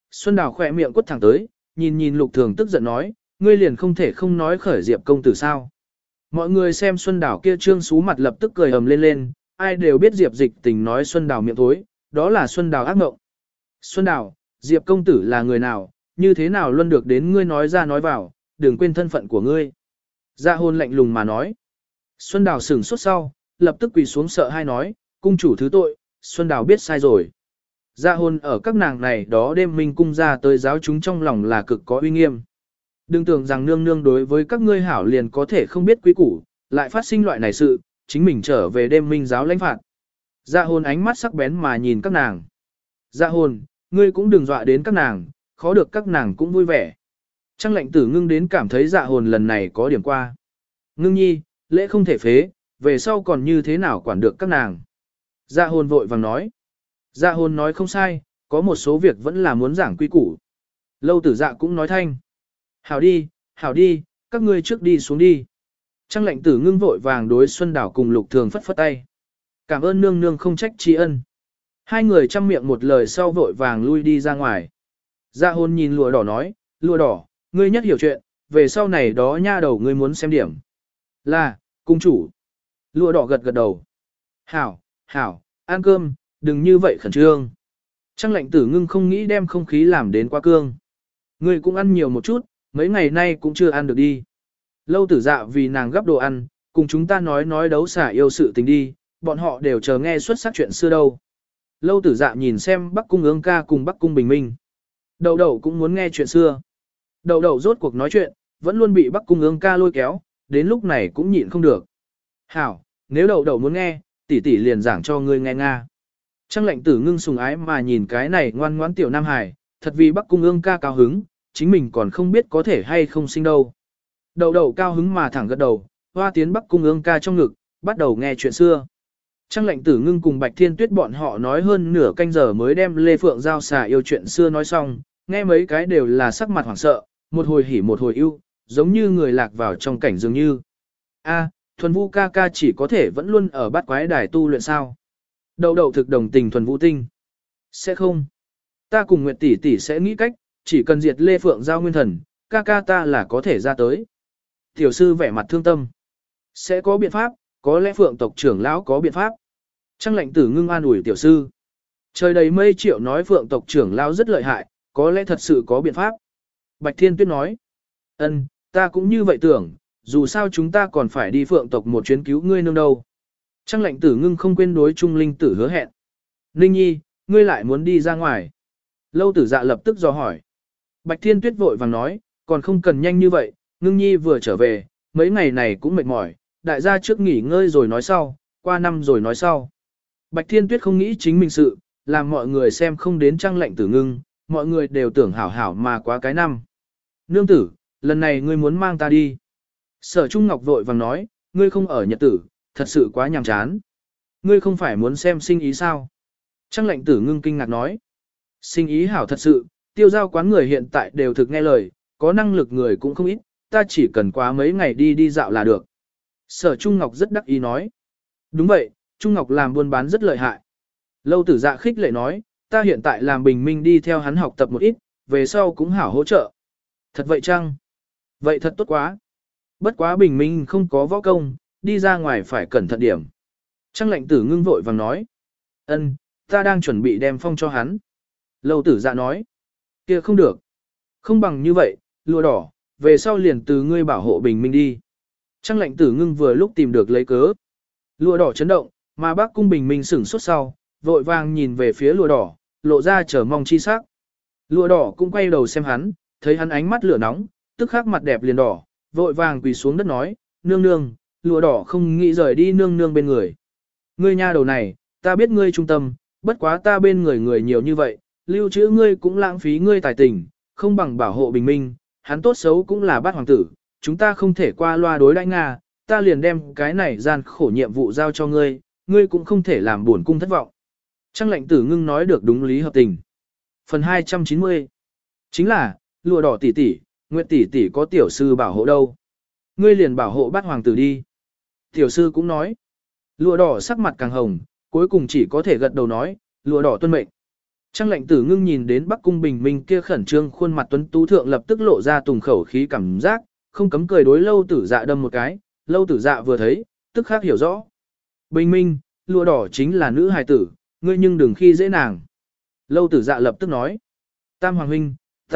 Xuân Đào khỏe miệng quất thẳng tới, nhìn Lục Thường tức giận nói, ngươi liền không thể không nói khởi Diệp công tử sao. Mọi người xem Xuân Đào kia trương xú mặt lập tức cười ầm lên, ai đều biết Diệp Dịch Tình nói Xuân Đào miệng thối, đó là Xuân Đào ác mộng. Xuân Đào, Diệp công tử là người nào, như thế nào luôn được đến ngươi nói ra nói vào, đừng quên thân phận của ngươi. Dạ hôn lạnh lùng mà nói. Xuân Đào sửng sốt sau, lập tức quỳ xuống sợ hai nói, cung chủ thứ tội, Xuân Đào biết sai rồi. Dạ hôn ở các nàng này đó đêm minh cung ra tới giáo chúng trong lòng là cực có uy nghiêm. Đừng tưởng rằng nương nương đối với các ngươi hảo liền có thể không biết quý củ, lại phát sinh loại này sự, chính mình trở về đêm minh giáo lãnh phạt. Dạ hôn ánh mắt sắc bén mà nhìn các nàng. Dạ hôn, ngươi cũng đừng dọa đến các nàng, khó được các nàng cũng vui vẻ. Trăng lệnh tử ngưng đến cảm thấy dạ hồn lần này có điểm qua. Ngưng nhi, lễ không thể phế, về sau còn như thế nào quản được các nàng. Dạ hồn vội vàng nói. Dạ hồn nói không sai, có một số việc vẫn là muốn giảng quy củ. Lâu tử dạ cũng nói thanh. Hảo đi, các ngươi trước đi xuống đi. Trăng lệnh tử ngưng vội vàng đối Xuân Đảo cùng Lục Thường phất phất tay. Cảm ơn nương nương không trách tri ân. Hai người chăm miệng một lời sau vội vàng lui đi ra ngoài. Dạ hồn nhìn lụa đỏ nói, lụa đỏ, ngươi nhất hiểu chuyện, về sau này đó nha đầu ngươi muốn xem điểm. Là, cung chủ. Lụa đỏ gật đầu. Hảo, ăn cơm, đừng như vậy khẩn trương. Trăng lệnh tử ngưng không nghĩ đem không khí làm đến quá cương. Ngươi cũng ăn nhiều một chút, mấy ngày nay cũng chưa ăn được đi. Lâu tử dạ vì nàng gấp đồ ăn, cùng chúng ta nói đấu xả yêu sự tình đi, bọn họ đều chờ nghe xuất sắc chuyện xưa đâu. Lâu tử dạ nhìn xem Bắc Cung Ương ca cùng Bắc Cung Bình Minh. Đậu đậu cũng muốn nghe chuyện xưa. Đậu đậu rốt cuộc nói chuyện, vẫn luôn bị Bắc Cung Ương ca lôi kéo, đến lúc này cũng nhịn không được. Hảo, nếu đậu đậu muốn nghe, tỷ tỷ liền giảng cho ngươi nghe nga. Trăng lệnh tử ngưng sùng ái mà nhìn cái này ngoan ngoãn tiểu Nam Hải, thật vì Bắc Cung Ương ca cao hứng, chính mình còn không biết có thể hay không sinh đâu. Đậu đậu cao hứng mà thẳng gật đầu, hoa tiến Bắc Cung Ương ca trong ngực, bắt đầu nghe chuyện xưa. Trăng lệnh tử ngưng cùng Bạch Thiên Tuyết bọn họ nói hơn nửa canh giờ mới đem Lê Phượng Giao xà yêu chuyện xưa nói xong, nghe mấy cái đều là sắc mặt hoảng sợ, một hồi hỉ một hồi ưu, giống như người lạc vào trong cảnh dường như. A, Thuần Vũ ca ca chỉ có thể vẫn luôn ở bát quái đài tu luyện sao. Đậu đậu thực đồng tình Thuần Vũ tinh. Sẽ không. Ta cùng Nguyệt tỷ tỷ sẽ nghĩ cách, chỉ cần diệt Lê Phượng Giao nguyên thần, ca ca ta là có thể ra tới. Tiểu sư vẻ mặt thương tâm. Sẽ có biện pháp, có lẽ Phượng tộc trưởng lão có biện pháp. Trăng lệnh tử ngưng an ủi tiểu sư. Trời đầy mây triệu nói Phượng tộc trưởng lão rất lợi hại, có lẽ thật sự có biện pháp. Bạch Thiên Tuyết nói. Ta cũng như vậy tưởng, dù sao chúng ta còn phải đi Phượng tộc một chuyến cứu ngươi nương đâu. Trăng lệnh tử ngưng không quên đối Trung Linh tử hứa hẹn. Ninh nhi, ngươi lại muốn đi ra ngoài. Lâu tử dạ lập tức dò hỏi. Bạch Thiên Tuyết vội vàng nói, còn không cần nhanh như vậy, ngưng nhi vừa trở về, mấy ngày này cũng mệt mỏi, đại gia trước nghỉ ngơi rồi nói sau, qua năm rồi nói sau. Bạch Thiên Tuyết không nghĩ chính mình sự, làm mọi người xem không đến Trăng lệnh tử ngưng, mọi người đều tưởng hảo hảo mà quá cái năm. Nương tử, lần này ngươi muốn mang ta đi. Sở Trung Ngọc vội vàng nói, ngươi không ở nhật tử, thật sự quá nhàm chán. Ngươi không phải muốn xem sinh ý sao? Trăng lệnh tử ngưng kinh ngạc nói. Sinh ý hảo thật sự, tiêu giao quán người hiện tại đều thực nghe lời, có năng lực người cũng không ít, ta chỉ cần quá mấy ngày đi dạo là được. Sở Trung Ngọc rất đắc ý nói. Đúng vậy, Trung Ngọc làm buôn bán rất lợi hại. Lâu tử dạ khích lệ nói, ta hiện tại làm bình minh đi theo hắn học tập một ít, về sau cũng hảo hỗ trợ. Thật vậy chăng? Vậy thật tốt quá. Bất quá bình minh không có võ công, đi ra ngoài phải cẩn thận điểm. Trăng lệnh tử ngưng vội vàng nói. Ta đang chuẩn bị đem phong cho hắn. Lâu tử dạ nói. Kia không được. Không bằng như vậy, lụa đỏ, về sau liền từ ngươi bảo hộ bình minh đi. Trăng lệnh tử ngưng vừa lúc tìm được lấy cớ. Lụa đỏ chấn động, mà bác cung bình minh sửng sốt sau, vội vàng nhìn về phía lụa đỏ, lộ ra chờ mong chi sắc. Lụa đỏ cũng quay đầu xem hắn, thấy hắn ánh mắt lửa nóng, tức khắc mặt đẹp liền đỏ, vội vàng quỳ xuống đất nói, nương nương, lụa đỏ không nghĩ rời đi nương nương bên người. Ngươi nha đầu này, ta biết ngươi trung tâm, bất quá ta bên người người nhiều như vậy, lưu trữ ngươi cũng lãng phí ngươi tài tình, không bằng bảo hộ bình minh, hắn tốt xấu cũng là bát hoàng tử, chúng ta không thể qua loa đối đãi Nga, ta liền đem cái này gian khổ nhiệm vụ giao cho ngươi, ngươi cũng không thể làm buồn cung thất vọng. Trăng lệnh tử ngưng nói được đúng lý hợp tình. Phần 290 chính là, lụa đỏ tỷ tỷ, Nguyệt tỷ tỷ có tiểu sư bảo hộ đâu. Ngươi liền bảo hộ bát hoàng tử đi. Tiểu sư cũng nói. Lụa đỏ sắc mặt càng hồng, cuối cùng chỉ có thể gật đầu nói, lụa đỏ tuân mệnh. Trang lệnh tử ngưng nhìn đến Bắc Cung Bình Minh kia khẩn trương khuôn mặt tuấn tú thượng lập tức lộ ra tùng khẩu khí cảm giác, không cấm cười đối Lâu Tử Dạ đâm một cái, Lâu Tử Dạ vừa thấy, tức khắc hiểu rõ. Bình Minh, lụa đỏ chính là nữ hài tử, ngươi nhưng đừng khi dễ nàng. Lâu Tử Dạ lập tức nói, Tam Hoàng huynh,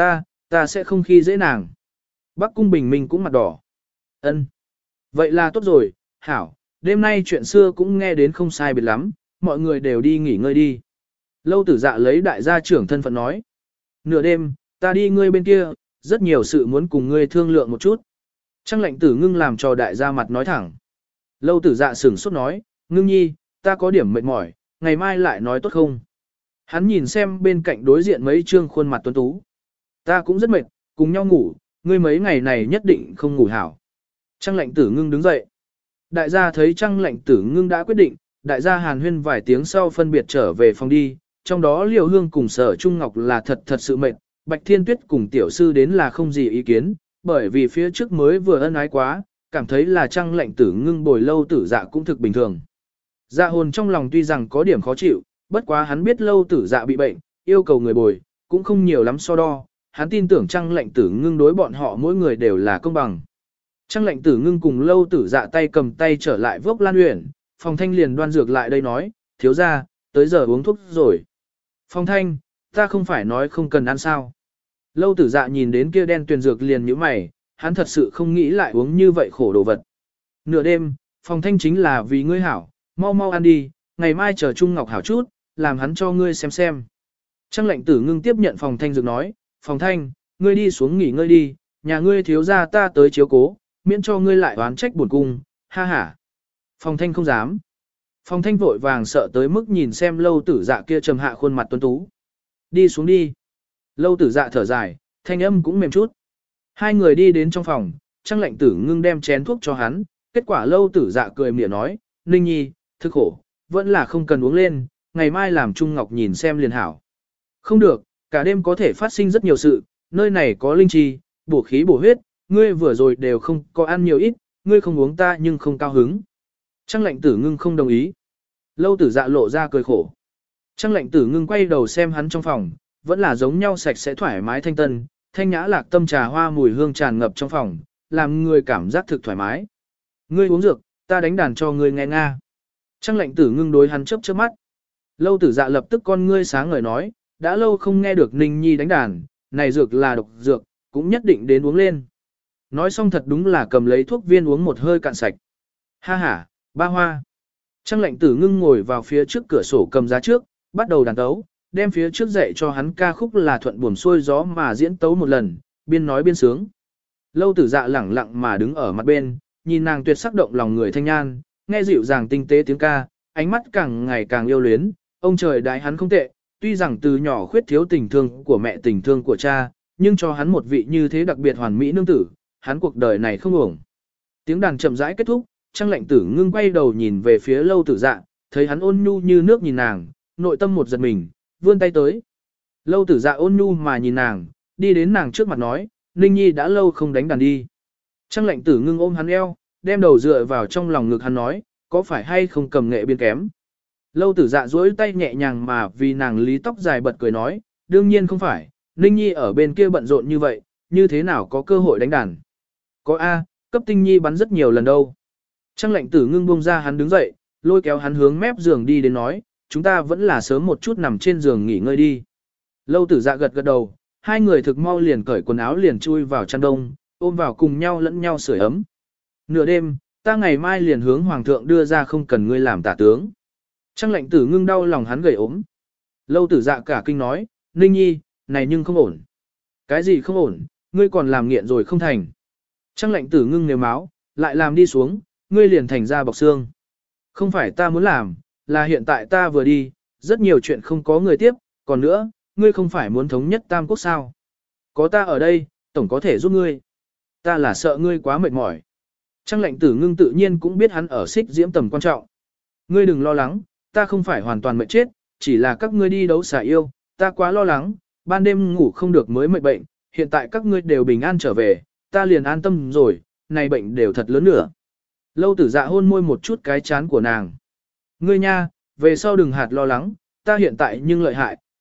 ta sẽ không khi dễ nàng. Bắc Cung Bình Minh cũng mặt đỏ. Ân, vậy là tốt rồi, hảo, đêm nay chuyện xưa cũng nghe đến không sai biệt lắm, mọi người đều đi nghỉ ngơi đi. Lâu Tử Dạ lấy đại gia trưởng thân phận nói. Nửa đêm, ta đi ngươi bên kia, rất nhiều sự muốn cùng ngươi thương lượng một chút. Trang lệnh tử ngưng làm cho đại gia mặt nói thẳng. Lâu Tử Dạ sửng sốt nói, ngưng nhi, ta có điểm mệt mỏi, ngày mai lại nói tốt không? Hắn nhìn xem bên cạnh đối diện mấy trương khuôn mặt tuấn tú. Ta cũng rất mệt, cùng nhau ngủ, ngươi mấy ngày này nhất định không ngủ hảo. Trang lệnh tử ngưng đứng dậy. Đại gia thấy Trang lệnh tử ngưng đã quyết định, đại gia hàn huyên vài tiếng sau phân biệt trở về phòng đi, trong đó Liễu Hương cùng Sở Trung Ngọc là thật sự mệt, Bạch Thiên Tuyết cùng tiểu sư đến là không gì ý kiến, bởi vì phía trước mới vừa ân ái quá, cảm thấy là Trang lệnh tử ngưng bồi Lâu Tử Dạ cũng thực bình thường. Dạ hồn trong lòng tuy rằng có điểm khó chịu, bất quá hắn biết Lâu Tử Dạ bị bệnh, yêu cầu người bồi, cũng không nhiều lắm so đo, hắn tin tưởng Trang lệnh tử ngưng đối bọn họ mỗi người đều là công bằng. Trang lệnh tử ngưng cùng Lâu Tử Dạ tay cầm tay trở lại Vốc Lan Uyển, Phòng Thanh liền đoan dược lại đây nói, thiếu gia, tới giờ uống thuốc rồi. Phòng Thanh, ta không phải nói không cần ăn sao. Lâu Tử Dạ nhìn đến kia đen tuyền dược liền nhíu mày, hắn thật sự không nghĩ lại uống như vậy khổ đồ vật. Nửa đêm, Phòng Thanh chính là vì ngươi hảo, mau mau ăn đi, ngày mai chờ Trung Ngọc hảo chút, làm hắn cho ngươi xem. Trang lệnh tử ngưng tiếp nhận Phòng Thanh dược nói, Phòng Thanh, ngươi đi xuống nghỉ ngơi đi, nhà ngươi thiếu gia ta tới chiếu cố, miễn cho ngươi lại oán trách buồn cung, ha ha. Phòng Thanh không dám. Phòng Thanh vội vàng sợ tới mức nhìn xem Lâu Tử Dạ kia trầm hạ khuôn mặt tuấn tú. Đi xuống đi. Lâu Tử Dạ thở dài, thanh âm cũng mềm chút. Hai người đi đến trong phòng, Trang lệnh tử ngưng đem chén thuốc cho hắn, kết quả Lâu Tử Dạ cười mỉa nói, Ninh nhi, thức khổ, vẫn là không cần uống lên, ngày mai làm Trung Ngọc nhìn xem liền hảo. Không được, cả đêm có thể phát sinh rất nhiều sự, nơi này có linh chi, bổ khí bổ huyết, ngươi vừa rồi đều không có ăn nhiều ít, ngươi không uống ta nhưng không cao hứng. Trang lệnh tử ngưng không đồng ý. Lâu Tử Dạ lộ ra cười khổ. Trang lệnh tử ngưng quay đầu xem hắn trong phòng, vẫn là giống nhau sạch sẽ thoải mái thanh tân, thanh nhã lạc tâm trà hoa mùi hương tràn ngập trong phòng, làm người cảm giác thực thoải mái. Ngươi uống dược, ta đánh đàn cho ngươi nghe nga. Trang lệnh tử ngưng đối hắn chớp chớp mắt. Lâu Tử Dạ lập tức con ngươi sáng ngời nói, đã lâu không nghe được Ninh Nhi đánh đàn, này dược là độc dược, cũng nhất định đến uống lên. Nói xong thật đúng là cầm lấy thuốc viên uống một hơi cạn sạch. Ha ha, ba hoa. Trang lệnh tử ngưng ngồi vào phía trước cửa sổ cầm giá trước, bắt đầu đàn tấu, đem phía trước dạy cho hắn ca khúc là thuận buồm xuôi gió mà diễn tấu một lần, biên nói biên sướng. Lâu Tử Dạ lẳng lặng mà đứng ở mặt bên, nhìn nàng tuyệt sắc động lòng người thanh nhan, nghe dịu dàng tinh tế tiếng ca, ánh mắt càng ngày càng yêu luyến, ông trời đại hắn không tệ, tuy rằng từ nhỏ khuyết thiếu tình thương của mẹ tình thương của cha, nhưng cho hắn một vị như thế đặc biệt hoàn mỹ nương tử, hắn cuộc đời này không uổng. Tiếng đàn chậm rãi kết thúc, Trang lệnh tử ngưng quay đầu nhìn về phía Lâu Tử Dạ, thấy hắn ôn nhu như nước nhìn nàng, nội tâm một giật mình, vươn tay tới. Lâu Tử Dạ ôn nhu mà nhìn nàng, đi đến nàng trước mặt nói, Ninh Nhi đã lâu không đánh đàn đi. Trang lệnh tử ngưng ôm hắn eo, đem đầu dựa vào trong lòng ngực hắn nói, có phải hay không cầm nghệ biên kém. Lâu Tử Dạ duỗi tay nhẹ nhàng mà vì nàng lý tóc dài bật cười nói, đương nhiên không phải, Ninh Nhi ở bên kia bận rộn như vậy, như thế nào có cơ hội đánh đàn. Có A, cấp Tinh Nhi bắn rất nhiều lần đâu. Trang lệnh tử ngưng buông ra hắn đứng dậy, lôi kéo hắn hướng mép giường đi đến nói, chúng ta vẫn là sớm một chút nằm trên giường nghỉ ngơi đi. Lâu Tử Dạ gật gật đầu, hai người thực mau liền cởi quần áo liền chui vào chăn đông, ôm vào cùng nhau lẫn nhau sưởi ấm. Nửa đêm, ta ngày mai liền hướng hoàng thượng đưa ra không cần ngươi làm tả tướng. Trang lệnh tử ngưng đau lòng hắn gầy ốm. Lâu Tử Dạ cả kinh nói, Ninh Nhi, này nhưng không ổn. Cái gì không ổn, ngươi còn làm nghiện rồi không thành. Trang lệnh tử ngưng nếu máu, lại làm đi xuống, ngươi liền thành ra bọc xương. Không phải ta muốn làm, là hiện tại ta vừa đi, rất nhiều chuyện không có người tiếp, còn nữa, ngươi không phải muốn thống nhất Tam Quốc sao. Có ta ở đây, tổng có thể giúp ngươi. Ta là sợ ngươi quá mệt mỏi. Trang lệnh tử ngưng tự nhiên cũng biết hắn ở xích diễm tầm quan trọng. Ngươi đừng lo lắng, ta không phải hoàn toàn mệt chết, chỉ là các ngươi đi đấu xả yêu, ta quá lo lắng, ban đêm ngủ không được mới mệt bệnh, hiện tại các ngươi đều bình an trở về, ta liền an tâm rồi, này bệnh đều thật lớn nữa. Lâu Tử Dạ hôn môi một chút cái chán của nàng. Ngươi nha, về sau đừng hạt lo lắng, ta hiện tại nhưng lợi hại,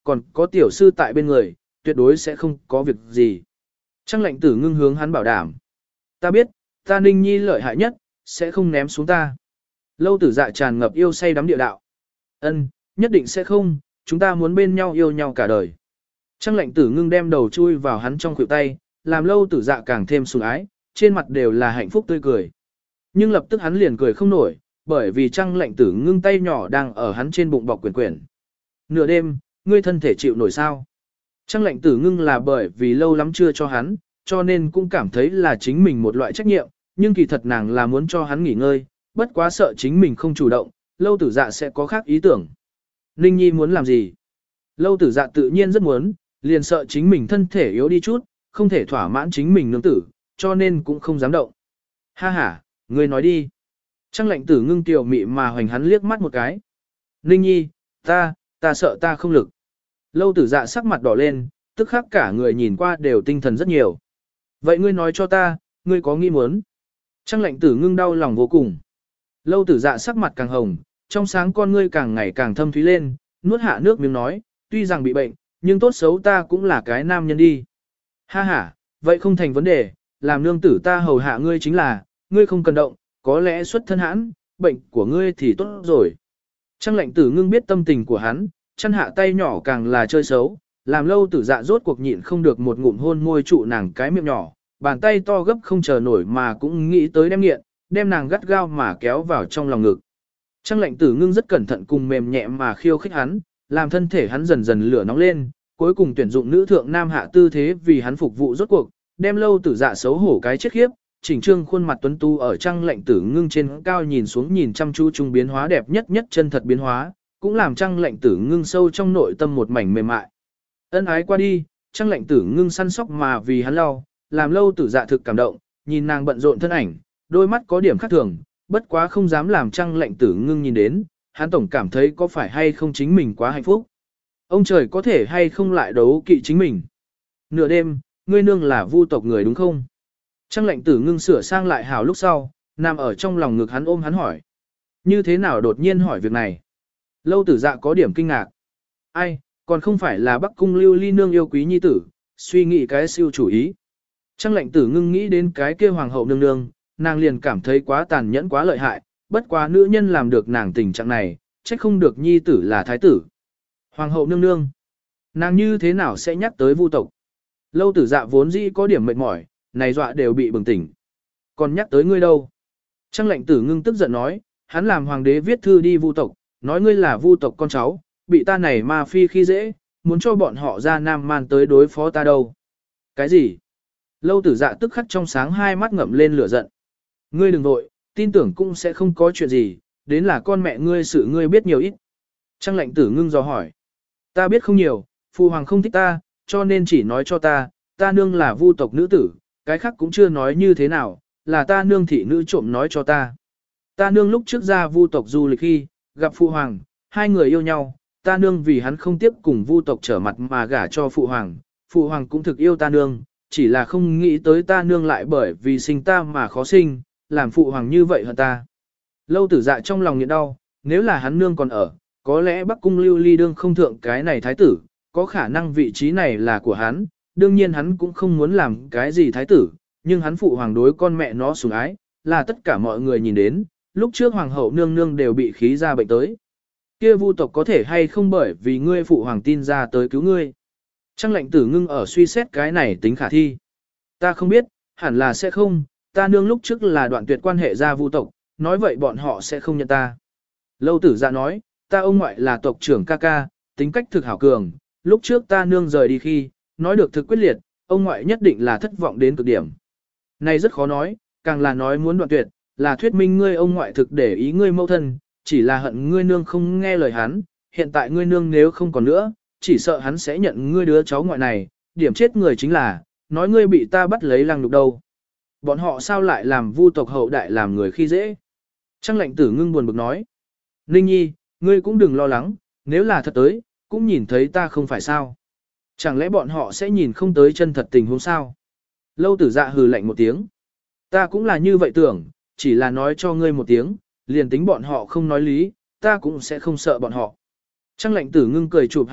còn có tiểu sư tại bên người, tuyệt đối sẽ không có việc gì. Trang lệnh tử ngưng hướng hắn bảo đảm. Ta biết, ta Ninh Nhi lợi hại nhất, sẽ không ném xuống ta. Lâu tử dạ tràn ngập yêu say đắm địa đạo. Ân, nhất định sẽ không, chúng ta muốn bên nhau yêu nhau cả đời. Trang lệnh tử ngưng đem đầu chui vào hắn trong khuỷu tay, làm lâu tử dạ càng thêm sủng ái, trên mặt đều là hạnh phúc tươi cười. Nhưng lập tức hắn liền cười không nổi, bởi vì trang lệnh tử ngưng tay nhỏ đang ở hắn trên bụng bọc quyển quyển. Nửa đêm, ngươi thân thể chịu nổi sao? Trang lệnh tử ngưng là bởi vì lâu lắm chưa cho hắn, cho nên cũng cảm thấy là chính mình một loại trách nhiệm, nhưng kỳ thật nàng là muốn cho hắn nghỉ ngơi, bất quá sợ chính mình không chủ động, lâu tử dạ sẽ có khác ý tưởng. Ninh Nhi muốn làm gì? Lâu tử dạ tự nhiên rất muốn, liền sợ chính mình thân thể yếu đi chút, không thể thỏa mãn chính mình nương tử, cho nên cũng không dám động. Ha ha, ngươi nói đi. Trang lệnh tử ngưng tiểu mị mà hoành hắn liếc mắt một cái. Ninh Nhi, ta sợ ta không lực. Lâu tử dạ sắc mặt đỏ lên, tức khắc cả người nhìn qua đều tinh thần rất nhiều. Vậy ngươi nói cho ta, ngươi có nghi muốn? Trang lệnh tử ngưng đau lòng vô cùng. Lâu tử dạ sắc mặt càng hồng, trong sáng con ngươi càng ngày càng thâm thúy lên, nuốt hạ nước miếng nói, tuy rằng bị bệnh, nhưng tốt xấu ta cũng là cái nam nhân đi. Ha ha, vậy không thành vấn đề, làm nương tử ta hầu hạ ngươi chính là, ngươi không cần động, có lẽ xuất thân hãn, bệnh của ngươi thì tốt rồi. Trang lệnh tử ngưng biết tâm tình của hắn, chăn hạ tay nhỏ càng là chơi xấu, làm lâu tử dạ rốt cuộc nhịn không được một ngụm hôn môi trụ nàng cái miệng nhỏ, bàn tay to gấp không chờ nổi mà cũng nghĩ tới đem nghiện, đem nàng gắt gao mà kéo vào trong lòng ngực. Trang lệnh tử ngưng rất cẩn thận cùng mềm nhẹ mà khiêu khích hắn, làm thân thể hắn dần dần lửa nóng lên, cuối cùng tuyển dụng nữ thượng nam hạ tư thế vì hắn phục vụ rốt cuộc, đem lâu tử dạ xấu hổ cái chết khiếp, chỉnh trương khuôn mặt tuấn tu ở trang lệnh tử ngưng trên cao nhìn xuống nhìn chăm chú trung biến hóa đẹp nhất nhất chân thật biến hóa, cũng làm trang lệnh tử ngưng sâu trong nội tâm một mảnh mềm mại. Ân ái qua đi, trang lệnh tử ngưng săn sóc mà vì hắn lau, làm lâu tử dạ thực cảm động, nhìn nàng bận rộn thân ảnh, đôi mắt có điểm khác thường, bất quá không dám làm trang lệnh tử ngưng nhìn đến, hắn tổng cảm thấy có phải hay không chính mình quá hạnh phúc. Ông trời có thể hay không lại đấu kỵ chính mình. Nửa đêm, ngươi nương là vu tộc người đúng không? Trang lệnh tử ngưng sửa sang lại hào lúc sau, nằm ở trong lòng ngực hắn ôm hắn hỏi. Như thế nào đột nhiên hỏi việc này? Lâu tử dạ có điểm kinh ngạc. Ai, còn không phải là Bắc Cung Lưu Ly nương yêu quý nhi tử, suy nghĩ cái siêu chủ ý. Trang lệnh tử ngưng nghĩ đến cái kia hoàng hậu nương nương, nàng liền cảm thấy quá tàn nhẫn quá lợi hại, bất quá nữ nhân làm được nàng tình trạng này, trách không được nhi tử là thái tử. Hoàng hậu nương nương, nàng như thế nào sẽ nhắc tới vu tộc? Lâu tử dạ vốn dĩ có điểm mệt mỏi, này dọa đều bị bừng tỉnh. Còn nhắc tới ngươi đâu? Trang lệnh tử ngưng tức giận nói, hắn làm hoàng đế viết thư đi vu tộc, nói ngươi là vu tộc con cháu, bị ta này ma phi khi dễ, muốn cho bọn họ ra Nam Man tới đối phó ta đâu. Cái gì? Lâu tử dạ tức khắc trong sáng hai mắt ngậm lên lửa giận. Ngươi đừng vội, tin tưởng cũng sẽ không có chuyện gì, đến là con mẹ ngươi sự ngươi biết nhiều ít. Trang lệnh tử ngưng dò hỏi. Ta biết không nhiều, phụ hoàng không thích ta, cho nên chỉ nói cho ta nương là vu tộc nữ tử, cái khác cũng chưa nói như thế nào, là ta nương thị nữ trộm nói cho ta. Ta nương lúc trước ra vu tộc du lịch khi, gặp phụ hoàng, hai người yêu nhau, ta nương vì hắn không tiếp cùng vu tộc trở mặt mà gả cho phụ hoàng cũng thực yêu ta nương, chỉ là không nghĩ tới ta nương lại bởi vì sinh ta mà khó sinh, làm phụ hoàng như vậy hận ta. Lâu tử dạ trong lòng nghiện đau, nếu là hắn nương còn ở, có lẽ Bắc Cung Lưu Ly đương không thượng cái này thái tử, có khả năng vị trí này là của hắn, đương nhiên hắn cũng không muốn làm cái gì thái tử, nhưng hắn phụ hoàng đối con mẹ nó sủng ái, là tất cả mọi người nhìn đến, lúc trước hoàng hậu nương nương đều bị khí ra bệnh tới. Kia vu tộc có thể hay không bởi vì ngươi phụ hoàng tin ra tới cứu ngươi. Trang lệnh tử ngưng ở suy xét cái này tính khả thi. Ta không biết, hẳn là sẽ không, ta nương lúc trước là đoạn tuyệt quan hệ ra vu tộc, nói vậy bọn họ sẽ không nhận ta. Lâu tử dạ nói, ta ông ngoại là tộc trưởng ca ca, tính cách thực hảo cường, lúc trước ta nương rời đi khi, nói được thực quyết liệt, ông ngoại nhất định là thất vọng đến cực điểm. Này rất khó nói, càng là nói muốn đoạn tuyệt, là thuyết minh ngươi ông ngoại thực để ý ngươi mẫu thân, chỉ là hận ngươi nương không nghe lời hắn, hiện tại ngươi nương nếu không còn nữa, chỉ sợ hắn sẽ nhận ngươi đứa cháu ngoại này, điểm chết người chính là, nói ngươi bị ta bắt lấy lăng nhục đâu. Bọn họ sao lại làm vu tộc hậu đại làm người khi dễ? Trang lệnh tử ngưng buồn bực nói. Ninh nhi, ngươi cũng đừng lo lắng, nếu là thật tới, cũng nhìn thấy ta không phải sao. Chẳng lẽ bọn họ sẽ nhìn không tới chân thật tình huống sao? Lâu tử dạ hừ lạnh một tiếng. Ta cũng là như vậy tưởng, chỉ là nói cho ngươi một tiếng, liền tính bọn họ không nói lý, ta cũng sẽ không sợ bọn họ. Trang lệnh tử ngưng cười chụp hắn mặt,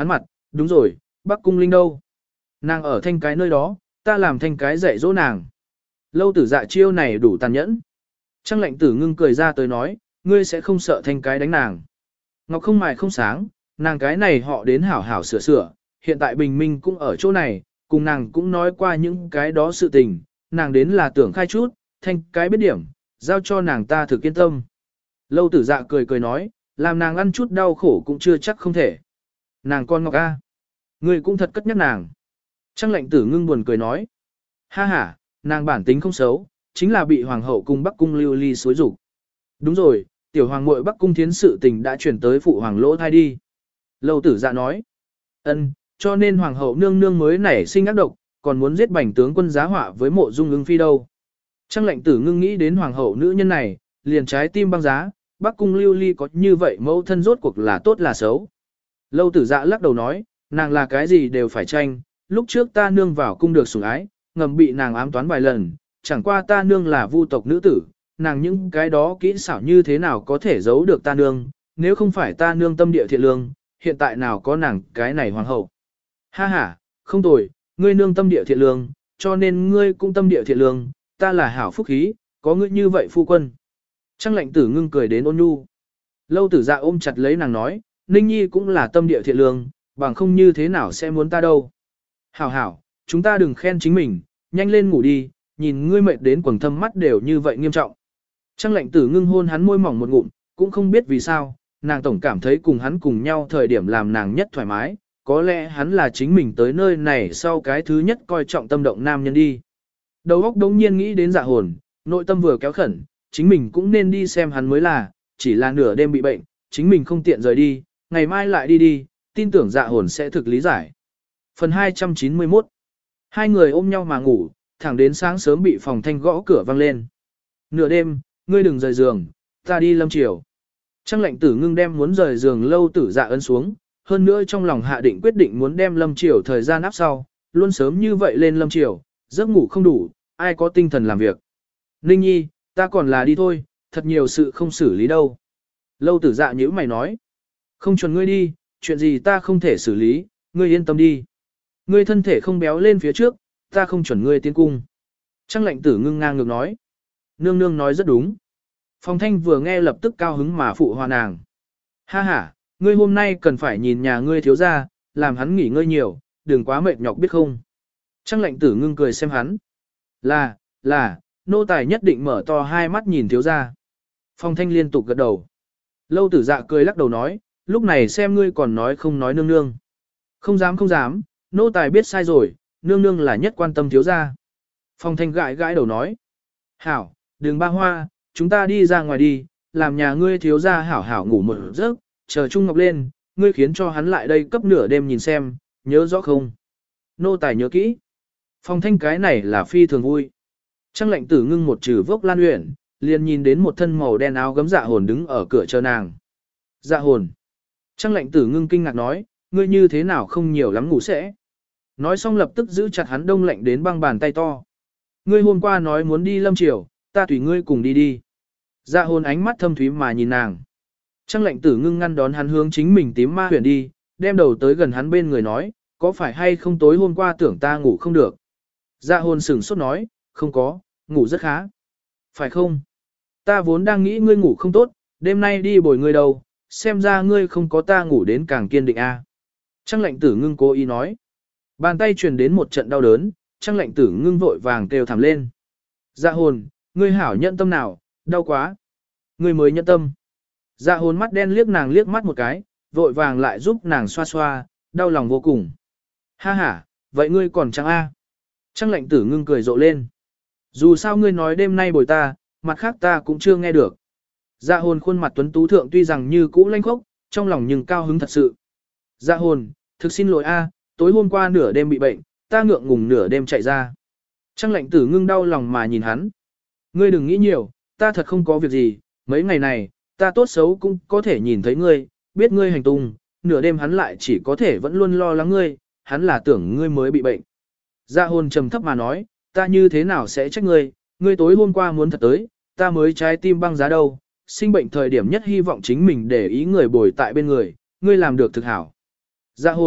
đúng rồi, Bắc Cung Linh đâu? Nàng ở thanh cái nơi đó, ta làm thanh cái dạy dỗ nàng. Lâu tử dạ chiêu này đủ tàn nhẫn. Trăng lệnh tử ngưng cười ra tới nói, ngươi sẽ không sợ thanh cái đánh nàng. Ngọc không mài không sáng, nàng cái này họ đến hảo hảo sửa sửa, hiện tại bình minh cũng ở chỗ này, cùng nàng cũng nói qua những cái đó sự tình, nàng đến là tưởng khai chút, thanh cái biết điểm, giao cho nàng ta thực yên tâm. Lâu tử dạ cười cười nói, làm nàng ăn chút đau khổ cũng chưa chắc không thể. Nàng con Ngọc A. Ngươi cũng thật cất nhắc nàng. Trăng lệnh tử ngưng buồn cười nói. Ha ha, nàng bản tính không xấu, chính là bị hoàng hậu cung Bắc Cung Lưu Ly xối rủ. Đúng rồi, tiểu hoàng muội Bắc Cung Thiến sự tình đã chuyển tới phụ hoàng lỗ thai đi. Lâu tử dạ nói. Ân, cho nên hoàng hậu nương nương mới nảy sinh ác độc, còn muốn giết bành tướng quân giá họa với mộ dung ưng phi đâu. Trăng lệnh tử ngưng nghĩ đến hoàng hậu nữ nhân này, liền trái tim băng giá, Bắc Cung Lưu Ly có như vậy mẫu thân rốt cuộc là tốt là xấu. Lâu tử dạ lắc đầu nói, nàng là cái gì đều phải tranh, lúc trước ta nương vào cung được sủng ái, ngầm bị nàng ám toán vài lần, chẳng qua ta nương là vu tộc nữ tử, nàng những cái đó kỹ xảo như thế nào có thể giấu được ta nương, nếu không phải ta nương tâm địa thiện lương, hiện tại nào có nàng cái này hoàng hậu. Ha ha, không tồi, ngươi nương tâm địa thiện lương, cho nên ngươi cũng tâm địa thiện lương, ta là hảo phúc khí, có ngươi như vậy phu quân. Trăng lệnh tử ngưng cười đến ôn nhu. Lâu tử dạ ôm chặt lấy nàng nói, Ninh Nhi cũng là tâm địa thiện lương, bằng không như thế nào sẽ muốn ta đâu. Hảo hảo, chúng ta đừng khen chính mình, nhanh lên ngủ đi, nhìn ngươi mệt đến quầng thâm mắt đều như vậy nghiêm trọng. Trăng lệnh tử ngưng hôn hắn môi mỏng một ngụm, cũng không biết vì sao, nàng tổng cảm thấy cùng hắn cùng nhau thời điểm làm nàng nhất thoải mái, có lẽ hắn là chính mình tới nơi này sau cái thứ nhất coi trọng tâm động nam nhân đi. Đầu óc đống nhiên nghĩ đến Dạ Hồn, nội tâm vừa kéo khẩn, chính mình cũng nên đi xem hắn mới là, chỉ là nửa đêm bị bệnh, chính mình không tiện rời đi, ngày mai lại đi đi, tin tưởng Dạ Hồn sẽ thực lý giải. Phần 291. Hai người ôm nhau mà ngủ, thẳng đến sáng sớm bị phòng thanh gõ cửa vang lên. Nửa đêm, ngươi đừng rời giường, ta đi lâm chiều. Trăng lệnh tử ngưng đem muốn rời giường Lâu tử dạ ấn xuống, hơn nữa trong lòng hạ định quyết định muốn đem lâm chiều thời gian áp sau, luôn sớm như vậy lên lâm chiều, giấc ngủ không đủ, ai có tinh thần làm việc. Ninh Nhi, ta còn là đi thôi, thật nhiều sự không xử lý đâu. Lâu tử dạ nhữ mày nói. Không chuẩn ngươi đi, chuyện gì ta không thể xử lý, ngươi yên tâm đi. Ngươi thân thể không béo lên phía trước, ta không chuẩn ngươi tiến cung. Trăng lệnh tử ngưng ngang ngược nói. Nương nương nói rất đúng. Phong thanh vừa nghe lập tức cao hứng mà phụ hòa nàng. Ha ha, ngươi hôm nay cần phải nhìn nhà ngươi thiếu ra, làm hắn nghỉ ngơi nhiều, đừng quá mệt nhọc biết không. Trăng lệnh tử ngưng cười xem hắn. Là, nô tài nhất định mở to hai mắt nhìn thiếu ra. Phong thanh liên tục gật đầu. Lâu tử dạ cười lắc đầu nói, lúc này xem ngươi còn nói không nói nương nương. Không dám, nô tài biết sai rồi, nương nương là nhất quan tâm thiếu ra. Phong thanh gãi gãi đầu nói. Hảo, đừng ba hoa, chúng ta đi ra ngoài đi, làm nhà ngươi thiếu ra hảo hảo ngủ một giấc, chờ Trung Ngọc lên, ngươi khiến cho hắn lại đây cấp nửa đêm nhìn xem, nhớ rõ không? Nô tài nhớ kỹ. Phong thanh cái này là phi thường vui. Trăng lệnh tử ngưng một trừ vốc lan uyển, liền nhìn đến một thân màu đen áo gấm Dạ Hồn đứng ở cửa chờ nàng. Dạ Hồn. Trăng lệnh tử ngưng kinh ngạc nói, ngươi như thế nào không nhiều lắm ngủ sẽ. Nói xong lập tức giữ chặt hắn đông lạnh đến băng bàn tay to. Ngươi hôm qua nói muốn đi lâm triều, ta tùy ngươi cùng đi đi. Dạ Hồn ánh mắt thâm thúy mà nhìn nàng. Trăng lệnh tử ngưng ngăn đón hắn hướng chính mình tím ma huyền đi, đem đầu tới gần hắn bên người nói, có phải hay không tối hôm qua tưởng ta ngủ không được. Dạ Hồn sửng sốt nói, không có, ngủ rất khá. Phải không? Ta vốn đang nghĩ ngươi ngủ không tốt, đêm nay đi bồi ngươi đâu, xem ra ngươi không có ta ngủ đến càng kiên định a. Trăng lệnh tử ngưng cố ý nói. Bàn tay truyền đến một trận đau đớn, trăng lệnh tử ngưng vội vàng kêu thảm lên. Dạ Hồn, ngươi hảo nhận tâm nào, đau quá. Ngươi mới nhận tâm. Dạ Hồn mắt đen liếc nàng liếc mắt một cái, vội vàng lại giúp nàng xoa xoa, đau lòng vô cùng. Ha ha, vậy ngươi còn chẳng a? Trăng lệnh tử ngưng cười rộ lên. Dù sao ngươi nói đêm nay bồi ta, mặt khác ta cũng chưa nghe được. Dạ Hồn khuôn mặt tuấn tú thượng tuy rằng như cũ lanh khốc, trong lòng nhưng cao hứng thật sự. Dạ Hồn, thực xin lỗi a, tối hôm qua nửa đêm bị bệnh, ta ngượng ngùng nửa đêm chạy ra. Trăng lệnh tử ngưng đau lòng mà nhìn hắn. Ngươi đừng nghĩ nhiều, ta thật không có việc gì, mấy ngày này, ta tốt xấu cũng có thể nhìn thấy ngươi, biết ngươi hành tung, nửa đêm hắn lại chỉ có thể vẫn luôn lo lắng ngươi, hắn là tưởng ngươi mới bị bệnh. Dạ Hồn trầm thấp mà nói, ta như thế nào sẽ trách ngươi, ngươi tối hôm qua muốn thật tới, ta mới trái tim băng giá đâu, sinh bệnh thời điểm nhất hy vọng chính mình để ý người bồi tại bên người, ngươi làm được thực hảo. Dạ Hồn,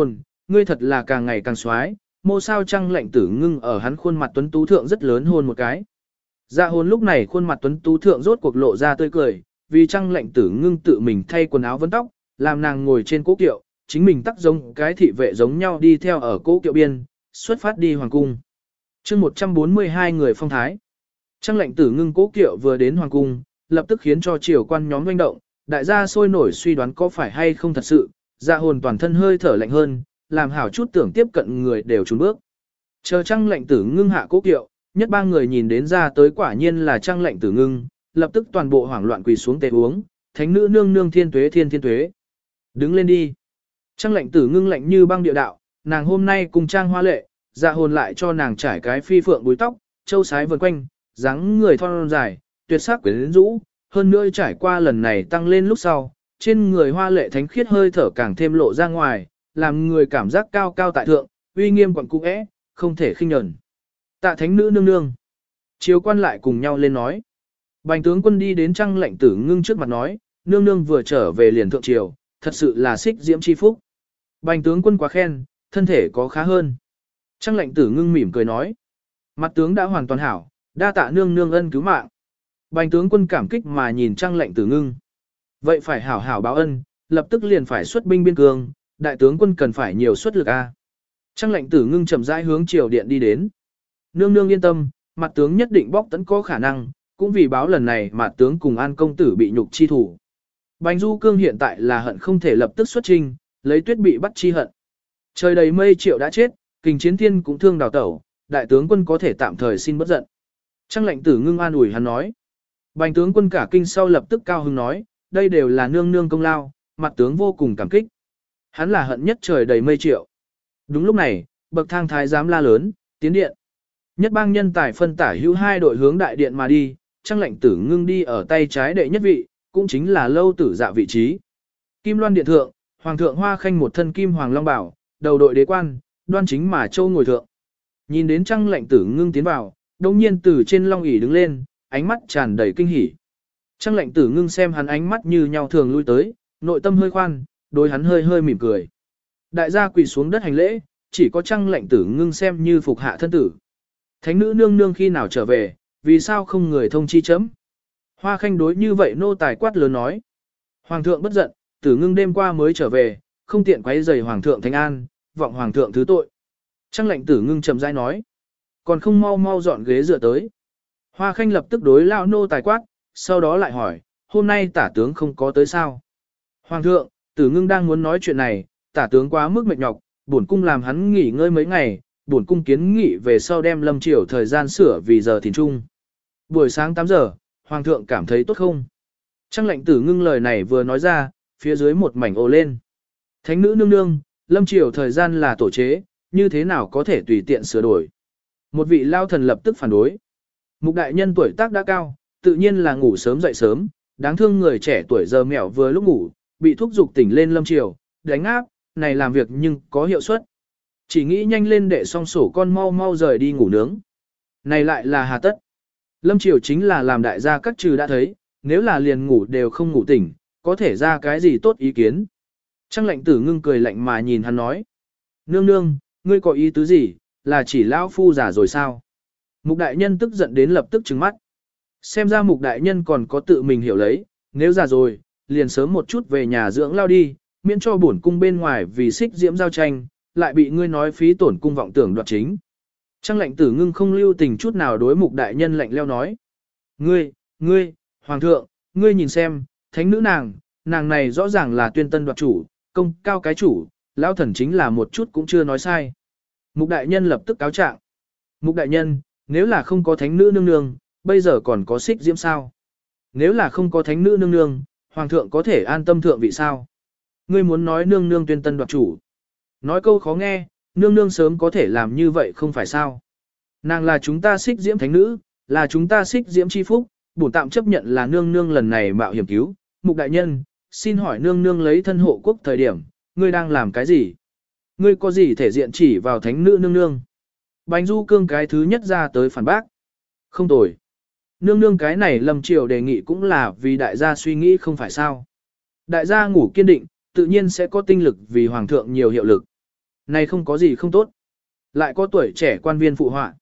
ngươi thật là càng ngày càng xoái, mô sao Trăng Lệnh Tử Ngưng ở hắn khuôn mặt tuấn tú thượng rất lớn hôn một cái. Dạ hôn lúc này khuôn mặt tuấn tú thượng rốt cuộc lộ ra tươi cười, vì Trăng Lệnh Tử Ngưng tự mình thay quần áo vấn tóc, làm nàng ngồi trên cố kiệu, chính mình tắc giống cái thị vệ giống nhau đi theo ở cố kiệu biên, xuất phát đi hoàng cung. Chương 142 người phong thái. Trăng Lệnh Tử Ngưng cố kiệu vừa đến hoàng cung, lập tức khiến cho triều quan nhóm doanh động, đại gia sôi nổi suy đoán có phải hay không thật sự, dạ hồn toàn thân hơi thở lạnh hơn, làm hảo chút tưởng tiếp cận người đều trốn bước. Chờ Trăng Lệnh Tử Ngưng hạ cố kiệu, nhất ba người nhìn đến ra tới quả nhiên là Trăng Lệnh Tử Ngưng, lập tức toàn bộ hoảng loạn quỳ xuống tề uống, thánh nữ nương nương thiên tuế thiên thiên tuế. Đứng lên đi. Trăng Lệnh Tử Ngưng lạnh như băng địa đạo, nàng hôm nay cùng trang hoa lệ, dạ hồn lại cho nàng trải cái phi phượng búi tóc, châu sái vần quanh, dáng người thon dài, tuyệt sắc quyến rũ, hơn nữa trải qua lần này tăng lên lúc sau, trên người hoa lệ thánh khiết hơi thở càng thêm lộ ra ngoài, làm người cảm giác cao cao tại thượng, uy nghiêm quận cung ẽ, không thể khinh nhẫn. Tạ thánh nữ nương nương. Chiếu quan lại cùng nhau lên nói. Bành tướng quân đi đến Trăng Lệnh Tử Ngưng trước mặt nói, nương nương vừa trở về liền thượng triều, thật sự là xích diễm chi phúc. Bành tướng quân quá khen, thân thể có khá hơn. Trăng Lệnh Tử Ngưng mỉm cười nói. Mặt tướng đã hoàn toàn hảo, đa tạ nương nương ân cứu mạng. Bành tướng quân cảm kích mà nhìn Trăng Lệnh Tử Ngưng. Vậy phải hảo hảo báo ân, lập tức liền phải xuất binh biên cương, đại tướng quân cần phải nhiều xuất lực a. Trăng Lệnh Tử Ngưng chậm rãi hướng triều điện đi đến. Nương nương yên tâm, mặt tướng nhất định bóc tấn có khả năng, cũng vì báo lần này mặt tướng cùng An công tử bị nhục chi thủ. Bành Du Cương hiện tại là hận không thể lập tức xuất trinh, lấy Tuyết bị bắt chi hận. Trời đầy mây Triệu đã chết, Kình Chiến Thiên cũng thương đào tẩu, đại tướng quân có thể tạm thời xin bất giận. Trăng Lệnh Tử Ngưng an ủi hắn nói. Bành tướng quân cả kinh sau lập tức cao hứng nói, đây đều là nương nương công lao, mặt tướng vô cùng cảm kích. Hắn là hận nhất trời đầy mây Triệu. Đúng lúc này, bậc thang thái giám la lớn, tiến điện. Nhất bang nhân tài phân tả hữu hai đội hướng đại điện mà đi, Trăng Lệnh Tử Ngưng đi ở tay trái đệ nhất vị, cũng chính là Lâu Tử Dạ vị trí. Kim Loan điện thượng, Hoàng thượng Hoa Khanh một thân kim hoàng long bảo, đầu đội đế quan, đoan chính mà châu ngồi thượng. Nhìn đến Trăng Lệnh Tử Ngưng tiến vào, đồng nhiên từ trên long ỷ đứng lên, ánh mắt tràn đầy kinh hỉ. Trăng Lệnh Tử Ngưng xem hắn ánh mắt như nhau thường lui tới, nội tâm hơi khoan, đối hắn hơi hơi mỉm cười. Đại gia quỳ xuống đất hành lễ, chỉ có Trăng Lệnh Tử Ngưng xem như phục hạ thân tử. Thánh nữ nương nương khi nào trở về, vì sao không người thông chi chấm? Hoa Khanh đối như vậy nô tài quát lớn nói. Hoàng thượng bất giận, Tử Ngưng đêm qua mới trở về, không tiện quấy rầy Hoàng thượng thánh an, vọng Hoàng thượng thứ tội. Trăng Lệnh Tử Ngưng chậm rãi nói. Còn không mau mau dọn ghế dựa tới. Hoa Khanh lập tức đối lão nô tài quát, sau đó lại hỏi, hôm nay tả tướng không có tới sao? Hoàng thượng, Tử Ngưng đang muốn nói chuyện này, tả tướng quá mức mệt nhọc, bổn cung làm hắn nghỉ ngơi mấy ngày, bổn cung kiến nghị về sau đem lâm triều thời gian sửa vì giờ thìn trung. Buổi sáng 8 giờ, Hoàng thượng cảm thấy tốt không? Trăng Lệnh Tử Ngưng lời này vừa nói ra, phía dưới một mảnh ồ lên. Thánh nữ nương nương, lâm triều thời gian là tổ chế, như thế nào có thể tùy tiện sửa đổi? Một vị lao thần lập tức phản đối. Mục đại nhân tuổi tác đã cao, tự nhiên là ngủ sớm dậy sớm, đáng thương người trẻ tuổi giờ mẹo vừa lúc ngủ, bị thúc giục tỉnh lên lâm triều, đánh áp, này làm việc nhưng có hiệu suất. Chỉ nghĩ nhanh lên để xong sổ con mau mau rời đi ngủ nướng. Này lại là hà tất. Lâm triều chính là làm đại gia các trừ đã thấy, nếu là liền ngủ đều không ngủ tỉnh, có thể ra cái gì tốt ý kiến. Trăng Lệnh Tử Ngưng cười lạnh mà nhìn hắn nói. Nương nương, ngươi có ý tứ gì, là chỉ lão phu già rồi sao? Mục đại nhân tức giận đến lập tức trừng mắt. Xem ra mục đại nhân còn có tự mình hiểu lấy, nếu già rồi, liền sớm một chút về nhà dưỡng lao đi, miễn cho bổn cung bên ngoài vì xích diễm giao tranh, lại bị ngươi nói phí tổn cung vọng tưởng đoạt chính. Trăng Lệnh Tử Ngưng không lưu tình chút nào đối mục đại nhân lạnh leo nói. Ngươi, Hoàng thượng, ngươi nhìn xem, thánh nữ nàng này rõ ràng là tuyên tân đoạt chủ, công cao cái chủ, lão thần chính là một chút cũng chưa nói sai. Mục đại nhân lập tức cáo trạng. Mục đại nhân, nếu là không có thánh nữ nương nương, bây giờ còn có xích diễm sao? Nếu là không có thánh nữ nương nương, Hoàng thượng có thể an tâm thượng vị sao? Ngươi muốn nói nương nương tuyên tân đoạt chủ. Nói câu khó nghe, nương nương sớm có thể làm như vậy không phải sao? Nàng là chúng ta xích diễm thánh nữ, là chúng ta xích diễm chi phúc, bổn tạm chấp nhận là nương nương lần này mạo hiểm cứu. Mục đại nhân, xin hỏi nương nương lấy thân hộ quốc thời điểm, ngươi đang làm cái gì? Ngươi có gì thể diện chỉ vào thánh nữ nương nương? Bành Du Cương cái thứ nhất ra tới phản bác. Không tồi. Nương nương cái này Lâm triều đề nghị cũng là vì đại gia suy nghĩ không phải sao. Đại gia ngủ kiên định, tự nhiên sẽ có tinh lực vì Hoàng thượng nhiều hiệu lực. Này không có gì không tốt. Lại có tuổi trẻ quan viên phụ họa.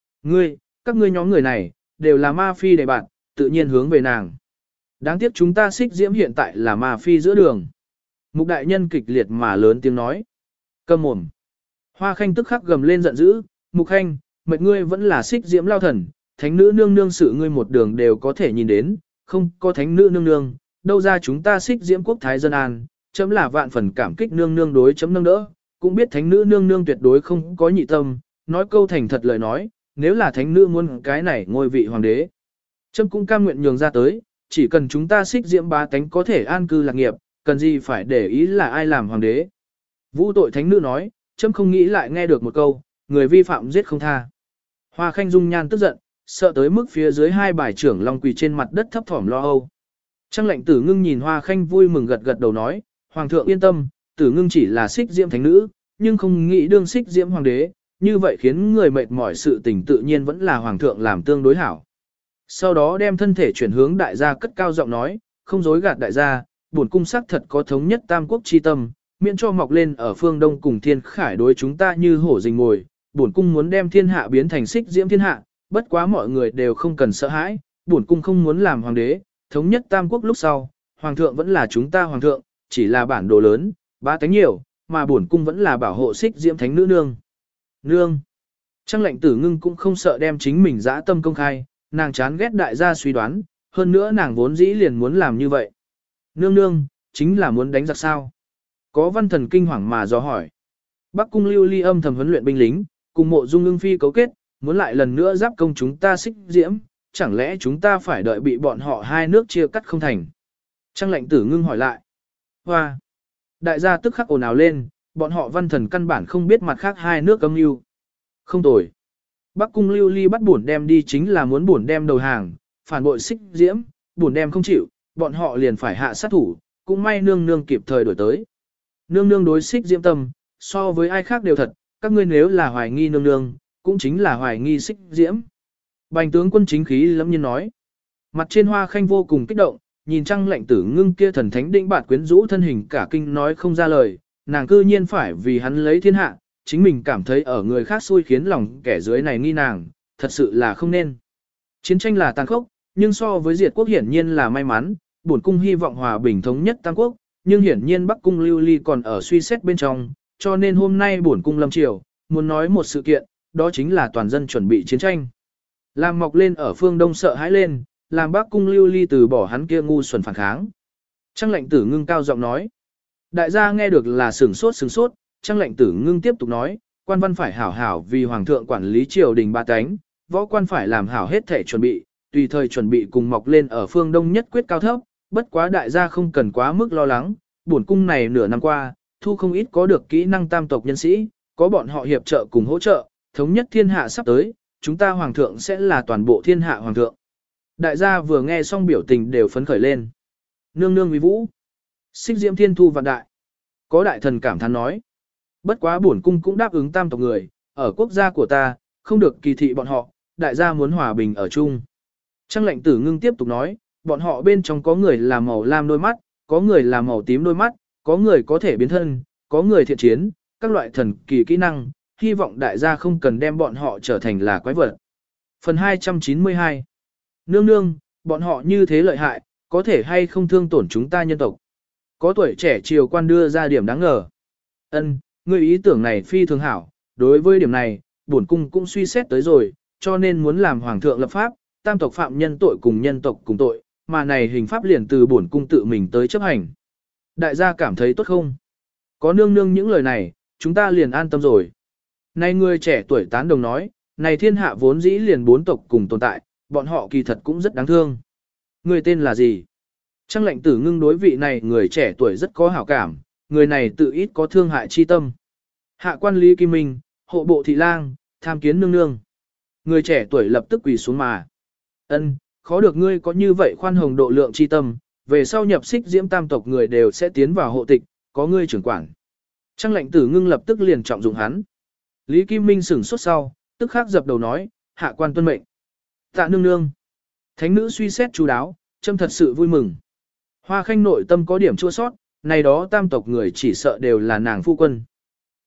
Các ngươi nhóm người này, đều là ma phi đầy bạn, tự nhiên hướng về nàng. Đáng tiếc chúng ta xích diễm hiện tại là ma phi giữa đường. Mục đại nhân kịch liệt mà lớn tiếng nói. Câm mồm. Hoa khanh tức khắc gầm lên giận dữ. Mục khanh, mệt ngươi vẫn là xích diễm lao thần. Thánh nữ nương nương sự ngươi một đường đều có thể nhìn đến. Không có thánh nữ nương nương. Đâu ra chúng ta xích diễm quốc thái dân an. Chấm là vạn phần cảm kích nương nương đối chấm nâng đỡ. Cũng biết thánh nữ nương nương tuyệt đối không có nhị tâm. Nói câu thành thật lời nói. Nếu là thánh nữ muốn cái này ngôi vị hoàng đế. Chấm cũng cam nguyện nhường ra tới. Chỉ cần chúng ta xích diễm bá tánh có thể an cư lạc nghiệp. Cần gì phải để ý là ai làm hoàng đế. Vũ tội thánh nữ nói, chấm không nghĩ lại nghe được một câu, người vi phạm giết không tha. Hoa khanh dung nhan tức giận, sợ tới mức phía dưới hai bài trưởng long quỳ trên mặt đất thấp thỏm lo âu. Trang lệnh tử ngưng nhìn hoa khanh vui mừng gật gật đầu nói, hoàng thượng yên tâm, tử ngưng chỉ là xích diễm thánh nữ, nhưng không nghĩ đương xích diễm hoàng đế, như vậy khiến người mệt mỏi sự tình tự nhiên vẫn là hoàng thượng làm tương đối hảo. Sau đó đem thân thể chuyển hướng đại gia cất cao giọng nói, không dối gạt đại gia, bổn cung sắc thật có thống nhất tam quốc chi tâm, miễn cho mọc lên ở phương đông cùng thiên khải đối chúng ta như hổ rình mồi, bổn cung muốn đem thiên hạ biến thành xích diễm thiên hạ, bất quá mọi người đều không cần sợ hãi, bổn cung không muốn làm hoàng đế, thống nhất tam quốc lúc sau, hoàng thượng vẫn là chúng ta hoàng thượng, chỉ là bản đồ lớn, ba tánh nhiều, mà bổn cung vẫn là bảo hộ xích diễm thánh nữ nương. Nương. Trang lệnh tử ngưng cũng không sợ đem chính mình dã tâm công khai, nàng chán ghét đại gia suy đoán, hơn nữa nàng vốn dĩ liền muốn làm như vậy. Nương nương, chính là muốn đánh giặc sao? Có văn thần kinh hoàng mà dò hỏi. Bắc cung Lưu Ly âm thầm huấn luyện binh lính, cùng mộ dung ưng phi cấu kết, muốn lại lần nữa giáp công chúng ta xích diễm, chẳng lẽ chúng ta phải đợi bị bọn họ hai nước chia cắt không thành? Trang lệnh tử ngưng hỏi lại. Hoa! Đại gia tức khắc ồn ào lên, bọn họ văn thần căn bản không biết mặt khác hai nước âm mưu. Không tồi. Bắc cung Lưu Ly bắt bổn đem đi chính là muốn bổn đem đầu hàng, phản bội xích diễm, bổn đem không chịu, bọn họ liền phải hạ sát thủ, cũng may nương nương kịp thời đổi tới. Nương nương đối xích diễm tâm, so với ai khác đều thật, các ngươi nếu là hoài nghi nương nương, cũng chính là hoài nghi xích diễm. Bành tướng quân chính khí lâm nhiên nói. Mặt trên hoa khanh vô cùng kích động, nhìn Trang lệnh tử ngưng kia thần thánh định bạt quyến rũ thân hình cả kinh nói không ra lời, nàng cư nhiên phải vì hắn lấy thiên hạ, chính mình cảm thấy ở người khác xui khiến lòng kẻ dưới này nghi nàng, thật sự là không nên. Chiến tranh là tàn khốc, nhưng so với diệt quốc hiển nhiên là may mắn, bổn cung hy vọng hòa bình thống nhất tam quốc, nhưng hiển nhiên Bắc cung Lưu Ly còn ở suy xét bên trong, cho nên hôm nay bổn cung lâm triều, muốn nói một sự kiện, đó chính là toàn dân chuẩn bị chiến tranh. Làm mọc lên ở phương đông sợ hãi lên, làm Bắc cung Lưu Ly từ bỏ hắn kia ngu xuẩn phản kháng. Trang lệnh tử ngưng cao giọng nói. Đại gia nghe được là sửng sốt, Trang lệnh tử ngưng tiếp tục nói, quan văn phải hảo hảo vì hoàng thượng quản lý triều đình ba cánh, võ quan phải làm hảo hết thể chuẩn bị, tùy thời chuẩn bị cùng mọc lên ở phương đông nhất quyết cao thấp, bất quá đại gia không cần quá mức lo lắng, bổn cung này nửa năm qua, thu không ít có được kỹ năng tam tộc nhân sĩ, có bọn họ hiệp trợ cùng hỗ trợ, thống nhất thiên hạ sắp tới, chúng ta hoàng thượng sẽ là toàn bộ thiên hạ hoàng thượng. Đại gia vừa nghe xong biểu tình đều phấn khởi lên. Nương nương uy vũ, xích diễm thiên thu vạn đại. Có đại thần cảm thán nói, bất quá bổn cung cũng đáp ứng tam tộc người, ở quốc gia của ta, không được kỳ thị bọn họ, đại gia muốn hòa bình ở chung. Trang lệnh tử ngưng tiếp tục nói, bọn họ bên trong có người là màu lam đôi mắt, có người là màu tím đôi mắt, có người có thể biến thân, có người thiện chiến, các loại thần kỳ kỹ năng, hy vọng đại gia không cần đem bọn họ trở thành là quái vật. Phần 292 Nương nương, bọn họ như thế lợi hại, có thể hay không thương tổn chúng ta nhân tộc. Có tuổi trẻ triều quan đưa ra điểm đáng ngờ. Ân, ngươi ý tưởng này phi thường hảo, đối với điểm này, bổn cung cũng suy xét tới rồi, cho nên muốn làm hoàng thượng lập pháp, tam tộc phạm nhân tội cùng nhân tộc cùng tội, mà này hình pháp liền từ bổn cung tự mình tới chấp hành. Đại gia cảm thấy tốt không? Có nương nương những lời này, chúng ta liền an tâm rồi. Này người trẻ tuổi tán đồng nói, này thiên hạ vốn dĩ liền bốn tộc cùng tồn tại, bọn họ kỳ thật cũng rất đáng thương. Người tên là gì? Trang lệnh tử ngưng đối vị này người trẻ tuổi rất có hảo cảm, người này tự ít có thương hại chi tâm. Hạ quan Lý Kim Minh, hộ bộ thị lang, tham kiến nương nương. Người trẻ tuổi lập tức quỳ xuống mà. Ân, khó được ngươi có như vậy khoan hồng độ lượng chi tâm, về sau nhập xích diễm tam tộc người đều sẽ tiến vào hộ tịch, có ngươi trưởng quản. Trang lệnh tử ngưng lập tức liền trọng dụng hắn. Lý Kim Minh sửng sốt sau, tức khắc dập đầu nói, hạ quan tuân mệnh. Tạ nương nương. Thánh nữ suy xét chú đáo, trâm thật sự vui mừng. Hoa khanh nội tâm có điểm chua sót, này đó tam tộc người chỉ sợ đều là nàng phu quân.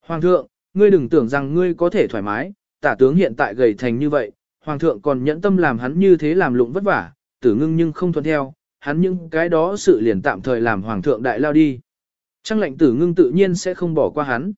Hoàng thượng, ngươi đừng tưởng rằng ngươi có thể thoải mái, tả tướng hiện tại gầy thành như vậy, hoàng thượng còn nhẫn tâm làm hắn như thế làm lụng vất vả, Tử Ngưng nhưng không thuận theo, hắn những cái đó sự liền tạm thời làm hoàng thượng đại lao đi. Trang lệnh Tử Ngưng tự nhiên sẽ không bỏ qua hắn.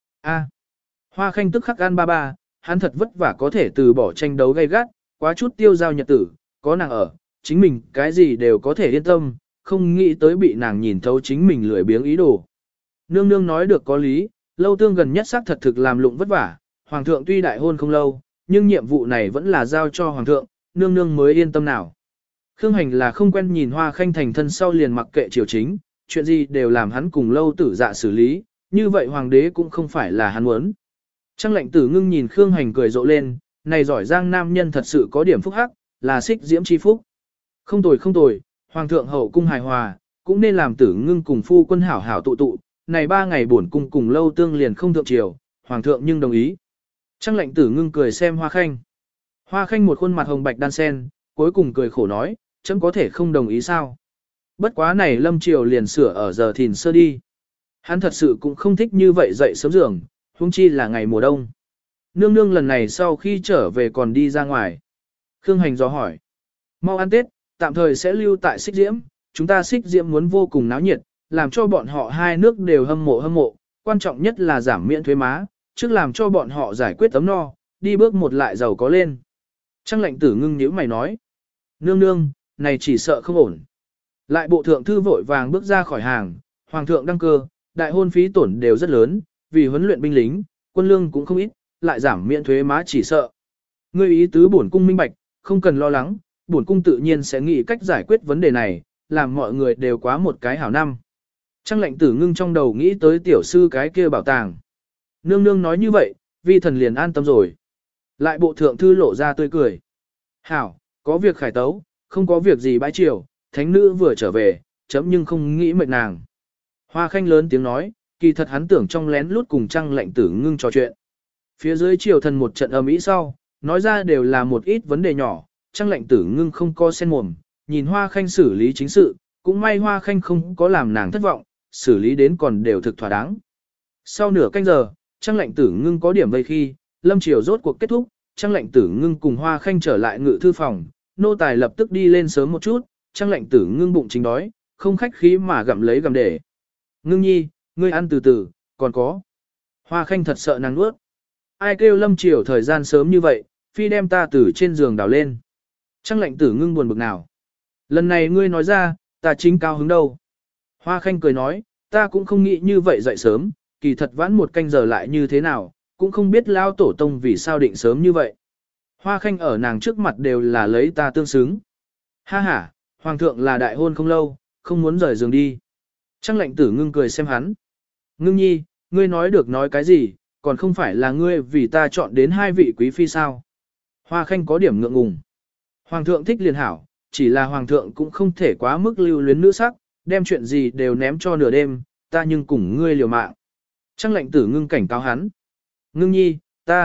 Hoa Khanh tức khắc gan ba, hắn thật vất vả có thể từ bỏ tranh đấu gay gắt, quá chút tiêu giao nhật tử, có nàng ở, chính mình cái gì đều có thể yên tâm, không nghĩ tới bị nàng nhìn thấu chính mình lười biếng ý đồ. Nương nương nói được có lý, Lâu Tương gần nhất xác thật thực làm lụng vất vả, hoàng thượng tuy đại hôn không lâu, nhưng nhiệm vụ này vẫn là giao cho hoàng thượng, nương nương mới yên tâm nào. Khương Hành là không quen nhìn Hoa Khanh thành thân sau liền mặc kệ triều chính, chuyện gì đều làm hắn cùng Lâu Tử Dạ xử lý, như vậy hoàng đế cũng không phải là hắn muốn. Trang lệnh Tử Ngưng nhìn Khương Hành cười rộ lên, này giỏi giang nam nhân thật sự có điểm phúc hắc, là xích diễm chi phúc. Không tồi, hoàng thượng hậu cung hài hòa, cũng nên làm Tử Ngưng cùng phu quân hảo hảo tụ tụ, này 3 ngày bổn cung cùng Lâu Tương liền không thượng triều, hoàng thượng nhưng đồng ý. Trang lệnh Tử Ngưng cười xem Hoa Khanh. Hoa Khanh một khuôn mặt hồng bạch đan sen, cuối cùng cười khổ nói, chấm có thể không đồng ý sao. Bất quá này lâm triều liền sửa ở giờ thìn sơ đi. Hắn thật sự cũng không thích như vậy dậy sớm giường, huống chi là ngày mùa đông. Nương nương lần này sau khi trở về còn đi ra ngoài. Khương Hành dò hỏi. Mau ăn Tết, tạm thời sẽ lưu tại Xích Diễm, chúng ta Xích Diễm muốn vô cùng náo nhiệt, làm cho bọn họ hai nước đều hâm mộ, quan trọng nhất là giảm miễn thuế má, trước làm cho bọn họ giải quyết tấm no, đi bước một lại giàu có lên. Trang lệnh Tử Ngưng nhíu mày nói. Nương, này chỉ sợ không ổn. Lại bộ thượng thư vội vàng bước ra khỏi hàng, hoàng thượng đăng cơ, đại hôn phí tổn đều rất lớn, vì huấn luyện binh lính, quân lương cũng không ít, lại giảm miễn thuế má chỉ sợ. Ngươi ý tứ bổn cung minh bạch, không cần lo lắng, bổn cung tự nhiên sẽ nghĩ cách giải quyết vấn đề này, làm mọi người đều quá một cái hảo năm. Trang lệnh Tử Ngưng trong đầu nghĩ tới tiểu sư cái kia bảo tàng. Nương nói như vậy, vi thần liền an tâm rồi. Lại bộ thượng thư lộ ra tươi cười. Hảo, có việc khải tấu, không có việc gì bãi triều, thánh nữ vừa trở về, chấm nhưng không nghĩ mệt nàng. Hoa Khanh lớn tiếng nói, kỳ thật hắn tưởng trong lén lút cùng Trang lệnh Tử Ngưng trò chuyện. Phía dưới triều thần một trận ầm ĩ sau, nói ra đều là một ít vấn đề nhỏ, Trang lệnh Tử Ngưng không có sen mồm, nhìn Hoa Khanh xử lý chính sự, cũng may Hoa Khanh không có làm nàng thất vọng, xử lý đến còn đều thực thỏa đáng. Sau nửa canh giờ, Trang lệnh Tử Ngưng có điểm vây khi, lâm triều rốt cuộc kết thúc, Trang lệnh Tử Ngưng cùng Hoa Khanh trở lại ngự thư phòng, nô tài lập tức đi lên sớm một chút, Trang lệnh Tử Ngưng bụng chính đói, không khách khí mà gặm lấy gặm để. Ngưng nhi, ngươi ăn từ từ, còn có. Hoa Khanh thật sợ nàng nuốt. Ai kêu lâm triều thời gian sớm như vậy, phi đem ta từ trên giường đào lên. Trang lệnh Tử Ngưng buồn bực nào. Lần này ngươi nói ra, ta chính cao hứng đâu. Hoa Khanh cười nói, ta cũng không nghĩ như vậy dậy sớm, kỳ thật vãn một canh giờ lại như thế nào, cũng không biết lao tổ tông vì sao định sớm như vậy. Hoa Khanh ở nàng trước mặt đều là lấy ta tương xứng. Ha ha, hoàng thượng là đại hôn không lâu, không muốn rời giường đi. Trang lệnh Tử Ngưng cười xem hắn. Ngưng nhi, ngươi nói được nói cái gì, còn không phải là ngươi vì ta chọn đến 2 vị quý phi sao. Hoa Khanh có điểm ngượng ngùng. Hoàng thượng thích liền hảo, chỉ là hoàng thượng cũng không thể quá mức lưu luyến nữ sắc, đem chuyện gì đều ném cho nửa đêm, ta nhưng cùng ngươi liều mạng. Trang lệnh Tử Ngưng cảnh cáo hắn. Ngưng nhi,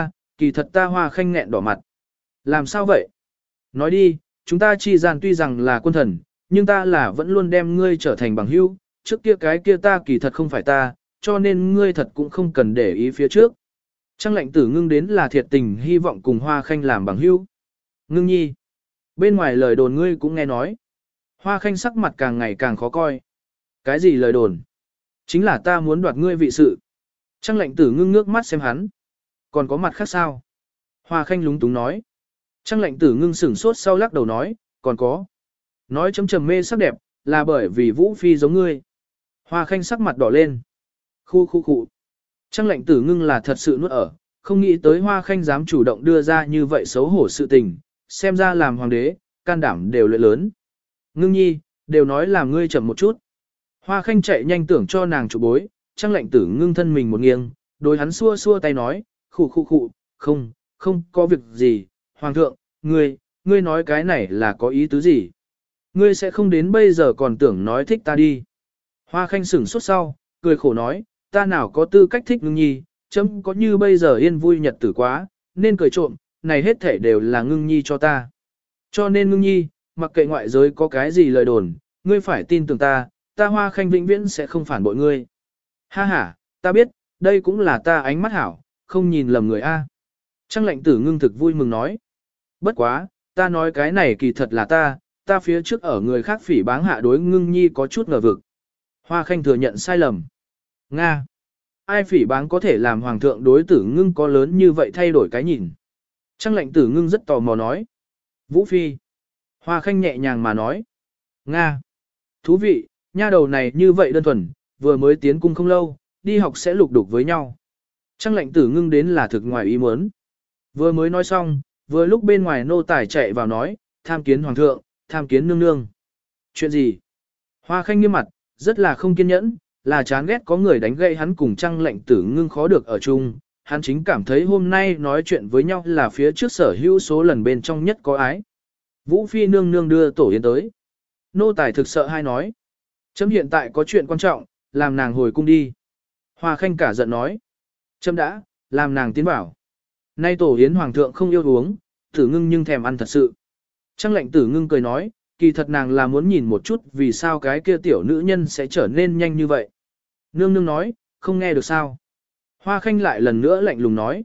kỳ thật ta Hoa Khanh nghẹn đỏ mặt. Làm sao vậy? Nói đi, chúng ta chi gian tuy rằng là quân thần, nhưng ta là vẫn luôn đem ngươi trở thành bằng hữu, trước kia cái kia ta kỳ thật không phải ta, cho nên ngươi thật cũng không cần để ý phía trước. Trang lệnh Tử Ngưng đến là thiệt tình hy vọng cùng Hoa Khanh làm bằng hữu. Ngưng nhi, bên ngoài lời đồn ngươi cũng nghe nói. Hoa Khanh sắc mặt càng ngày càng khó coi. Cái gì lời đồn? Chính là ta muốn đoạt ngươi vị sự. Trang lệnh Tử Ngưng ngước mắt xem hắn. Còn có mặt khác sao? Hoa Khanh lúng túng nói. Trang lệnh Tử Ngưng sửng sốt sau lắc đầu nói, còn có. Nói chấm trầm mê sắc đẹp, là bởi vì Vũ Phi giống ngươi. Hoa Khanh sắc mặt đỏ lên. Khu. Trang lệnh Tử Ngưng là thật sự nuốt ở, không nghĩ tới Hoa Khanh dám chủ động đưa ra như vậy xấu hổ sự tình, xem ra làm hoàng đế, can đảm đều luyện lớn. Ngưng nhi, đều nói là ngươi chậm một chút. Hoa Khanh chạy nhanh tưởng cho nàng trụ bối, Trang lệnh Tử Ngưng thân mình một nghiêng, đối hắn xua tay nói, khụ, không có việc gì, hoàng thượng, ngươi nói cái này là có ý tứ gì? Ngươi sẽ không đến bây giờ còn tưởng nói thích ta đi. Hoa Khanh sửng sốt sau, cười khổ nói, ta nào có tư cách thích Ngưng nhi, chấm có như bây giờ yên vui nhật tử quá, nên cười trộm, này hết thể đều là Ngưng nhi cho ta. Cho nên Ngưng nhi, mặc kệ ngoại giới có cái gì lời đồn, ngươi phải tin tưởng ta Hoa Khanh vĩnh viễn sẽ không phản bội ngươi. Ha ha, ta biết, đây cũng là ta ánh mắt hảo, không nhìn lầm người A. Trăng lệnh tử ngưng thực vui mừng nói. Bất quá, ta nói cái này kỳ thật là ta phía trước ở người khác phỉ báng hạ đối ngưng nhi có chút ngờ vực. Hoa khanh thừa nhận sai lầm. Nga. Ai phỉ báng có thể làm hoàng thượng đối tử ngưng có lớn như vậy thay đổi cái nhìn. Trăng lệnh tử ngưng rất tò mò nói. Vũ Phi. Hoa khanh nhẹ nhàng mà nói. Nga. Thú vị, nha đầu này như vậy đơn thuần, vừa mới tiến cung không lâu, đi học sẽ lục đục với nhau. Trăng lệnh tử ngưng đến là thực ngoài ý muốn. Vừa mới nói xong, vừa lúc bên ngoài nô tài chạy vào nói, tham kiến hoàng thượng, tham kiến nương nương. Chuyện gì? Hoa khanh nghiêm mặt, rất là không kiên nhẫn, là chán ghét có người đánh gậy hắn cùng trăng lệnh tử ngưng khó được ở chung. Hắn chính cảm thấy hôm nay nói chuyện với nhau là phía trước sở hữu số lần bên trong nhất có ái. Vũ Phi nương nương đưa tổ yến tới. Nô tài thực sợ hai nói. Chấm hiện tại có chuyện quan trọng, làm nàng hồi cung đi. Hoa khanh cả giận nói. Chấm đã, làm nàng tiến bảo. Nay tổ yến hoàng thượng không yêu uống, tử ngưng nhưng thèm ăn thật sự. Trăng lệnh tử ngưng cười nói, kỳ thật nàng là muốn nhìn một chút vì sao cái kia tiểu nữ nhân sẽ trở nên nhanh như vậy. Nương nương nói, không nghe được sao. Hoa khanh lại lần nữa lạnh lùng nói.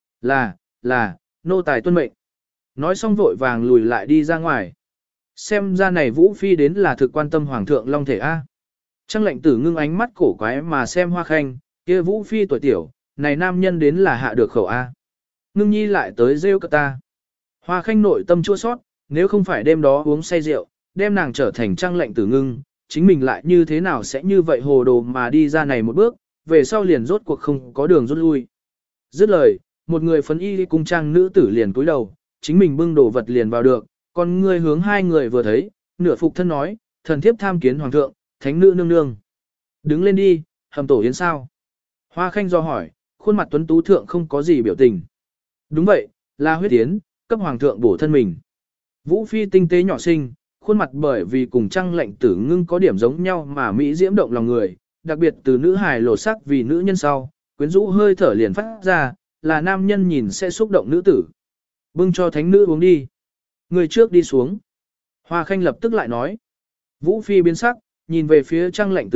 Là, nô tài tuân mệnh. Nói xong vội vàng lùi lại đi ra ngoài. Xem ra này Vũ Phi đến là thực quan tâm Hoàng thượng Long Thể A. Trăng lệnh tử ngưng ánh mắt cổ quái mà xem Hoa khanh, kia Vũ Phi tuổi tiểu, này nam nhân đến là hạ được khẩu A. Ngưng nhi lại tới rêu cợt ta. Hoa khanh nội tâm chua sót, nếu không phải đêm đó uống say rượu, đem nàng trở thành trăng lệnh tử ngưng, chính mình lại như thế nào sẽ như vậy hồ đồ mà đi ra này một bước, về sau liền rốt cuộc không có đường rút lui. Dứt lời, một người phấn y cung trang nữ tử liền cúi đầu, chính mình bưng đồ vật liền vào được, còn người hướng hai người vừa thấy, nửa phục thân nói, thần thiếp tham kiến hoàng thượng, thánh nữ nương nương. Đứng lên đi, hầm tổ yến sao? Hoa khanh do hỏi, khuôn mặt tuấn tú thượng không có gì biểu tình. Đúng vậy, là huyết yến, cấp hoàng thượng bổ thân mình. Vũ Phi tinh tế nhỏ xinh, khuôn mặt bởi vì cùng trăng lệnh tử ngưng có điểm giống nhau mà Mỹ diễm động lòng người, đặc biệt từ nữ hài lộ sắc vì nữ nhân sau, quyến rũ hơi thở liền phát ra, là nam nhân nhìn sẽ xúc động nữ tử. Bưng cho thánh nữ uống đi. Người trước đi xuống. Hoa khanh lập tức lại nói. Vũ Phi biến sắc, nhìn về phía trăng lệnh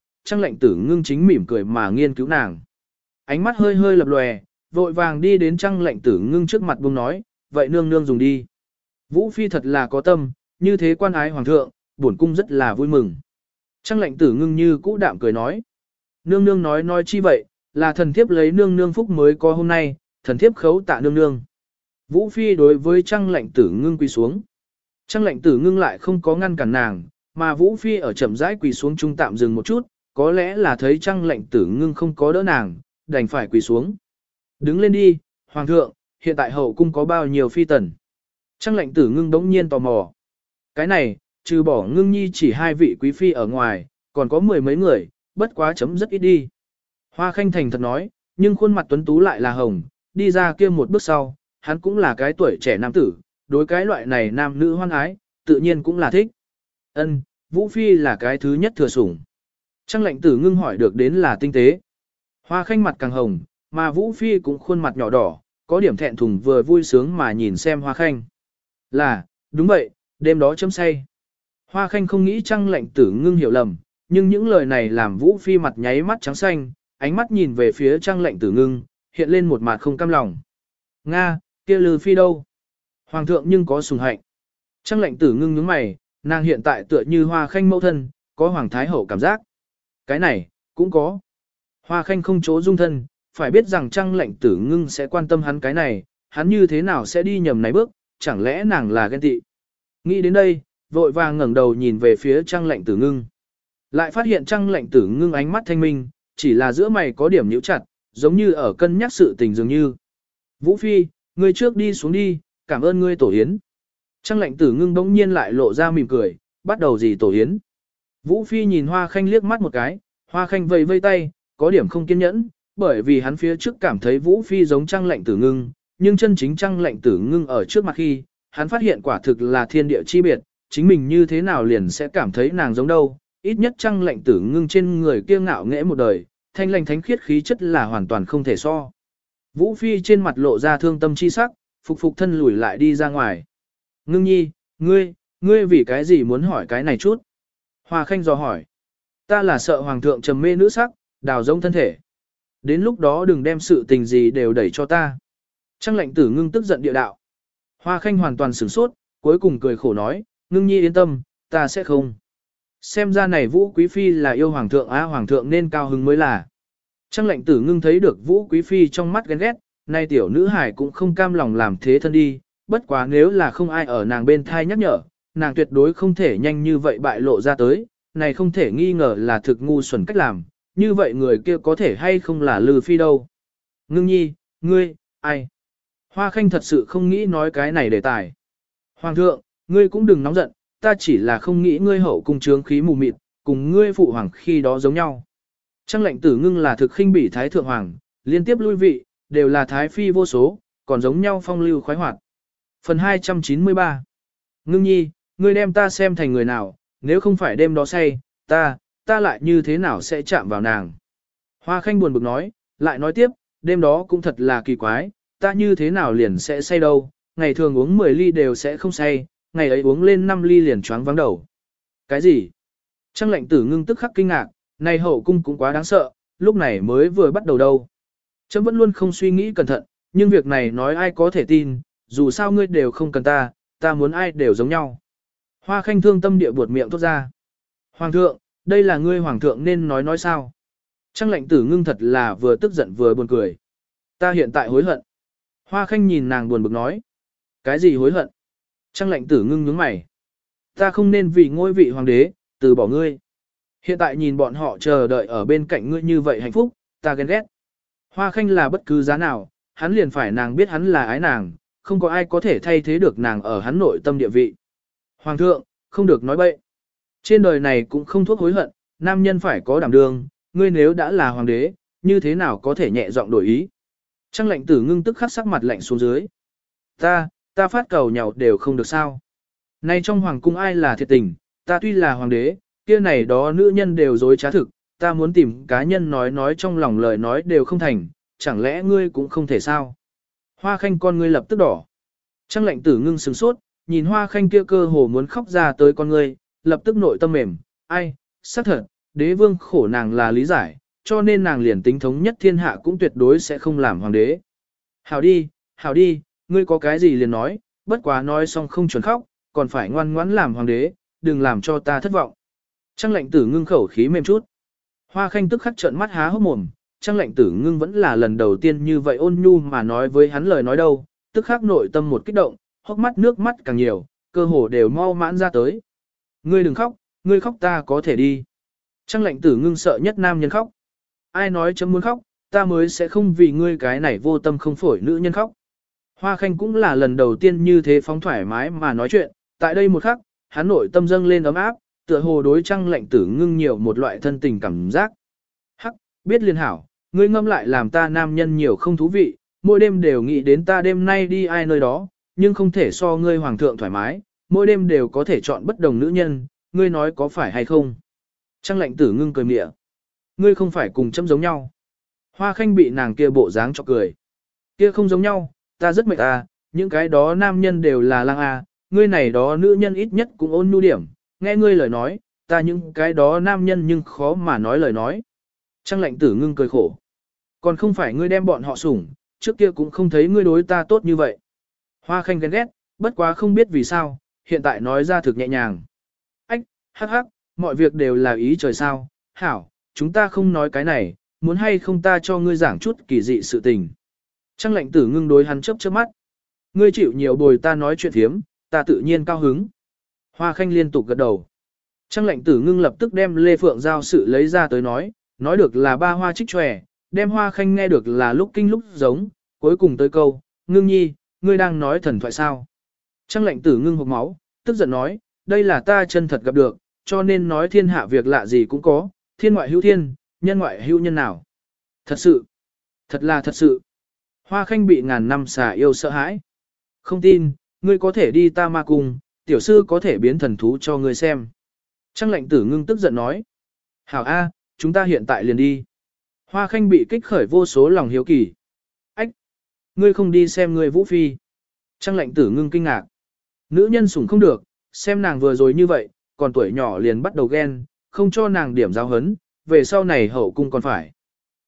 tử ngưng chính mỉm cười mà nghiên cứu nàng. Ánh mắt hơi hơi lập lòe, vội vàng đi đến trăng lệnh tử ngưng trước mặt buông nói, vậy nương nương dùng đi. Vũ Phi thật là có tâm, như thế quan ái hoàng thượng, bổn cung rất là vui mừng. Trăng lệnh tử ngưng như cũ đạm cười nói. Nương nương nói chi vậy, là thần thiếp lấy nương nương phúc mới có hôm nay, thần thiếp khấu tạ nương nương. Vũ Phi đối với trăng lệnh tử ngưng quỳ xuống. Trăng lệnh tử ngưng lại không có ngăn cản nàng, mà Vũ Phi ở chậm rãi quỳ xuống trung tạm dừng một chút, có lẽ là thấy trăng lệnh tử ngưng không có đỡ nàng, đành phải quỳ xuống. Đứng lên đi, hoàng thượng, hiện tại hậu cung có bao nhiêu phi tần. Trăng lệnh tử ngưng đống nhiên tò mò. Cái này, trừ bỏ ngưng nhi chỉ hai vị quý phi ở ngoài, còn có mười mấy người, bất quá chấm rất ít đi. Hoa khanh thành thật nói, nhưng khuôn mặt tuấn tú lại là hồng, đi ra kia một bước sau, hắn cũng là cái tuổi trẻ nam tử, đối cái loại này nam nữ hoan ái, tự nhiên cũng là thích. Ân, Vũ Phi là cái thứ nhất thừa sủng. Trăng lệnh tử ngưng hỏi được đến là tinh tế. Hoa khanh mặt càng hồng, mà Vũ Phi cũng khuôn mặt nhỏ đỏ, có điểm thẹn thùng vừa vui sướng mà nhìn xem Hoa khanh. Là, đúng vậy, đêm đó chấm say. Hoa khanh không nghĩ trăng lệnh tử ngưng hiểu lầm, nhưng những lời này làm Vũ Phi mặt nháy mắt trắng xanh, ánh mắt nhìn về phía trăng lệnh tử ngưng, hiện lên một mặt không cam lòng. Nga, kia Lư Phi đâu? Hoàng thượng nhưng có sùng hạnh. Trăng lệnh tử ngưng nhướng mày, nàng hiện tại tựa như Hoa khanh mẫu thân, có hoàng thái hậu cảm giác. Cái này, cũng có. Hoa khanh không chỗ dung thân, phải biết rằng trăng lệnh tử ngưng sẽ quan tâm hắn cái này, hắn như thế nào sẽ đi nhầm này bước, chẳng lẽ nàng là ghen tị. Nghĩ đến đây, vội vàng ngẩng đầu nhìn về phía trăng lệnh tử ngưng. Lại phát hiện trăng lệnh tử ngưng ánh mắt thanh minh, chỉ là giữa mày có điểm nhíu chặt, giống như ở cân nhắc sự tình dường như. Vũ Phi, ngươi trước đi xuống đi, cảm ơn ngươi tổ hiến. Trăng lệnh tử ngưng bỗng nhiên lại lộ ra mỉm cười, bắt đầu gì tổ hiến. Vũ Phi nhìn Hoa khanh liếc mắt một cái, Hoa khanh vây vây tay, có điểm không kiên nhẫn, bởi vì hắn phía trước cảm thấy Vũ Phi giống trăng lệnh tử ngưng, nhưng chân chính trăng lệnh tử ngưng ở trước mặt khi, hắn phát hiện quả thực là thiên địa chi biệt, chính mình như thế nào liền sẽ cảm thấy nàng giống đâu, ít nhất trăng lệnh tử ngưng trên người kiêu ngạo nghễ một đời, thanh lành thánh khiết khí chất là hoàn toàn không thể so. Vũ Phi trên mặt lộ ra thương tâm chi sắc, phục thân lùi lại đi ra ngoài. Ngưng nhi, ngươi vì cái gì muốn hỏi cái này chút? Hoa khanh dò hỏi. Ta là sợ hoàng thượng trầm mê nữ sắc, đào rông thân thể. Đến lúc đó đừng đem sự tình gì đều đẩy cho ta. Trang lệnh tử ngưng tức giận địa đạo. Hoa khanh hoàn toàn sửng sốt, cuối cùng cười khổ nói, ngưng nhi yên tâm, ta sẽ không. Xem ra này Vũ Quý Phi là yêu hoàng thượng á, hoàng thượng nên cao hứng mới là. Trang lệnh tử ngưng thấy được Vũ Quý Phi trong mắt ghen ghét, nay tiểu nữ hải cũng không cam lòng làm thế thân đi, bất quá nếu là không ai ở nàng bên thai nhắc nhở, nàng tuyệt đối không thể nhanh như vậy bại lộ ra tới, này không thể nghi ngờ là thực ngu xuẩn cách làm, như vậy người kia có thể hay không là Lư Phi đâu. Ngưng nhi, ngươi, ai? Hoa khanh thật sự không nghĩ nói cái này đề tài. Hoàng thượng, ngươi cũng đừng nóng giận, ta chỉ là không nghĩ ngươi hậu cung trướng khí mù mịt, cùng ngươi phụ hoàng khi đó giống nhau. Trang lệnh tử ngưng là thực khinh bỉ thái thượng hoàng, liên tiếp lui vị, đều là thái phi vô số, còn giống nhau phong lưu khoái hoạt. Phần 293 Ngưng nhi, ngươi đem ta xem thành người nào, nếu không phải đêm đó say, ta lại như thế nào sẽ chạm vào nàng. Hoa khanh buồn bực nói, lại nói tiếp, đêm đó cũng thật là kỳ quái, ta như thế nào liền sẽ say đâu, ngày thường uống 10 ly đều sẽ không say, ngày ấy uống lên 5 ly liền choáng vắng đầu. Cái gì? Trang lệnh tử ngưng tức khắc kinh ngạc, này hậu cung cũng quá đáng sợ, lúc này mới vừa bắt đầu đâu. Chấm vẫn luôn không suy nghĩ cẩn thận, nhưng việc này nói ai có thể tin, dù sao ngươi đều không cần ta muốn ai đều giống nhau. Hoa khanh thương tâm địa buột miệng thốt ra. Hoàng thượng, đây là ngươi hoàng thượng nên nói sao? Trang lệnh tử ngưng thật là vừa tức giận vừa buồn cười. Ta hiện tại hối hận. Hoa khanh nhìn nàng buồn bực nói. Cái gì hối hận? Trang lệnh tử ngưng nhướng mày. Ta không nên vì ngôi vị hoàng đế, từ bỏ ngươi. Hiện tại nhìn bọn họ chờ đợi ở bên cạnh ngươi như vậy hạnh phúc, ta ghen ghét. Hoa khanh là bất cứ giá nào, hắn liền phải nàng biết hắn là ái nàng, không có ai có thể thay thế được nàng ở hắn nội tâm địa vị. Hoàng thượng, không được nói bậy. Trên đời này cũng không thuốc hối hận, nam nhân phải có đảm đương, ngươi nếu đã là hoàng đế, như thế nào có thể nhẹ giọng đổi ý. Trang lệnh tử ngưng tức khắc sắc mặt lạnh xuống dưới. Ta phát cầu nhau đều không được sao. Nay trong hoàng cung ai là thiệt tình, ta tuy là hoàng đế, kia này đó nữ nhân đều dối trá thực, ta muốn tìm cá nhân nói trong lòng lời nói đều không thành, chẳng lẽ ngươi cũng không thể sao. Hoa khanh con ngươi lập tức đỏ. Trang lệnh tử ngưng sửng sốt, nhìn hoa khanh kia cơ hồ muốn khóc ra tới con ngươi, lập tức nội tâm mềm, ai, xác thật, đế vương khổ nàng là lý giải, cho nên nàng liền tính thống nhất thiên hạ cũng tuyệt đối sẽ không làm hoàng đế. Hảo đi, ngươi có cái gì liền nói, bất quá nói xong không chuẩn khóc, còn phải ngoan ngoãn làm hoàng đế, đừng làm cho ta thất vọng. Trang lệnh tử ngưng khẩu khí mềm chút. Hoa khanh tức khắc trợn mắt há hốc mồm, trang lệnh tử ngưng vẫn là lần đầu tiên như vậy ôn nhu mà nói với hắn lời nói đâu, tức khắc nội tâm một kích động, hốc mắt nước mắt càng nhiều, cơ hồ đều mau mãn ra tới. Ngươi đừng khóc, ngươi khóc ta có thể đi. Trang lệnh tử ngưng sợ nhất nam nhân khóc. Ai nói chấm muốn khóc, ta mới sẽ không vì ngươi cái này vô tâm không phổi nữ nhân khóc. Hoa khanh cũng là lần đầu tiên như thế phóng thoải mái mà nói chuyện, tại đây một khắc, hắn nội tâm dâng lên ấm áp, tựa hồ đối trang lệnh tử ngưng nhiều một loại thân tình cảm giác. Hắc, biết liên hảo, ngươi ngâm lại làm ta nam nhân nhiều không thú vị, mỗi đêm đều nghĩ đến ta đêm nay đi ai nơi đó, nhưng không thể so ngươi hoàng thượng thoải mái, mỗi đêm đều có thể chọn bất đồng nữ nhân, ngươi nói có phải hay không? Trang lệnh tử ngưng cười mỉa. Ngươi không phải cùng chấm giống nhau. Hoa khanh bị nàng kia bộ dáng cho cười. Kia không giống nhau, ta rất mệt à, những cái đó nam nhân đều là lang à, ngươi này đó nữ nhân ít nhất cũng ôn nhu điểm, nghe ngươi lời nói, ta những cái đó nam nhân nhưng khó mà nói lời nói. Trang lệnh tử ngưng cười khổ. Còn không phải ngươi đem bọn họ sủng, trước kia cũng không thấy ngươi đối ta tốt như vậy. Hoa khanh ghen ghét, bất quá không biết vì sao, hiện tại nói ra thực nhẹ nhàng. Ách, hắc hắc, mọi việc đều là ý trời sao, hảo, chúng ta không nói cái này, muốn hay không ta cho ngươi giảng chút kỳ dị sự tình. Trang lệnh tử ngưng đối hắn chớp chớp mắt. Ngươi chịu nhiều bồi ta nói chuyện thiếm, ta tự nhiên cao hứng. Hoa khanh liên tục gật đầu. Trang lệnh tử ngưng lập tức đem Lê Phượng Giao sự lấy ra tới nói được là ba hoa trích tròe, đem Hoa khanh nghe được là lúc kinh lúc giống, cuối cùng tới câu, ngưng nhi, ngươi đang nói thần thoại sao. Trang lệnh tử ngưng hộc máu, tức giận nói, đây là ta chân thật gặp được, cho nên nói thiên hạ việc lạ gì cũng có, thiên ngoại hữu thiên, nhân ngoại hữu nhân nào. Thật sự, thật là thật sự. Hoa khanh bị ngàn năm xà yêu sợ hãi. Không tin, ngươi có thể đi ta ma cung, tiểu sư có thể biến thần thú cho ngươi xem. Trang lệnh tử ngưng tức giận nói. Hảo A, chúng ta hiện tại liền đi. Hoa khanh bị kích khởi vô số lòng hiếu kỳ. Ách, ngươi không đi xem ngươi vũ phi. Trang lệnh tử ngưng kinh ngạc. Nữ nhân sủng không được, xem nàng vừa rồi như vậy, còn tuổi nhỏ liền bắt đầu ghen, không cho nàng điểm giáo hấn, về sau này hậu cung còn phải.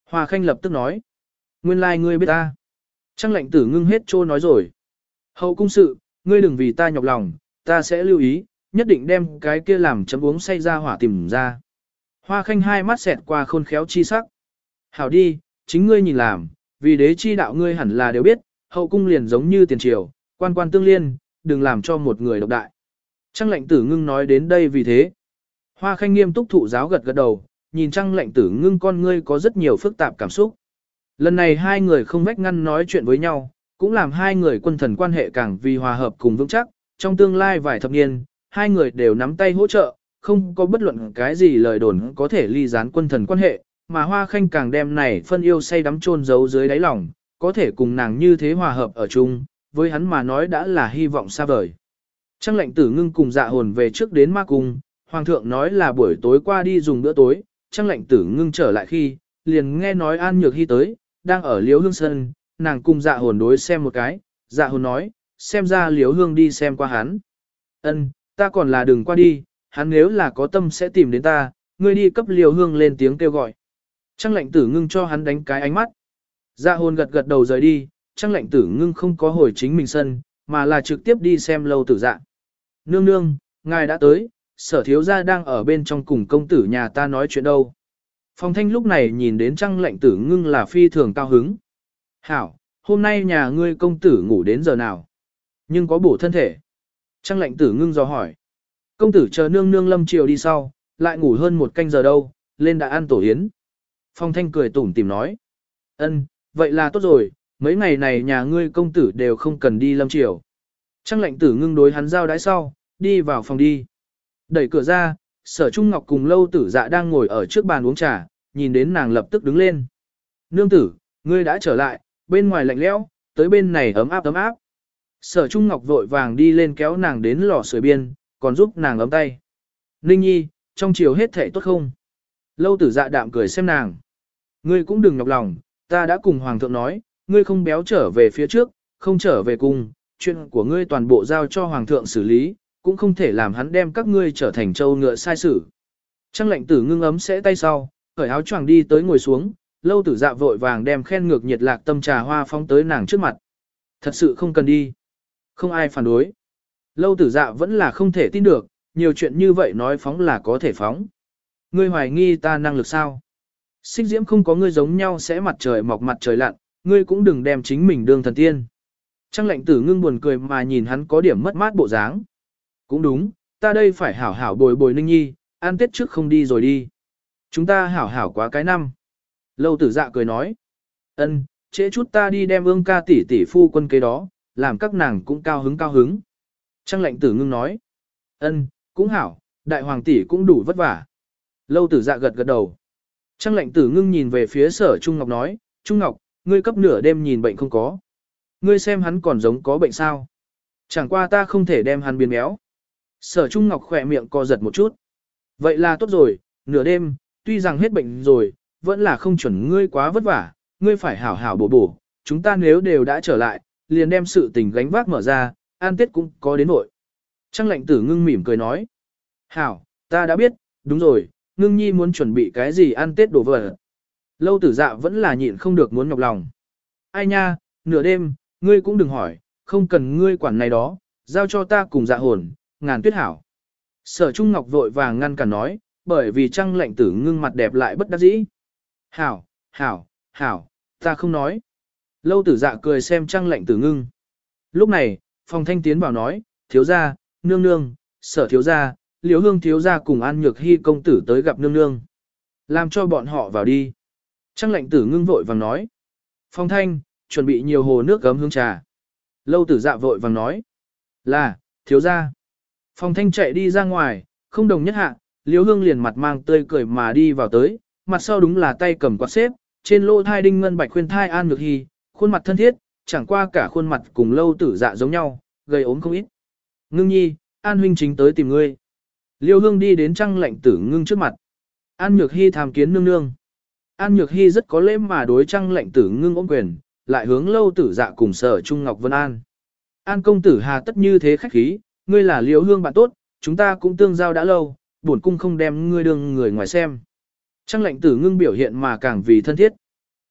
Hoa Khanh lập tức nói. Nguyên lai ngươi biết ta. Trang lệnh tử ngưng hết trô nói rồi. Hậu cung sự, ngươi đừng vì ta nhọc lòng, ta sẽ lưu ý, nhất định đem cái kia làm chấm uống say ra hỏa tìm ra. Hoa Khanh hai mắt xẹt qua khôn khéo chi sắc. Hảo đi, chính ngươi nhìn làm, vì đế chi đạo ngươi hẳn là đều biết, hậu cung liền giống như tiền triều, quan quan tương liên, đừng làm cho một người độc đại. Trang lệnh tử ngưng nói đến đây vì thế. Hoa Khanh nghiêm túc thụ giáo gật gật đầu, nhìn Trang lệnh tử ngưng con ngươi có rất nhiều phức tạp cảm xúc. Lần này hai người không vách ngăn nói chuyện với nhau, cũng làm hai người quân thần quan hệ càng vì hòa hợp cùng vững chắc, trong tương lai vài thập niên, hai người đều nắm tay hỗ trợ, không có bất luận cái gì lời đồn có thể ly gián quân thần quan hệ, mà Hoa Khanh càng đem này phân yêu say đắm chôn giấu dưới đáy lòng, có thể cùng nàng như thế hòa hợp ở chung, với hắn mà nói đã là hy vọng xa vời. Trang lệnh tử ngưng cùng Dạ Hồn về trước đến ma cung, hoàng thượng nói là buổi tối qua đi dùng bữa tối, Trang lệnh tử ngưng trở lại khi, liền nghe nói An Nhược Hy tới, đang ở Liễu Hương sân, nàng cùng Dạ Hồn đối xem một cái, Dạ Hồn nói, xem ra Liễu Hương đi xem qua hắn. Ân, ta còn là đừng qua đi, hắn nếu là có tâm sẽ tìm đến ta, ngươi đi cấp Liễu Hương lên tiếng kêu gọi. Trang lệnh tử ngưng cho hắn đánh cái ánh mắt. Dạ Hồn gật gật đầu rời đi, Trang lệnh tử ngưng không có hồi chính mình sân, mà là trực tiếp đi xem Lâu Tử Dạ. Nương nương, ngài đã tới, Sở thiếu gia đang ở bên trong cùng công tử nhà ta nói chuyện đâu. Phong Thanh lúc này nhìn đến Trang lệnh tử ngưng là phi thường cao hứng. Hảo, hôm nay nhà ngươi công tử ngủ đến giờ nào? Nhưng có bổ thân thể. Trang lệnh tử ngưng dò hỏi. Công tử chờ nương nương lâm chiều đi sau, lại ngủ hơn một canh giờ đâu, lên đã ăn tổ yến. Phong Thanh cười tủm tìm nói. Ân, vậy là tốt rồi, mấy ngày này nhà ngươi công tử đều không cần đi lâm chiều. Trang lệnh tử ngưng đối hắn giao đái sau, đi vào phòng đi. Đẩy cửa ra, Sở Trung Ngọc cùng Lâu Tử Dạ đang ngồi ở trước bàn uống trà, nhìn đến nàng lập tức đứng lên. Nương tử, ngươi đã trở lại, bên ngoài lạnh lẽo, tới bên này ấm áp ấm áp. Sở Trung Ngọc vội vàng đi lên kéo nàng đến lò sưởi biên, còn giúp nàng ấm tay. Ninh nhi, trong chiều hết thảy tốt không? Lâu Tử Dạ đạm cười xem nàng. Ngươi cũng đừng nhọc lòng, ta đã cùng Hoàng thượng nói, ngươi không béo trở về phía trước, không trở về cùng, chuyện của ngươi toàn bộ giao cho Hoàng thượng xử lý, cũng không thể làm hắn đem các ngươi trở thành trâu ngựa sai sử. Trang lệnh tử ngưng ấm sẽ tay sau, cởi áo choàng đi tới ngồi xuống, Lâu Tử Dạ vội vàng đem khen ngược nhiệt lạc tâm trà hoa phóng tới nàng trước mặt. Thật sự không cần đi. Không ai phản đối. Lâu Tử Dạ vẫn là không thể tin được, nhiều chuyện như vậy nói phóng là có thể phóng. Ngươi hoài nghi ta năng lực sao? Xích diễm không có ngươi giống nhau sẽ mặt trời mọc mặt trời lặn, ngươi cũng đừng đem chính mình đương thần tiên. Trang lệnh tử ngưng buồn cười mà nhìn hắn có điểm mất mát bộ dáng. Cũng đúng, ta đây phải hảo hảo bồi bồi Ninh nhi, ăn tết trước không đi rồi đi. Chúng ta hảo hảo quá cái năm. Lâu Tử Dạ cười nói. Ân, trễ chút ta đi đem ương ca tỷ tỷ phu quân kế đó, làm các nàng cũng cao hứng cao hứng. Trang lệnh tử ngưng nói. Ân, cũng hảo, đại hoàng tỷ cũng đủ vất vả. Lâu Tử Dạ gật gật đầu. Trang lệnh tử ngưng nhìn về phía Sở Trung Ngọc nói, Trung Ngọc, ngươi cấp nửa đêm nhìn bệnh không có. Ngươi xem hắn còn giống có bệnh sao. Chẳng qua ta không thể đem hắn biến béo. Sở Trung Ngọc khỏe miệng co giật một chút. Vậy là tốt rồi, nửa đêm, tuy rằng hết bệnh rồi, vẫn là không chuẩn ngươi quá vất vả, ngươi phải hảo hảo bổ bổ, chúng ta nếu đều đã trở lại, liền đem sự tình gánh vác mở ra, an tết cũng có đến nội. Trang lệnh tử ngưng mỉm cười nói. Hảo, ta đã biết, đúng rồi, ngưng nhi muốn chuẩn bị cái gì ăn tết đổ vỡ. Lâu Tử Dạ vẫn là nhịn không được muốn nhọc lòng. Ai nha, nửa đêm, ngươi cũng đừng hỏi, không cần ngươi quản này đó, giao cho ta cùng Dạ Hồn, ngàn tuyết hảo. Sở Trung Ngọc vội vàng ngăn cản nói, bởi vì Trang lệnh tử ngưng mặt đẹp lại bất đắc dĩ. Hảo, hảo, hảo, ta không nói. Lâu Tử Dạ cười xem Trang lệnh tử ngưng. Lúc này, Phong Thanh tiến vào nói, thiếu gia, nương nương, Sở thiếu gia, Liễu Hương thiếu gia cùng An Nhược Hy công tử tới gặp nương nương. Làm cho bọn họ vào đi. Trang lệnh tử ngưng vội vàng nói. Phong Thanh, chuẩn bị nhiều hồ nước gấm hương trà. Lâu Tử Dạ vội vàng nói. Là, thiếu gia. Phong Thanh chạy đi ra ngoài, không đồng nhất hạ, Liễu Hương liền mặt mang tươi cười mà đi vào tới, mặt sau đúng là tay cầm quạt xếp, trên lô thai đinh ngân bạch khuyên thai An Nhược Hy, khuôn mặt thân thiết, chẳng qua cả khuôn mặt cùng Lâu Tử Dạ giống nhau, gây ốm không ít. Ngưng nhi, An huynh chính tới tìm ngươi. Liêu Hương đi đến Trang lệnh tử ngưng trước mặt. An Nhược Hy tham kiến nương nương. An Nhược Hy rất có lễ mà đối Trang lệnh tử ngưng ôm quyền, lại hướng Lâu Tử Dạ cùng Sở Trung Ngọc Vân An. An công tử hà tất như thế khách khí, ngươi là Liêu Hương bạn tốt, chúng ta cũng tương giao đã lâu, bổn cung không đem ngươi đương người ngoài xem. Trang lệnh tử ngưng biểu hiện mà càng vì thân thiết.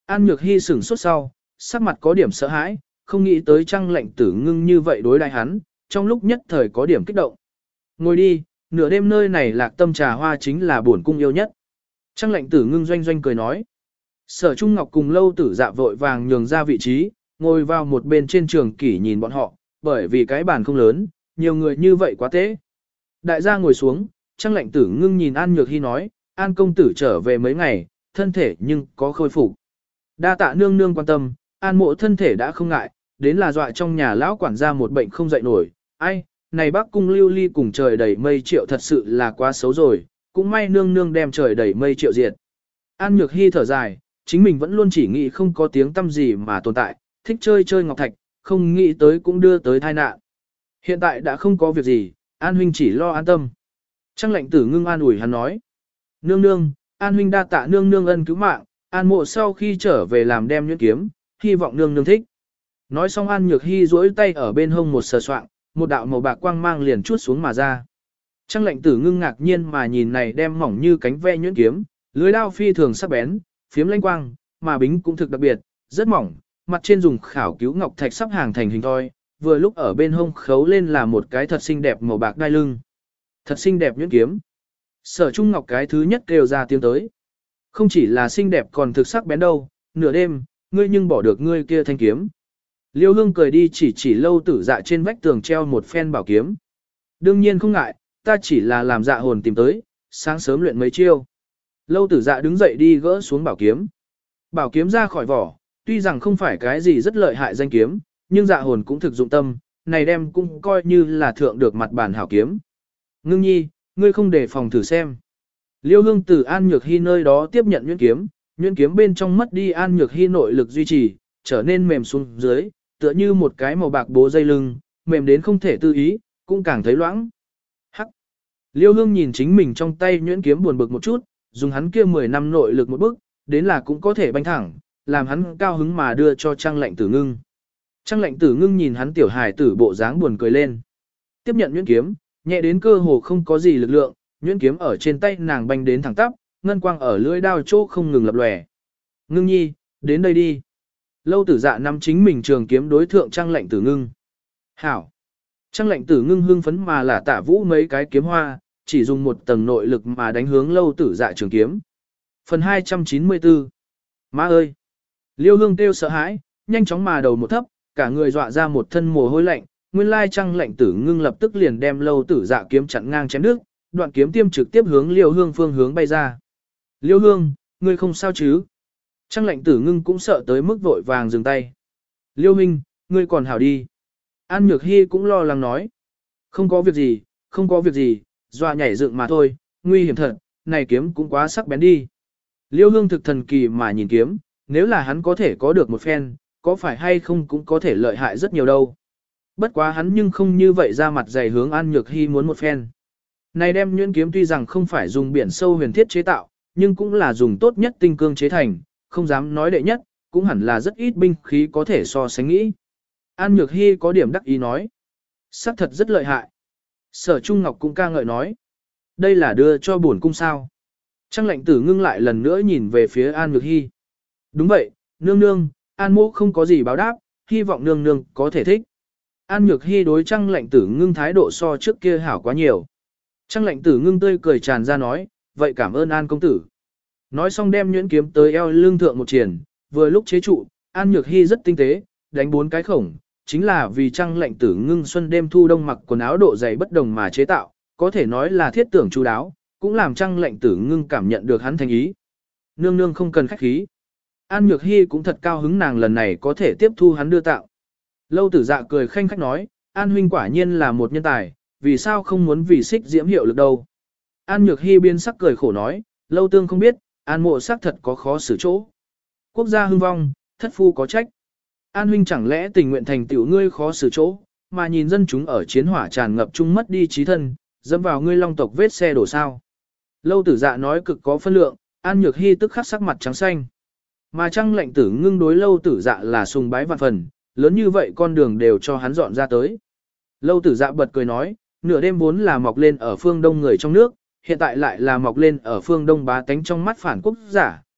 An Nhược Hy sửng sốt sau, sắc mặt có điểm sợ hãi, không nghĩ tới Trăng Lệnh Tử Ngưng như vậy đối đãi hắn, trong lúc nhất thời có điểm kích động. Ngồi đi, nửa đêm nơi này Lạc Tâm trà hoa chính là bổn cung yêu nhất. Trăng Lệnh Tử Ngưng doanh doanh cười nói. Sở Trung Ngọc cùng Lâu Tử Dạ vội vàng nhường ra vị trí, ngồi vào một bên trên trường kỷ nhìn bọn họ, bởi vì cái bàn không lớn, nhiều người như vậy quá tế. Đại gia ngồi xuống, Trăng Lệnh Tử Ngưng nhìn An Nhược Hy nói, An công tử trở về mấy ngày, thân thể nhưng có khôi phục. Đa tạ nương nương quan tâm, An mộ thân thể đã không ngại, đến là dọa trong nhà lão quản gia một bệnh không dậy nổi. Ai, này bác cung lưu ly cùng trời đầy mây triệu thật sự là quá xấu rồi, cũng may nương nương đem trời đầy mây triệu diệt. An Nhược Hy thở dài, chính mình vẫn luôn chỉ nghĩ không có tiếng tâm gì mà tồn tại, thích chơi chơi ngọc thạch, không nghĩ tới cũng đưa tới tai nạn. Hiện tại đã không có việc gì, An huynh chỉ lo an tâm. Trăng Lệnh Tử Ngưng an ủi hắn nói. Nương nương, An huynh đa tạ nương nương ân cứu mạng, An mộ sau khi trở về làm đem nhuyễn kiếm, hy vọng nương nương thích. Nói xong An Nhược Hy duỗi tay ở bên hông một sờ soạng, một đạo màu bạc quang mang liền chuốt xuống mà ra. Trăng Lệnh Tử Ngưng ngạc nhiên mà nhìn này đem mỏng như cánh ve nhuyễn kiếm, lưới đao phi thường sắc bén, phiếm lanh quang, mà bính cũng thực đặc biệt, rất mỏng, mặt trên dùng khảo cứu ngọc thạch sắp hàng thành hình thoi, vừa lúc ở bên hông khấu lên là một cái thật xinh đẹp màu bạc đai lưng. Thật xinh đẹp nhuyễn kiếm. Sở Trung Ngọc cái thứ nhất kêu ra tiếng tới. Không chỉ là xinh đẹp còn thực sắc bén đâu, nửa đêm, ngươi nhưng bỏ được ngươi kia thanh kiếm. Liêu Hương cười đi chỉ Lâu Tử Dạ trên vách tường treo một phen bảo kiếm. Đương nhiên không ngại, ta chỉ là làm dạ hồn tìm tới, sáng sớm luyện mấy chiêu. Lâu Tử Dạ đứng dậy đi gỡ xuống bảo kiếm. Bảo kiếm ra khỏi vỏ, tuy rằng không phải cái gì rất lợi hại danh kiếm, nhưng dạ hồn cũng thực dụng tâm, này đem cũng coi như là thượng được mặt bản hảo kiếm. Ngưng nhi, ngươi không để phòng thử xem. Liêu Hương từ An Nhược Hy nơi đó tiếp nhận nhuyễn kiếm bên trong mất đi An Nhược Hy nội lực duy trì, trở nên mềm xuống dưới, tựa như một cái màu bạc bố dây lưng, mềm đến không thể tư ý, cũng càng thấy loãng. Hắc. Liêu Hương nhìn chính mình trong tay nhuyễn kiếm buồn bực một chút, dùng hắn kia 10 năm nội lực một bước, đến là cũng có thể banh thẳng, làm hắn cao hứng mà đưa cho Trăng Lệnh Tử Ngưng. Trăng Lệnh Tử Ngưng nhìn hắn tiểu hài tử bộ dáng buồn cười lên. Tiếp nhận nhuyễn kiếm, nhẹ đến cơ hồ không có gì lực lượng, nhuyễn kiếm ở trên tay nàng banh đến thẳng tắp, ngân quang ở lưỡi đao chỗ không ngừng lập lòe. Ngưng nhi, đến đây đi. Lâu Tử Dạ nắm chính mình trường kiếm đối thượng Trăng Lệnh Tử Ngưng. Hảo. Trăng Lệnh Tử Ngưng hưng phấn mà là tả vũ mấy cái kiếm hoa, chỉ dùng một tầng nội lực mà đánh hướng Lâu Tử Dạ trường kiếm. Phần 294. Má ơi! Liêu Hương kêu sợ hãi, nhanh chóng mà đầu một thấp, cả người dọa ra một thân mồ hôi lạnh, nguyên lai Trăng Lệnh Tử Ngưng lập tức liền đem Lâu Tử Dạ kiếm chặn ngang chém đứt, đoạn kiếm tiêm trực tiếp hướng Liêu Hương phương hướng bay ra. Liêu Hương, ngươi không sao chứ? Trăng Lệnh Tử Ngưng cũng sợ tới mức vội vàng dừng tay. Liêu Minh, ngươi còn hảo đi. An Nhược Hy cũng lo lắng nói. Không có việc gì, không có việc gì, dọa nhảy dựng mà thôi, nguy hiểm thật, này kiếm cũng quá sắc bén đi. Liêu Hương thực thần kỳ mà nhìn kiếm, nếu là hắn có thể có được một phen, có phải hay không cũng có thể lợi hại rất nhiều đâu. Bất quá hắn nhưng không như vậy ra mặt dày hướng An Nhược Hy muốn một phen. Này đem nhuyễn kiếm tuy rằng không phải dùng biển sâu huyền thiết chế tạo, nhưng cũng là dùng tốt nhất tinh cương chế thành, không dám nói đệ nhất, cũng hẳn là rất ít binh khí có thể so sánh nghĩ. An Nhược Hy có điểm đắc ý nói. Sắc thật rất lợi hại. Sở Trung Ngọc cũng ca ngợi nói. Đây là đưa cho bổn cung sao. Trăng Lệnh Tử Ngưng lại lần nữa nhìn về phía An Nhược Hy. Đúng vậy, nương nương, An mô không có gì báo đáp, hy vọng nương nương có thể thích. An Nhược Hy đối Trăng Lệnh Tử Ngưng thái độ so trước kia hảo quá nhiều. Trăng Lệnh Tử Ngưng tươi cười tràn ra nói, vậy cảm ơn An công tử. Nói xong đem nhuyễn kiếm tới eo lưng thượng một triển, vừa lúc chế trụ, An Nhược Hy rất tinh tế, đánh 4 cái khổng, chính là vì Trăng Lệnh Tử Ngưng xuân đêm thu đông mặc quần áo độ dày bất đồng mà chế tạo, có thể nói là thiết tưởng chu đáo, cũng làm Trăng Lệnh Tử Ngưng cảm nhận được hắn thành ý. Nương nương không cần khách khí. An Nhược Hy cũng thật cao hứng nàng lần này có thể tiếp thu hắn đưa tạo. Lâu Tử Dạ cười khanh khách nói, An huynh quả nhiên là một nhân tài, vì sao không muốn vì xích diễm hiệu lực đâu. An Nhược Hy biên sắc cười khổ nói, Lâu tương không biết, An mộ xác thật có khó xử chỗ. Quốc gia hưng vong, thất phu có trách. An huynh chẳng lẽ tình nguyện thành tiểu ngươi khó xử chỗ, mà nhìn dân chúng ở chiến hỏa tràn ngập chung mất đi trí thân, dẫm vào ngươi long tộc vết xe đổ sao. Lâu Tử Dạ nói cực có phân lượng, An Nhược Hy tức khắc sắc mặt trắng xanh. Mà Trăng Lệnh Tử Ngưng đối Lâu Tử Dạ là sùng bái vạn phần, lớn như vậy con đường đều cho hắn dọn ra tới. Lâu Tử Dạ bật cười nói, nửa đêm vốn là mọc lên ở phương đông người trong nước, hiện tại lại là mọc lên ở phương đông bá tánh trong mắt phản quốc giả,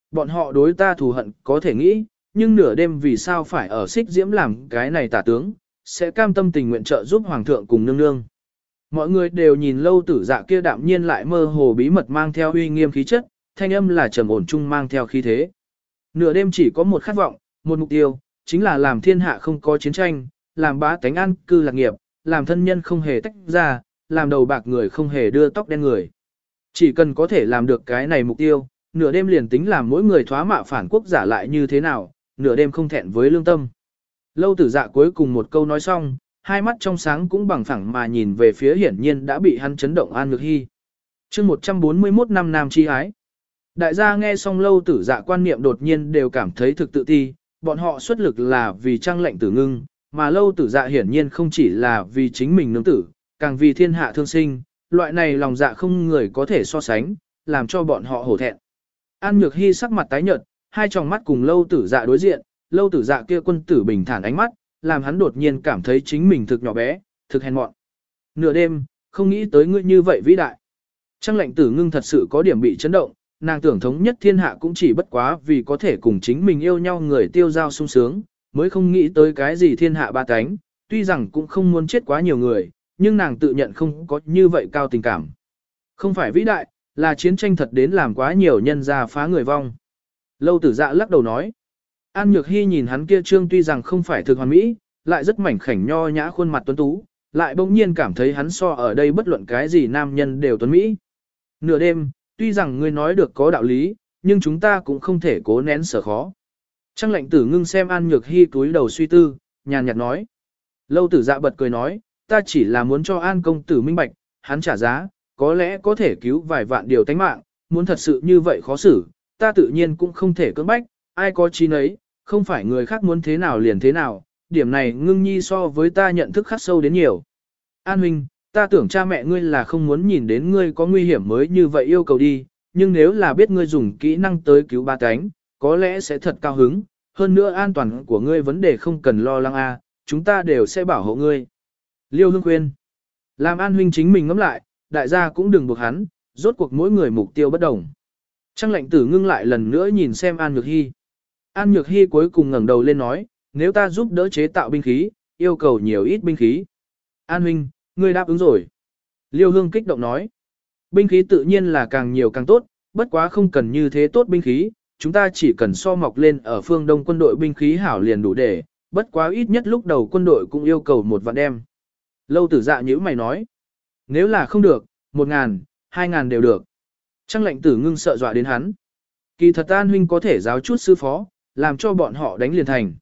bọn họ đối ta thù hận có thể nghĩ, nhưng nửa đêm vì sao phải ở xích diễm làm cái này tả tướng, sẽ cam tâm tình nguyện trợ giúp hoàng thượng cùng nương nương. Mọi người đều nhìn Lâu Tử Dạ kia đạm nhiên lại mơ hồ bí mật mang theo uy nghiêm khí chất, thanh âm là trầm ổn chung mang theo khí thế. Nửa đêm chỉ có một khát vọng, một mục tiêu, chính là làm thiên hạ không có chiến tranh, làm bá tánh an cư lạc nghiệp, làm thân nhân không hề tách ra, làm đầu bạc người không hề đưa tóc đen người. Chỉ cần có thể làm được cái này mục tiêu, nửa đêm liền tính làm mỗi người thoá mạ phản quốc giả lại như thế nào, nửa đêm không thẹn với lương tâm. Lâu Tử Dạ cuối cùng một câu nói xong, hai mắt trong sáng cũng bằng phẳng mà nhìn về phía hiển nhiên đã bị hắn chấn động An Nhược Hy. Chương 141 năm nam chi ái. Đại gia nghe xong Lâu Tử Dạ quan niệm đột nhiên đều cảm thấy thực tự ti, bọn họ xuất lực là vì Trang Lệnh Tử Ngưng, mà Lâu Tử Dạ hiển nhiên không chỉ là vì chính mình nương tử, càng vì thiên hạ thương sinh, loại này lòng dạ không người có thể so sánh, làm cho bọn họ hổ thẹn. An Nhược Hy sắc mặt tái nhợt, hai tròng mắt cùng Lâu Tử Dạ đối diện, Lâu Tử Dạ kia quân tử bình thản ánh mắt, làm hắn đột nhiên cảm thấy chính mình thực nhỏ bé, thực hèn mọn. Nửa đêm, không nghĩ tới ngươi như vậy vĩ đại. Trang Lệnh Tử Ngưng thật sự có điểm bị chấn động, nàng tưởng thống nhất thiên hạ cũng chỉ bất quá vì có thể cùng chính mình yêu nhau người tiêu giao sung sướng, mới không nghĩ tới cái gì thiên hạ ba cánh, tuy rằng cũng không muốn chết quá nhiều người, nhưng nàng tự nhận không có như vậy cao tình cảm. Không phải vĩ đại, là chiến tranh thật đến làm quá nhiều nhân ra phá người vong. Lâu Tử Dạ lắc đầu nói. An Nhược Hy nhìn hắn kia trương tuy rằng không phải thực hoàn mỹ, lại rất mảnh khảnh nho nhã khuôn mặt tuấn tú, lại bỗng nhiên cảm thấy hắn so ở đây bất luận cái gì nam nhân đều tuấn mỹ. Nửa đêm, tuy rằng ngươi nói được có đạo lý, nhưng chúng ta cũng không thể cố nén sở khó. Trang Lệnh Tử Ngưng xem An Nhược Hy túi đầu suy tư, nhàn nhạt nói. Lâu Tử Dạ bật cười nói, ta chỉ là muốn cho An công tử minh bạch, hắn trả giá, có lẽ có thể cứu vài vạn điều tánh mạng, muốn thật sự như vậy khó xử, ta tự nhiên cũng không thể cưỡng bách, ai có chi nấy, không phải người khác muốn thế nào liền thế nào, điểm này Ngưng nhi so với ta nhận thức khắc sâu đến nhiều. An huynh, ta tưởng cha mẹ ngươi là không muốn nhìn đến ngươi có nguy hiểm mới như vậy yêu cầu đi, nhưng nếu là biết ngươi dùng kỹ năng tới cứu ba cánh, có lẽ sẽ thật cao hứng, hơn nữa an toàn của ngươi vấn đề không cần lo lắng a, chúng ta đều sẽ bảo hộ ngươi. Liêu Hương khuyên, làm An huynh chính mình ngẫm lại, đại gia cũng đừng buộc hắn, rốt cuộc mỗi người mục tiêu bất đồng. Trang Lệnh Tử Ngưng lại lần nữa nhìn xem An Nhược Hy. An Nhược Hy cuối cùng ngẩng đầu lên nói, nếu ta giúp đỡ chế tạo binh khí, yêu cầu nhiều ít binh khí. An huynh, ngươi đáp ứng rồi. Liêu Hương kích động nói, binh khí tự nhiên là càng nhiều càng tốt, bất quá không cần như thế tốt binh khí, chúng ta chỉ cần so mọc lên ở phương Đông quân đội binh khí hảo liền đủ để, bất quá ít nhất lúc đầu quân đội cũng yêu cầu 1 vạn đem. Lâu Tử Dạ nhíu mày nói, nếu là không được, 1.000, 2.000 đều được. Trang Lệnh Tử Ngưng sợ dọa đến hắn. Kỳ thật An huynh có thể giáo chút sư phó, làm cho bọn họ đánh liền thành.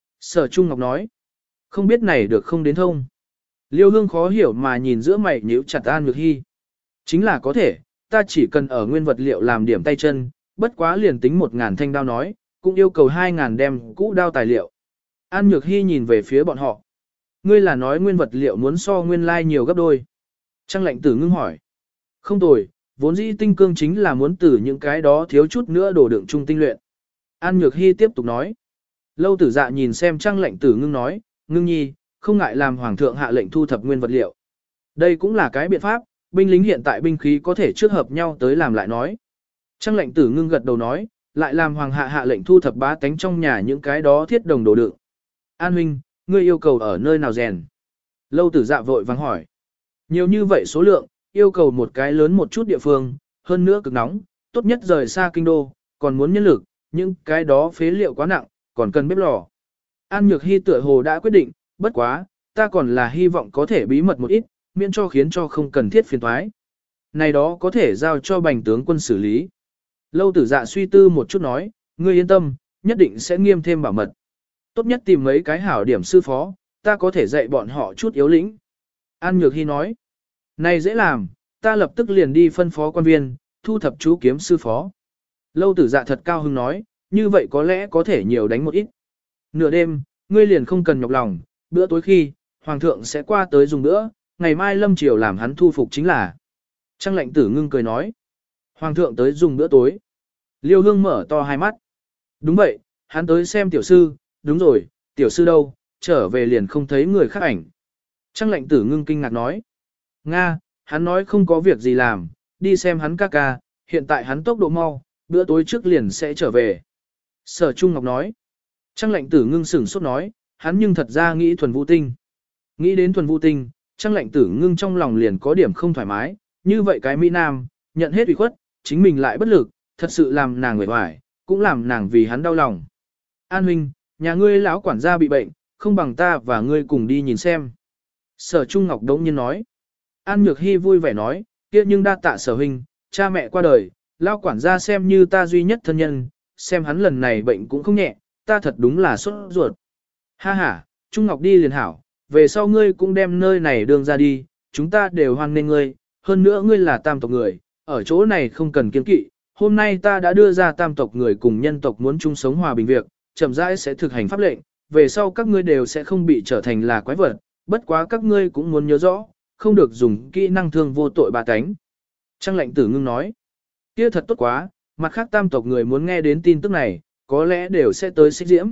Sở Trung Ngọc nói, không biết này được không đến thông. Liêu Hương khó hiểu mà nhìn giữa mày nhíu chặt An Nhược Hy. Chính là có thể, ta chỉ cần ở nguyên vật liệu làm điểm tay chân, bất quá liền tính 1.000 thanh đao nói, cũng yêu cầu 2.000 đem cũ đao tài liệu. An Nhược Hy nhìn về phía bọn họ. Ngươi là nói nguyên vật liệu muốn so nguyên lai nhiều gấp đôi. Trang Lệnh Tử Ngưng hỏi. Không tồi, vốn dĩ tinh cương chính là muốn từ những cái đó thiếu chút nữa đổ đựng trung tinh luyện. An Nhược Hy tiếp tục nói. Lâu Tử Dạ nhìn xem Trang Lệnh Tử Ngưng nói, Ngưng nhi, không ngại làm hoàng thượng hạ lệnh thu thập nguyên vật liệu. Đây cũng là cái biện pháp, binh lính hiện tại binh khí có thể trước hợp nhau tới làm lại nói. Trang Lệnh Tử Ngưng gật đầu nói, lại làm hoàng hạ hạ lệnh thu thập bá tánh trong nhà những cái đó thiết đồng đồ đựng. An huynh, ngươi yêu cầu ở nơi nào rèn? Lâu Tử Dạ vội vàng hỏi. Nhiều như vậy số lượng, yêu cầu một cái lớn một chút địa phương, hơn nữa cực nóng, tốt nhất rời xa kinh đô, còn muốn nhân lực, những cái đó phế liệu quá nặng, còn cần bếp lò. An Nhược Hy tựa hồ đã quyết định, bất quá, ta còn là hy vọng có thể bí mật một ít, miễn cho khiến cho không cần thiết phiền toái. Này đó có thể giao cho bành tướng quân xử lý. Lâu Tử Dạ suy tư một chút nói, ngươi yên tâm, nhất định sẽ nghiêm thêm bảo mật. Tốt nhất tìm mấy cái hảo điểm sư phó, ta có thể dạy bọn họ chút yếu lĩnh. An Nhược Hy nói, này dễ làm, ta lập tức liền đi phân phó quan viên, thu thập chú kiếm sư phó. Lâu Tử Dạ thật cao hứng nói, như vậy có lẽ có thể nhiều đánh một ít. Nửa đêm, ngươi liền không cần nhọc lòng, bữa tối khi, hoàng thượng sẽ qua tới dùng bữa, ngày mai lâm chiều làm hắn thu phục chính là. Trang Lệnh Tử Ngưng cười nói, hoàng thượng tới dùng bữa tối. Liêu Hương mở to hai mắt. Đúng vậy, hắn tới xem tiểu sư, đúng rồi, tiểu sư đâu, trở về liền không thấy người khác ảnh. Trang Lệnh Tử Ngưng kinh ngạc nói, Nga, hắn nói không có việc gì làm, đi xem hắn ca ca, hiện tại hắn tốc độ mau, bữa tối trước liền sẽ trở về. Sở Trung Ngọc nói. Trang lệnh tử ngưng sửng sốt nói, hắn nhưng thật ra nghĩ thuần vũ tinh. Nghĩ đến thuần vũ tinh, Trang lệnh tử ngưng trong lòng liền có điểm không thoải mái, như vậy cái Mỹ Nam, nhận hết ủy khuất, chính mình lại bất lực, thật sự làm nàng nguệ hoài, cũng làm nàng vì hắn đau lòng. An huynh, nhà ngươi lão quản gia bị bệnh, không bằng ta và ngươi cùng đi nhìn xem. Sở Trung Ngọc đống nhiên nói. An Nhược Hy vui vẻ nói, kia nhưng đa tạ sở huynh, cha mẹ qua đời, lão quản gia xem như ta duy nhất thân nhân, xem hắn lần này bệnh cũng không nhẹ, ta thật đúng là sốt ruột. Ha ha, Trung Ngọc đi liền hảo, về sau ngươi cũng đem nơi này đường ra đi, chúng ta đều hoan nghênh ngươi, hơn nữa ngươi là tam tộc người, ở chỗ này không cần kiêng kỵ, hôm nay ta đã đưa ra tam tộc người cùng nhân tộc muốn chung sống hòa bình việc, chậm rãi sẽ thực hành pháp lệnh, về sau các ngươi đều sẽ không bị trở thành là quái vật, bất quá các ngươi cũng muốn nhớ rõ, không được dùng kỹ năng thương vô tội bà tánh. Trang lệnh tử ngưng nói, kia thật tốt quá, mặt khác tam tộc người muốn nghe đến tin tức này, có lẽ đều sẽ tới xích diễm.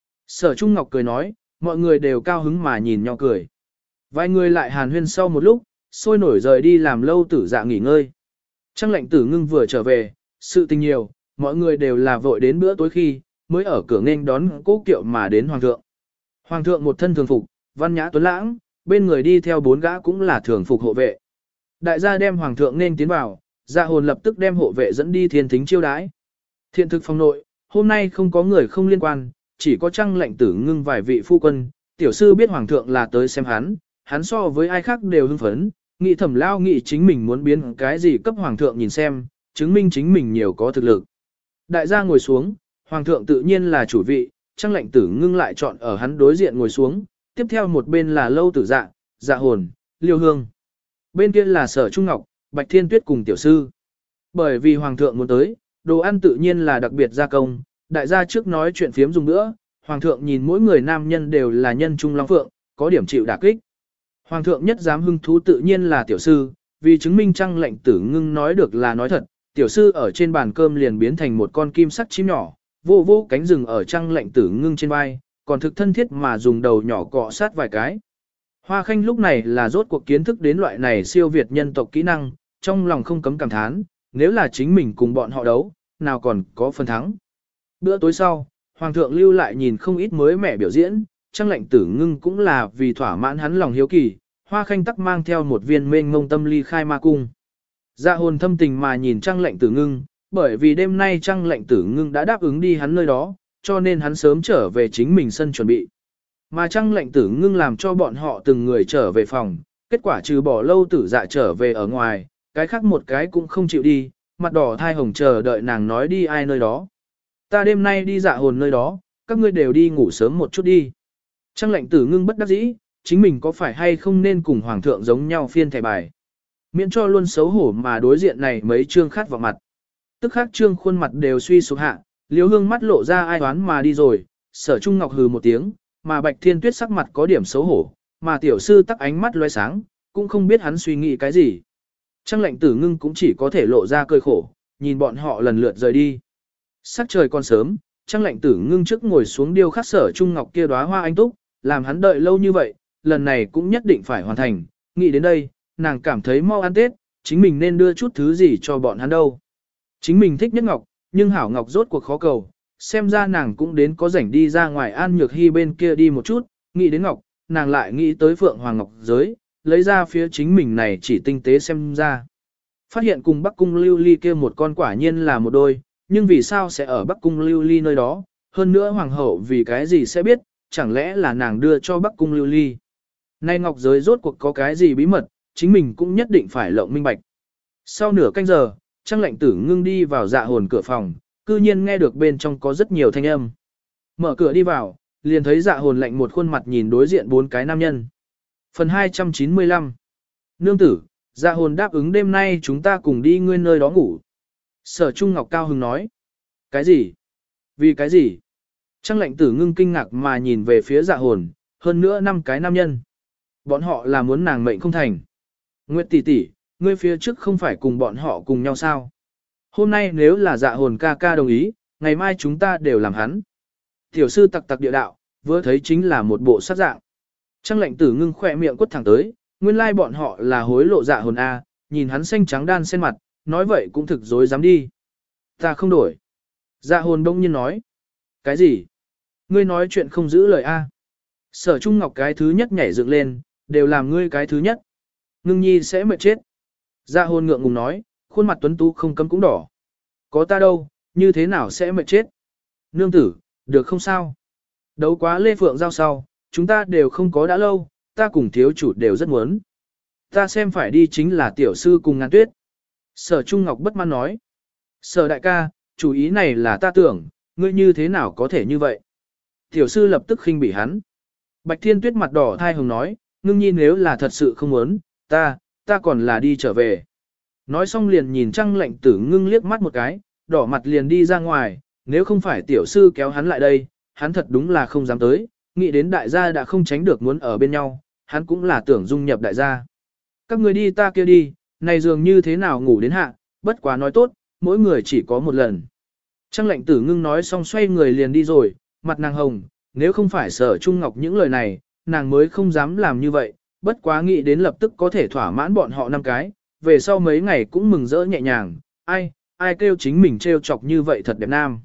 Sở Trung Ngọc cười nói, mọi người đều cao hứng mà nhìn nhau cười. Vài người lại hàn huyên sau một lúc, sôi nổi rời đi làm lâu tử dạ nghỉ ngơi. Trang lệnh tử ngưng vừa trở về, sự tình nhiều, mọi người đều là vội đến bữa tối khi, mới ở cửa nghênh đón cố kiệu mà đến hoàng thượng. Hoàng thượng một thân thường phục, văn nhã tuấn lãng, bên người đi theo 4 gã cũng là thường phục hộ vệ. Đại gia đem hoàng thượng nên tiến vào, Dạ Hồn lập tức đem hộ vệ dẫn đi thiên thính chiêu đái. Thiện thực phòng nội, hôm nay không có người không liên quan, chỉ có Trang lệnh tử ngưng vài vị phu quân, tiểu sư biết hoàng thượng là tới xem hắn so với ai khác đều hưng phấn, nghĩ thẩm lao nghĩ chính mình muốn biến cái gì cấp hoàng thượng nhìn xem, chứng minh chính mình nhiều có thực lực. Đại gia ngồi xuống, hoàng thượng tự nhiên là chủ vị, Trang lệnh tử ngưng lại chọn ở hắn đối diện ngồi xuống, tiếp theo một bên là lâu tử dạ, Dạ Hồn, Liêu Hương. Bên kia là Sở Trung Ngọc, Bạch Thiên Tuyết cùng tiểu sư. Bởi vì hoàng thượng muốn tới, đồ ăn tự nhiên là đặc biệt gia công, đại gia trước nói chuyện phiếm dùng nữa, hoàng thượng nhìn mỗi người nam nhân đều là nhân trung long phượng, có điểm chịu đả kích. Hoàng thượng nhất dám hưng thú tự nhiên là tiểu sư, vì chứng minh Trang lệnh tử ngưng nói được là nói thật, tiểu sư ở trên bàn cơm liền biến thành một con kim sắc chim nhỏ, vô vô cánh rừng ở Trang lệnh tử ngưng trên vai, còn thực thân thiết mà dùng đầu nhỏ cọ sát vài cái. Hoa Khanh lúc này là rốt cuộc kiến thức đến loại này siêu việt nhân tộc kỹ năng, trong lòng không cấm cảm thán, nếu là chính mình cùng bọn họ đấu, nào còn có phần thắng. Bữa tối sau, Hoàng thượng lưu lại nhìn không ít mới mẻ biểu diễn, Trang lệnh tử ngưng cũng là vì thỏa mãn hắn lòng hiếu kỳ, Hoa Khanh tắc mang theo một viên mênh ngông tâm ly khai ma cung. Dạ Hồn thâm tình mà nhìn Trang lệnh tử ngưng, bởi vì đêm nay Trang lệnh tử ngưng đã đáp ứng đi hắn nơi đó, cho nên hắn sớm trở về chính mình sân chuẩn bị. Mà Trang lệnh tử ngưng làm cho bọn họ từng người trở về phòng, kết quả trừ bỏ lâu tử dạ trở về ở ngoài, cái khác một cái cũng không chịu đi, mặt đỏ thai hồng chờ đợi nàng nói đi ai nơi đó. Ta đêm nay đi Dạ Hồn nơi đó, các ngươi đều đi ngủ sớm một chút đi. Trang lệnh tử ngưng bất đắc dĩ, chính mình có phải hay không nên cùng hoàng thượng giống nhau phiên thẻ bài. Miễn cho luôn xấu hổ mà đối diện này mấy trương khát vào mặt. Tức khắc trương khuôn mặt đều suy sụp hạ, Liêu Hương mắt lộ ra ai đoán mà đi rồi, Sở Trung Ngọc hừ một tiếng, mà Bạch Thiên Tuyết sắc mặt có điểm xấu hổ, mà tiểu sư tắc ánh mắt loe sáng, cũng không biết hắn suy nghĩ cái gì. Trang lệnh tử ngưng cũng chỉ có thể lộ ra cười khổ, nhìn bọn họ lần lượt rời đi. Sắc trời còn sớm, Trang lệnh tử ngưng trước ngồi xuống điêu khắc Sở Trung Ngọc kia đóa hoa anh túc, làm hắn đợi lâu như vậy, lần này cũng nhất định phải hoàn thành. Nghĩ đến đây, nàng cảm thấy mau ăn Tết, chính mình nên đưa chút thứ gì cho bọn hắn đâu. Chính mình thích nhất ngọc, nhưng hảo ngọc rốt cuộc khó cầu, xem ra nàng cũng đến có rảnh đi ra ngoài An Nhược Hy bên kia đi một chút, nghĩ đến ngọc, nàng lại nghĩ tới Phượng Hoàng Ngọc giới, lấy ra phía chính mình này chỉ tinh tế xem ra. Phát hiện cùng Bắc Cung Lưu Ly kia một con quả nhiên là một đôi, nhưng vì sao sẽ ở Bắc Cung Lưu Ly nơi đó, hơn nữa Hoàng hậu vì cái gì sẽ biết, chẳng lẽ là nàng đưa cho Bắc Cung Lưu Ly. Nay ngọc giới rốt cuộc có cái gì bí mật, chính mình cũng nhất định phải lộng minh bạch. Sau nửa canh giờ, Trang lệnh tử ngưng đi vào Dạ Hồn cửa phòng, cư nhiên nghe được bên trong có rất nhiều thanh âm. Mở cửa đi vào, liền thấy Dạ Hồn lạnh một khuôn mặt nhìn đối diện 4 cái nam nhân. Phần 295 Nương tử, Dạ Hồn đáp ứng đêm nay chúng ta cùng đi ngươi nơi đó ngủ. Sở Trung Ngọc cao hứng nói. Cái gì? Vì cái gì? Trang lệnh tử ngưng kinh ngạc mà nhìn về phía Dạ Hồn, hơn nữa 5 cái nam nhân. Bọn họ là muốn nàng mệnh không thành. Nguyệt tỷ tỷ, ngươi phía trước không phải cùng bọn họ cùng nhau sao? Hôm nay nếu là Dạ Hồn ca ca đồng ý, ngày mai chúng ta đều làm hắn. Tiểu sư tặc tặc địa đạo, vừa thấy chính là một bộ sát dạng. Trang lệnh tử ngưng khỏe miệng quất thẳng tới, nguyên lai bọn họ là hối lộ Dạ Hồn A, nhìn hắn xanh trắng đan sen mặt, nói vậy cũng thực dối dám đi. Ta không đổi. Dạ hồn bỗng nhiên nói. Cái gì? Ngươi nói chuyện không giữ lời a? Sở Trung Ngọc cái thứ nhất nhảy dựng lên, đều làm ngươi cái thứ nhất. Ngưng nhi sẽ mệt chết. Dạ hồn ngượng ngùng nói, khuôn mặt tuấn tú không cấm cũng đỏ. Có ta đâu, như thế nào sẽ mệt chết? Nương tử, được không sao? Đấu quá Lê Phượng giao sau, chúng ta đều không có đã lâu, ta cùng thiếu chủ đều rất muốn. Ta xem phải đi chính là tiểu sư cùng Ngàn Tuyết. Sở Trung Ngọc bất mãn nói. Sở đại ca, chủ ý này là ta tưởng, ngươi như thế nào có thể như vậy? Tiểu sư lập tức khinh bỉ hắn. Bạch Thiên Tuyết mặt đỏ thai hồng nói, ngưng nhi nếu là thật sự không muốn, ta còn là đi trở về. Nói xong liền nhìn Trăng Lệnh Tử Ngưng liếc mắt một cái, đỏ mặt liền đi ra ngoài, nếu không phải tiểu sư kéo hắn lại đây, hắn thật đúng là không dám tới, nghĩ đến đại gia đã không tránh được muốn ở bên nhau, hắn cũng là tưởng dung nhập đại gia. Các người đi ta kia đi, này dường như thế nào ngủ đến hạ, bất quá nói tốt, mỗi người chỉ có một lần. Trăng Lệnh Tử Ngưng nói xong xoay người liền đi rồi, mặt nàng hồng, nếu không phải Sở Trung Ngọc những lời này, nàng mới không dám làm như vậy, bất quá nghĩ đến lập tức có thể thỏa mãn bọn họ 5 cái, về sau mấy ngày cũng mừng rỡ nhẹ nhàng, ai kêu chính mình trêu chọc như vậy thật đẹp nam.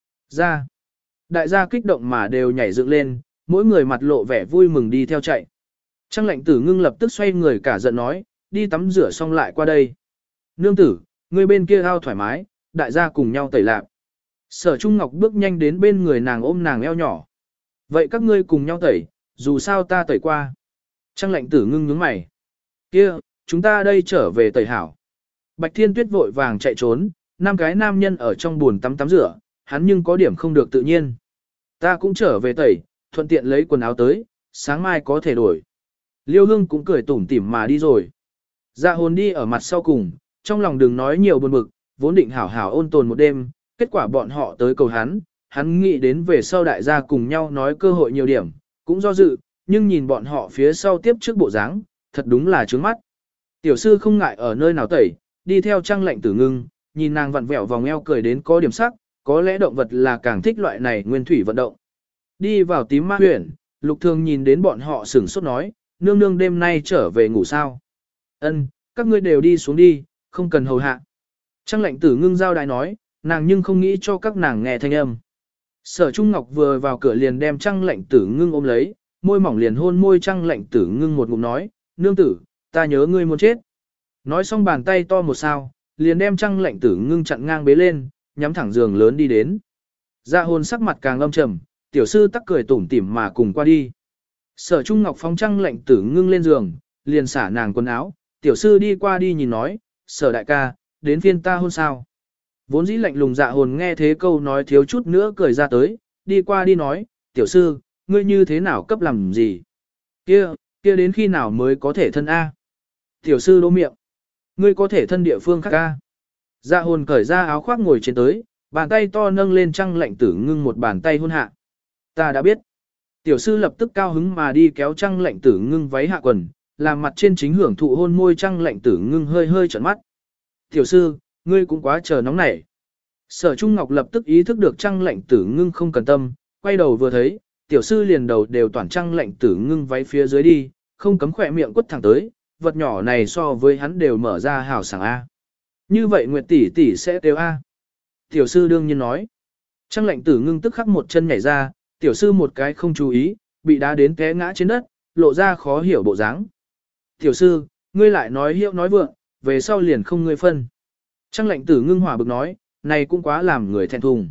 Ra, đại gia kích động mà đều nhảy dựng lên, mỗi người mặt lộ vẻ vui mừng đi theo chạy. Trăng Lệnh Tử Ngưng lập tức xoay người cả giận nói, đi tắm rửa xong lại qua đây. Nương tử, người bên kia ao thoải mái, đại gia cùng nhau tẩy lạp. Sở Trung Ngọc bước nhanh đến bên người nàng ôm nàng eo nhỏ. Vậy các ngươi cùng nhau tẩy, dù sao ta tẩy qua. Trăng Lệnh Tử Ngưng nhướng mày. Kia, chúng ta đây trở về tẩy hảo. Bạch Thiên Tuyết vội vàng chạy trốn, 5 cái nam nhân ở trong buồn tắm rửa, hắn nhưng có điểm không được tự nhiên. Ta cũng trở về tẩy, thuận tiện lấy quần áo tới, sáng mai có thể đổi. Liêu Hương cũng cười tủm tỉm mà đi rồi. Dạ hồn đi ở mặt sau cùng, trong lòng đừng nói nhiều buồn bực, vốn định hảo hảo ôn tồn một đêm, kết quả bọn họ tới cầu hắn nghĩ đến về sau đại gia cùng nhau nói cơ hội nhiều điểm, cũng do dự, nhưng nhìn bọn họ phía sau tiếp trước bộ dáng, thật đúng là trướng mắt. Tiểu sư không ngại ở nơi nào tẩy, đi theo Trăng Lệnh Tử Ngưng, nhìn nàng vặn vẹo vòng eo cười đến có điểm sắc, có lẽ động vật là càng thích loại này nguyên thủy vận động. Đi vào Tím Ma Huyển, Lục Thường nhìn đến bọn họ sửng sốt nói, nương nương đêm nay trở về ngủ sao? Ân, các ngươi đều đi xuống đi, không cần hầu hạ. Trăng Lệnh Tử Ngưng giao đái nói, nàng nhưng không nghĩ cho các nàng nghe thanh âm. Sở Trung Ngọc vừa vào cửa liền đem Trăng Lệnh Tử Ngưng ôm lấy, môi mỏng liền hôn môi Trăng Lệnh Tử Ngưng một ngụm nói, nương tử, ta nhớ ngươi muốn chết. Nói xong bàn tay to một sao, liền đem Trăng Lệnh Tử Ngưng chặn ngang bế lên, nhắm thẳng giường lớn đi đến. Dạ hồn sắc mặt càng âm trầm, tiểu sư tắc cười tủm tỉm mà cùng qua đi. Sở Trung Ngọc phóng Trăng Lệnh Tử Ngưng lên giường, liền xả nàng quần áo, tiểu sư đi qua đi nhìn nói, Sở đại ca, đến phiên ta hôn sao. Vốn dĩ lạnh lùng dạ hồn nghe thế câu nói thiếu chút nữa cười ra tới, đi qua đi nói, tiểu sư, ngươi như thế nào cấp làm gì? Kia đến khi nào mới có thể thân A? Tiểu sư đố miệng. Ngươi có thể thân địa phương khác A. Dạ hồn cởi ra áo khoác ngồi trên tới, bàn tay to nâng lên Trăng Lệnh Tử Ngưng một bàn tay hôn hạ. Ta đã biết. Tiểu sư lập tức cao hứng mà đi kéo Trăng Lệnh Tử Ngưng váy hạ quần, làm mặt trên chính hưởng thụ hôn môi Trăng Lệnh Tử Ngưng hơi hơi trợn mắt. Tiểu sư, ngươi cũng quá chờ nóng nảy. Sở Trung Ngọc lập tức ý thức được Trăng Lệnh Tử Ngưng không cần tâm, quay đầu vừa thấy, tiểu sư liền đầu đều toàn Trăng Lệnh Tử Ngưng váy phía dưới đi, không cấm khỏe miệng quất thẳng tới, vật nhỏ này so với hắn đều mở ra hào sảng A. Như vậy Nguyệt tỷ tỷ sẽ kêu A. Tiểu sư đương nhiên nói. Trăng Lệnh Tử Ngưng tức khắc một chân nhảy ra, tiểu sư một cái không chú ý, bị đá đến té ngã trên đất, lộ ra khó hiểu bộ dáng. Tiểu sư, ngươi lại nói hiệu nói vượng, về sau liền không ngươi phân. Trăng Lệnh Tử Ngưng hỏa bực nói, này cũng quá làm người thẹn thùng.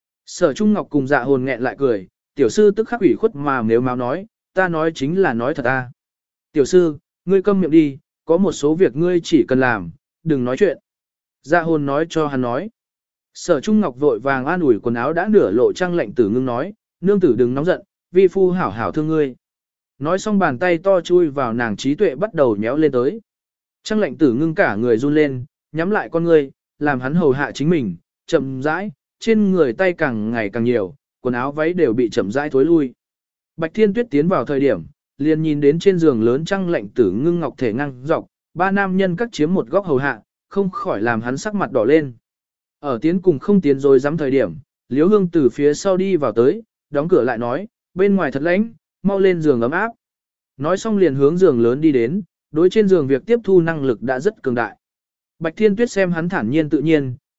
Sở Trung Ngọc cùng dạ hồn nghẹn lại cười, tiểu sư tức khắc ủy khuất mà nếu máu nói, ta nói chính là nói thật ta. Tiểu sư, ngươi câm miệng đi, có một số việc ngươi chỉ cần làm, đừng nói chuyện. Dạ hồn nói cho hắn nói. Sở Trung Ngọc vội vàng an ủi quần áo đã nửa lộ Trăng Lệnh Tử Ngưng nói, nương tử đừng nóng giận, vi phu hảo hảo thương ngươi. Nói xong bàn tay to chui vào nàng trí tuệ bắt đầu nhéo lên tới. Trăng Lệnh Tử Ngưng cả người run lên, nhắm lại con ngươi, làm hắn hầu hạ chính mình, chậm rãi, trên người tay càng ngày càng nhiều, quần áo váy đều bị chậm rãi thối lui. Bạch Thiên Tuyết tiến vào thời điểm, liền nhìn đến trên giường lớn Trăng Lệnh Tử Ngưng ngọc thể ngang dọc, 3 nam nhân cắt chiếm một góc hầu hạ, không khỏi làm hắn sắc mặt đỏ lên. Ở tiến cùng không tiến rồi dám thời điểm, Liễu Hương từ phía sau đi vào tới, đóng cửa lại nói, bên ngoài thật lạnh, mau lên giường ấm áp. Nói xong liền hướng giường lớn đi đến, đối trên giường việc tiếp thu năng lực đã rất cường đại. Bạch Thiên Tuyết xem hắn thản nhiên tự nhiên,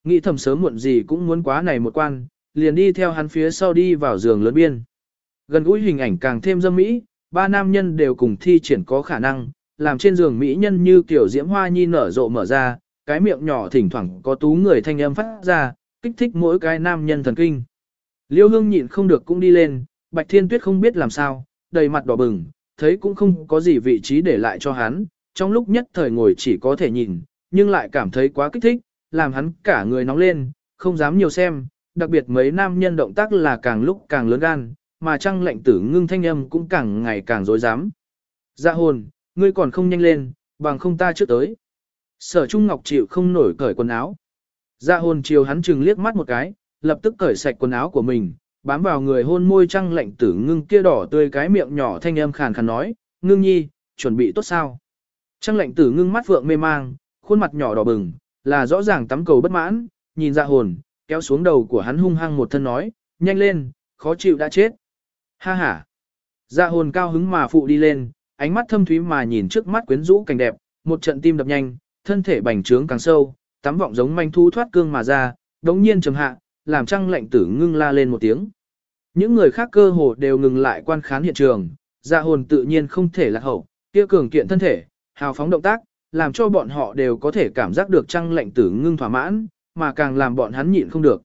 Nghĩ thầm sớm muộn gì cũng muốn quá này một quan, liền đi theo hắn phía sau đi vào giường lớn biên. Gần gũi hình ảnh càng thêm dâm mỹ, ba nam nhân đều cùng thi triển có khả năng, làm trên giường mỹ nhân như kiểu diễm hoa nhi nở rộ mở ra, cái miệng nhỏ thỉnh thoảng có tú người thanh âm phát ra, kích thích mỗi cái nam nhân thần kinh. Liêu Hương nhịn không được cũng đi lên, Bạch Thiên Tuyết không biết làm sao, đầy mặt đỏ bừng, thấy cũng không có gì vị trí để lại cho hắn, trong lúc nhất thời ngồi chỉ có thể nhìn, nhưng lại cảm thấy quá kích thích, làm hắn cả người nóng lên, không dám nhiều xem, đặc biệt mấy nam nhân động tác là càng lúc càng lớn gan, mà Trăng Lệnh Tử Ngưng thanh âm cũng càng ngày càng dối dám. Dạ hồn, ngươi còn không nhanh lên, bằng không ta trước tới. Sở Trung Ngọc chịu không nổi cởi quần áo. Dạ hồn chiều hắn chừng liếc mắt một cái, lập tức cởi sạch quần áo của mình, bám vào người hôn môi Trăng Lệnh Tử Ngưng kia đỏ tươi cái miệng nhỏ thanh âm khàn khàn nói, Ngưng nhi, chuẩn bị tốt sao? Trăng Lệnh Tử Ngưng mắt vượng mê mang, khuôn mặt nhỏ đỏ bừng, là rõ ràng tắm cầu bất mãn, nhìn Dạ hồn, kéo xuống đầu của hắn hung hăng một thân nói, nhanh lên, khó chịu đã chết. Ha ha. Dạ hồn cao hứng mà phụ đi lên, ánh mắt thâm thúy mà nhìn trước mắt quyến rũ cảnh đẹp, một trận tim đập nhanh, thân thể bành trướng càng sâu, tắm vọng giống manh thu thoát cương mà ra, đống nhiên trầm hạ, làm Trăng Lệnh Tử Ngưng la lên một tiếng. Những người khác cơ hồ đều ngừng lại quan khán hiện trường, Dạ hồn tự nhiên không thể lạc hậu, kia cường kiện thân thể, hào phóng động tác, làm cho bọn họ đều có thể cảm giác được Trăng Lệnh Tử Ngưng thỏa mãn, mà càng làm bọn hắn nhịn không được.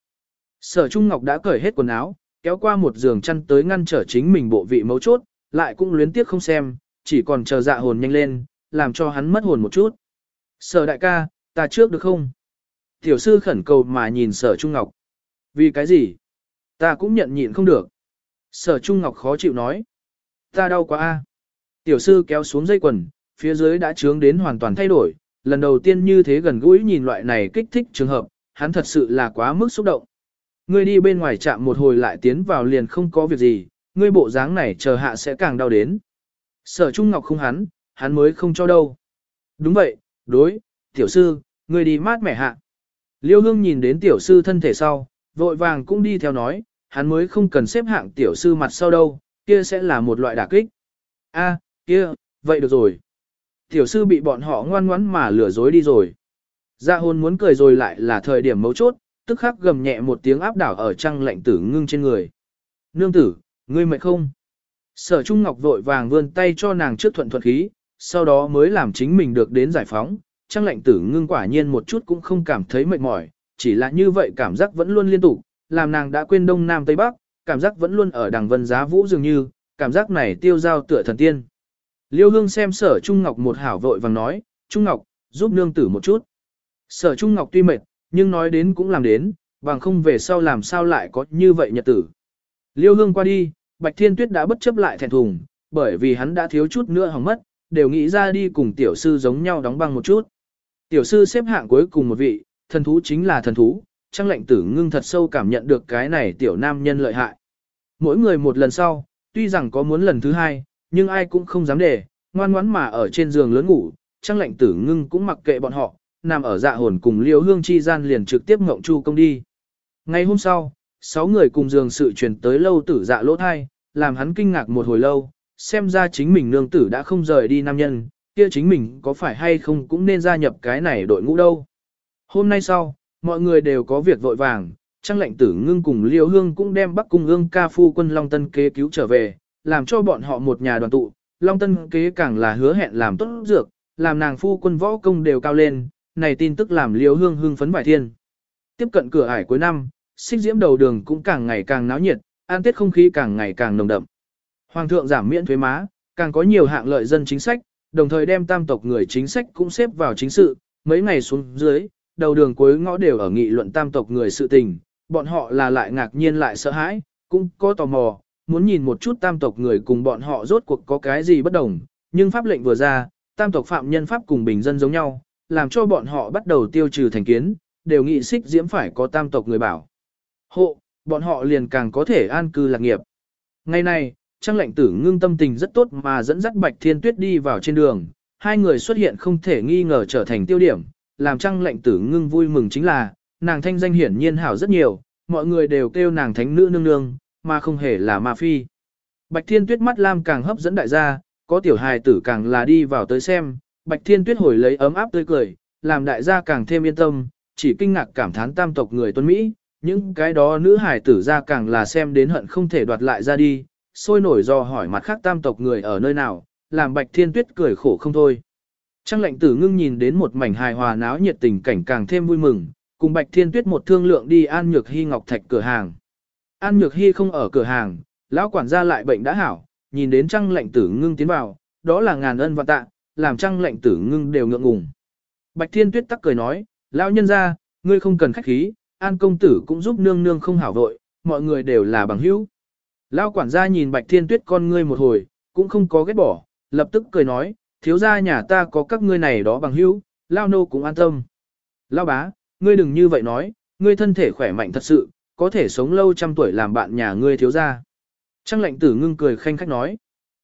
Sở Trung Ngọc đã cởi hết quần áo, kéo qua một giường chăn tới ngăn trở chính mình bộ vị mấu chốt, lại cũng luyến tiếc không xem, chỉ còn chờ Dạ hồn nhanh lên, làm cho hắn mất hồn một chút. Sở đại ca, ta trước được không? Tiểu sư khẩn cầu mà nhìn Sở Trung Ngọc. Vì cái gì? Ta cũng nhận nhịn không được. Sở Trung Ngọc khó chịu nói. Ta đau quá a. Tiểu sư kéo xuống dây quần, phía dưới đã trướng đến hoàn toàn thay đổi, lần đầu tiên như thế gần gũi nhìn loại này kích thích trường hợp, hắn thật sự là quá mức xúc động. Ngươi đi bên ngoài chạm một hồi lại tiến vào liền không có việc gì, ngươi bộ dáng này chờ hạ sẽ càng đau đến. Sở Trung Ngọc không hắn mới không cho đâu. Đúng vậy, đối, tiểu sư, ngươi đi mát mẻ hạ. Liêu Hương nhìn đến tiểu sư thân thể sau, vội vàng cũng đi theo nói, hắn mới không cần xếp hạng tiểu sư mặt sau đâu, kia sẽ là một loại đả kích. A, kia, vậy được rồi. Tiểu sư bị bọn họ ngoan ngoãn mà lừa dối đi rồi. Dạ hồn muốn cười rồi lại là thời điểm mấu chốt, tức khắc gầm nhẹ một tiếng áp đảo ở Trăng Lệnh Tử Ngưng trên người. Nương tử, ngươi mệt không? Sở Trung Ngọc vội vàng vươn tay cho nàng trước thuận thuận khí, sau đó mới làm chính mình được đến giải phóng. Trăng Lệnh Tử Ngưng quả nhiên một chút cũng không cảm thấy mệt mỏi, chỉ là như vậy cảm giác vẫn luôn liên tục, làm nàng đã quên đông nam tây bắc, cảm giác vẫn luôn ở đằng vân giá vũ dường như, cảm giác này tiêu giao tựa thần tiên. Liêu Hương xem Sở Trung Ngọc một hảo vội vàng nói, Trung Ngọc, giúp nương tử một chút. Sở Trung Ngọc tuy mệt, nhưng nói đến cũng làm đến, bằng không về sau làm sao lại có như vậy nhật tử. Liêu Hương qua đi, Bạch Thiên Tuyết đã bất chấp lại thẹn thùng, bởi vì hắn đã thiếu chút nữa hỏng mất, đều nghĩ ra đi cùng tiểu sư giống nhau đóng băng một chút. Tiểu sư xếp hạng cuối cùng một vị, thần thú chính là thần thú, Trăng Lệnh Tử Ngưng thật sâu cảm nhận được cái này tiểu nam nhân lợi hại. Mỗi người một lần sau, tuy rằng có muốn lần thứ hai, nhưng ai cũng không dám để, ngoan ngoãn mà ở trên giường lớn ngủ, Trăng Lệnh Tử Ngưng cũng mặc kệ bọn họ, nằm ở Dạ hồn cùng Liêu Hương chi gian liền trực tiếp ngộng chu công đi. Ngày hôm sau, 6 người cùng giường sự truyền tới Lâu Tử Dạ lỗ thai, làm hắn kinh ngạc một hồi lâu, xem ra chính mình nương tử đã không rời đi nam nhân, kia chính mình có phải hay không cũng nên gia nhập cái này đội ngũ đâu. Hôm nay sau, mọi người đều có việc vội vàng, Trăng Lệnh Tử Ngưng cùng Liêu Hương cũng đem Bắc Cung Ương ca phu quân Long Tân Kế cứu trở về, làm cho bọn họ một nhà đoàn tụ. Long Tân Kế càng là hứa hẹn làm tốt dược, làm nàng phu quân võ công đều cao lên, này tin tức làm Liêu Hương hưng phấn vải thiên. Tiếp cận cửa ải cuối năm, Xích Diễm đầu đường cũng càng ngày càng náo nhiệt, an tết không khí càng ngày càng nồng đậm. Hoàng thượng giảm miễn thuế má, càng có nhiều hạng lợi dân chính sách, đồng thời đem tam tộc người chính sách cũng xếp vào chính sự, mấy ngày xuống dưới, đầu đường cuối ngõ đều ở nghị luận tam tộc người sự tình, bọn họ là lại ngạc nhiên lại sợ hãi, cũng có tò mò, muốn nhìn một chút tam tộc người cùng bọn họ rốt cuộc có cái gì bất đồng, nhưng pháp lệnh vừa ra, tam tộc phạm nhân pháp cùng bình dân giống nhau, làm cho bọn họ bắt đầu tiêu trừ thành kiến, đều nghị Xích Diễm phải có tam tộc người bảo hộ, bọn họ liền càng có thể an cư lạc nghiệp. Ngày nay, Trăng Lệnh Tử Ngưng tâm tình rất tốt mà dẫn dắt Bạch Thiên Tuyết đi vào trên đường, hai người xuất hiện không thể nghi ngờ trở thành tiêu điểm, làm Trăng Lệnh Tử Ngưng vui mừng chính là, nàng thanh danh hiển nhiên hảo rất nhiều, mọi người đều kêu nàng thánh nữ nương nương, mà không hề là ma phi. Bạch Thiên Tuyết mắt lam càng hấp dẫn đại gia, có tiểu hài tử càng là đi vào tới xem, Bạch Thiên Tuyết hồi lấy ấm áp tươi cười, làm đại gia càng thêm yên tâm, chỉ kinh ngạc cảm thán tam tộc người tuấn Mỹ, những cái đó nữ hải tử ra càng là xem đến hận không thể đoạt lại ra đi, sôi nổi do hỏi mặt khác tam tộc người ở nơi nào, làm Bạch Thiên Tuyết cười khổ không thôi. Trang lệnh tử ngưng nhìn đến một mảnh hài hòa náo nhiệt tình cảnh càng thêm vui mừng, cùng Bạch Thiên Tuyết một thương lượng đi An Nhược Hy Ngọc Thạch cửa hàng. An Nhược Hy không ở cửa hàng, lão quản gia lại bệnh đã hảo, nhìn đến Trang lệnh tử ngưng tiến vào, đó là ngàn ân và tạ, làm Trang lệnh tử ngưng đều ngượng ngùng. Bạch Thiên Tuyết tắc cười nói, lão nhân gia, ngươi không cần khách khí, An công tử cũng giúp nương nương không hảo vội, mọi người đều là bằng hữu. Lão quản gia nhìn Bạch Thiên Tuyết con ngươi một hồi, cũng không có ghét bỏ, lập tức cười nói, thiếu gia nhà ta có các ngươi này đó bằng hữu, lão nô cũng an tâm. Lão bá, ngươi đừng như vậy nói, ngươi thân thể khỏe mạnh thật sự, có thể sống lâu trăm tuổi làm bạn nhà ngươi thiếu gia. Trang lệnh tử ngưng cười khanh khách nói,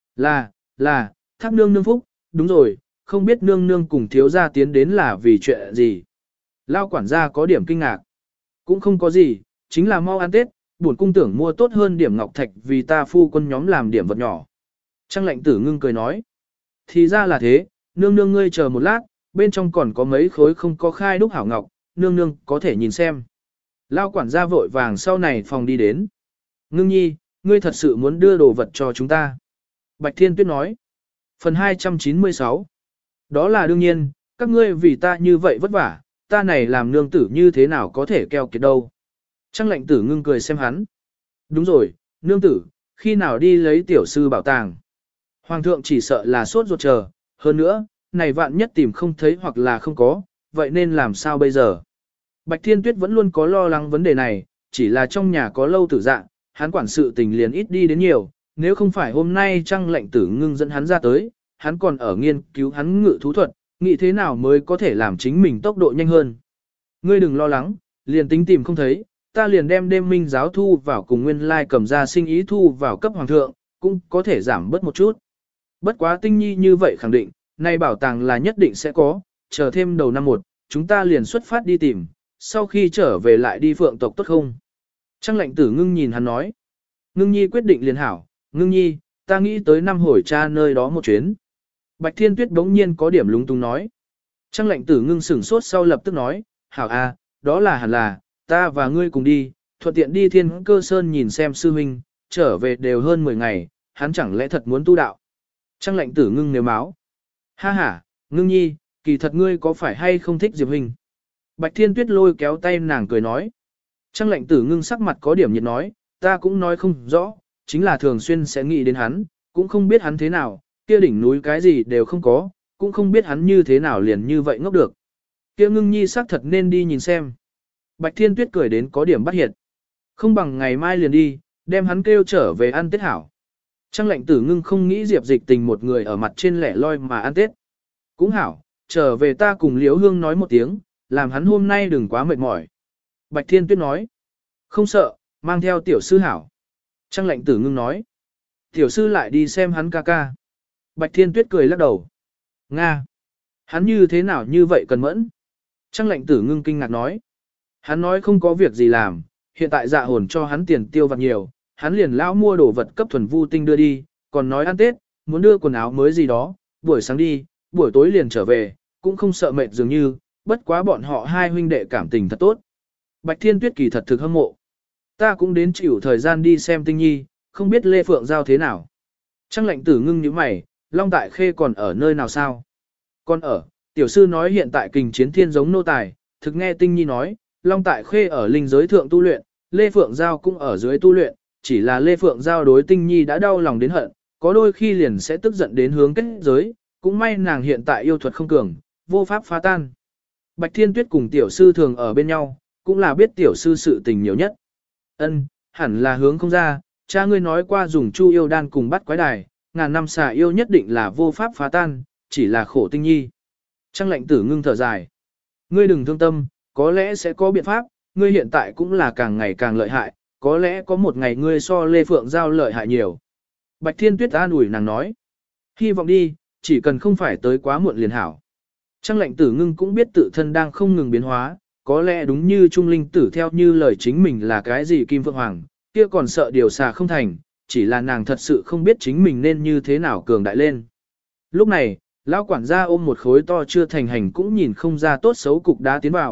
là, thác nương nương phúc, đúng rồi, không biết nương nương cùng thiếu gia tiến đến là vì chuyện gì. Lão quản gia có điểm kinh ngạc, cũng không có gì, chính là mau ăn Tết, buồn cung tưởng mua tốt hơn điểm ngọc thạch vì ta phu quân nhóm làm điểm vật nhỏ. Trang lệnh tử ngưng cười nói, thì ra là thế, nương nương ngươi chờ một lát, bên trong còn có mấy khối không có khai đúc hảo ngọc, nương nương có thể nhìn xem. Lao quản gia vội vàng sau này phòng đi đến. Ngưng nhi, ngươi thật sự muốn đưa đồ vật cho chúng ta. Bạch Thiên Tuyết nói. Phần 296. Đó là đương nhiên, các ngươi vì ta như vậy vất vả, ta này làm nương tử như thế nào có thể keo kiệt đâu. Trang lệnh tử ngưng cười xem hắn. Đúng rồi, nương tử, khi nào đi lấy tiểu sư bảo tàng. Hoàng thượng chỉ sợ là sốt ruột chờ, hơn nữa, này vạn nhất tìm không thấy hoặc là không có, vậy nên làm sao bây giờ? Bạch Thiên Tuyết vẫn luôn có lo lắng vấn đề này, chỉ là trong nhà có lâu tử dạng, hắn quản sự tình liền ít đi đến nhiều, nếu không phải hôm nay Trang lệnh tử ngưng dẫn hắn ra tới, hắn còn ở nghiên cứu hắn ngự thú thuật, nghĩ thế nào mới có thể làm chính mình tốc độ nhanh hơn. Ngươi đừng lo lắng, liền tính tìm không thấy, ta liền đem đêm minh giáo thu vào cùng nguyên lai cầm ra sinh ý thu vào cấp hoàng thượng, cũng có thể giảm bớt một chút. Bất quá tinh nhi như vậy khẳng định, nay bảo tàng là nhất định sẽ có, chờ thêm đầu năm 1, chúng ta liền xuất phát đi tìm, sau khi trở về lại đi phượng tộc tốt không? Trang lệnh tử ngưng nhìn hắn nói. Ngưng nhi quyết định liền hảo, ngưng nhi, ta nghĩ tới năm hồi cha nơi đó một chuyến. Bạch Thiên Tuyết bỗng nhiên có điểm lúng túng nói. Trang lệnh tử ngưng sửng sốt sau lập tức nói, hảo a, đó là hẳn là, ta và ngươi cùng đi, thuận tiện đi Thiên Cơ Sơn nhìn xem sư huynh, trở về đều hơn 10 ngày, hắn chẳng lẽ thật muốn tu đạo. Trang lệnh tử ngưng nếu máu. Ha ha, ngưng nhi, kỳ thật ngươi có phải hay không thích Diệp huynh? Bạch Thiên Tuyết lôi kéo tay nàng cười nói. Trang lệnh tử ngưng sắc mặt có điểm nhiệt nói, ta cũng nói không rõ, chính là thường xuyên sẽ nghĩ đến hắn, cũng không biết hắn thế nào, kia đỉnh núi cái gì đều không có, cũng không biết hắn như thế nào liền như vậy ngốc được. Kia ngưng nhi xác thật nên đi nhìn xem. Bạch Thiên Tuyết cười đến có điểm bắt hiệt. Không bằng ngày mai liền đi, đem hắn kêu trở về ăn Tết hảo. Trang lệnh tử ngưng không nghĩ Diệp Dịch Tình một người ở mặt trên lẻ loi mà ăn Tết. Cũng hảo, trở về ta cùng Liễu Hương nói một tiếng, làm hắn hôm nay đừng quá mệt mỏi. Bạch Thiên Tuyết nói. Không sợ, mang theo tiểu sư hảo. Trang lệnh tử ngưng nói. Tiểu sư lại đi xem hắn ca ca. Bạch Thiên Tuyết cười lắc đầu. Nga. Hắn như thế nào như vậy cần mẫn? Trang lệnh tử ngưng kinh ngạc nói. Hắn nói không có việc gì làm, hiện tại dạ hồn cho hắn tiền tiêu vặt nhiều, hắn liền lão mua đồ vật cấp thuần vu tinh đưa đi, còn nói ăn Tết, muốn đưa quần áo mới gì đó, buổi sáng đi, buổi tối liền trở về, cũng không sợ mệt dường như, bất quá bọn họ hai huynh đệ cảm tình thật tốt. Bạch Thiên Tuyết kỳ thật thực hâm mộ. Ta cũng đến chịu thời gian đi xem Tinh Nhi, không biết Lê Phượng Giao thế nào. Trang lệnh tử ngưng như mày, Long Tại Khê còn ở nơi nào sao? Còn ở, tiểu sư nói hiện tại kình chiến thiên giống nô tài, thực nghe Tinh Nhi nói, Long Tại Khê ở linh giới thượng tu luyện, Lê Phượng Giao cũng ở dưới tu luyện, chỉ là Lê Phượng Giao đối Tinh Nhi đã đau lòng đến hận, có đôi khi liền sẽ tức giận đến hướng kết giới, cũng may nàng hiện tại yêu thuật không cường, vô pháp phá tan. Bạch Thiên Tuyết cùng tiểu sư thường ở bên nhau, cũng là biết tiểu sư sự tình nhiều nhất. Ân, hẳn là hướng không ra, cha ngươi nói qua dùng chu yêu đan cùng bắt quái đài, ngàn năm xà yêu nhất định là vô pháp phá tan, chỉ là khổ Tinh Nhi. Trang lệnh tử ngưng thở dài. Ngươi đừng thương tâm, có lẽ sẽ có biện pháp, ngươi hiện tại cũng là càng ngày càng lợi hại, có lẽ có một ngày ngươi so Lê Phượng Giao lợi hại nhiều. Bạch Thiên Tuyết an ủi nàng nói. Hy vọng đi, chỉ cần không phải tới quá muộn liền hảo. Trang lệnh tử ngưng cũng biết tự thân đang không ngừng biến hóa, có lẽ đúng như Trung Linh tử theo như lời chính mình là cái gì Kim Phượng Hoàng, kia còn sợ điều xà không thành, chỉ là nàng thật sự không biết chính mình nên như thế nào cường đại lên. Lúc này, lão quản gia ôm một khối to chưa thành hành cũng nhìn không ra tốt xấu cục đá tiến vào,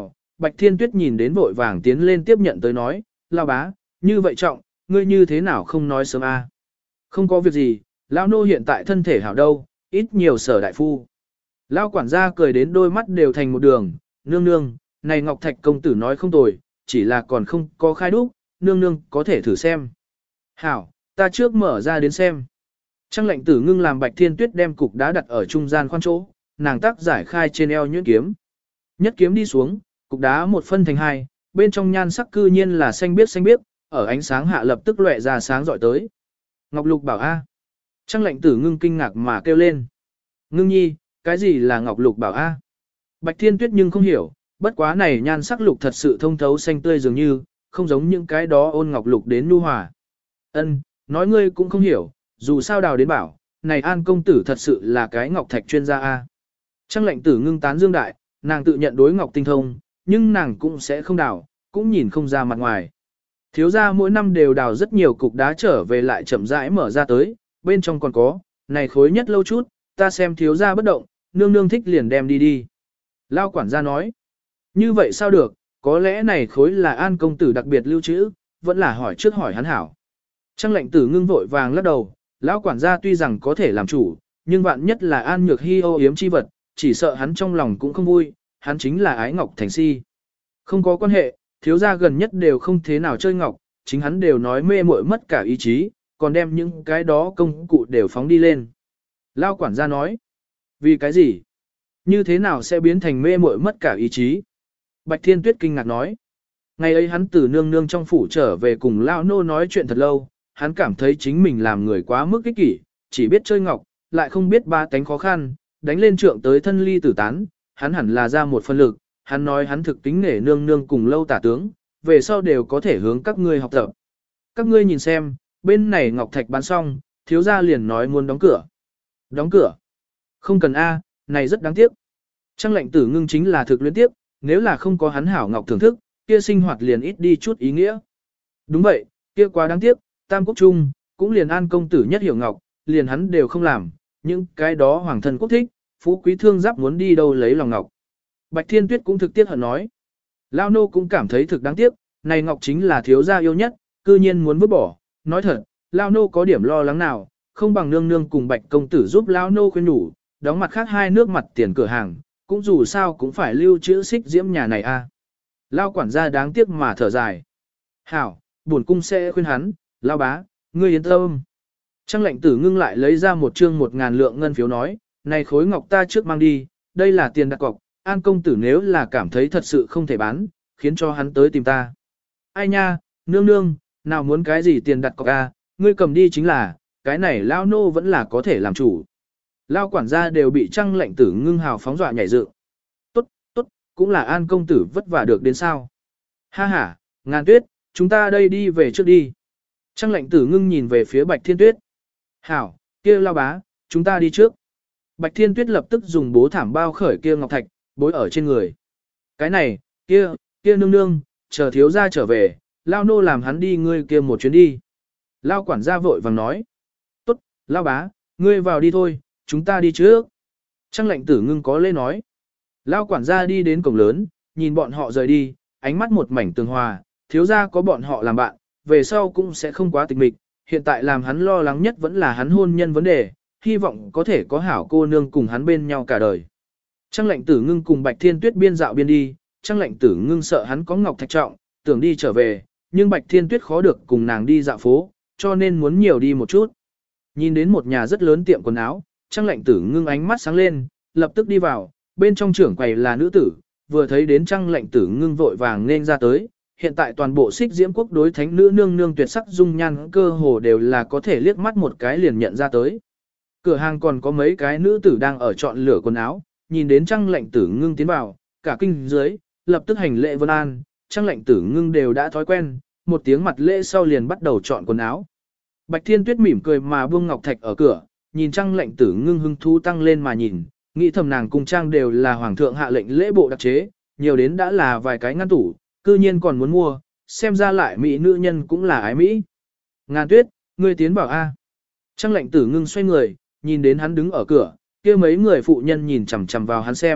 Bạch Thiên Tuyết nhìn đến vội vàng tiến lên tiếp nhận tới nói, lao bá, như vậy trọng, ngươi như thế nào không nói sớm a? Không có việc gì, lão nô hiện tại thân thể hảo đâu, ít nhiều sở đại phu. Lão quản gia cười đến đôi mắt đều thành một đường, nương nương, này Ngọc Thạch công tử nói không tồi, chỉ là còn không có khai đúc, nương nương có thể thử xem. Hảo, ta trước mở ra đến xem. Trang lệnh tử ngưng làm Bạch Thiên Tuyết đem cục đá đặt ở trung gian khoan chỗ, nàng tác giải khai trên eo nhuyễn kiếm. Nhất kiếm đi xuống, cục đá một phân thành hai, bên trong nhan sắc cư nhiên là xanh biếc, ở ánh sáng hạ lập tức lóe ra sáng rọi tới. Ngọc Lục Bảo A. Trang lệnh tử ngưng kinh ngạc mà kêu lên. Ngưng nhi, cái gì là Ngọc Lục Bảo A? Bạch Thiên Tuyết nhưng không hiểu, bất quá này nhan sắc lục thật sự thông thấu xanh tươi dường như, không giống những cái đó ôn ngọc lục đến nu hòa. Ân, nói ngươi cũng không hiểu, dù sao đào đến bảo, này An công tử thật sự là cái ngọc thạch chuyên gia A. Trang lệnh tử ngưng tán dương đại, nàng tự nhận đối ngọc tinh thông, nhưng nàng cũng sẽ không đào, cũng nhìn không ra mặt ngoài. Thiếu gia mỗi năm đều đào rất nhiều cục đá trở về lại chậm rãi mở ra tới, bên trong còn có, này khối nhất lâu chút, ta xem thiếu gia bất động, nương nương thích liền đem đi đi. Lao quản gia nói, như vậy sao được, có lẽ này khối là An công tử đặc biệt lưu trữ, vẫn là hỏi trước hỏi hắn hảo. Trang lệnh tử ngưng vội vàng lắc đầu, lão quản gia tuy rằng có thể làm chủ, nhưng vạn nhất là An Nhược Hi ô yếm chi vật, chỉ sợ hắn trong lòng cũng không vui, hắn chính là ái ngọc thành si. Không có quan hệ, thiếu gia gần nhất đều không thế nào chơi ngọc, chính hắn đều nói mê muội mất cả ý chí, còn đem những cái đó công cụ đều phóng đi lên. Lao quản gia nói, vì cái gì? Như thế nào sẽ biến thành mê muội mất cả ý chí? Bạch Thiên Tuyết kinh ngạc nói, ngày ấy hắn từ nương nương trong phủ trở về cùng Lao nô nói chuyện thật lâu, hắn cảm thấy chính mình làm người quá mức ích kỷ, chỉ biết chơi ngọc, lại không biết ba tánh khó khăn, đánh lên trượng tới thân ly tử tán, hắn hẳn là ra một phân lực, hắn nói hắn thực kính nể nương nương cùng Lâu tả tướng, về sau đều có thể hướng các ngươi học tập. Các ngươi nhìn xem, bên này ngọc thạch bán xong, thiếu gia liền nói muốn đóng cửa. Đóng cửa? Không cần A, này rất đáng tiếc. Trang lệnh tử ngưng chính là thực luyến tiếc, nếu là không có hắn hảo ngọc thưởng thức, kia sinh hoạt liền ít đi chút ý nghĩa. Đúng vậy, kia quá đáng tiếc, Tam Quốc Trung, cũng liền An công tử nhất hiểu ngọc, liền hắn đều không làm, những cái đó hoàng thân quốc thích, phú quý thương giáp muốn đi đâu lấy lòng ngọc. Bạch Thiên Tuyết cũng thực tiếc hận nói. Lao nô cũng cảm thấy thực đáng tiếc, này ngọc chính là thiếu gia yêu nhất, cư nhiên muốn vứt bỏ. Nói thật, Lao nô có điểm lo lắng nào, không bằng nương nương cùng Bạch công tử giúp Lao nô khuyên nhủ, đóng mặt khác hai nước mặt tiền cửa hàng, cũng dù sao cũng phải lưu trữ xích diễm nhà này a. Lao quản gia đáng tiếc mà thở dài. Hảo, bổn cung sẽ khuyên hắn, Lao bá, ngươi yên tâm. Trang lệnh tử ngưng lại lấy ra một chương 1.000 lượng ngân phiếu nói, này khối ngọc ta trước mang đi, đây là tiền đặt cọc, An công tử nếu là cảm thấy thật sự không thể bán, khiến cho hắn tới tìm ta. Ai nha, nương nương, nào muốn cái gì tiền đặt cọc a, ngươi cầm đi chính là, cái này Lao nô vẫn là có thể làm chủ. Lao quản gia đều bị Trang lệnh tử ngưng hào phóng dọa nhảy dựng. Tốt, tốt, cũng là An công tử vất vả được đến sao. Ha ha, Ngàn Tuyết, chúng ta đây đi về trước đi. Trang lệnh tử ngưng nhìn về phía Bạch Thiên Tuyết. Hảo, kia Lao bá, chúng ta đi trước. Bạch Thiên Tuyết lập tức dùng bố thảm bao khởi kia ngọc thạch, bối ở trên người. Cái này, kia nương nương, chờ thiếu gia trở về, Lao nô làm hắn đi ngươi kia một chuyến đi. Lao quản gia vội vàng nói. Tốt, Lao bá, ngươi vào đi thôi, chúng ta đi trước. Trang lệnh tử ngưng có lê nói. Lao quản gia đi đến cổng lớn, nhìn bọn họ rời đi, ánh mắt một mảnh tường hòa, thiếu gia có bọn họ làm bạn, về sau cũng sẽ không quá tịch mịch. Hiện tại làm hắn lo lắng nhất vẫn là hắn hôn nhân vấn đề, hy vọng có thể có hảo cô nương cùng hắn bên nhau cả đời. Trang lệnh tử ngưng cùng Bạch Thiên Tuyết biên dạo biên đi, Trang lệnh tử ngưng sợ hắn có ngọc thạch trọng, tưởng đi trở về, nhưng Bạch Thiên Tuyết khó được cùng nàng đi dạo phố, cho nên muốn nhiều đi một chút. Nhìn đến một nhà rất lớn tiệm quần áo, Trang lệnh tử ngưng ánh mắt sáng lên, lập tức đi vào, bên trong trưởng quầy là nữ tử, vừa thấy đến Trang lệnh tử ngưng vội vàng nên ra tới. Hiện tại toàn bộ xích diễm quốc đối thánh nữ nương nương tuyệt sắc dung nhan cơ hồ đều là có thể liếc mắt một cái liền nhận ra tới. Cửa hàng còn có mấy cái nữ tử đang ở chọn lựa quần áo, nhìn đến Trang lệnh tử ngưng tiến vào, cả kinh dưới, lập tức hành lễ vân an, Trang lệnh tử ngưng đều đã thói quen, một tiếng mặt lễ sau liền bắt đầu chọn quần áo. Bạch Thiên Tuyết mỉm cười mà buông ngọc thạch ở cửa, nhìn Trang lệnh tử ngưng hưng thú tăng lên mà nhìn, nghĩ thầm nàng cùng Trang đều là hoàng thượng hạ lệnh lễ bộ đặc chế, nhiều đến đã là vài cái ngăn tủ, cư nhiên còn muốn mua, xem ra lại mỹ nữ nhân cũng là ái mỹ. Ngàn Tuyết, ngươi tiến bảo a. Trang lệnh tử ngưng xoay người, nhìn đến hắn đứng ở cửa, kia mấy người phụ nhân nhìn chằm chằm vào hắn xem,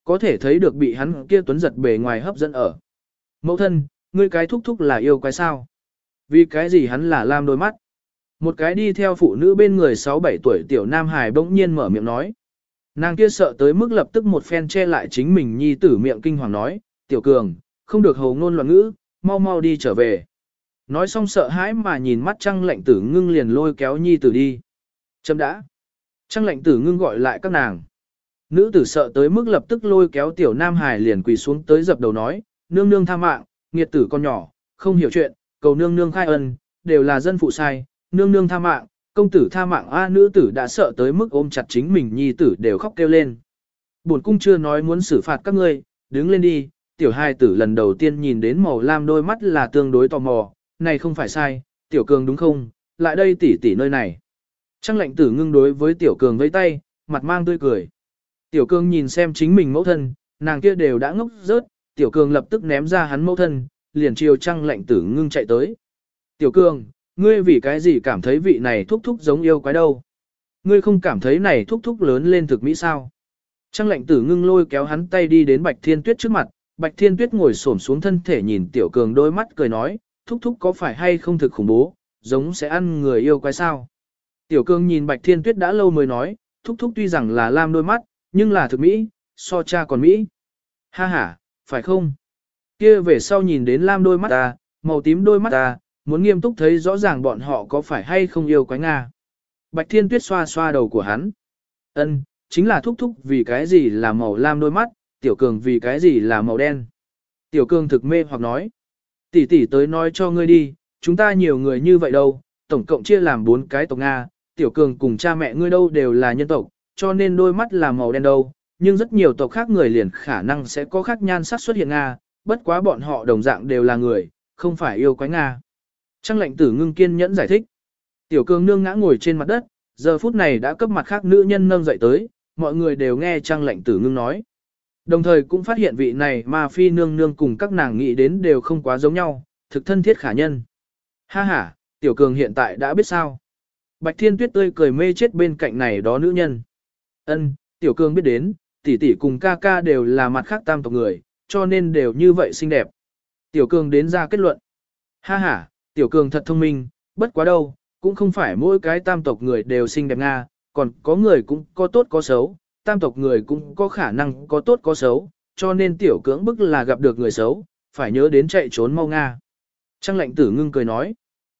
có thể thấy được bị hắn kia tuấn giật bề ngoài hấp dẫn ở. Mẫu thân, ngươi cái thúc thúc là yêu quái sao? Vì cái gì hắn là lam đôi mắt? Một cái đi theo phụ nữ bên người 6-7 tuổi tiểu nam hài bỗng nhiên mở miệng nói. Nàng kia sợ tới mức lập tức một phen che lại chính mình nhi tử miệng kinh hoàng nói, tiểu cường, không được hầu ngôn loạn ngữ, mau mau đi trở về. Nói xong sợ hãi mà nhìn mắt Trăng Lệnh Tử Ngưng liền lôi kéo nhi tử đi. Chấm đã. Trăng Lệnh Tử Ngưng gọi lại các nàng. Nữ tử sợ tới mức lập tức lôi kéo tiểu nam hài liền quỳ xuống tới dập đầu nói, nương nương tha mạng, nghiệt tử con nhỏ, không hiểu chuyện, cầu nương nương khai ân, đều là dân phụ sai, nương nương tha mạng, công tử tha mạng a. Nữ tử đã sợ tới mức ôm chặt chính mình nhi tử đều khóc kêu lên. Bổn cung chưa nói muốn xử phạt các ngươi, đứng lên đi. Tiểu hài tử lần đầu tiên nhìn đến màu lam đôi mắt là tương đối tò mò, này không phải sai, tiểu cường đúng không, lại đây tỉ tỉ nơi này. Trăng Lệnh Tử Ngưng đối với tiểu cường vẫy tay, mặt mang tươi cười. Tiểu cường nhìn xem chính mình mẫu thân, nàng kia đều đã ngốc rớt, tiểu cường lập tức ném ra hắn mẫu thân, liền chiều Trăng Lệnh Tử Ngưng chạy tới. Tiểu cường, ngươi vì cái gì cảm thấy vị này thúc thúc giống yêu quái đâu? Ngươi không cảm thấy này thúc thúc lớn lên thực mỹ sao? Trăng Lệnh Tử Ngưng lôi kéo hắn tay đi đến Bạch Thiên Tuyết trước mặt, Bạch Thiên Tuyết ngồi xổm xuống thân thể nhìn tiểu cường đôi mắt cười nói, thúc thúc có phải hay không thực khủng bố, giống sẽ ăn người yêu quái sao? Tiểu cường nhìn Bạch Thiên Tuyết đã lâu mới nói, thúc thúc tuy rằng là lam đôi mắt, nhưng là thực mỹ, so cha còn mỹ. Ha ha, phải không? Kia về sau nhìn đến lam đôi mắt ta, màu tím đôi mắt ta, muốn nghiêm túc thấy rõ ràng bọn họ có phải hay không yêu quái Nga. Bạch Thiên Tuyết xoa xoa đầu của hắn. Ân, chính là thúc thúc vì cái gì là màu lam đôi mắt, tiểu cường vì cái gì là màu đen. Tiểu cường thực mê hoặc nói. Tỷ tỷ tới nói cho ngươi đi, chúng ta nhiều người như vậy đâu, tổng cộng chia làm 4 cái tộc Nga, tiểu cường cùng cha mẹ ngươi đâu đều là nhân tộc, cho nên đôi mắt là màu đen đâu, nhưng rất nhiều tộc khác người liền khả năng sẽ có khác nhan sắc xuất hiện Nga, bất quá bọn họ đồng dạng đều là người, không phải yêu quái Nga. Trăng Lệnh Tử Ngưng kiên nhẫn giải thích. Tiểu cường nương ngã ngồi trên mặt đất, giờ phút này đã cấp mặt khác nữ nhân nâng dậy tới, mọi người đều nghe Trăng Lệnh Tử Ngưng nói. Đồng thời cũng phát hiện vị này mà phi nương nương cùng các nàng nghĩ đến đều không quá giống nhau, thực thân thiết khả nhân. Ha ha, tiểu cường hiện tại đã biết sao. Bạch Thiên Tuyết tươi cười mê chết bên cạnh này đó nữ nhân. Ân, tiểu cường biết đến, tỷ tỷ cùng ca ca đều là mặt khác tam tộc người, cho nên đều như vậy xinh đẹp. Tiểu cường đến ra kết luận. Ha ha, tiểu cường thật thông minh, bất quá đâu, cũng không phải mỗi cái tam tộc người đều xinh đẹp Nga, còn có người cũng có tốt có xấu, tam tộc người cũng có khả năng có tốt có xấu, cho nên tiểu cưỡng bức là gặp được người xấu, phải nhớ đến chạy trốn mau Nga. Trăng Lệnh Tử Ngưng cười nói.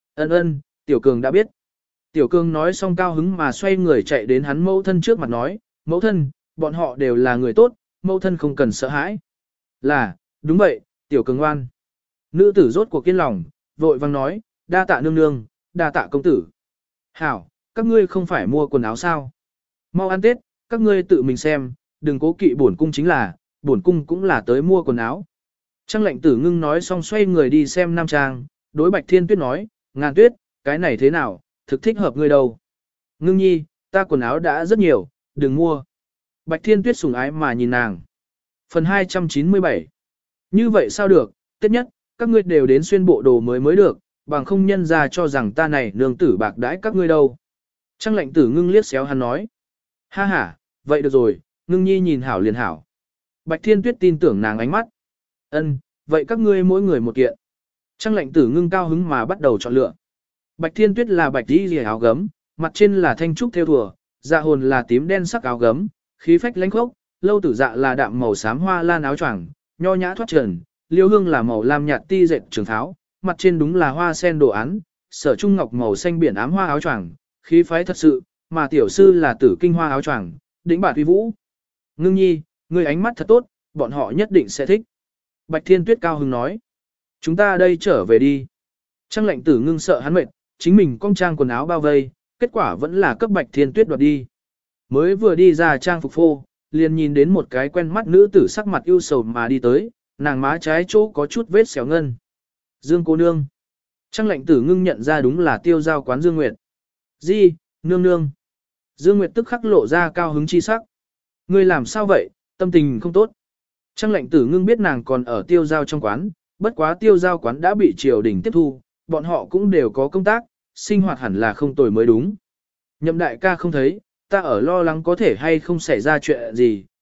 Ân, tiểu cường đã biết. Tiểu cường nói xong cao hứng mà xoay người chạy đến hắn mẫu thân trước mặt nói, mẫu thân, bọn họ đều là người tốt, mẫu thân không cần sợ hãi. Là, đúng vậy, tiểu cường ngoan. Nữ tử rốt cuộc kiên lòng, vội vang nói, đa tạ nương nương, đa tạ công tử. Hảo, các ngươi không phải mua quần áo sao? Mau ăn Tết, các ngươi tự mình xem, đừng cố kỵ bổn cung chính là, bổn cung cũng là tới mua quần áo. Trăng Lệnh Tử Ngưng nói xong xoay người đi xem nam trang, đối Bạch Thiên Tuyết nói, Ngàn Tuyết, cái này thế nào, thực thích hợp ngươi đâu. Ngưng nhi, ta quần áo đã rất nhiều, đừng mua. Bạch Thiên Tuyết sủng ái mà nhìn nàng. Phần 297. Như vậy sao được, Tết nhất, các ngươi đều đến xuyên bộ đồ mới được, bằng không nhân ra cho rằng ta này nương tử bạc đãi các ngươi đâu. Trăng Lệnh Tử Ngưng liếc xéo hắn nói. Ha ha, vậy được rồi, Ngưng nhi nhìn hảo liền hảo. Bạch Thiên Tuyết tin tưởng nàng ánh mắt. Ân, vậy các ngươi mỗi người một kiện. Trăng Lệnh Tử Ngưng cao hứng mà bắt đầu chọn lựa. Bạch Thiên Tuyết là bạch y rìa áo gấm, mặt trên là thanh trúc theo thùa, dạ hồn là tím đen sắc áo gấm, khí phách lãnh khốc, Lâu Tử Dạ là đạm màu xám hoa lan áo choàng, nho nhã thoát trần, Liêu Hương là màu lam nhạt ti dệt trường tháo, mặt trên đúng là hoa sen đồ án, Sở Trung Ngọc màu xanh biển ám hoa áo choàng, khí phái thật sự, mà tiểu sư là Tử Kinh hoa áo choàng, đỉnh bạt uy vũ. Ngưng nhi, người ánh mắt thật tốt, bọn họ nhất định sẽ thích. Bạch Thiên Tuyết cao hứng nói. Chúng ta đây trở về đi. Trăng Lệnh Tử Ngưng sợ hắn mệt, chính mình cong trang quần áo bao vây, kết quả vẫn là cấp Bạch Thiên Tuyết đoạt đi. Mới vừa đi ra trang phục phô, liền nhìn đến một cái quen mắt nữ tử sắc mặt ưu sầu mà đi tới, nàng má trái chỗ có chút vết xéo ngân. Dương cô nương. Trăng Lệnh Tử Ngưng nhận ra đúng là tiêu giao quán Dương Nguyệt. Di, nương nương. Dương Nguyệt tức khắc lộ ra cao hứng chi sắc. Ngươi làm sao vậy, tâm tình không tốt. Trăng Lệnh Tử Ngưng biết nàng còn ở tiêu giao trong quán, bất quá tiêu giao quán đã bị triều đình tiếp thu, bọn họ cũng đều có công tác, sinh hoạt hẳn là không tồi mới đúng. Nhậm đại ca không thấy, ta ở lo lắng có thể hay không xảy ra chuyện gì,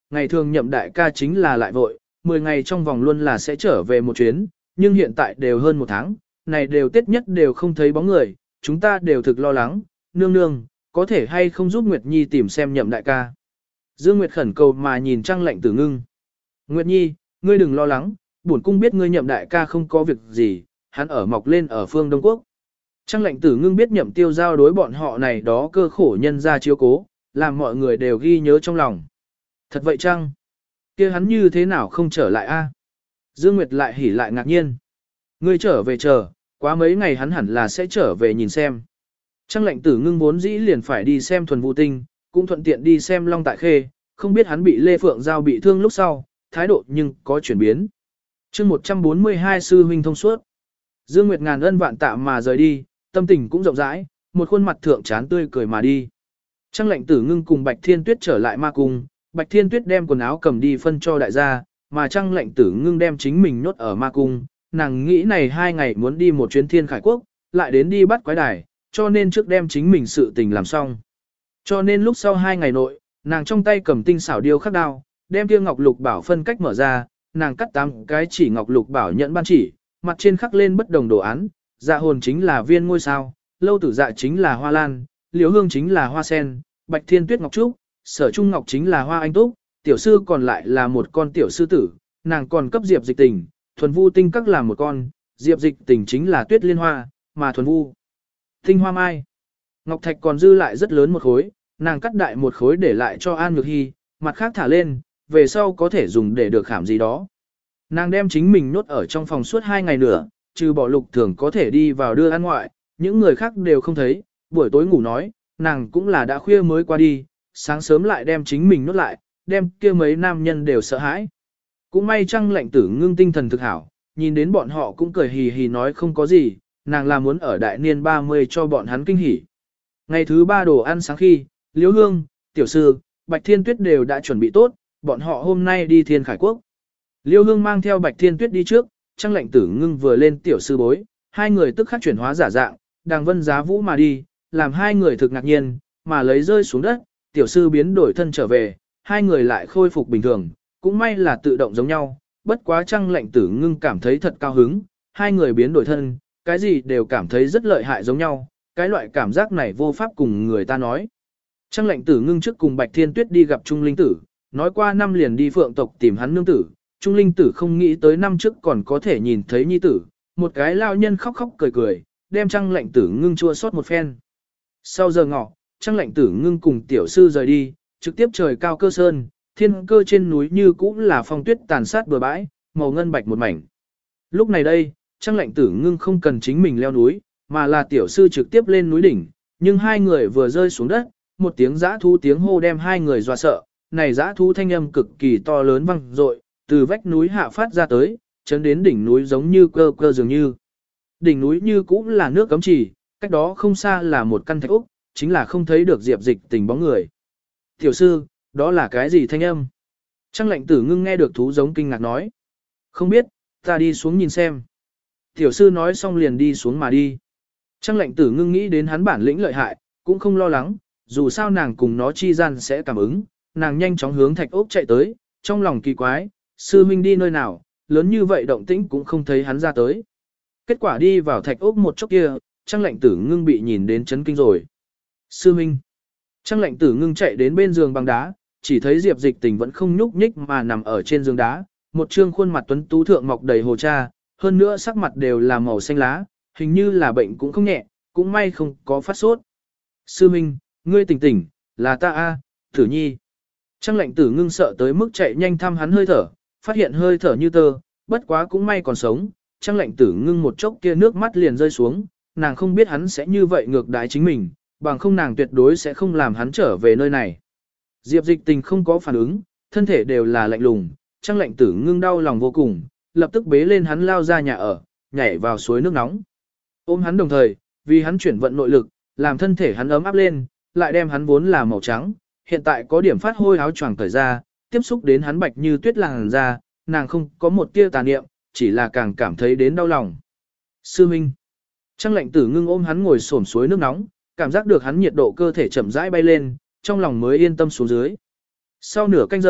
ngày thường nhậm đại ca chính là lại vội, 10 ngày trong vòng luôn là sẽ trở về một chuyến, nhưng hiện tại đều hơn một tháng, này đều Tết nhất đều không thấy bóng người, chúng ta đều thực lo lắng, nương nương, có thể hay không giúp Nguyệt Nhi tìm xem nhậm đại ca. Dương Nguyệt khẩn cầu mà nhìn Trang Lệnh Tử Ngưng. Nguyệt Nhi, ngươi đừng lo lắng, bổn cung biết ngươi nhậm đại ca không có việc gì, hắn ở mọc lên ở phương Đông Quốc. Trang Lệnh Tử Ngưng biết nhậm tiêu giao đối bọn họ này đó cơ khổ nhân ra chiếu cố, làm mọi người đều ghi nhớ trong lòng. Thật vậy chăng? Kia hắn như thế nào không trở lại a? Dương Nguyệt lại hỉ lại ngạc nhiên. Ngươi trở về chờ, quá mấy ngày hắn hẳn là sẽ trở về nhìn xem. Trang Lệnh Tử Ngưng vốn dĩ liền phải đi xem Thuần Vũ Tinh, cũng thuận tiện đi xem Long Tại Khê, không biết hắn bị Lê Phượng Giao bị thương lúc sau, thái độ nhưng có chuyển biến. chương 142 sư huynh thông suốt. Dương Nguyệt ngàn ân vạn tạ mà rời đi, tâm tình cũng rộng rãi, một khuôn mặt thượng trán tươi cười mà đi. Trang Lệnh Tử Ngưng cùng Bạch Thiên Tuyết trở lại ma cung, Bạch Thiên Tuyết đem quần áo cầm đi phân cho đại gia, mà Trang Lệnh Tử Ngưng đem chính mình nhốt ở ma cung, nàng nghĩ này 2 ngày muốn đi một chuyến Thiên Khải Quốc, lại đến đi bắt quái đài, cho nên trước đem chính mình sự tình làm xong. Cho nên lúc sau 2 ngày nội, nàng trong tay cầm tinh xảo điêu khắc đao, đem kia ngọc lục bảo phân cách mở ra, nàng cắt 8 cái chỉ ngọc lục bảo nhận ban chỉ, mặt trên khắc lên bất đồng đồ án, dạ hồn chính là viên ngôi sao, lâu tử dạ chính là hoa lan, liễu hương chính là hoa sen, bạch thiên tuyết ngọc trúc, sở trung ngọc chính là hoa anh túc, tiểu sư còn lại là một con tiểu sư tử, nàng còn cấp diệp dịch tình, thuần vu tinh các là một con, diệp dịch tình chính là tuyết liên hoa, mà thuần vu tinh hoa mai. Ngọc thạch còn dư lại rất lớn một khối, nàng cắt đại một khối để lại cho An Nhược Hy, mặt khác thả lên, về sau có thể dùng để được khảm gì đó. Nàng đem chính mình nhốt ở trong phòng suốt 2 ngày nữa, trừ bỏ Lục Thường có thể đi vào đưa ăn ngoại, những người khác đều không thấy, buổi tối ngủ nói, nàng cũng là đã khuya mới qua đi, sáng sớm lại đem chính mình nhốt lại, đem kia mấy nam nhân đều sợ hãi. Cũng may Trang Lệnh Tử Ngưng tinh thần thực hảo, nhìn đến bọn họ cũng cười hì hì nói không có gì, nàng là muốn ở đại niên 30 cho bọn hắn kinh hỉ. Ngày thứ 3 đồ ăn sáng khi, Liễu Hương, Tiểu Sư, Bạch Thiên Tuyết đều đã chuẩn bị tốt, bọn họ hôm nay đi Thiên Khải Quốc. Liễu Hương mang theo Bạch Thiên Tuyết đi trước, Trang Lệnh Tử Ngưng vừa lên Tiểu Sư bối, hai người tức khắc chuyển hóa giả dạng, đàng vân giá vũ mà đi, làm hai người thực ngạc nhiên, mà lấy rơi xuống đất, Tiểu Sư biến đổi thân trở về, hai người lại khôi phục bình thường, cũng may là tự động giống nhau, bất quá Trang Lệnh Tử Ngưng cảm thấy thật cao hứng, hai người biến đổi thân, cái gì đều cảm thấy rất lợi hại giống nhau, cái loại cảm giác này vô pháp cùng người ta nói. Trang Lệnh Tử Ngưng trước cùng Bạch Thiên Tuyết đi gặp Trung Linh Tử, nói qua năm liền đi Phượng tộc tìm hắn nương tử, Trung Linh Tử không nghĩ tới năm trước còn có thể nhìn thấy nhi tử, một cái lao nhân khóc khóc cười cười, đem Trang Lệnh Tử Ngưng chua xót một phen. Sau giờ ngọ, Trang Lệnh Tử Ngưng cùng tiểu sư rời đi, trực tiếp trời cao cơ sơn, thiên cơ trên núi như cũng là phong tuyết tàn sát bừa bãi, màu ngân bạch một mảnh. Lúc này đây, Trang Lệnh Tử Ngưng không cần chính mình leo núi, mà là tiểu sư trực tiếp lên núi đỉnh, nhưng hai người vừa rơi xuống đất, một tiếng giã thú tiếng hô đem hai người dọa sợ, này giã thú thanh âm cực kỳ to lớn vang dội, từ vách núi hạ phát ra tới, chấn đến đỉnh núi giống như cơ cơ dường như. Đỉnh núi như cũng là nước cấm chỉ, cách đó không xa là một căn thạch úc, chính là không thấy được Diệp Dịch Tình bóng người. Tiểu sư, đó là cái gì thanh âm? Trang Lệnh Tử Ngưng nghe được thú giống kinh ngạc nói. Không biết, ta đi xuống nhìn xem. Tiểu sư nói xong liền đi xuống mà đi. Trang Lệnh Tử Ngưng nghĩ đến hắn bản lĩnh lợi hại, cũng không lo lắng, dù sao nàng cùng nó chi gian sẽ cảm ứng, nàng nhanh chóng hướng thạch ốc chạy tới, trong lòng kỳ quái, sư huynh đi nơi nào, lớn như vậy động tĩnh cũng không thấy hắn ra tới. Kết quả đi vào thạch ốc một chốc kia, Trang Lệnh Tử Ngưng bị nhìn đến chấn kinh rồi. Sư huynh. Trang Lệnh Tử Ngưng chạy đến bên giường bằng đá, chỉ thấy Diệp Dịch Tình vẫn không nhúc nhích mà nằm ở trên giường đá, một trương khuôn mặt tuấn tú thượng mọc đầy hồ cha, hơn nữa sắc mặt đều là màu xanh lá, hình như là bệnh cũng không nhẹ, cũng may không có phát sốt. Sư Minh, ngươi tỉnh tỉnh, là ta a, Tử Nhi. Trang Lệnh Tử Ngưng sợ tới mức chạy nhanh thăm hắn hơi thở, phát hiện hơi thở như tơ, bất quá cũng may còn sống. Trang Lệnh Tử Ngưng một chốc kia nước mắt liền rơi xuống, nàng không biết hắn sẽ như vậy ngược đãi chính mình, bằng không nàng tuyệt đối sẽ không làm hắn trở về nơi này. Diệp Dịch Tình không có phản ứng, thân thể đều là lạnh lùng, Trang Lệnh Tử Ngưng đau lòng vô cùng, lập tức bế lên hắn lao ra nhà ở, nhảy vào suối nước nóng. Ôm hắn đồng thời, vì hắn chuyển vận nội lực, làm thân thể hắn ấm áp lên, lại đem hắn vốn là màu trắng, hiện tại có điểm phát hôi áo choàng cởi ra, tiếp xúc đến hắn bạch như tuyết làn da, nàng không có một tia tà niệm, chỉ là càng cảm thấy đến đau lòng. Sư Minh. Trang Lệnh Tử Ngưng ôm hắn ngồi xổm suối nước nóng, cảm giác được hắn nhiệt độ cơ thể chậm rãi bay lên, trong lòng mới yên tâm xuống dưới. Sau nửa canh giờ,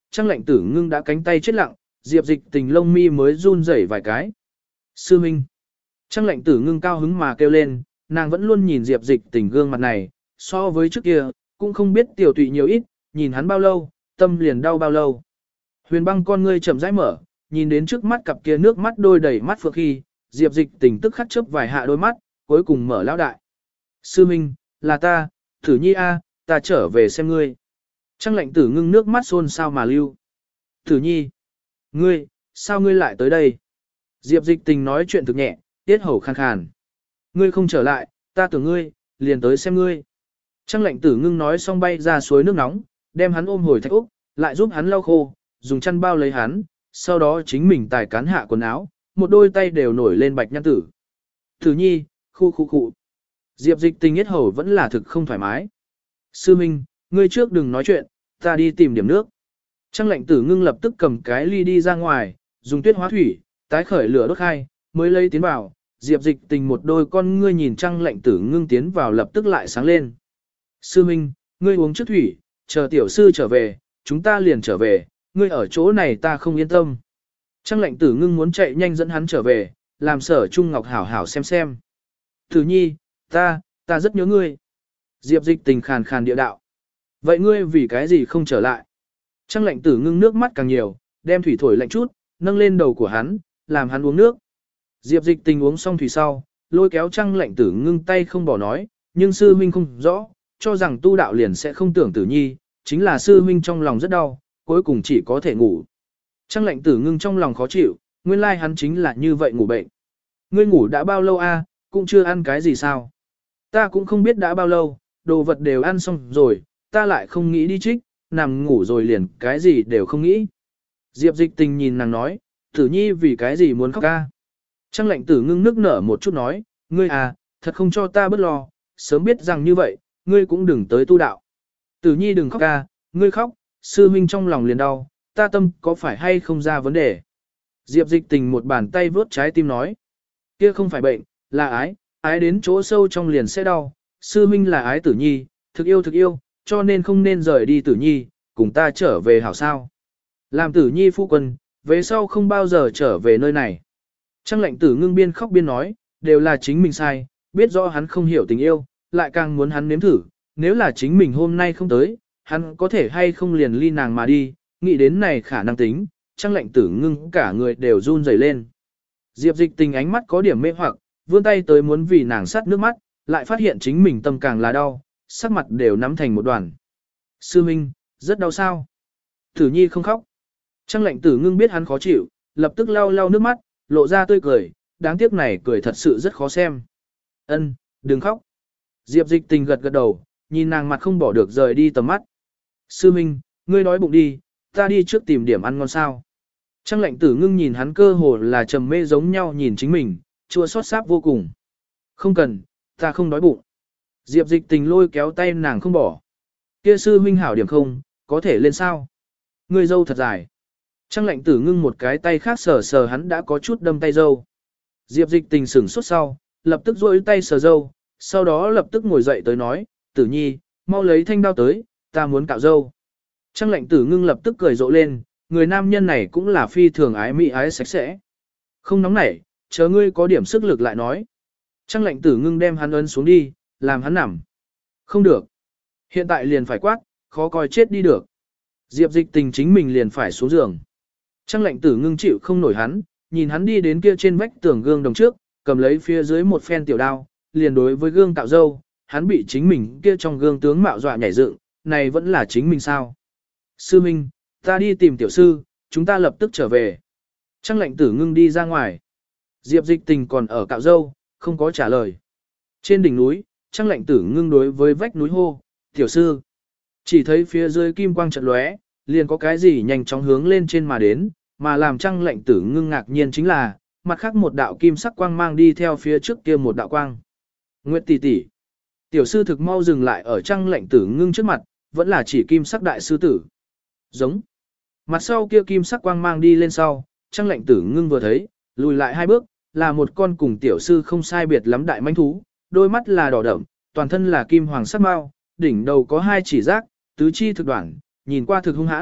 Trang Lệnh Tử Ngưng đã cánh tay chết lặng, Diệp Dịch Tình lông mi mới run rẩy vài cái. Sư Minh. Trang Lệnh Tử Ngưng cao hứng mà kêu lên, nàng vẫn luôn nhìn Diệp Dịch Tình gương mặt này, so với trước kia, cũng không biết tiểu tụy nhiều ít, nhìn hắn bao lâu, tâm liền đau bao lâu. Huyền Băng con ngươi chậm rãi mở, nhìn đến trước mắt cặp kia nước mắt đôi đầy mắt phượng khi, Diệp Dịch Tình tức khắc chớp vài hạ đôi mắt, cuối cùng mở lão đại. Sư Minh, là ta, Tử Nhi a, ta trở về xem ngươi. Trang Lệnh Tử Ngưng nước mắt xôn xao mà lưu. Tử Nhi, ngươi, sao ngươi lại tới đây? Diệp Dịch Tình nói chuyện thực nhẹ, tiết hầu khàn khàn. Ngươi không trở lại, ta tưởng ngươi, liền tới xem ngươi. Trang Lệnh Tử Ngưng nói xong bay ra suối nước nóng, đem hắn ôm hồi thạch úc, lại giúp hắn lau khô, dùng chăn bao lấy hắn, sau đó chính mình tài cán hạ quần áo, một đôi tay đều nổi lên bạch nhăn tử. Tử Nhi, khu. Diệp Dịch Tình yết hầu vẫn là thực không thoải mái. Sư Minh, ngươi trước đừng nói chuyện, ta đi tìm điểm nước. Trang Lệnh Tử Ngưng lập tức cầm cái ly đi ra ngoài, dùng tuyết hóa thủy, tái khởi lửa đốt khai, mới lấy tiến vào. Diệp Dịch Tình một đôi con ngươi nhìn Trang Lệnh Tử Ngưng tiến vào lập tức lại sáng lên. Sư Minh, ngươi uống trước thủy, chờ tiểu sư trở về, chúng ta liền trở về, ngươi ở chỗ này ta không yên tâm. Trang Lệnh Tử Ngưng muốn chạy nhanh dẫn hắn trở về, làm Sở Trung Ngọc hảo hảo xem. Tử Nhi, ta rất nhớ ngươi. Diệp Dịch Tình khàn khàn địa đạo. Vậy ngươi vì cái gì không trở lại? Trang Lệnh Tử Ngưng nước mắt càng nhiều, đem thủy thổi lạnh chút, nâng lên đầu của hắn, làm hắn uống nước. Diệp Dịch Tình uống xong thủy sau, lôi kéo Trang Lệnh Tử Ngưng tay không bỏ nói, nhưng sư huynh không rõ, cho rằng tu đạo liền sẽ không tưởng Tử Nhi, chính là sư huynh trong lòng rất đau, cuối cùng chỉ có thể ngủ. Trang Lệnh Tử Ngưng trong lòng khó chịu, nguyên lai hắn chính là như vậy ngủ bệnh. Ngươi ngủ đã bao lâu a? Cũng chưa ăn cái gì sao? Ta cũng không biết đã bao lâu, đồ vật đều ăn xong rồi, ta lại không nghĩ đi trích, nằm ngủ rồi liền cái gì đều không nghĩ. Diệp Dịch Tình nhìn nàng nói, Tử Nhi vì cái gì muốn khóc ca? Trang Lệnh Tử Ngưng nức nở một chút nói, ngươi à, thật không cho ta bớt lo, sớm biết rằng như vậy, ngươi cũng đừng tới tu đạo. Tử Nhi đừng khóc ca, ngươi khóc, sư huynh trong lòng liền đau, ta tâm có phải hay không ra vấn đề. Diệp Dịch Tình một bàn tay vướt trái tim nói, kia không phải bệnh, là ái đến chỗ sâu trong liền sẽ đau, sư huynh là ái Tử Nhi, thực yêu, cho nên không nên rời đi Tử Nhi, cùng ta trở về hảo sao. Làm Tử Nhi phu quân, về sau không bao giờ trở về nơi này. Trang Lệnh Tử Ngưng biên khóc biên nói, đều là chính mình sai, biết rõ hắn không hiểu tình yêu, lại càng muốn hắn nếm thử, nếu là chính mình hôm nay không tới, hắn có thể hay không liền ly nàng mà đi, nghĩ đến này khả năng tính, Trang Lệnh Tử Ngưng cả người đều run rẩy lên. Diệp Dịch Tình ánh mắt có điểm mê hoặc, vươn tay tới muốn vì nàng sát nước mắt, lại phát hiện chính mình tâm càng là đau, sắc mặt đều nắm thành một đoàn. Sư Minh, rất đau sao? Tử Nhi không khóc. Trang Lệnh Tử Ngưng biết hắn khó chịu, lập tức lau nước mắt, lộ ra tươi cười, đáng tiếc này cười thật sự rất khó xem. Ân, đừng khóc. Diệp Dịch Tình gật đầu, nhìn nàng mặt không bỏ được rời đi tầm mắt. Sư Minh, ngươi đói bụng đi, ta đi trước tìm điểm ăn ngon sao. Trang Lệnh Tử Ngưng nhìn hắn cơ hồ là trầm mê giống nhau nhìn chính mình, chua xót sáp vô cùng. Không cần, ta không đói bụng. Diệp Dịch Tình lôi kéo tay nàng không bỏ. Kia sư huynh hảo điểm không, có thể lên sao? Ngươi dâu thật dài. Trang Lệnh Tử Ngưng một cái tay khác sờ hắn đã có chút đâm tay dâu. Diệp Dịch Tình sửng sốt sau, lập tức duỗi tay sờ dâu, sau đó lập tức ngồi dậy tới nói, Tử Nhi, mau lấy thanh đao tới, ta muốn cạo dâu. Trang Lệnh Tử Ngưng lập tức cười rộ lên, người nam nhân này cũng là phi thường ái mỹ ái sạch sẽ. Không nóng nảy, chờ ngươi có điểm sức lực lại nói. Trang Lệnh Tử Ngưng đem hắn ấn xuống đi, làm hắn nằm. Không được. Hiện tại liền phải quát, khó coi chết đi được. Diệp Dịch Tình chính mình liền phải xuống giường. Trang Lệnh Tử Ngưng chịu không nổi hắn, nhìn hắn đi đến kia trên vách tường gương đồng trước, cầm lấy phía dưới một phen tiểu đao, liền đối với gương cạo râu, hắn bị chính mình kia trong gương tướng mạo dọa nhảy dựng, này vẫn là chính mình sao? Sư Minh, ta đi tìm tiểu sư, chúng ta lập tức trở về. Trang Lệnh Tử Ngưng đi ra ngoài. Diệp Dịch Tình còn ở cạo râu, không có trả lời. Trên đỉnh núi, Trang Lệnh Tử Ngưng đối với vách núi hô, tiểu sư. Chỉ thấy phía dưới kim quang chợt lóe, liền có cái gì nhanh chóng hướng lên trên mà đến, mà làm Trang Lệnh Tử Ngưng ngạc nhiên chính là, mặt khác một đạo kim sắc quang mang đi theo phía trước kia một đạo quang. Nguyệt tỷ tỷ. Tiểu sư thực mau dừng lại ở Trang Lệnh Tử Ngưng trước mặt, vẫn là chỉ kim sắc đại sư tử. Giống. Mặt sau kia kim sắc quang mang đi lên sau, Trang Lệnh Tử Ngưng vừa thấy, lùi lại hai bước, là một con cùng tiểu sư không sai biệt lắm đại manh thú, đôi mắt là đỏ đậm, toàn thân là kim hoàng sắc mao, đỉnh đầu có hai chỉ giác, tứ chi thực đoạn, nhìn qua thực hung hãn,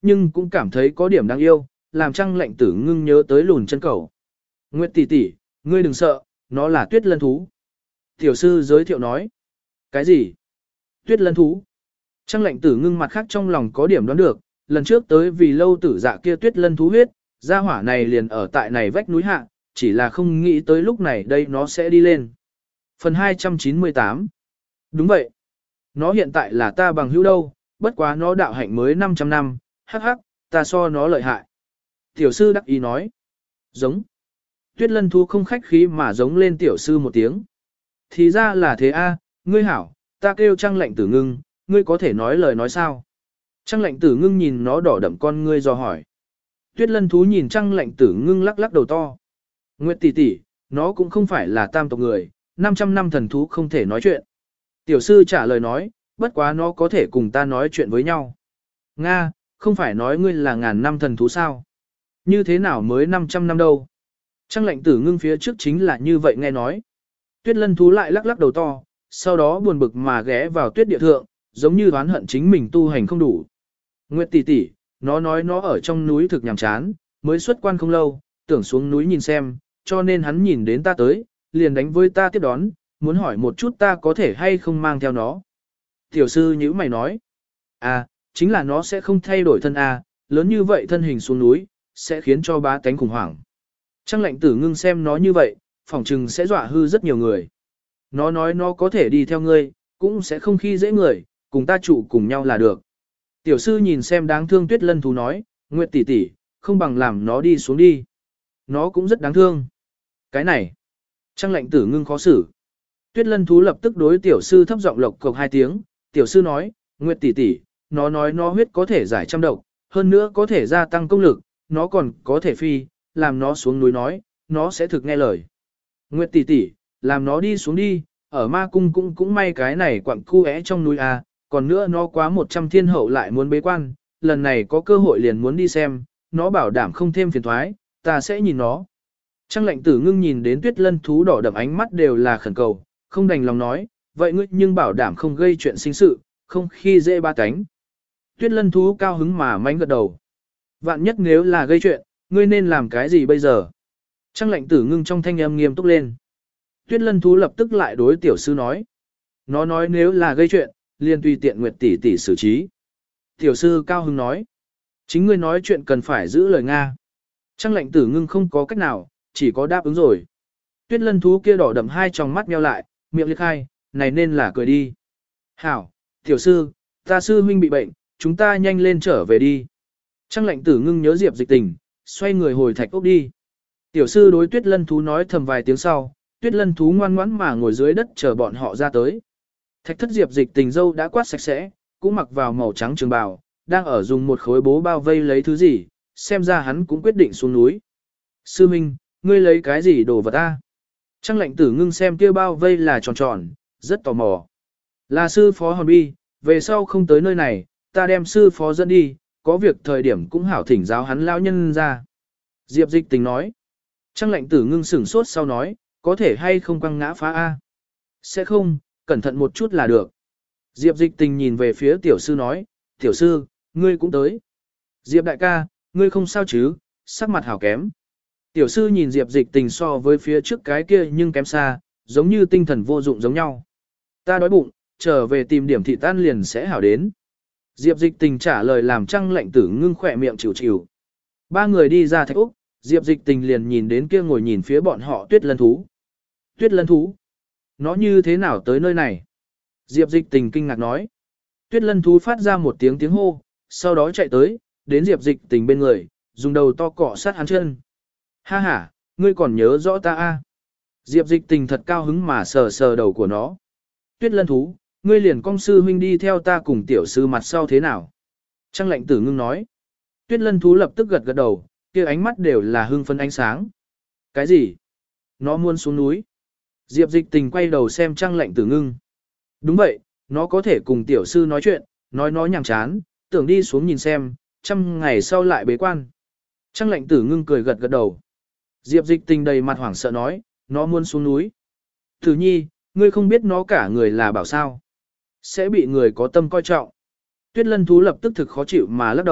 nhưng cũng cảm thấy có điểm đáng yêu, làm Trăng Lệnh Tử Ngưng nhớ tới lùn chân cẩu. Nguyệt tỷ tỷ, ngươi đừng sợ, nó là tuyết lân thú. Tiểu sư giới thiệu nói. Cái gì? Tuyết lân thú. Trăng Lệnh Tử Ngưng mặt khác trong lòng có điểm đoán được, lần trước tới vì lâu tử dạ kia tuyết lân thú huyết, gia hỏa này liền ở tại này vách núi hạ, chỉ là không nghĩ tới lúc này đây nó sẽ đi lên. Phần 298. Đúng vậy. Nó hiện tại là ta bằng hữu đâu, bất quá nó đạo hạnh mới 500 năm, hắc hắc, ta so nó lợi hại. Tiểu sư đắc ý nói. Giống. Tuyết lân thú không khách khí mà giống lên tiểu sư một tiếng. Thì ra là thế a, ngươi hảo, ta kêu Trăng Lệnh Tử Ngưng, ngươi có thể nói lời nói sao? Trăng Lệnh Tử Ngưng nhìn nó đỏ đậm con ngươi dò hỏi. Tuyết lân thú nhìn Trăng Lệnh Tử Ngưng lắc lắc đầu to. Nguyệt tỷ tỷ, nó cũng không phải là tam tộc người, 500 năm thần thú không thể nói chuyện. Tiểu sư trả lời nói, bất quá nó có thể cùng ta nói chuyện với nhau. Nga, không phải nói ngươi là ngàn năm thần thú sao? Như thế nào mới 500 năm đâu? Trăng Lệnh Tử Ngưng phía trước chính là như vậy nghe nói. Tuyết lân thú lại lắc lắc đầu to, sau đó buồn bực mà ghé vào tuyết địa thượng, giống như oán hận chính mình tu hành không đủ. Nguyệt tỷ tỷ, nó nói nó ở trong núi thực nhàm chán, mới xuất quan không lâu, tưởng xuống núi nhìn xem, cho nên hắn nhìn đến ta tới, liền đánh với ta tiếp đón, muốn hỏi một chút ta có thể hay không mang theo nó. Tiểu sư nhữ mày nói, à, chính là nó sẽ không thay đổi thân à, lớn như vậy thân hình xuống núi, sẽ khiến cho bá tánh khủng hoảng. Trăng Lệnh Tử Ngưng xem nó như vậy, phỏng chừng sẽ dọa hư rất nhiều người. Nó nói nó có thể đi theo ngươi, cũng sẽ không khi dễ người, cùng ta trụ cùng nhau là được. Tiểu sư nhìn xem đáng thương tuyết lân thú nói, Nguyệt tỷ tỷ, không bằng làm nó đi xuống đi. Nó cũng rất đáng thương. Cái này, Trăng Lệnh Tử Ngưng khó xử. Tuyết lân thú lập tức đối tiểu sư thấp giọng lộc cộc 2 tiếng, tiểu sư nói, Nguyệt tỷ tỷ, nó nói nó huyết có thể giải trăm độc, hơn nữa có thể gia tăng công lực, nó còn có thể phi, làm nó xuống núi nói, nó sẽ thực nghe lời. Nguyệt tỷ tỷ, làm nó đi xuống đi, ở ma cung cũng may cái này quặng cu é trong núi à, còn nữa nó quá 100 thiên hậu lại muốn bế quan, lần này có cơ hội liền muốn đi xem, nó bảo đảm không thêm phiền thoái, ta sẽ nhìn nó. Trăng Lệnh Tử Ngưng nhìn đến tuyết lân thú đỏ đậm ánh mắt đều là khẩn cầu, không đành lòng nói, vậy ngươi nhưng bảo đảm không gây chuyện sinh sự, không khi dễ ba cánh. Tuyết lân thú cao hứng mà mánh gật đầu. Vạn nhất nếu là gây chuyện, ngươi nên làm cái gì bây giờ? Trăng Lệnh Tử Ngưng trong thanh âm nghiêm túc lên. Tuyết lân thú lập tức lại đối tiểu sư nói. Nó nói nếu là gây chuyện, liền tùy tiện Nguyệt tỷ tỷ xử trí. Tiểu sư cao hứng nói. Chính ngươi nói chuyện cần phải giữ lời Nga. Trăng Lệnh Tử Ngưng không có cách nào, chỉ có đáp ứng rồi. Tuyết lân thú kia đỏ đậm 2 tròng mắt nheo lại, miệng liệt khai, này nên là cười đi. Hảo, tiểu sư, ta sư huynh bị bệnh, chúng ta nhanh lên trở về đi. Trăng Lệnh Tử Ngưng nhớ Diệp Dịch Tình, xoay người hồi thạch ốc đi. Tiểu sư đối tuyết lân thú nói thầm vài tiếng sau, tuyết lân thú ngoan ngoãn mà ngồi dưới đất chờ bọn họ ra tới. Thạch thất Diệp Dịch Tình dâu đã quát sạch sẽ, cũng mặc vào màu trắng trường bào, đang ở dùng một khối bố bao vây lấy thứ gì, xem ra hắn cũng quyết định xuống núi. Sư Minh, ngươi lấy cái gì đồ vật ta? Trăng Lệnh Tử Ngưng xem kia bao vây là tròn tròn, rất tò mò. Là sư phó Hòn Bi, về sau không tới nơi này, ta đem sư phó dẫn đi, có việc thời điểm cũng hảo thỉnh giáo hắn lão nhân ra. Diệp Dịch Tình nói. Trăng Lệnh Tử Ngưng sửng sốt sau nói, có thể hay không quăng ngã phá A. Sẽ không, cẩn thận một chút là được. Diệp Dịch Tình nhìn về phía tiểu sư nói, tiểu sư, ngươi cũng tới. Diệp đại ca, ngươi không sao chứ, sắc mặt hảo kém. Tiểu sư nhìn Diệp Dịch Tình so với phía trước cái kia nhưng kém xa, giống như tinh thần vô dụng giống nhau. Ta đói bụng, trở về tìm điểm thị tan liền sẽ hảo đến. Diệp Dịch Tình trả lời làm Trăng Lệnh Tử Ngưng khỏe miệng chịu chịu. 3 người đi ra thạch úc, Diệp Dịch Tình liền nhìn đến kia ngồi nhìn phía bọn họ tuyết lân thú. Tuyết lân thú? Nó như thế nào tới nơi này? Diệp Dịch Tình kinh ngạc nói. Tuyết lân thú phát ra một tiếng tiếng hô, sau đó chạy tới, đến Diệp Dịch Tình bên người, dùng đầu to cọ sát hắn chân. Ha ha, ngươi còn nhớ rõ ta a? Diệp Dịch Tình thật cao hứng mà sờ sờ đầu của nó. Tuyết lân thú, ngươi liền công sư huynh đi theo ta cùng tiểu sư mặt sau thế nào? Trăng Lệnh Tử Ngưng nói. Tuyết lân thú lập tức gật gật đầu, kia ánh mắt đều là hưng phấn ánh sáng. Cái gì? Nó muốn xuống núi. Diệp Dịch Tình quay đầu xem Trăng Lệnh Tử Ngưng. Đúng vậy, nó có thể cùng tiểu sư nói chuyện, nói nó nhàm chán, tưởng đi xuống nhìn xem, 100 ngày sau lại bế quan. Trăng Lệnh Tử Ngưng cười gật gật đầu. Diệp Dịch Tình đầy mặt hoảng sợ nói, nó muốn xuống núi. Tử Nhi, ngươi không biết nó cả người là bảo sao. Sẽ bị người có tâm coi trọng. Tuyết lân thú lập tức thực khó chịu mà lắc đầu,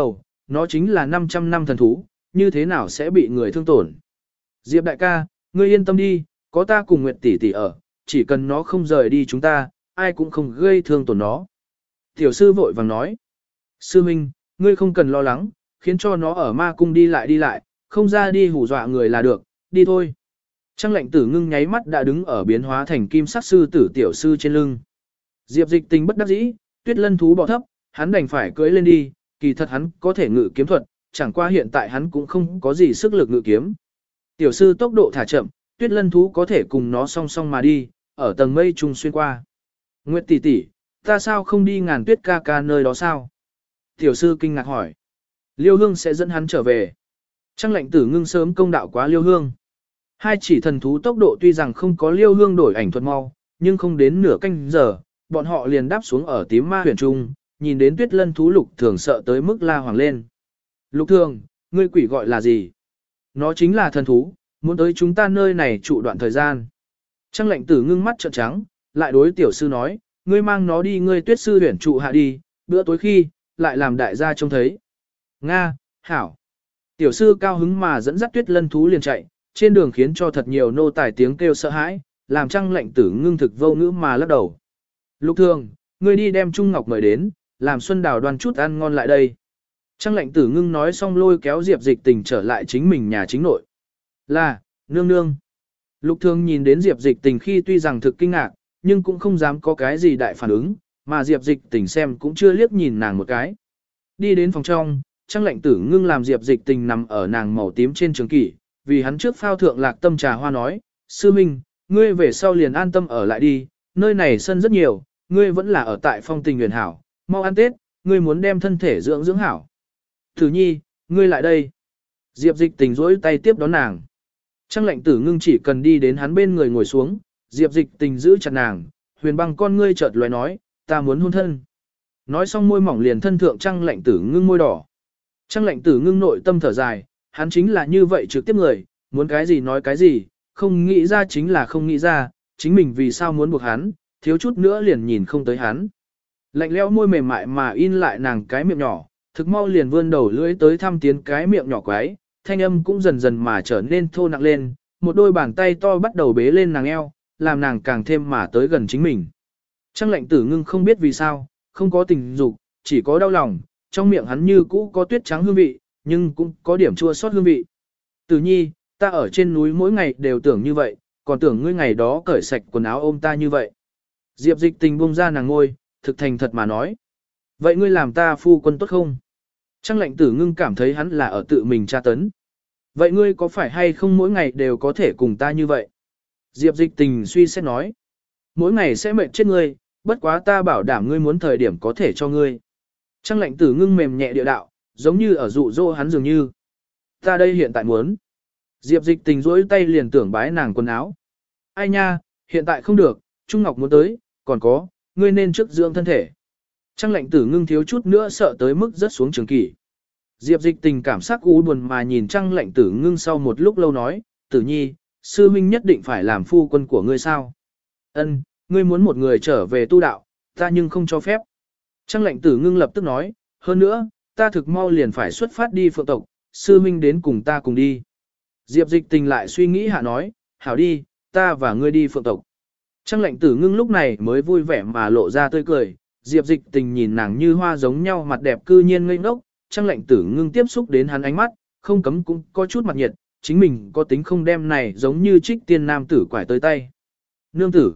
nó chính là 500 năm thần thú, như thế nào sẽ bị người thương tổn. Diệp đại ca, ngươi yên tâm đi, có ta cùng Nguyệt tỷ tỷ ở, chỉ cần nó không rời đi chúng ta, ai cũng không gây thương tổn nó. Tiểu sư vội vàng nói, sư minh, ngươi không cần lo lắng, khiến cho nó ở ma cung đi lại, không ra đi hù dọa người là được, đi thôi. Trang lệnh tử ngưng nháy mắt đã đứng ở biến hóa thành kim sắc sư tử tiểu sư trên lưng. Diệp dịch tình bất đắc dĩ, tuyết lân thú bỏ thấp, hắn đành phải cưỡi lên đi, kỳ thật hắn có thể ngự kiếm thuật, chẳng qua hiện tại hắn cũng không có gì sức lực ngự kiếm. Tiểu sư tốc độ thả chậm, tuyết lân thú có thể cùng nó song song mà đi, ở tầng mây trung xuyên qua. Nguyệt tỷ tỷ, ta sao không đi Ngàn Tuyết ca ca nơi đó sao? Tiểu sư kinh ngạc hỏi. Liêu Hương sẽ dẫn hắn trở về. Trang lệnh tử ngưng sớm công đạo quá Liêu Hương. Hai chỉ thần thú tốc độ tuy rằng không có Liêu Hương đổi ảnh thuật mau, nhưng không đến nửa canh giờ, bọn họ liền đáp xuống ở tím ma huyền trung, nhìn đến tuyết lân thú Lục Thường sợ tới mức la hoàng lên. Lục Thường, ngươi quỷ gọi là gì? Nó chính là thần thú, muốn tới chúng ta nơi này trụ đoạn thời gian. Trang lệnh tử ngưng mắt trợn trắng, lại đối tiểu sư nói, ngươi mang nó đi ngươi tuyết sư huyền trụ hạ đi, bữa tối khi, lại làm đại gia trông thấy. Nga, hảo. Tiểu sư cao hứng mà dẫn dắt tuyết lân thú liền chạy, trên đường khiến cho thật nhiều nô tài tiếng kêu sợ hãi, làm Trang lệnh tử ngưng thực vô ngữ mà lắc đầu. Lục Thường, ngươi đi đem Trung Ngọc mời đến, làm Xuân Đào đoan chút ăn ngon lại đây. Trang lệnh tử ngưng nói xong lôi kéo Diệp dịch tình trở lại chính mình nhà chính nội. Là, nương nương. Lục Thường nhìn đến Diệp dịch tình khi tuy rằng thực kinh ngạc, nhưng cũng không dám có cái gì đại phản ứng, mà Diệp dịch tình xem cũng chưa liếc nhìn nàng một cái. Đi đến phòng trong, Trang lệnh tử ngưng làm Diệp dịch tình nằm ở nàng màu tím trên trường kỷ, vì hắn trước phao thượng lạc tâm trà hoa nói, sư minh, ngươi về sau liền an tâm ở lại đi, nơi này sân rất nhiều, ngươi vẫn là ở tại phong tình huyền hảo, mau ăn Tết, ngươi muốn đem thân thể dưỡng dưỡng hảo. Tử nhi, ngươi lại đây. Diệp dịch tình rỗi tay tiếp đón nàng. Trang lệnh tử ngưng chỉ cần đi đến hắn bên người ngồi xuống, Diệp dịch tình giữ chặt nàng, huyền băng con ngươi chợt lóe nói, ta muốn hôn thân. Nói xong môi mỏng liền thân thượng Trang lệnh tử ngưng môi đỏ. Trang lệnh tử ngưng nội tâm thở dài, hắn chính là như vậy trực tiếp người, muốn cái gì nói cái gì, không nghĩ ra chính là không nghĩ ra, chính mình vì sao muốn buộc hắn, thiếu chút nữa liền nhìn không tới hắn. Lạnh lẽo môi mềm mại mà in lại nàng cái miệng nhỏ, thực mau liền vươn đầu lưỡi tới thăm tiến cái miệng nhỏ quái, thanh âm cũng dần dần mà trở nên thô nặng lên, một đôi bàn tay to bắt đầu bế lên nàng eo, làm nàng càng thêm mà tới gần chính mình. Trang lệnh tử ngưng không biết vì sao, không có tình dục, chỉ có đau lòng, trong miệng hắn như cũ có tuyết trắng hương vị, nhưng cũng có điểm chua xót hương vị. Tử nhi, ta ở trên núi mỗi ngày đều tưởng như vậy, còn tưởng ngươi ngày đó cởi sạch quần áo ôm ta như vậy. Diệp dịch tình buông ra nàng ngôi, thực thành thật mà nói. Vậy ngươi làm ta phu quân tốt không? Trang lệnh tử ngưng cảm thấy hắn là ở tự mình tra tấn. Vậy ngươi có phải hay không mỗi ngày đều có thể cùng ta như vậy? Diệp dịch tình suy xét nói. Mỗi ngày sẽ mệt chết ngươi, bất quá ta bảo đảm ngươi muốn thời điểm có thể cho ngươi. Trang lệnh tử ngưng mềm nhẹ địa đạo, giống như ở dụ dỗ hắn dường như. Ta đây hiện tại muốn. Diệp dịch tình rỗi tay liền tưởng bái nàng quần áo. Ai nha, hiện tại không được, Trung Ngọc muốn tới, còn có, ngươi nên trước dưỡng thân thể. Trang lệnh tử ngưng thiếu chút nữa sợ tới mức rớt xuống trường kỷ. Diệp dịch tình cảm sắc u buồn mà nhìn Trang lệnh tử ngưng sau một lúc lâu nói, tử nhi, sư huynh nhất định phải làm phu quân của ngươi sao? Ân, ngươi muốn một người trở về tu đạo, ta nhưng không cho phép. Trang lệnh tử ngưng lập tức nói, hơn nữa, ta thực mau liền phải xuất phát đi phượng tộc, sư huynh đến cùng ta cùng đi. Diệp dịch tình lại suy nghĩ hạ nói, hảo đi, ta và ngươi đi phượng tộc. Trang lệnh tử ngưng lúc này mới vui vẻ mà lộ ra tươi cười, Diệp dịch tình nhìn nàng như hoa giống nhau mặt đẹp cư nhiên ngây ngốc, Trang lệnh tử ngưng tiếp xúc đến hắn ánh mắt, không cấm cũng có chút mặt nhiệt, chính mình có tính không đem này giống như trích tiên nam tử quải tới tay. Nương tử.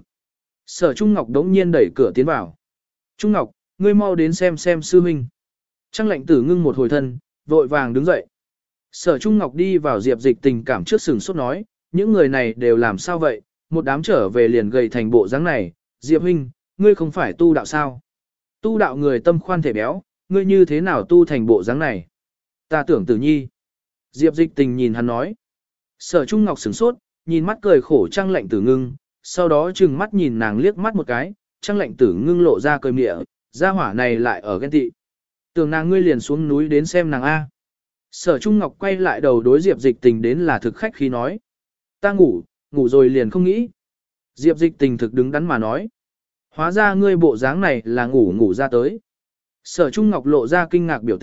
Sở Trung Ngọc đống nhiên đẩy cửa tiến vào. Trung Ngọc, ngươi mau đến xem sư huynh. Trang lệnh tử ngưng một hồi thân, vội vàng đứng dậy. Sở Trung Ngọc đi vào Diệp dịch tình cảm trước sừng sốt nói, những người này đều làm sao vậy, một đám trở về liền gầy thành bộ dáng này, Diệp huynh, ngươi không phải tu đạo sao? Tu đạo người tâm khoan thể béo, ngươi như thế nào tu thành bộ dáng này? Ta tưởng Tử nhi. Diệp dịch tình nhìn hắn nói. Sở Trung Ngọc sửng sốt, nhìn mắt cười khổ Trang lệnh tử ngưng, sau đó trừng mắt nhìn nàng liếc mắt một cái, Trang lệnh tử ngưng lộ ra cười mịa, gia hỏa này lại ở ghen tị. Tưởng nàng ngươi liền xuống núi đến xem nàng A. Sở Trung Ngọc quay lại đầu đối Diệp dịch tình đến là thực khách khí nói. Ta ngủ rồi liền không nghĩ. Diệp dịch tình thực đứng đắn mà nói. Hóa ra ngươi bộ dáng này là ngủ ra tới. Sở Trung Ngọc lộ ra kinh ngạc biểu tình,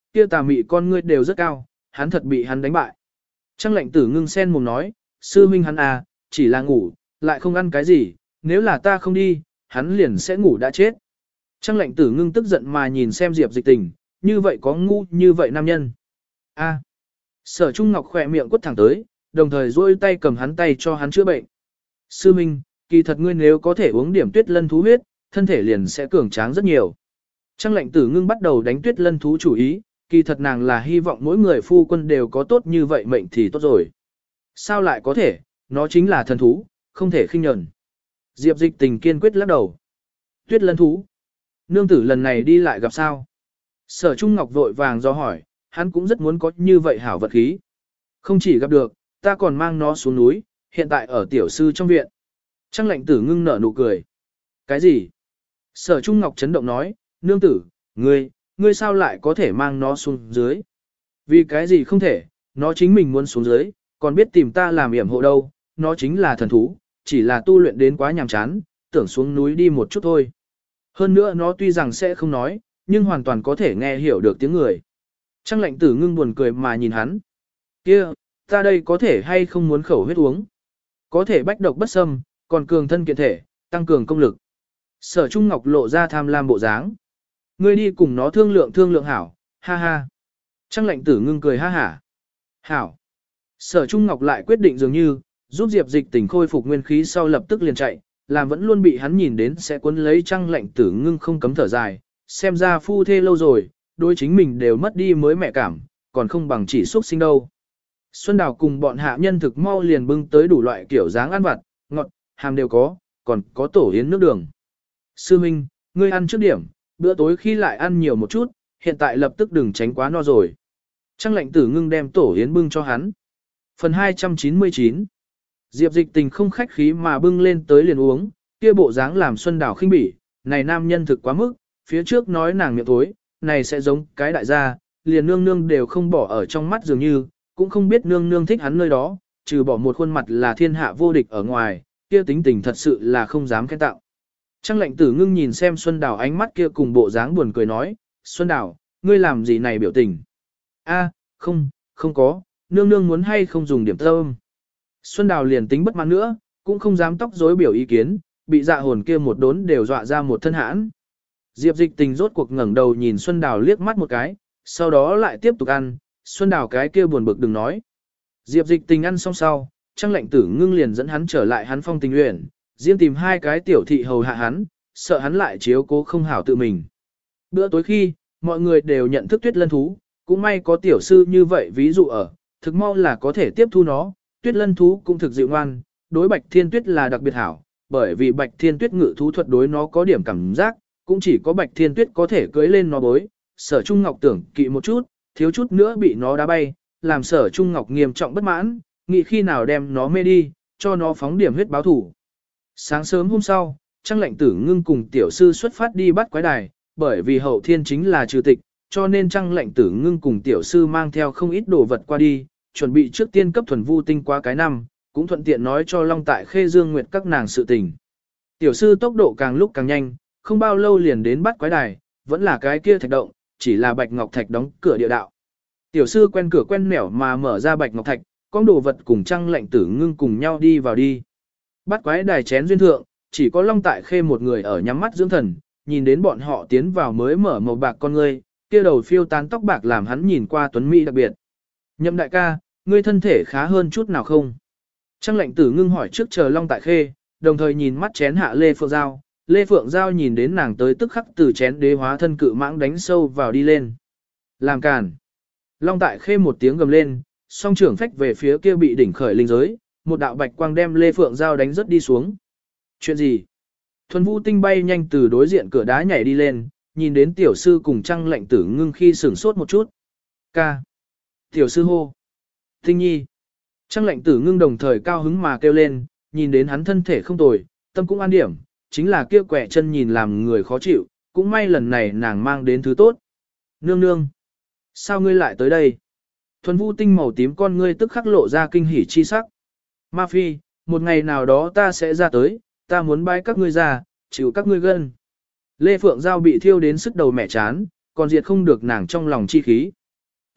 kia tà mị con ngươi đều rất cao, hắn thật bị hắn đánh bại. Trang lệnh tử ngưng sen mồm nói, sư huynh hắn à, chỉ là ngủ, lại không ăn cái gì, nếu là ta không đi, hắn liền sẽ ngủ đã chết. Trang lệnh tử ngưng tức giận mà nhìn xem Diệp Dịch Tình, như vậy có ngu như vậy nam nhân. A. Sở Trung Ngọc khỏe miệng quất thẳng tới, đồng thời duỗi tay cầm hắn tay cho hắn chữa bệnh. Sư Minh, kỳ thật ngươi nếu có thể uống điểm tuyết lân thú huyết, thân thể liền sẽ cường tráng rất nhiều. Trang lệnh tử ngưng bắt đầu đánh tuyết lân thú chủ ý, kỳ thật nàng là hy vọng mỗi người phu quân đều có tốt như vậy mệnh thì tốt rồi. Sao lại có thể, nó chính là thần thú, không thể khinh nhẫn. Diệp Dịch Tình kiên quyết lắc đầu. Tuyết lân thú. Nương tử lần này đi lại gặp sao? Sở Trung Ngọc vội vàng do hỏi, hắn cũng rất muốn có như vậy hảo vật khí. Không chỉ gặp được, ta còn mang nó xuống núi, hiện tại ở tiểu sư trong viện. Trang lệnh tử ngưng nở nụ cười. Cái gì? Sở Trung Ngọc chấn động nói, nương tử, ngươi sao lại có thể mang nó xuống dưới? Vì cái gì không thể, nó chính mình muốn xuống dưới, còn biết tìm ta làm yểm hộ đâu, nó chính là thần thú, chỉ là tu luyện đến quá nhàm chán, tưởng xuống núi đi một chút thôi. Hơn nữa nó tuy rằng sẽ không nói, nhưng hoàn toàn có thể nghe hiểu được tiếng người. Trang lệnh tử ngưng buồn cười mà nhìn hắn. Kia, ta đây có thể hay không muốn khẩu huyết uống? Có thể bách độc bất xâm, còn cường thân kiện thể, tăng cường công lực. Sở Trung Ngọc lộ ra tham lam bộ dáng. Ngươi đi cùng nó thương lượng hảo, ha ha. Trang lệnh tử ngưng cười ha hả. Hảo. Sở Trung Ngọc lại quyết định dường như, giúp Diệp Dịch Tình khôi phục nguyên khí sau lập tức liền chạy, làm vẫn luôn bị hắn nhìn đến sẽ cuốn lấy Trang lệnh tử ngưng không cấm thở dài, xem ra phu thê lâu rồi, đôi chính mình đều mất đi mới mẹ cảm, còn không bằng chỉ xuất sinh đâu. Xuân Đào cùng bọn hạ nhân thực mau liền bưng tới đủ loại kiểu dáng ăn vặt, ngọt, hàm đều có, còn có tổ yến nước đường. Sư Minh, ngươi ăn trước điểm, bữa tối khi lại ăn nhiều một chút, hiện tại lập tức đừng tránh quá no rồi. Trang lệnh tử ngưng đem tổ yến bưng cho hắn. Phần 299. Diệp Dịch Tình không khách khí mà bưng lên tới liền uống, kia bộ dáng làm Xuân Đào khinh bỉ, này nam nhân thực quá mức, phía trước nói nàng miệng thối, này sẽ giống cái đại gia, liền nương nương đều không bỏ ở trong mắt dường như, cũng không biết nương nương thích hắn nơi đó, trừ bỏ một khuôn mặt là thiên hạ vô địch ở ngoài, kia tính tình thật sự là không dám khen tạo. Trang lệnh tử ngưng nhìn xem Xuân Đào ánh mắt kia cùng bộ dáng buồn cười nói, Xuân Đào, ngươi làm gì này biểu tình? A, không có, nương nương muốn hay không dùng điểm tâm. Xuân Đào liền tính bất mãn nữa, cũng không dám tóc rối biểu ý kiến, bị dạ hồn kia một đốn đều dọa ra một thân hãn. Diệp Dịch Tình rốt cuộc ngẩng đầu nhìn Xuân Đào liếc mắt một cái, sau đó lại tiếp tục ăn, Xuân Đào cái kia buồn bực đừng nói. Diệp Dịch Tình ăn xong sau, Trang lệnh tử ngưng liền dẫn hắn trở lại hắn phong tình uyển, riêng tìm hai cái tiểu thị hầu hạ hắn, sợ hắn lại chiếu cố không hảo tự mình. Bữa tối khi, mọi người đều nhận thức tuyết lân thú, cũng may có tiểu sư như vậy ví dụ ở, thực mau là có thể tiếp thu nó, tuyết lân thú cũng thực dịu ngoan, đối Bạch Thiên Tuyết là đặc biệt hảo, bởi vì Bạch Thiên Tuyết ngự thú thuật đối nó có điểm cảm giác, cũng chỉ có Bạch Thiên Tuyết có thể cưỡi lên nó bối. Sở Trung Ngọc tưởng kỵ một chút, thiếu chút nữa bị nó đá bay, làm Sở Trung Ngọc nghiêm trọng bất mãn, nghĩ khi nào đem nó mê đi, cho nó phóng điểm huyết báo thủ. Sáng sớm hôm sau, Trang lệnh tử ngưng cùng tiểu sư xuất phát đi bắt quái đài, bởi vì hậu thiên chính là trừ tịch, cho nên Trang lệnh tử ngưng cùng tiểu sư mang theo không ít đồ vật qua đi, chuẩn bị trước tiên cấp thuần vu tinh qua cái năm, cũng thuận tiện nói cho Long Tại Khê Dương Nguyệt các nàng sự tình. Tiểu sư tốc độ càng lúc càng nhanh, không bao lâu liền đến bắt quái đài, vẫn là cái kia thạch động, chỉ là bạch ngọc thạch đóng cửa địa đạo. Tiểu sư quen cửa quen nẻo mà mở ra bạch ngọc thạch, con đồ vật cùng Trang lệnh tử ngưng cùng nhau đi vào đi. Bắt quái đài chén duyên thượng, chỉ có Long Tại Khê một người ở nhắm mắt dưỡng thần, nhìn đến bọn họ tiến vào mới mở màu bạc con ngươi, kia đầu phiêu tán tóc bạc làm hắn nhìn qua tuấn mỹ đặc biệt. Nhậm đại ca, ngươi thân thể khá hơn chút nào không? Trang lệnh tử ngưng hỏi trước chờ Long Tại Khê, đồng thời nhìn mắt chén hạ Lê Phượng Giao. Lê Phượng Giao nhìn đến nàng tới tức khắc từ chén đế hóa thân cự mãng đánh sâu vào đi lên. Làm càn. Long Tại Khê một tiếng gầm lên, song trưởng phách về phía kia bị đỉnh khởi linh giới, một đạo bạch quang đem Lê Phượng Giao đánh rất đi xuống. Chuyện gì? Thuần Vũ Tinh bay nhanh từ đối diện cửa đá nhảy đi lên, nhìn đến tiểu sư cùng Trang lệnh tử ngưng khi sửng sốt một chút. Ca. Tiểu sư hô. Tinh nhi. Trang lệnh tử ngưng đồng thời cao hứng mà kêu lên, nhìn đến hắn thân thể không tồi, tâm cũng an điểm, chính là kia quẻ chân nhìn làm người khó chịu, cũng may lần này nàng mang đến thứ tốt. Nương nương. Sao ngươi lại tới đây? Thuần Vũ Tinh màu tím con ngươi tức khắc lộ ra kinh hỉ chi sắc. Ma Phi, một ngày nào đó ta sẽ ra tới, ta muốn bái các ngươi ra, chịu các ngươi gân. Lê Phượng Giao bị thiêu đến sức đầu mẹ chán, còn diệt không được nàng trong lòng chi khí.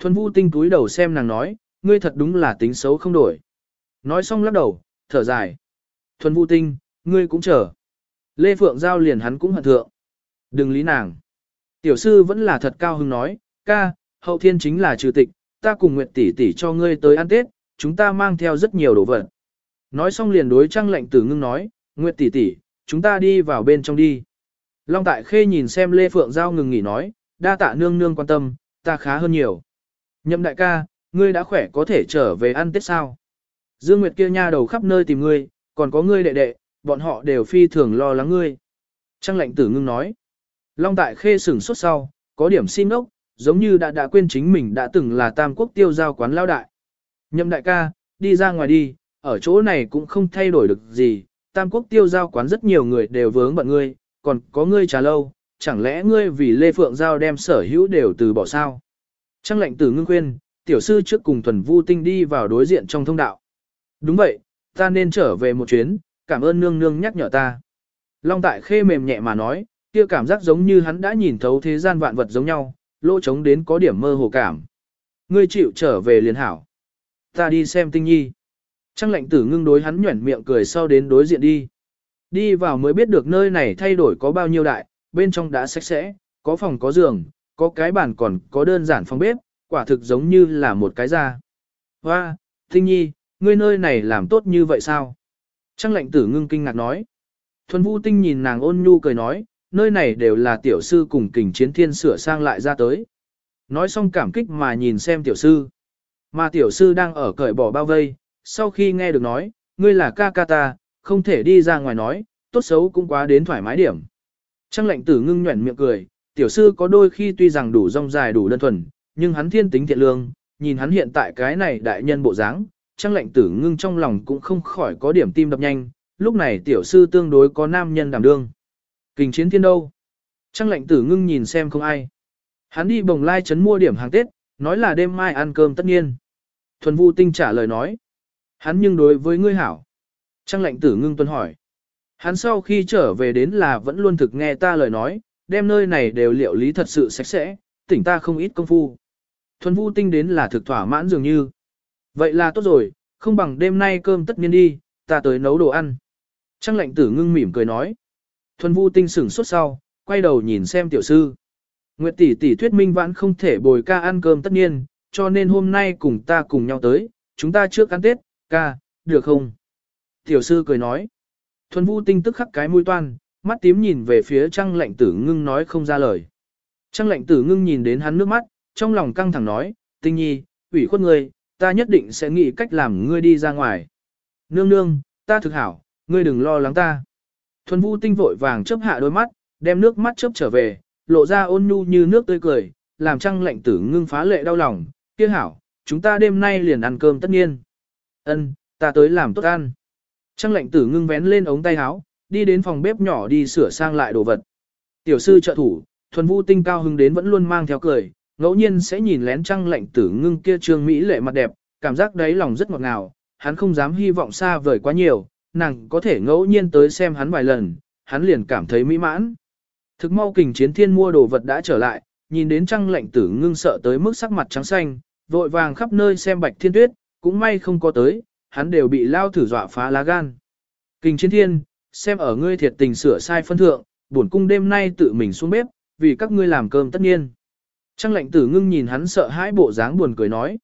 Thuần Vu Tinh túi đầu xem nàng nói, ngươi thật đúng là tính xấu không đổi. Nói xong lắc đầu, thở dài. Thuần Vu Tinh, ngươi cũng chờ. Lê Phượng Giao liền hắn cũng hận thượng. Đừng lý nàng. Tiểu sư vẫn là thật cao hứng nói, ca, hậu thiên chính là trừ tịch, ta cùng Nguyệt tỷ tỷ cho ngươi tới ăn Tết, chúng ta mang theo rất nhiều đồ vật. Nói xong liền đối Trang Lệnh Tử Ngưng nói, Nguyệt tỷ tỷ, chúng ta đi vào bên trong đi. Long Tại Khê nhìn xem Lê Phượng Giao ngừng nghỉ nói, đa tạ nương nương quan tâm, ta khá hơn nhiều. Nhậm đại ca, ngươi đã khỏe có thể trở về ăn Tết sao? Dương Nguyệt kia nha đầu khắp nơi tìm ngươi, còn có ngươi đệ đệ, bọn họ đều phi thường lo lắng ngươi. Trang Lệnh Tử Ngưng nói. Long Tại Khê sửng sốt sau, có điểm xin ốc, giống như đã quên chính mình đã từng là Tam Quốc tiêu giao quán lao đại. Nhậm đại ca, đi ra ngoài đi, ở chỗ này cũng không thay đổi được gì, Tam Quốc tiêu giao quán rất nhiều người đều vướng bận ngươi, còn có ngươi trà lâu, chẳng lẽ ngươi vì Lê Phượng Giao đem sở hữu đều từ bỏ sao? Trang Lệnh Tử Ngưng khuyên, tiểu sư trước cùng Thuần Vu Tinh đi vào đối diện trong thông đạo. Đúng vậy, ta nên trở về một chuyến, cảm ơn nương nương nhắc nhở ta. Long Tại Khê mềm nhẹ mà nói, kia cảm giác giống như hắn đã nhìn thấu thế gian vạn vật giống nhau, lỗ trống đến có điểm mơ hồ cảm. Ngươi chịu trở về liền hảo. Ta đi xem Tinh Nhi. Trang Lệnh Tử Ngưng đối hắn nhuẩn miệng cười sau đến đối diện đi. Đi vào mới biết được nơi này thay đổi có bao nhiêu đại, bên trong đã sạch sẽ, có phòng có giường, có cái bàn còn có đơn giản phòng bếp, quả thực giống như là một cái gia. Hoa, Tinh Nhi, ngươi nơi này làm tốt như vậy sao? Trang Lệnh Tử Ngưng kinh ngạc nói. Thuần Vu Tinh nhìn nàng ôn nhu cười nói, nơi này đều là tiểu sư cùng Kình Chiến Thiên sửa sang lại ra tới. Nói xong cảm kích mà nhìn xem tiểu sư. Mà tiểu sư đang ở cởi bỏ bao vây, sau khi nghe được nói, ngươi là ca ca ta, không thể đi ra ngoài nói, tốt xấu cũng quá đến thoải mái điểm. Trang Lệnh Tử Ngưng nhuẩn miệng cười, tiểu sư có đôi khi tuy rằng đủ rong dài đủ đơn thuần, nhưng hắn thiên tính thiện lương, nhìn hắn hiện tại cái này đại nhân bộ dáng, Trang Lệnh Tử Ngưng trong lòng cũng không khỏi có điểm tim đập nhanh, lúc này tiểu sư tương đối có nam nhân đảm đương. Kình Chiến Thiên đâu? Trang Lệnh Tử Ngưng nhìn xem không ai. Hắn đi Bồng Lai trấn mua điểm hàng Tết, nói là đêm mai ăn cơm tất nhiên. Thuần Vu Tinh trả lời nói. Hắn nhưng đối với ngươi hảo. Trang Lệnh Tử Ngưng tuân hỏi. Hắn sau khi trở về đến là vẫn luôn thực nghe ta lời nói, đem nơi này đều liệu lý thật sự sạch sẽ, tỉnh ta không ít công phu. Thuần Vu Tinh đến là thực thỏa mãn dường như. Vậy là tốt rồi, không bằng đêm nay cơm tất nhiên đi, ta tới nấu đồ ăn. Trang Lệnh Tử Ngưng mỉm cười nói. Thuần Vu Tinh sửng sốt sau, quay đầu nhìn xem tiểu sư. Nguyệt tỷ tỷ thuyết minh vãn không thể bồi ca ăn cơm tất nhiên, cho nên hôm nay cùng ta cùng nhau tới, chúng ta trước ăn Tết, ca, được không? Tiểu sư cười nói. Thuần Vu Tinh tức khắc cái mũi toan, mắt tím nhìn về phía Trang Lệnh Tử Ngưng nói không ra lời. Trang Lệnh Tử Ngưng nhìn đến hắn nước mắt, trong lòng căng thẳng nói, Tinh Nhi, ủy khuất ngươi, ta nhất định sẽ nghĩ cách làm ngươi đi ra ngoài. Nương nương, ta thực hảo, ngươi đừng lo lắng ta. Thuần Vu Tinh vội vàng chớp hạ đôi mắt, đem nước mắt chớp trở về, lộ ra ôn nhu như nước tươi cười, làm Trang Lệnh Tử Ngưng phá lệ đau lòng, kia hảo, chúng ta đêm nay liền ăn cơm tất nhiên. Ân, ta tới làm tốt ăn. Trang Lệnh Tử Ngưng vén lên ống tay áo, đi đến phòng bếp nhỏ đi sửa sang lại đồ vật. Tiểu sư trợ thủ, Thuần Vu Tinh cao hứng đến vẫn luôn mang theo cười, ngẫu nhiên sẽ nhìn lén Trang Lệnh Tử Ngưng kia trương mỹ lệ mặt đẹp, cảm giác đáy lòng rất ngọt ngào, hắn không dám hy vọng xa vời quá nhiều, nàng có thể ngẫu nhiên tới xem hắn vài lần, hắn liền cảm thấy mỹ mãn. Thực mau Kình Chiến Thiên mua đồ vật đã trở lại, nhìn đến Trang Lệnh Tử Ngưng sợ tới mức sắc mặt trắng xanh, vội vàng khắp nơi xem Bạch Thiên Tuyết, cũng may không có tới, hắn đều bị lao thử dọa phá lá gan. Kình Chiến Thiên, xem ở ngươi thiệt tình sửa sai phân thượng, bổn cung đêm nay tự mình xuống bếp, vì các ngươi làm cơm tất nhiên. Trang Lệnh Tử Ngưng nhìn hắn sợ hãi bộ dáng buồn cười nói.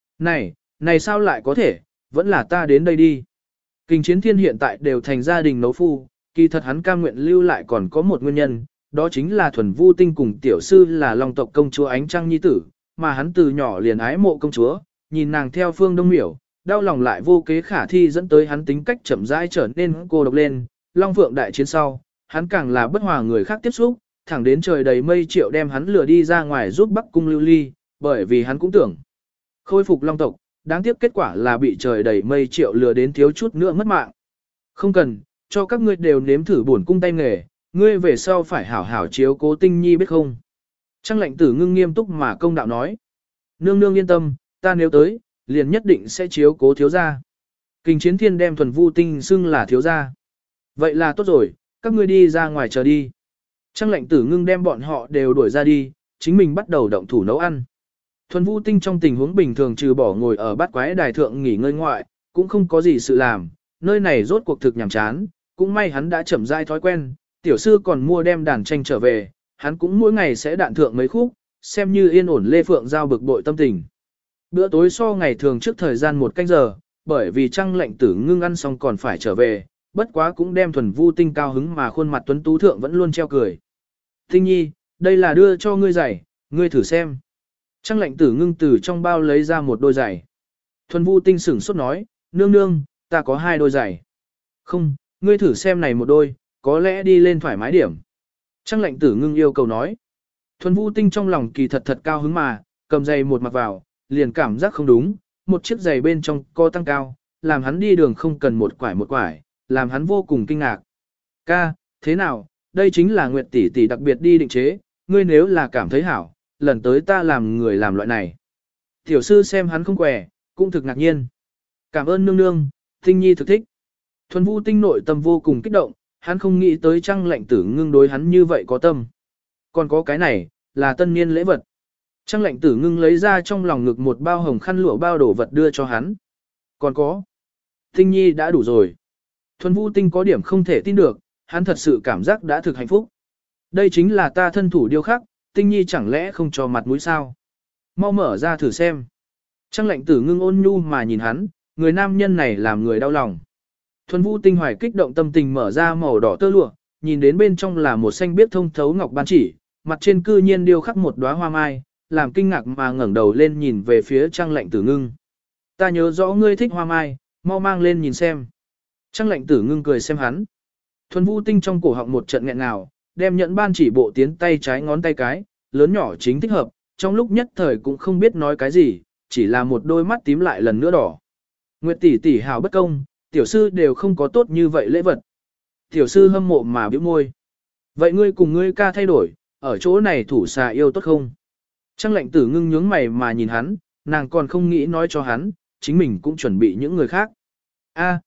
Này sao lại có thể, vẫn là ta đến đây đi. Kình Chiến Thiên hiện tại đều thành gia đình nấu phu, kỳ thật hắn cam nguyện lưu lại còn có một nguyên nhân, đó chính là Thuần Vu Tinh cùng tiểu sư là Long tộc công chúa Ánh Trăng nhi tử, mà hắn từ nhỏ liền ái mộ công chúa, nhìn nàng theo phương đông miểu, đau lòng lại vô kế khả thi dẫn tới hắn tính cách chậm rãi trở nên cô độc lên. Long Phượng đại chiến sau, hắn càng là bất hòa người khác tiếp xúc, thẳng đến trời đầy mây triệu đem hắn lừa đi ra ngoài giúp Bắc Cung Lưu Ly, bởi vì hắn cũng tưởng khôi phục Long tộc, đáng tiếc kết quả là bị trời đầy mây triệu lừa đến thiếu chút nữa mất mạng. Không cần, cho các ngươi đều nếm thử bổn cung tay nghề, ngươi về sau phải hảo hảo chiếu cố Tinh Nhi biết không. Trang Lệnh Tử Ngưng nghiêm túc mà công đạo nói. Nương nương yên tâm, ta nếu tới, liền nhất định sẽ chiếu cố thiếu gia. Kình Chiến Thiên đem Thuần Vu Tinh xưng là thiếu gia. Vậy là tốt rồi, các ngươi đi ra ngoài chờ đi. Trang Lệnh Tử Ngưng đem bọn họ đều đuổi ra đi, chính mình bắt đầu động thủ nấu ăn. Thuần Vu Tinh trong tình huống bình thường trừ bỏ ngồi ở bát quái đài thượng nghỉ ngơi ngoại, cũng không có gì sự làm, nơi này rốt cuộc thực nhàm chán, cũng may hắn đã chậm rãi thói quen, tiểu sư còn mua đem đàn tranh trở về, hắn cũng mỗi ngày sẽ đạn thượng mấy khúc, xem như yên ổn Lê Phượng Giao bực bội tâm tình. Bữa tối so ngày thường trước thời gian 1 canh giờ, bởi vì Trăng Lệnh Tử Ngưng ăn xong còn phải trở về, bất quá cũng đem Thuần Vu Tinh cao hứng mà khuôn mặt tuấn tú thượng vẫn luôn treo cười. Tinh nhi, đây là đưa cho ngươi giày, ngươi thử xem. Trăng Lệnh Tử Ngưng từ trong bao lấy ra một đôi giày. Thuần Vu Tinh sửng sốt nói, nương nương, ta có 2 đôi giày. Không, ngươi thử xem này một đôi, có lẽ đi lên thoải mái điểm. Trăng Lệnh Tử Ngưng yêu cầu nói. Thuần Vu Tinh trong lòng kỳ thật cao hứng mà, cầm giày một mặc vào, liền cảm giác không đúng, một chiếc giày bên trong co tăng cao, làm hắn đi đường không cần một quải, làm hắn vô cùng kinh ngạc. Ca, thế nào, đây chính là Nguyệt tỷ tỷ đặc biệt đi định chế, ngươi nếu là cảm thấy hảo, lần tới ta làm người làm loại này. Tiểu sư xem hắn không quẻ, cũng thực ngạc nhiên. Cảm ơn nương nương, Tinh nhi thực thích. Thuần Vu Tinh nội tâm vô cùng kích động, hắn không nghĩ tới Trăng Lệnh Tử Ngưng đối hắn như vậy có tâm. Còn có cái này, là tân niên lễ vật. Trăng Lệnh Tử Ngưng lấy ra trong lòng ngực một bao hồng khăn lụa bao đồ vật đưa cho hắn. Còn có. Tinh nhi đã đủ rồi. Thuần Vu Tinh có điểm không thể tin được, hắn thật sự cảm giác đã thực hạnh phúc. Đây chính là ta thân thủ điêu khắc, Tinh nhi chẳng lẽ không cho mặt mũi sao? Mau mở ra thử xem. Trăng Lệnh Tử Ngưng ôn nhu mà nhìn hắn, người nam nhân này làm người đau lòng. Thuần Vu Tinh hoài kích động tâm tình mở ra màu đỏ tơ lụa, nhìn đến bên trong là một xanh biếc thông thấu ngọc ban chỉ, mặt trên cư nhiên điêu khắc một đóa hoa mai, làm kinh ngạc mà ngẩng đầu lên nhìn về phía Trăng Lệnh Tử Ngưng. Ta nhớ rõ ngươi thích hoa mai, mau mang lên nhìn xem. Trăng Lệnh Tử Ngưng cười xem hắn. Thuần Vu Tinh trong cổ họng một trận nghẹn ngào, đem nhẫn ban chỉ bộ tiến tay trái ngón tay cái, lớn nhỏ chính thích hợp, trong lúc nhất thời cũng không biết nói cái gì, chỉ là một đôi mắt tím lại lần nữa đỏ. Nguyệt tỷ tỷ hào bất công, tiểu sư đều không có tốt như vậy lễ vật. Tiểu sư hâm mộ mà bĩu môi. Vậy ngươi cùng ngươi ca thay đổi, ở chỗ này thủ xà yêu tốt không? Trăng Lệnh Tử Ngưng nhướng mày mà nhìn hắn, nàng còn không nghĩ nói cho hắn, chính mình cũng chuẩn bị những người khác. A,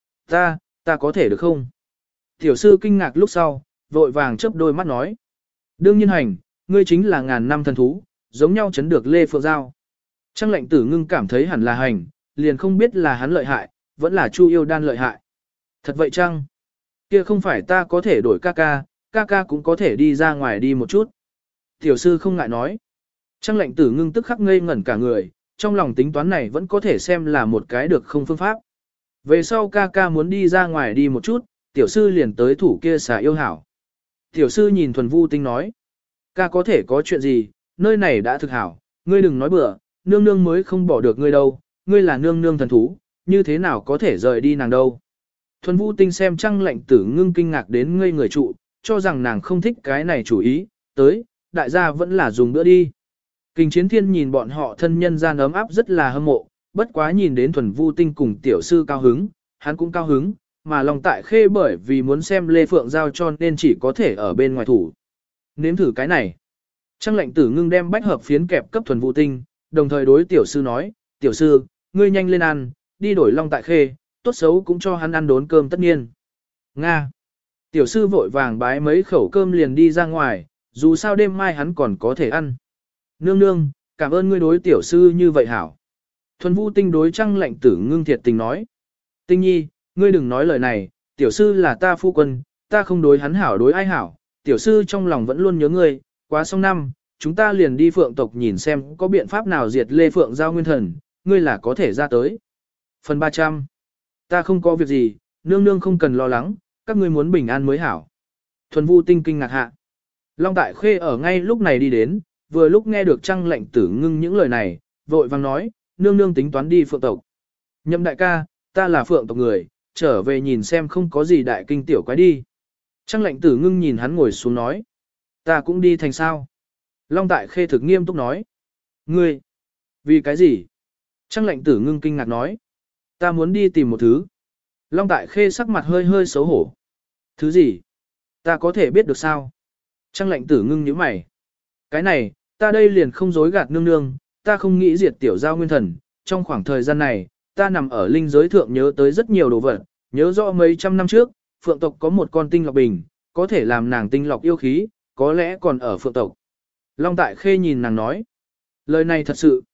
ta có thể được không? Tiểu sư kinh ngạc lúc sau, vội vàng chớp đôi mắt nói. Đương nhiên hành, ngươi chính là ngàn năm thần thú, giống nhau chấn được Lê Phượng Giao. Trăng Lệnh Tử Ngưng cảm thấy hẳn là hành, liền không biết là hắn lợi hại, vẫn là Chu Yêu Đan lợi hại. Thật vậy chăng? Kia không phải ta có thể đổi ca ca cũng có thể đi ra ngoài đi một chút. Tiểu sư không ngại nói. Trăng Lệnh Tử Ngưng tức khắc ngây ngẩn cả người, trong lòng tính toán này vẫn có thể xem là một cái được không phương pháp. Về sau ca ca muốn đi ra ngoài đi một chút, tiểu sư liền tới thủ kia xà yêu hảo. Tiểu sư nhìn Thuần Vu Tinh nói. Ca có thể có chuyện gì, nơi này đã thực hảo, ngươi đừng nói bừa, nương nương mới không bỏ được ngươi đâu, ngươi là nương nương thần thú, như thế nào có thể rời đi nàng đâu. Thuần Vu Tinh xem Trăng Lệnh Tử Ngưng kinh ngạc đến ngây người trụ, cho rằng nàng không thích cái này chủ ý, tới, đại gia vẫn là dùng bữa đi. Kình Chiến Thiên nhìn bọn họ thân nhân gian ấm áp rất là hâm mộ, bất quá nhìn đến Thuần Vu Tinh cùng tiểu sư cao hứng, hắn cũng cao hứng, mà lòng tại khê bởi vì muốn xem Lê Phượng Giao cho nên chỉ có thể ở bên ngoài thủ. Nếm thử cái này. Trăng Lệnh Tử Ngưng đem bách hợp phiến kẹp cấp Thuần Vu Tinh, đồng thời đối tiểu sư nói, tiểu sư, ngươi nhanh lên ăn, đi đổi long tại khê, tốt xấu cũng cho hắn ăn đốn cơm tất nhiên. Nga. Tiểu sư vội vàng bái mấy khẩu cơm liền đi ra ngoài, dù sao đêm mai hắn còn có thể ăn. Nương nương, cảm ơn ngươi đối tiểu sư như vậy hảo. Thuần Vu Tinh đối Trăng Lệnh Tử Ngưng thiệt tình nói. Tinh nhi, ngươi đừng nói lời này, tiểu sư là ta phu quân, ta không đối hắn hảo đối ai hảo, tiểu sư trong lòng vẫn luôn nhớ ngươi, quá xong năm, chúng ta liền đi Phượng tộc nhìn xem có biện pháp nào diệt Lê Phượng Giao nguyên thần, ngươi là có thể ra tới. Phần 300. Ta không có việc gì, nương nương không cần lo lắng, các ngươi muốn bình an mới hảo. Thuần Vu Tinh kinh ngạc hạ. Long Tại Khê ở ngay lúc này đi đến, vừa lúc nghe được Trăng Lệnh Tử Ngưng những lời này, vội vàng nói, nương nương tính toán đi Phượng tộc. Nhậm đại ca, ta là Phượng tộc người, trở về nhìn xem không có gì đại kinh tiểu quái đi. Trăng Lệnh Tử Ngưng nhìn hắn ngồi xuống nói, ta cũng đi thành sao. Long Tại Khê thực nghiêm túc nói, ngươi, vì cái gì? Trăng Lệnh Tử Ngưng kinh ngạc nói, ta muốn đi tìm một thứ. Long Tại Khê sắc mặt hơi hơi xấu hổ. Thứ gì? Ta có thể biết được sao? Trăng Lệnh Tử Ngưng nhíu mày. Cái này, ta đây liền không dối gạt nương nương, ta không nghĩ diệt tiểu giao nguyên thần. Trong khoảng thời gian này, ta nằm ở linh giới thượng nhớ tới rất nhiều đồ vật, nhớ rõ mấy trăm năm trước, Phượng tộc có một con tinh lọc bình, có thể làm nàng tinh lọc yêu khí, có lẽ còn ở Phượng tộc. Long Tại Khê nhìn nàng nói. Lời này thật sự.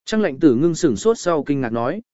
Trang lệnh tử ngưng sửng sốt sau kinh ngạc nói.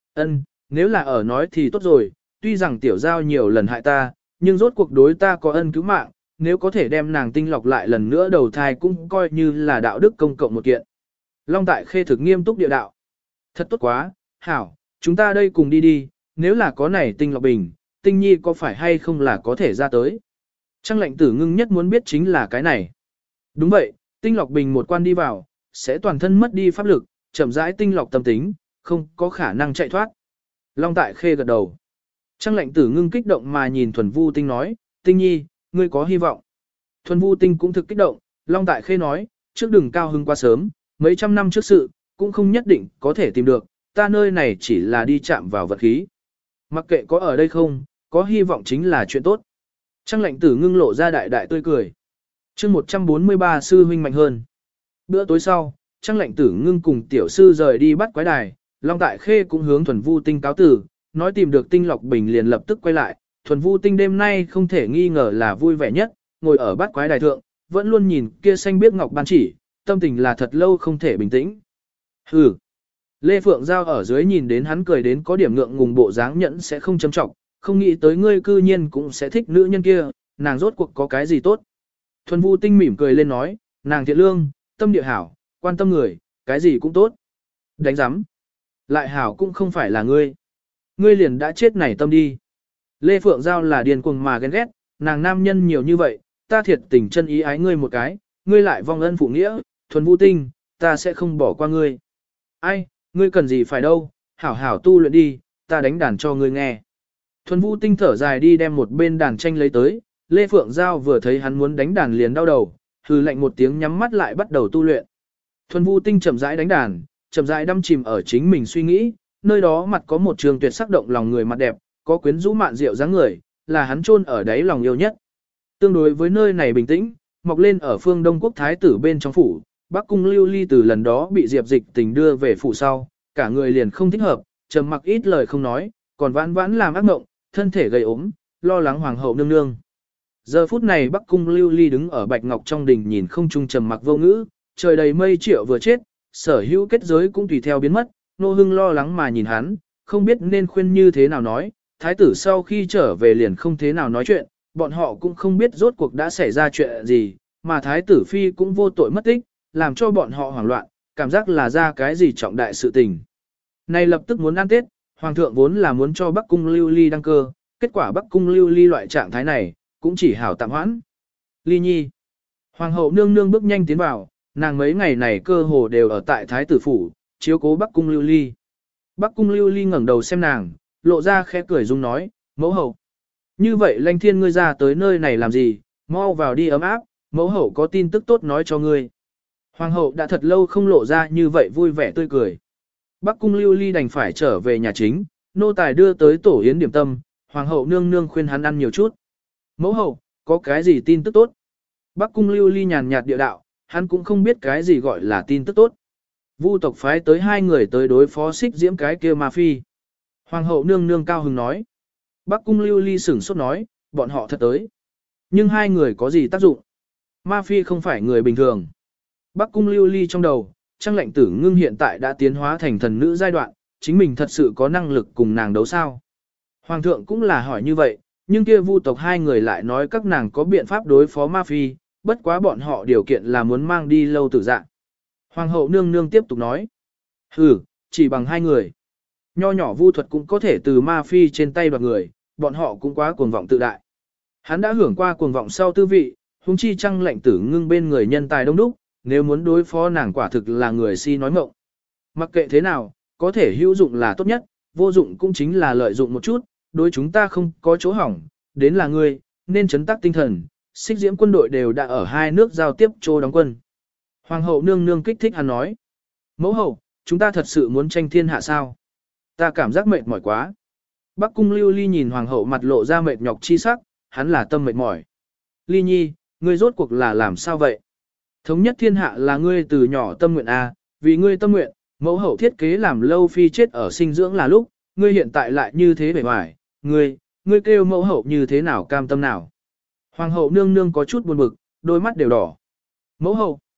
Nếu là ở nói thì tốt rồi, tuy rằng tiểu giao nhiều lần hại ta, nhưng rốt cuộc đối ta có ân cứu mạng, nếu có thể đem nàng tinh lọc lại lần nữa đầu thai cũng coi như là đạo đức công cộng một kiện. Long Tại Khê thực nghiêm túc địa đạo. Thật tốt quá, hảo, chúng ta đây cùng đi đi, nếu là có này tinh lọc bình, tinh nhi có phải hay không là có thể ra tới. Trang lệnh tử ngưng nhất muốn biết chính là cái này. Đúng vậy, tinh lọc bình một quan đi vào, sẽ toàn thân mất đi pháp lực, chậm rãi tinh lọc tâm tính, không có khả năng chạy thoát. Long Tại Khê gật đầu. Trang lệnh tử ngưng kích động mà nhìn Thuần Vu Tinh nói, Tinh nhi, ngươi có hy vọng. Thuần Vu Tinh cũng thực kích động, Long Tại Khê nói, trước đừng cao hứng quá sớm, mấy trăm năm trước sự, cũng không nhất định có thể tìm được, ta nơi này chỉ là đi chạm vào vật khí. Mặc kệ có ở đây không, có hy vọng chính là chuyện tốt. Trang lệnh tử ngưng lộ ra đại đại tươi cười. chương 143 sư huynh mạnh hơn. Bữa tối sau, Trang lệnh tử ngưng cùng tiểu sư rời đi bắt quái đài, Long Tại Khê cũng hướng Thuần Vu Tinh cáo tử, nói tìm được tinh lọc bình liền lập tức quay lại. Thuần Vu Tinh đêm nay không thể nghi ngờ là vui vẻ nhất, ngồi ở bắt quái đài thượng, vẫn luôn nhìn kia xanh biếc ngọc ban chỉ, tâm tình là thật lâu không thể bình tĩnh. Hừ. Lê Phượng Giao ở dưới nhìn đến hắn cười đến có điểm ngượng ngùng bộ dáng nhẫn sẽ không châm trọng, không nghĩ tới ngươi cư nhiên cũng sẽ thích nữ nhân kia, nàng rốt cuộc có cái gì tốt. Thuần Vu Tinh mỉm cười lên nói, nàng thiện lương, tâm địa hảo, quan tâm người, cái gì cũng tốt. Đánh giám. Lại hảo cũng không phải là ngươi. Ngươi liền đã chết nảy tâm đi. Lê Phượng Giao là điên cuồng mà ghen ghét, nàng nam nhân nhiều như vậy, ta thiệt tình chân ý ái ngươi một cái, ngươi lại vong ân phụ nghĩa, Thuần Vu Tinh, ta sẽ không bỏ qua ngươi. Ai, ngươi cần gì phải đâu, hảo hảo tu luyện đi, ta đánh đàn cho ngươi nghe. Thuần Vu Tinh thở dài đi đem một bên đàn tranh lấy tới, Lê Phượng Giao vừa thấy hắn muốn đánh đàn liền đau đầu, hừ lạnh một tiếng nhắm mắt lại bắt đầu tu luyện. Thuần Vu Tinh chậm rãi đánh đàn, chậm rãi đắm chìm ở chính mình suy nghĩ, nơi đó mặt có một trường tuyệt sắc động lòng người mặt đẹp, có quyến rũ mạn diệu dáng người, là hắn chôn ở đáy lòng yêu nhất. Tương đối với nơi này bình tĩnh, mọc lên ở phương Đông Quốc Thái tử bên trong phủ, Bắc Cung Lưu Ly từ lần đó bị Diệp Dịch Tình đưa về phủ sau, cả người liền không thích hợp, trầm mặc ít lời không nói, còn vãn vãn làm ác mộng, thân thể gầy ốm, lo lắng hoàng hậu nương nương. Giờ phút này Bắc Cung Lưu Ly đứng ở Bạch Ngọc trong đình nhìn không trung trầm mặc vô ngữ, trời đầy mây triệu vừa chết, sở hữu kết giới cũng tùy theo biến mất, Nô Hưng lo lắng mà nhìn hắn, không biết nên khuyên như thế nào nói, thái tử sau khi trở về liền không thế nào nói chuyện, bọn họ cũng không biết rốt cuộc đã xảy ra chuyện gì, mà thái tử phi cũng vô tội mất tích, làm cho bọn họ hoảng loạn, cảm giác là ra cái gì trọng đại sự tình. Này lập tức muốn ăn Tết, hoàng thượng vốn là muốn cho Bắc Cung Lưu Ly đăng cơ, kết quả Bắc Cung Lưu Ly loại trạng thái này, cũng chỉ hảo tạm hoãn. Ly Nhi. Hoàng hậu nương nương bước nhanh tiến vào, nàng mấy ngày này cơ hồ đều ở tại thái tử phủ, chiếu cố Bắc Cung Lưu Ly. Bắc Cung Lưu Ly ngẩng đầu xem nàng, lộ ra khẽ cười dung nói, mẫu hậu. Như vậy Lanh Thiên ngươi ra tới nơi này làm gì, mau vào đi ấm áp, mẫu hậu có tin tức tốt nói cho ngươi. Hoàng hậu đã thật lâu không lộ ra như vậy vui vẻ tươi cười. Bắc Cung Lưu Ly đành phải trở về nhà chính, nô tài đưa tới tổ yến điểm tâm, hoàng hậu nương nương khuyên hắn ăn nhiều chút. Mẫu hậu, có cái gì tin tức tốt? Bắc Cung Lưu Ly nhàn nhạt địa đạo, hắn cũng không biết cái gì gọi là tin tức tốt. Vu tộc phái tới 2 người tới đối phó Xích Diễm cái kia ma phi. Hoàng hậu nương nương cao hứng nói. Bắc Cung Lưu Ly sửng sốt nói, bọn họ thật tới. Nhưng 2 người có gì tác dụng? Ma phi không phải người bình thường. Bắc Cung Lưu Ly trong đầu, Trang lệnh tử ngưng hiện tại đã tiến hóa thành thần nữ giai đoạn, chính mình thật sự có năng lực cùng nàng đấu sao? Hoàng thượng cũng là hỏi như vậy, nhưng kia Vu tộc 2 người lại nói các nàng có biện pháp đối phó ma phi, bất quá bọn họ điều kiện là muốn mang đi lâu tử dạ. Hoàng hậu nương nương tiếp tục nói. Chỉ bằng 2 người. Nho nhỏ Vu thuật cũng có thể từ ma phi trên tay đoạt người, bọn họ cũng quá cuồng vọng tự đại. Hắn đã hưởng qua cuồng vọng sau tư vị, huống chi Trang lệnh tử ngưng bên người nhân tài đông đúc, nếu muốn đối phó nàng quả thực là người si nói mộng. Mặc kệ thế nào, có thể hữu dụng là tốt nhất, vô dụng cũng chính là lợi dụng một chút, đối chúng ta không có chỗ hỏng, đến là ngươi, nên chấn tác tinh thần, Xích Diễm quân đội đều đã ở 2 nước giao tiếp chỗ đóng quân. Hoàng hậu nương nương kích thích hắn nói. Mẫu hậu, chúng ta thật sự muốn tranh thiên hạ sao? Ta cảm giác mệt mỏi quá. Bắc Cung Lưu Ly nhìn hoàng hậu mặt lộ ra mệt nhọc chi sắc, hắn là tâm mệt mỏi. Ly Nhi, ngươi rốt cuộc là làm sao vậy? Thống nhất thiên hạ là ngươi từ nhỏ tâm nguyện A, vì ngươi tâm nguyện, mẫu hậu thiết kế làm lâu phi chết ở sinh dưỡng là lúc, ngươi hiện tại lại như thế bề ngoài, ngươi kêu mẫu hậu như thế nào cam tâm nào. Hoàng hậu nương nương có chút buồn bực, đôi mắt đều đỏ. Mẫu hậu,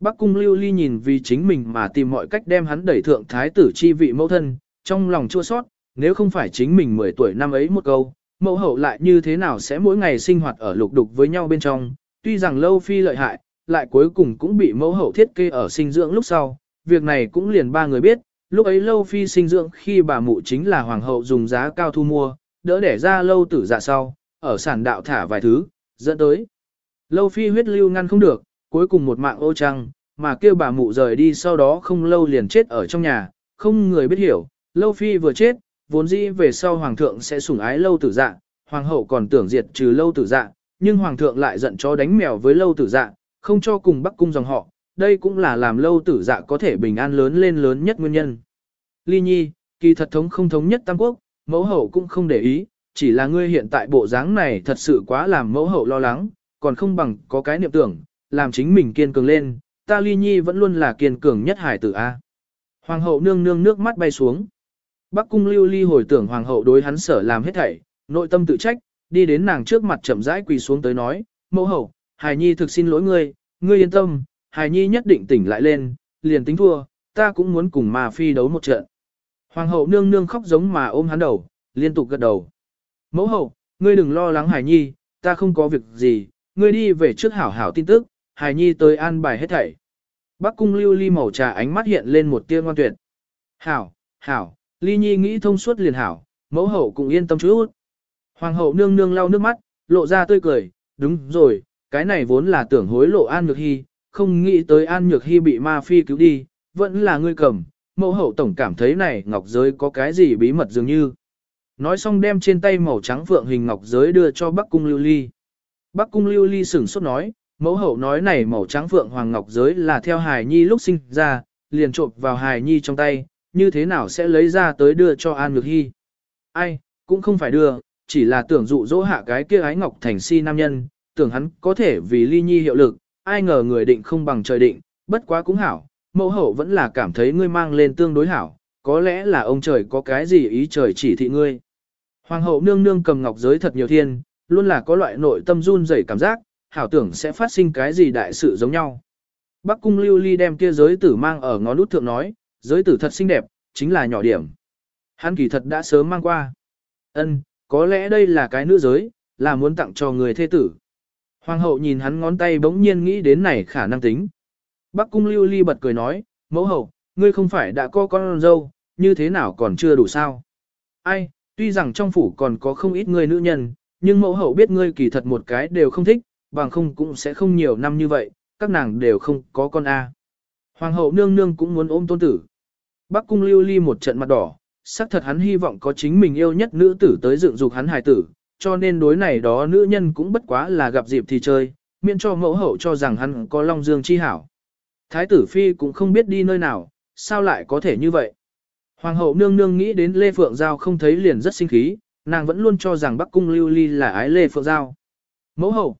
Bắc cung Lưu Ly nhìn vì chính mình mà tìm mọi cách đem hắn đẩy thượng thái tử chi vị mẫu thân, trong lòng chua sót, nếu không phải chính mình 10 tuổi năm ấy một câu, mẫu hậu lại như thế nào sẽ mỗi ngày sinh hoạt ở lục đục với nhau bên trong, tuy rằng Lâu Phi lợi hại, lại cuối cùng cũng bị mẫu hậu thiết kế ở sinh dưỡng lúc sau, việc này cũng liền ba người biết, lúc ấy Lâu Phi sinh dưỡng khi bà mụ chính là hoàng hậu dùng giá cao thu mua, đỡ đẻ ra Lâu Tử Dạ sau, ở sản đạo thả vài thứ, dẫn tới. Lâu Phi huyết lưu ngăn không được, cuối cùng một mạng ô trăng, mà kêu bà mụ rời đi sau đó không lâu liền chết ở trong nhà, không người biết hiểu, Lâu Phi vừa chết, vốn dĩ về sau hoàng thượng sẽ sủng ái Lâu Tử Dạ, hoàng hậu còn tưởng diệt trừ Lâu Tử Dạ, nhưng hoàng thượng lại giận chó đánh mèo với Lâu Tử Dạ, không cho cùng Bắc cung dòng họ, đây cũng là làm Lâu Tử Dạ có thể bình an lớn lên lớn nhất nguyên nhân. Ly Nhi, kỳ thật thống không thống nhất Tam Quốc, mẫu hậu cũng không để ý, chỉ là ngươi hiện tại bộ dáng này thật sự quá làm mẫu hậu lo lắng, còn không bằng có cái niệm tưởng, làm chính mình kiên cường lên, ta Ly Nhi vẫn luôn là kiên cường nhất hải tử A. Hoàng hậu nương nương nước mắt bay xuống. Bắc cung Lưu Ly hồi tưởng hoàng hậu đối hắn sở làm hết thảy, nội tâm tự trách, đi đến nàng trước mặt chậm rãi quỳ xuống tới nói, mẫu hậu, Hải Nhi thực xin lỗi ngươi, ngươi yên tâm, Hải Nhi nhất định tỉnh lại lên, liền tính thua, ta cũng muốn cùng Ma Phi đấu một trận. Hoàng hậu nương nương khóc giống mà ôm hắn đầu, liên tục gật đầu. Mẫu hậu, ngươi đừng lo lắng Hải Nhi, ta không có việc gì, ngươi đi về trước hảo hảo tin tức, Hải Nhi tới an bài hết thảy. Bắc cung Lưu Ly màu trà ánh mắt hiện lên một tia ngoan tuyệt. Hảo, hảo, Ly Nhi nghĩ thông suốt liền hảo, mẫu hậu cũng yên tâm chút. Hoàng hậu nương nương lau nước mắt, lộ ra tươi cười, đúng rồi, cái này vốn là tưởng hối lộ An Nhược Hy, không nghĩ tới An Nhược Hy bị Ma Phi cứu đi, vẫn là ngươi cầm, mẫu hậu tổng cảm thấy này ngọc giới có cái gì bí mật dường như. Nói xong đem trên tay màu trắng phượng hình ngọc giới đưa cho Bắc cung Lưu Ly. Bắc cung Lưu Ly sửng sốt nói, mẫu hậu nói này màu trắng phượng hoàng ngọc giới là theo Hài Nhi lúc sinh ra, liền trộn vào Hài Nhi trong tay, như thế nào sẽ lấy ra tới đưa cho An Nhược Hy. Ai, cũng không phải đưa, chỉ là tưởng dụ dỗ hạ cái kia ái ngọc thành si nam nhân, tưởng hắn có thể vì Ly Nhi hiệu lực, ai ngờ người định không bằng trời định, bất quá cũng hảo, mẫu hậu vẫn là cảm thấy ngươi mang lên tương đối hảo, có lẽ là ông trời có cái gì ý trời chỉ thị ngươi. Hoàng hậu nương nương cầm ngọc giới thật nhiều thiên, luôn là có loại nội tâm run rẩy cảm giác, hảo tưởng sẽ phát sinh cái gì đại sự giống nhau. Bắc cung Lưu Ly đem kia giới tử mang ở ngón út thượng nói, giới tử thật xinh đẹp, chính là nhỏ điểm. Hắn kỳ thật đã sớm mang qua. Ân, có lẽ đây là cái nữ giới, là muốn tặng cho người thê tử. Hoàng hậu nhìn hắn ngón tay bỗng nhiên nghĩ đến này khả năng tính. Bắc cung Lưu Ly bật cười nói, mẫu hậu, ngươi không phải đã có con dâu, như thế nào còn chưa đủ sao? Ai, tuy rằng trong phủ còn có không ít người nữ nhân, nhưng mẫu hậu biết ngươi kỳ thật một cái đều không thích, bằng không cũng sẽ không nhiều năm như vậy, các nàng đều không có con A. Hoàng hậu nương nương cũng muốn ôm tôn tử. Bắc cung Lưu Ly một trận mặt đỏ, xác thật hắn hy vọng có chính mình yêu nhất nữ tử tới dựng dục hắn hài tử, cho nên đối này đó nữ nhân cũng bất quá là gặp dịp thì chơi, miễn cho mẫu hậu cho rằng hắn có long dương chi hảo. Thái tử phi cũng không biết đi nơi nào, sao lại có thể như vậy. Hoàng hậu nương nương nghĩ đến Lê Phượng Giao không thấy liền rất sinh khí, nàng vẫn luôn cho rằng Bắc cung Lưu Ly là ái Lê Phượng Giao. Mẫu hậu,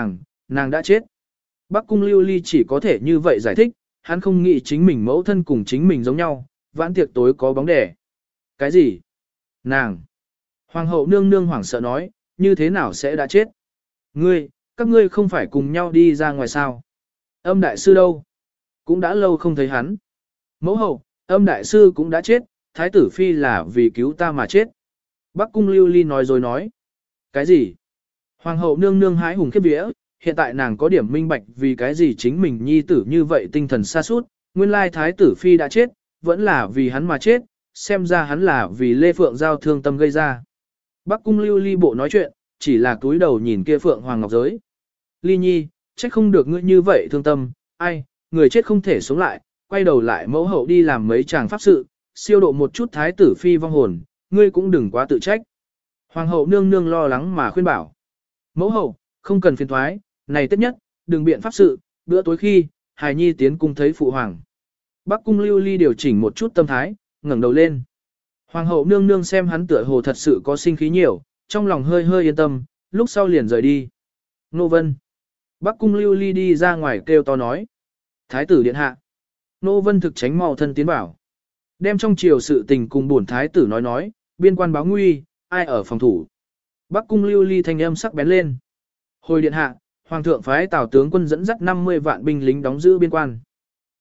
nàng đã chết. Bắc cung Lưu Ly chỉ có thể như vậy giải thích, hắn không nghĩ chính mình mẫu thân cùng chính mình giống nhau, vãn tiệc tối có bóng đẻ. Cái gì? Nàng! Hoàng hậu nương nương hoảng sợ nói, như thế nào sẽ đã chết? Các ngươi không phải cùng nhau đi ra ngoài sao? Âm đại sư đâu? Cũng đã lâu không thấy hắn. Mẫu hậu, âm đại sư cũng đã chết, thái tử phi là vì cứu ta mà chết. Bắc cung Lưu Ly nói rồi nói. Cái gì? Hoàng hậu nương nương hái hùng khiếp vía, hiện tại nàng có điểm minh bạch vì cái gì chính mình nhi tử như vậy tinh thần xa suốt, nguyên lai thái tử phi đã chết, vẫn là vì hắn mà chết, xem ra hắn là vì Lê Phượng Giao thương tâm gây ra. Bắc cung Lưu Ly bộ nói chuyện, chỉ là túi đầu nhìn kia Phượng Hoàng Ngọc Giới. Ly Nhi, trách không được ngươi như vậy thương tâm, ai, người chết không thể sống lại, quay đầu lại mẫu hậu đi làm mấy chàng pháp sự, siêu độ một chút thái tử phi vong hồn, ngươi cũng đừng quá tự trách. Hoàng hậu nương nương lo lắng mà khuyên bảo. Mẫu hậu, không cần phiền thoái, này tất nhất, đừng biện pháp sự, bữa tối khi, Hài Nhi tiến cung thấy phụ hoàng. Bắc cung Lưu Ly điều chỉnh một chút tâm thái, ngẩng đầu lên. Hoàng hậu nương nương xem hắn tựa hồ thật sự có sinh khí nhiều, trong lòng hơi hơi yên tâm, lúc sau liền rời đi. Nô Vân. Bắc cung Lưu Ly đi ra ngoài kêu to nói. Thái tử điện hạ. Nô Vân thực tránh mau thân tiến bảo. Đem trong chiều sự tình cùng bổn thái tử nói, biên quan báo nguy, ai ở phòng thủ. Bắc cung Lưu Ly thanh âm sắc bén lên. Hồi điện hạ, hoàng thượng phái Tào tướng quân dẫn dắt 50 vạn binh lính đóng giữ biên quan.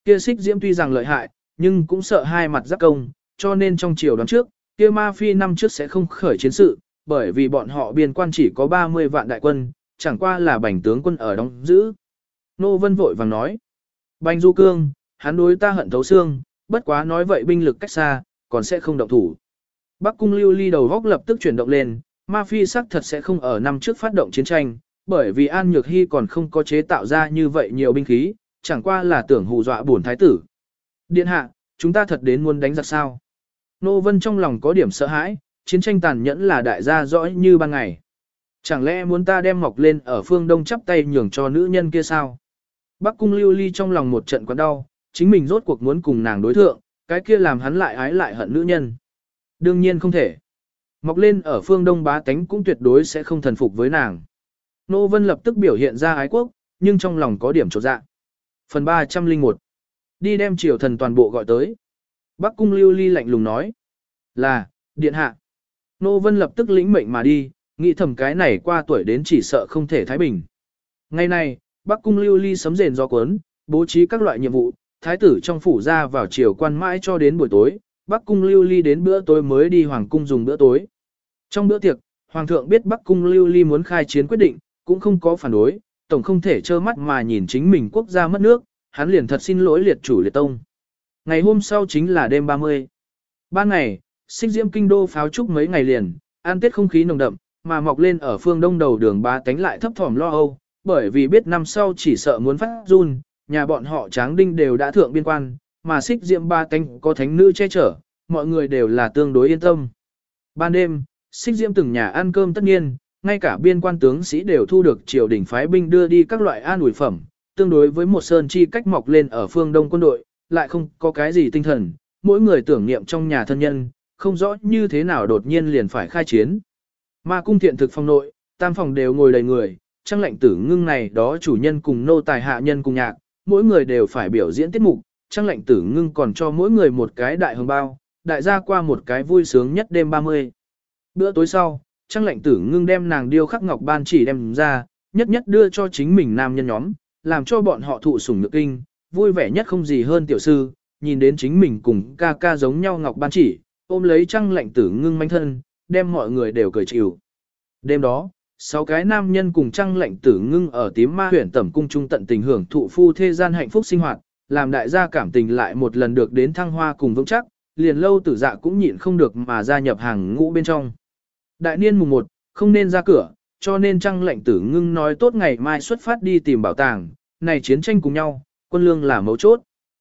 kia Xích Diễm tuy rằng lợi hại, nhưng cũng sợ hai mặt giáp công, cho nên trong chiều đoán trước, kia Ma Phi năm trước sẽ không khởi chiến sự, bởi vì bọn họ biên quan chỉ có 30 vạn đại quân, chẳng qua là bành tướng quân ở đóng giữ. Nô Vân vội vàng nói, Bành Du Cương, hắn đối ta hận thấu xương, bất quá nói vậy binh lực cách xa, còn sẽ không động thủ. Bắc Cung Lưu Ly đầu góc lập tức chuyển động lên, Ma Phi xác thật sẽ không ở năm trước phát động chiến tranh, bởi vì An Nhược Hy còn không có chế tạo ra như vậy nhiều binh khí, chẳng qua là tưởng hù dọa bổn thái tử. Điện hạ, chúng ta thật đến muốn đánh giặc sao? Nô Vân trong lòng có điểm sợ hãi, chiến tranh tàn nhẫn là đại gia rõ như ban ngày. Chẳng lẽ muốn ta đem mọc lên ở phương đông chắp tay nhường cho nữ nhân kia sao? Bắc Cung Lưu Ly trong lòng một trận quặn đau, chính mình rốt cuộc muốn cùng nàng đối thượng, cái kia làm hắn lại ái lại hận nữ nhân. Đương nhiên không thể. Mọc lên ở phương đông bá tánh cũng tuyệt đối sẽ không thần phục với nàng. Nô Vân lập tức biểu hiện ra ái quốc, nhưng trong lòng có điểm chột dạ. Phần 301. Đi đem triều thần toàn bộ gọi tới. Bắc Cung Lưu Ly lạnh lùng nói. Là, điện hạ. Nô Vân lập tức lĩnh mệnh mà đi, nghĩ thầm cái này qua tuổi đến chỉ sợ không thể thái bình. Ngày này, Bắc Cung Lưu Ly sấm rền gió cuốn, bố trí các loại nhiệm vụ, thái tử trong phủ ra vào chiều quan mãi cho đến buổi tối, Bắc Cung Lưu Ly đến bữa tối mới đi hoàng cung dùng bữa tối. Trong bữa tiệc, hoàng thượng biết Bắc Cung Lưu Ly muốn khai chiến quyết định, cũng không có phản đối, tổng không thể trơ mắt mà nhìn chính mình quốc gia mất nước, hắn liền thật xin lỗi liệt chủ liệt tông. Ngày hôm sau chính là đêm 30. Ban ngày, Xích Diễm kinh đô pháo trúc mấy ngày liền, an tết không khí nồng đậm, mà mọc lên ở phương đông đầu đường bá tánh lại thấp thỏm lo âu, bởi vì biết năm sau chỉ sợ muốn phát run, nhà bọn họ Tráng Đinh đều đã thượng biên quan, mà Xích Diễm bá tánh có thánh nữ che chở, mọi người đều là tương đối yên tâm. Ban đêm, Xích Diễm từng nhà ăn cơm tất nhiên, ngay cả biên quan tướng sĩ đều thu được triều đình phái binh đưa đi các loại an ủi phẩm, tương đối với một sơn chi cách mọc lên ở phương đông quân đội, lại không có cái gì tinh thần, mỗi người tưởng niệm trong nhà thân nhân, không rõ như thế nào đột nhiên liền phải khai chiến. Ma cung thiện thực phòng nội, tam phòng đều ngồi đầy người, Trang Lệnh Tử Ngưng này đó chủ nhân cùng nô tài hạ nhân cùng nhạc, mỗi người đều phải biểu diễn tiết mục, Trang Lệnh Tử Ngưng còn cho mỗi người một cái đại hồng bao, đại gia qua một cái vui sướng nhất đêm 30. Bữa tối sau, Trang Lệnh Tử Ngưng đem nàng điêu khắc ngọc ban chỉ đem ra, nhất nhất đưa cho chính mình nam nhân nhóm, làm cho bọn họ thụ sủng nhược kinh, vui vẻ nhất không gì hơn tiểu sư, nhìn đến chính mình cùng ca ca giống nhau ngọc ban chỉ, ôm lấy Trang Lệnh Tử Ngưng manh thân, đem mọi người đều cười chịu. Đêm đó, 6 cái nam nhân cùng Trang Lệnh Tử Ngưng ở Tím Ma huyện tẩm cung trung tận tình hưởng thụ phu thê gian hạnh phúc sinh hoạt, làm đại gia cảm tình lại một lần được đến thăng hoa cùng vững chắc, liền Lâu Tử Dạ cũng nhịn không được mà gia nhập hàng ngũ bên trong. Đại niên mùng 1, không nên ra cửa, cho nên Trang Lệnh Tử Ngưng nói tốt ngày mai xuất phát đi tìm bảo tàng, này chiến tranh cùng nhau, quân lương là mấu chốt.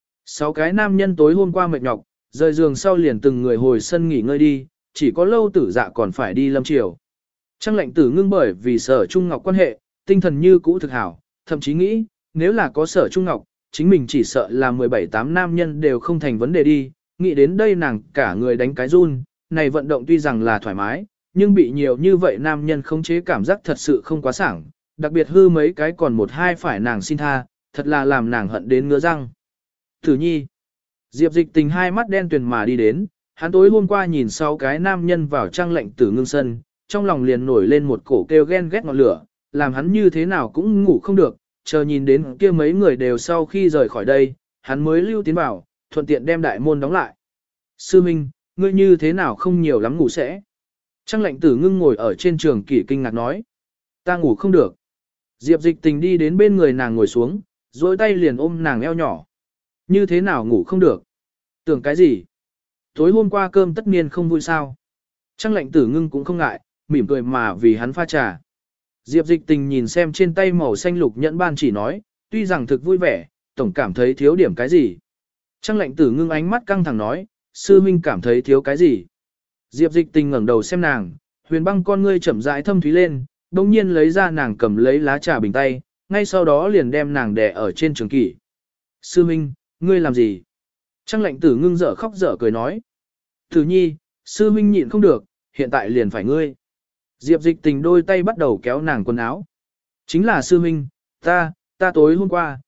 6 cái nam nhân tối hôm qua mệt nhọc, rời giường sau liền từng người hồi sân nghỉ ngơi đi, chỉ có Lâu Tử Dạ còn phải đi lâm triều. Trang Lệnh Tử Ngưng bởi vì Sở Trung Ngọc quan hệ, tinh thần như cũ thực hảo, thậm chí nghĩ, nếu là có Sở Trung Ngọc, chính mình chỉ sợ là 17-8 nam nhân đều không thành vấn đề đi, nghĩ đến đây nàng cả người đánh cái run, này vận động tuy rằng là thoải mái, nhưng bị nhiều như vậy nam nhân khống chế cảm giác thật sự không quá sảng, đặc biệt hư mấy cái còn một hai phải nàng xin tha, thật là làm nàng hận đến ngứa răng. Tử Nhi, Diệp Dịch Tình hai mắt đen tuyền mà đi đến, hắn tối hôm qua nhìn 6 cái nam nhân vào Trang Lệnh Tử Ngưng sân, trong lòng liền nổi lên một cổ kêu ghen ghét ngọn lửa, làm hắn như thế nào cũng ngủ không được, chờ nhìn đến kia mấy người đều sau khi rời khỏi đây, hắn mới lưu tiến vào, thuận tiện đem đại môn đóng lại. Sư Minh, ngươi như thế nào không nhiều lắm ngủ sẽ? Trang Lệnh Tử Ngưng ngồi ở trên trường kỷ kinh ngạc nói. Ta ngủ không được. Diệp Dịch Tình đi đến bên người nàng ngồi xuống, dối tay liền ôm nàng eo nhỏ. Như thế nào ngủ không được? Tưởng cái gì? Tối hôm qua cơm tất niên không vui sao? Trang Lệnh Tử Ngưng cũng không ngại, mỉm cười mà vì hắn pha trà. Diệp Dịch Tình nhìn xem trên tay màu xanh lục nhẫn ban chỉ nói, tuy rằng thực vui vẻ, tổng cảm thấy thiếu điểm cái gì. Trang Lệnh Tử Ngưng ánh mắt căng thẳng nói, sư huynh cảm thấy thiếu cái gì. Diệp Dịch Tình ngẩng đầu xem nàng, huyền băng con ngươi chậm rãi thâm thúy lên, đồng nhiên lấy ra nàng cầm lấy lá trà bình tay, ngay sau đó liền đem nàng đè ở trên trường kỷ. Sư huynh, ngươi làm gì? Trang Lệnh Tử Ngưng dở khóc dở cười nói. Tử Nhi, sư huynh nhịn không được, hiện tại liền phải ngươi. Diệp Dịch Tình đôi tay bắt đầu kéo nàng quần áo. Chính là sư huynh, ta tối hôm qua,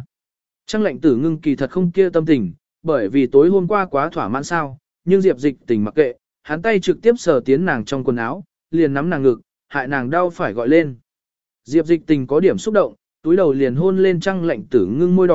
Trang Lệnh Tử Ngưng kỳ thật không kia tâm tình, bởi vì tối hôm qua quá thỏa mãn sao, nhưng Diệp Dịch Tình mặc kệ, hắn tay trực tiếp sờ tiến nàng trong quần áo, liền nắm nàng ngực, hại nàng đau phải gọi lên. Diệp Dịch Tình có điểm xúc động, túi đầu liền hôn lên Trang Lệnh Tử Ngưng môi đỏ,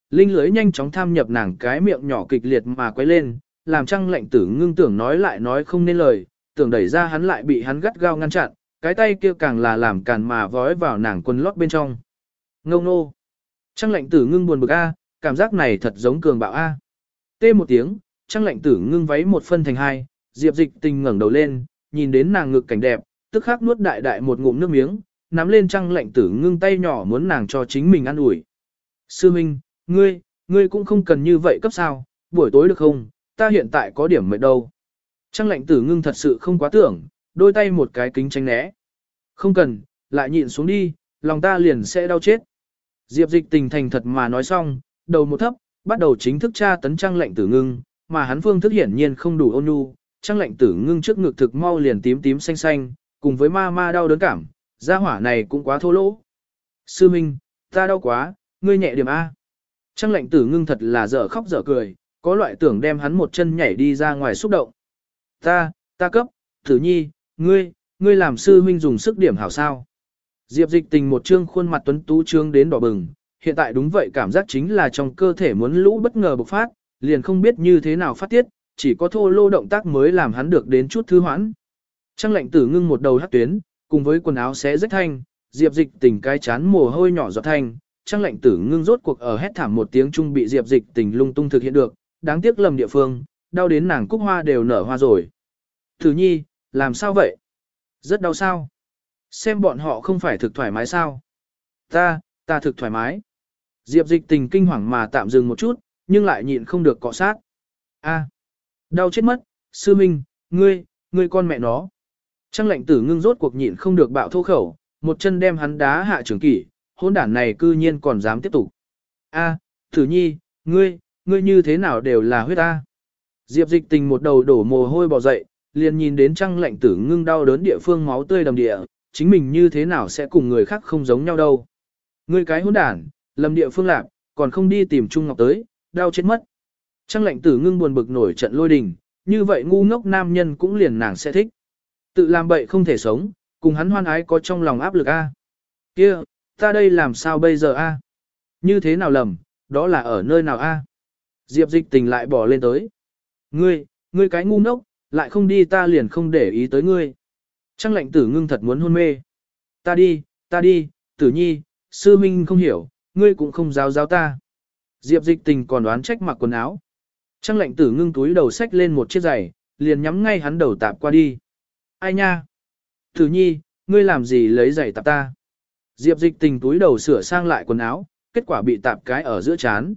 linh lưới nhanh chóng tham nhập nàng cái miệng nhỏ kịch liệt mà quay lên, làm Trang Lệnh Tử Ngưng tưởng nói lại nói không nên lời, tưởng đẩy ra hắn lại bị hắn gắt gao ngăn chặn, cái tay kia càng là làm càn mà vói vào nàng quần lót bên trong. Ngông nô. Trang Lệnh Tử Ngưng buồn bực a, cảm giác này thật giống cường bạo a. Tê một tiếng, Trang Lệnh Tử Ngưng váy một phân thành hai, Diệp Dịch Tình ngẩng đầu lên, nhìn đến nàng ngực cảnh đẹp, tức khắc nuốt đại đại một ngụm nước miếng, nắm lên Trang Lệnh Tử Ngưng tay nhỏ muốn nàng cho chính mình ăn ủi. Sư Minh, ngươi cũng không cần như vậy cấp sao, buổi tối được không, ta hiện tại có điểm mệt đâu. Trang Lệnh Tử Ngưng thật sự không quá tưởng, đôi tay một cái kính tránh né. Không cần, lại nhịn xuống đi, lòng ta liền sẽ đau chết. Diệp Dịch Tình thành thật mà nói xong, đầu một thấp, bắt đầu chính thức tra tấn Trang Lệnh Tử Ngưng, mà hắn phương thức hiển nhiên không đủ ôn nhu. Trang Lệnh Tử Ngưng trước ngực thực mau liền tím tím xanh xanh, cùng với ma ma đau đớn cảm, gia hỏa này cũng quá thô lỗ. Sư Minh, ta đau quá, ngươi nhẹ điểm A. Trang Lệnh Tử Ngưng thật là dở khóc dở cười, có loại tưởng đem hắn một chân nhảy đi ra ngoài xúc động. Ta cấp, Tử Nhi, ngươi làm sư huynh dùng sức điểm hảo sao. Diệp Dịch Tình một trương khuôn mặt tuấn tú trương đến đỏ bừng, hiện tại đúng vậy cảm giác chính là trong cơ thể muốn lũ bất ngờ bộc phát, liền không biết như thế nào phát tiết, chỉ có thô lô động tác mới làm hắn được đến chút thư hoãn. Trang Lệnh Tử Ngưng một đầu hắc tuyến, cùng với quần áo xé rách thanh, Diệp Dịch Tình cái chán mồ hôi nhỏ giọt thanh, Trang Lệnh Tử Ngưng rốt cuộc ở hét thảm một tiếng chung bị Diệp Dịch Tình lung tung thực hiện được, đáng tiếc lầm địa phương, đau đến nàng cúc hoa đều nở hoa rồi. Tử Nhi, làm sao vậy? Rất đau sao? Xem bọn họ không phải thực thoải mái sao? Ta thực thoải mái. Diệp Dịch Tình kinh hoàng mà tạm dừng một chút, nhưng lại nhịn không được cọ sát. Đau chết mất, sư minh, ngươi con mẹ nó. Trang Lệnh Tử Ngưng rốt cuộc nhịn không được bạo thô khẩu, một chân đem hắn đá hạ trưởng kỷ, hỗn đản này cư nhiên còn dám tiếp tục. Tử Nhi, ngươi như thế nào đều là huyết ta. Diệp Dịch Tình một đầu đổ mồ hôi bò dậy, liền nhìn đến Trang Lệnh Tử Ngưng đau đớn địa phương máu tươi đầm địa, chính mình như thế nào sẽ cùng người khác không giống nhau đâu. Ngươi cái hỗn đản, lầm địa phương lạc, còn không đi tìm Trung Ngọc tới, đau chết mất. Trang Lệnh Tử Ngưng buồn bực nổi trận lôi đình, như vậy ngu ngốc nam nhân cũng liền nàng sẽ thích. Tự làm bậy không thể sống, cùng hắn hoan ái có trong lòng áp lực a. Kia, ta đây làm sao bây giờ a? Như thế nào lầm, đó là ở nơi nào a? Diệp Dịch Tình lại bỏ lên tới. Ngươi cái ngu ngốc, lại không đi ta liền không để ý tới ngươi. Trang Lệnh Tử Ngưng thật muốn hôn mê. Ta đi, Tử Nhi, sư minh không hiểu, ngươi cũng không giáo ta. Diệp Dịch Tình còn đoán trách mặc quần áo. Trang Lệnh Tử Ngưng túi đầu xách lên một chiếc giày, liền nhắm ngay hắn đầu tạp qua đi. Ai nha? Tử Nhi, ngươi làm gì lấy giày tạp ta? Diệp Dịch Tình túi đầu sửa sang lại quần áo, kết quả bị tạp cái ở giữa chán.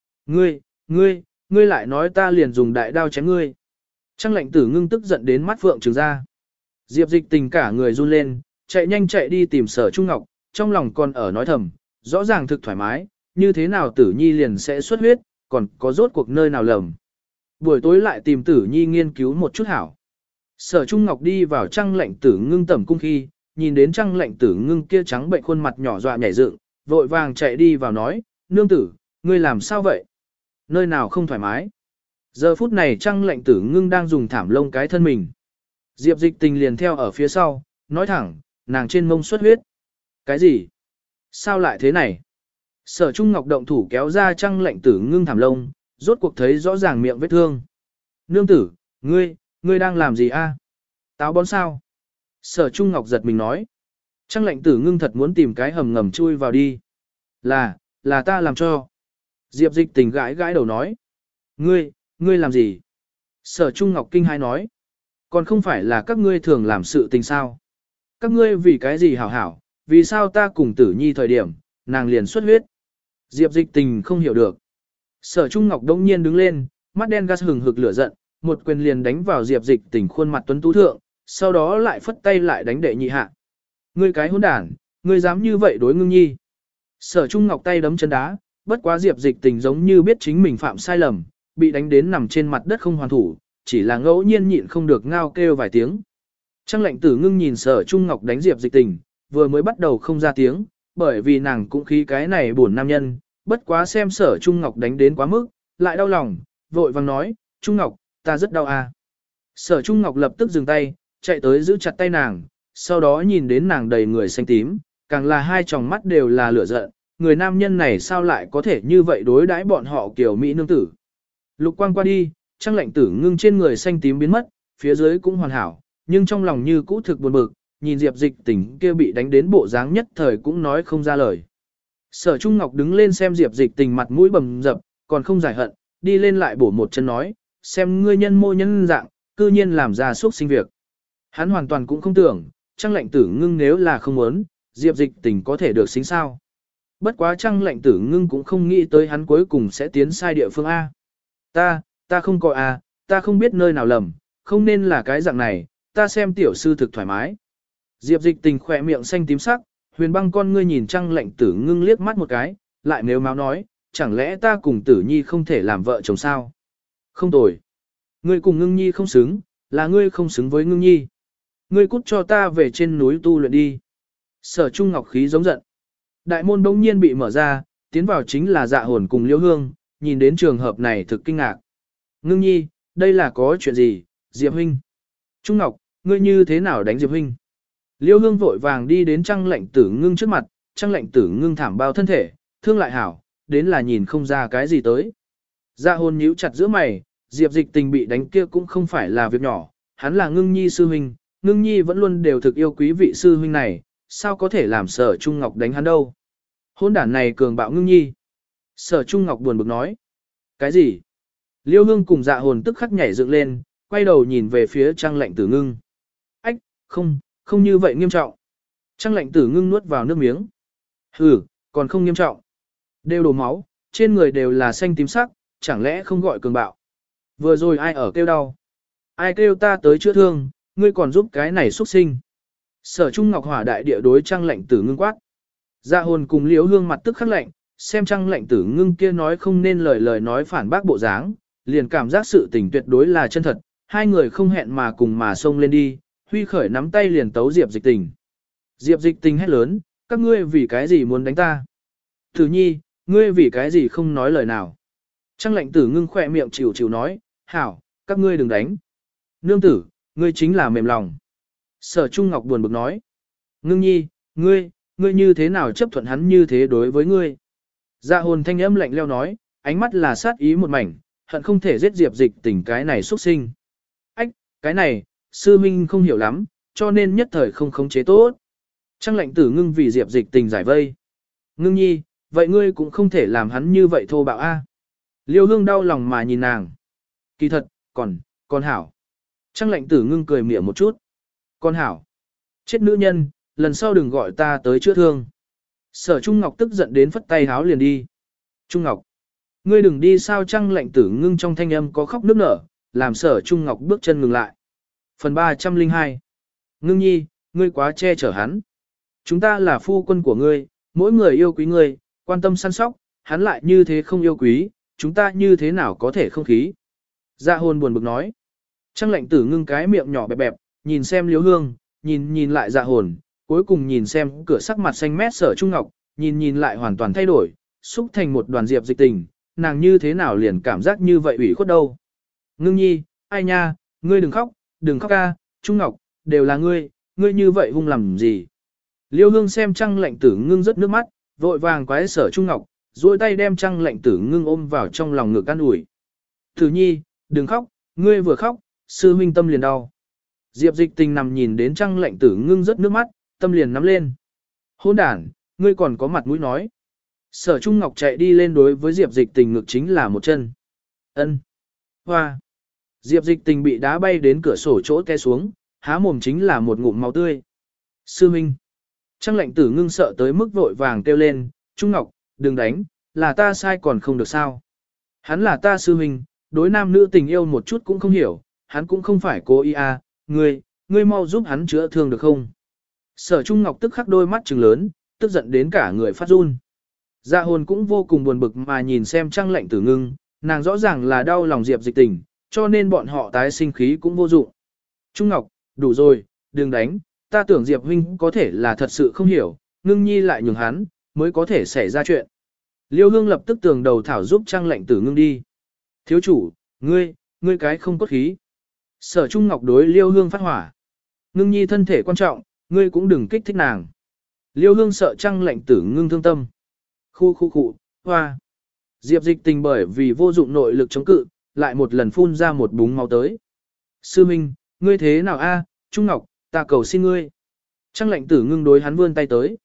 Ngươi lại nói ta liền dùng đại đao chém ngươi. Trang Lệnh Tử Ngưng tức giận đến mắt phượng trừng ra. Diệp Dịch Tình cả người run lên, chạy nhanh chạy đi tìm Sở Trung Ngọc, trong lòng còn ở nói thầm, rõ ràng thực thoải mái, như thế nào Tử Nhi liền sẽ xuất huyết, còn có rốt cuộc nơi nào lầm. Buổi tối lại tìm Tử Nhi nghiên cứu một chút hảo. Sở Trung Ngọc đi vào Trang Lệnh Tử Ngưng tẩm cung khi, nhìn đến Trang Lệnh Tử Ngưng kia trắng bệnh khuôn mặt nhỏ dọa nhảy dựng, vội vàng chạy đi vào nói, nương tử, ngươi làm sao vậy? Nơi nào không thoải mái? Giờ phút này Trang Lệnh Tử Ngưng đang dùng thảm lông cái thân mình. Diệp Dịch Tình liền theo ở phía sau, nói thẳng, nàng trên mông xuất huyết. Cái gì? Sao lại thế này? Sở Trung Ngọc động thủ kéo ra Trang Lệnh Tử Ngưng thảm lông, rốt cuộc thấy rõ ràng miệng vết thương. Nương tử, ngươi đang làm gì a? Táo bón sao? Sở Trung Ngọc giật mình nói. Trang Lệnh Tử Ngưng thật muốn tìm cái hầm ngầm chui vào đi. Là ta làm cho. Diệp Dịch Tình gãi đầu nói. Ngươi làm gì? Sở Trung Ngọc kinh hãi nói. Còn không phải là các ngươi thường làm sự tình sao? Các ngươi vì cái gì hảo, vì sao ta cùng Tử Nhi thời điểm, nàng liền xuất huyết? Diệp Dịch Tình không hiểu được. Sở Trung Ngọc đông nhiên đứng lên, mắt đen gas hừng hực lửa giận, một quyền liền đánh vào Diệp Dịch Tình khuôn mặt tuấn tú thượng, sau đó lại phất tay lại đánh đệ nhị hạ. Ngươi cái hỗn đản, ngươi dám như vậy đối Ngưng Nhi? Sở Trung Ngọc tay đấm chân đá, bất quá Diệp Dịch Tình giống như biết chính mình phạm sai lầm, bị đánh đến nằm trên mặt đất không hoàn thủ, chỉ là ngẫu nhiên nhịn không được ngao kêu vài tiếng. Trang Lệnh Tử Ngưng nhìn Sở Trung Ngọc đánh Diệp Dịch Tình, vừa mới bắt đầu không ra tiếng, bởi vì nàng cũng khí cái này buồn nam nhân, bất quá xem Sở Trung Ngọc đánh đến quá mức, lại đau lòng, vội vàng nói, Trung Ngọc, ta rất đau à. Sở Trung Ngọc lập tức dừng tay, chạy tới giữ chặt tay nàng, sau đó nhìn đến nàng đầy người xanh tím, càng là hai tròng mắt đều là lửa giận, người nam nhân này sao lại có thể như vậy đối đãi bọn họ kiểu Mỹ nương tử. Lục quang qua đi, Trang Lệnh Tử Ngưng trên người xanh tím biến mất, phía dưới cũng hoàn hảo, nhưng trong lòng như cũ thực buồn bực, nhìn Diệp Dịch Tình kia bị đánh đến bộ dáng nhất thời cũng nói không ra lời. Sở Trung Ngọc đứng lên xem Diệp Dịch Tình mặt mũi bầm dập, còn không giải hận, đi lên lại bổ một chân nói, xem ngươi nhân mô nhân dạng, cư nhiên làm ra suốt sinh việc. Hắn hoàn toàn cũng không tưởng, Trang Lệnh Tử Ngưng nếu là không muốn, Diệp Dịch Tình có thể được xính sao. Bất quá Trang Lệnh Tử Ngưng cũng không nghĩ tới hắn cuối cùng sẽ tiến sai địa phương A. Ta không có A, ta không biết nơi nào lầm, không nên là cái dạng này, ta xem tiểu sư thực thoải mái. Diệp Dịch Tình khỏe miệng xanh tím sắc, Huyền Băng con ngươi nhìn Trang Lệnh Tử Ngưng liếc mắt một cái, lại nếu máu nói, chẳng lẽ ta cùng Tử Nhi không thể làm vợ chồng sao? Không tồi. Ngươi cùng Ngưng Nhi không xứng, là ngươi không xứng với Ngưng Nhi. Ngươi cút cho ta về trên núi tu luyện đi. Sở Trung Ngọc khí giống giận. Đại môn bỗng nhiên bị mở ra, tiến vào chính là Dạ Hồn cùng Liễu Hương, nhìn đến trường hợp này thực kinh ngạc. Ngưng Nhi, đây là có chuyện gì, Diệp huynh? Trung Ngọc, ngươi như thế nào đánh Diệp huynh? Liễu Hương vội vàng đi đến Trang Lệnh Tử Ngưng trước mặt, Trang Lệnh Tử Ngưng thảm bao thân thể, thương lại hảo, đến là nhìn không ra cái gì tới. Dạ Hồn nhíu chặt giữa mày, Diệp Dịch Tình bị đánh kia cũng không phải là việc nhỏ, hắn là Ngưng Nhi sư huynh, Ngưng Nhi vẫn luôn đều thực yêu quý vị sư huynh này, sao có thể làm Sở Trung Ngọc đánh hắn đâu? Hôn đản này cường bạo Ngưng Nhi. Sở Trung Ngọc buồn bực nói. Cái gì? Liêu Hương cùng Dạ Hồn tức khắc nhảy dựng lên, quay đầu nhìn về phía Trang Lệnh Tử Ngưng. Ách, không như vậy nghiêm trọng. Trang Lệnh Tử Ngưng nuốt vào nước miếng. Hừ, còn không nghiêm trọng. Đều đổ máu, trên người đều là xanh tím sắc, chẳng lẽ không gọi cường bạo. Vừa rồi ai ở kêu đau? Ai kêu ta tới chữa thương, ngươi còn giúp cái này xuất sinh. Sở Trung Ngọc hỏa đại địa đối Trang Lệnh Tử Ngưng quát. Dạ Hồn cùng Liễu Hương mặt tức khắc lạnh, xem Trang Lệnh Tử Ngưng kia nói không nên lời nói phản bác bộ dáng, liền cảm giác sự tình tuyệt đối là chân thật, hai người không hẹn mà cùng mà xông lên đi, huy khởi nắm tay liền tấu Diệp Dịch Tình. Diệp Dịch Tình hét lớn, các ngươi vì cái gì muốn đánh ta? Tử Nhi, ngươi vì cái gì không nói lời nào? Trang Lệnh Tử Ngưng khỏe miệng chịu chịu nói, hảo, các ngươi đừng đánh. Nương tử, ngươi chính là mềm lòng. Sở Trung Ngọc buồn bực nói, Ngưng Nhi, ngươi như thế nào chấp thuận hắn như thế đối với ngươi? Dạ Hồn thanh âm lạnh leo nói, ánh mắt là sát ý một mảnh, hận không thể giết Diệp Dịch Tình cái này xuất sinh. Ách, cái này, sư minh không hiểu lắm, cho nên nhất thời không khống chế tốt. Trang Lệnh Tử Ngưng vì Diệp Dịch Tình giải vây. Ngưng Nhi, vậy ngươi cũng không thể làm hắn như vậy thô bạo a. Liêu Hương đau lòng mà nhìn nàng. Kỳ thật, còn hảo. Trang Lệnh Tử Ngưng cười mỉa một chút. Con hảo. Chết nữ nhân, lần sau đừng gọi ta tới chữa thương. Sở Trung Ngọc tức giận đến phất tay háo liền đi. Trung Ngọc, ngươi đừng đi sao? Trang Lệnh Tử Ngưng trong thanh âm có khóc nức nở, làm Sở Trung Ngọc bước chân ngừng lại. Phần 302. Ngưng Nhi, ngươi quá che chở hắn. Chúng ta là phu quân của ngươi, mỗi người yêu quý ngươi, quan tâm săn sóc, hắn lại như thế không yêu quý, chúng ta như thế nào có thể không khí. Dạ Hồn buồn bực nói. Trang Lệnh Tử Ngưng cái miệng nhỏ bẹp bẹp, nhìn xem Liễu Hương, nhìn lại Dạ Hồn, cuối cùng nhìn xem cửa sắc mặt xanh mét Sở Trung Ngọc, nhìn lại hoàn toàn thay đổi, xúc thành một đoàn Diệp Dịch Tình, nàng như thế nào liền cảm giác như vậy ủy khuất đâu. Ngưng Nhi, ai nha, ngươi đừng khóc ca, Trung Ngọc, đều là ngươi như vậy hung làm gì. Liêu Hương xem Trang Lệnh Tử Ngưng rất nước mắt, vội vàng quái Sở Trung Ngọc, duỗi tay đem Trang Lệnh Tử Ngưng ôm vào trong lòng ngực an ủi. Tử Nhi, đừng khóc, ngươi vừa khóc, sư huynh tâm liền đau. Diệp Dịch Tình nằm nhìn đến Trang Lệnh Tử Ngưng rất nước mắt, tâm liền nắm lên. Hôn đản, ngươi còn có mặt mũi nói. Sở Trung Ngọc chạy đi lên đối với Diệp Dịch Tình ngực chính là một chân. Ân. Hoa. Diệp Dịch Tình bị đá bay đến cửa sổ chỗ té xuống, há mồm chính là một ngụm máu tươi. Sư Minh. Trang Lệnh Tử Ngưng sợ tới mức vội vàng kêu lên, Trung Ngọc, đừng đánh, là ta sai còn không được sao. Hắn là ta sư Minh, đối nam nữ tình yêu một chút cũng không hiểu, hắn cũng không phải cố ý à, ngươi mau giúp hắn chữa thương được không? Sở Trung Ngọc tức khắc đôi mắt trừng lớn, tức giận đến cả người phát run. Dạ Hồn cũng vô cùng buồn bực mà nhìn xem Trang Lệnh Tử Ngưng, nàng rõ ràng là đau lòng Diệp Dịch Tình, cho nên bọn họ tái sinh khí cũng vô dụng. Trung Ngọc, đủ rồi, đừng đánh, ta tưởng Diệp huynh có thể là thật sự không hiểu, Ngưng Nhi lại nhường hắn, mới có thể xảy ra chuyện. Liêu Hương lập tức tường đầu thảo giúp Trang Lệnh Tử Ngưng đi. Thiếu chủ, ngươi cái không cốt khí. Sở Trung Ngọc đối Liêu Hương phát hỏa. Ngưng Nhi thân thể quan trọng, ngươi cũng đừng kích thích nàng. Liêu Hương sợ Trang Lệnh Tử Ngưng thương tâm. Khu, hoa. Diệp dịch tình bởi vì vô dụng nội lực chống cự, lại một lần phun ra một búng máu tới. Sư Minh, ngươi thế nào a? Trung Ngọc, ta cầu xin ngươi. Trang lệnh tử ngưng đối hắn vươn tay tới.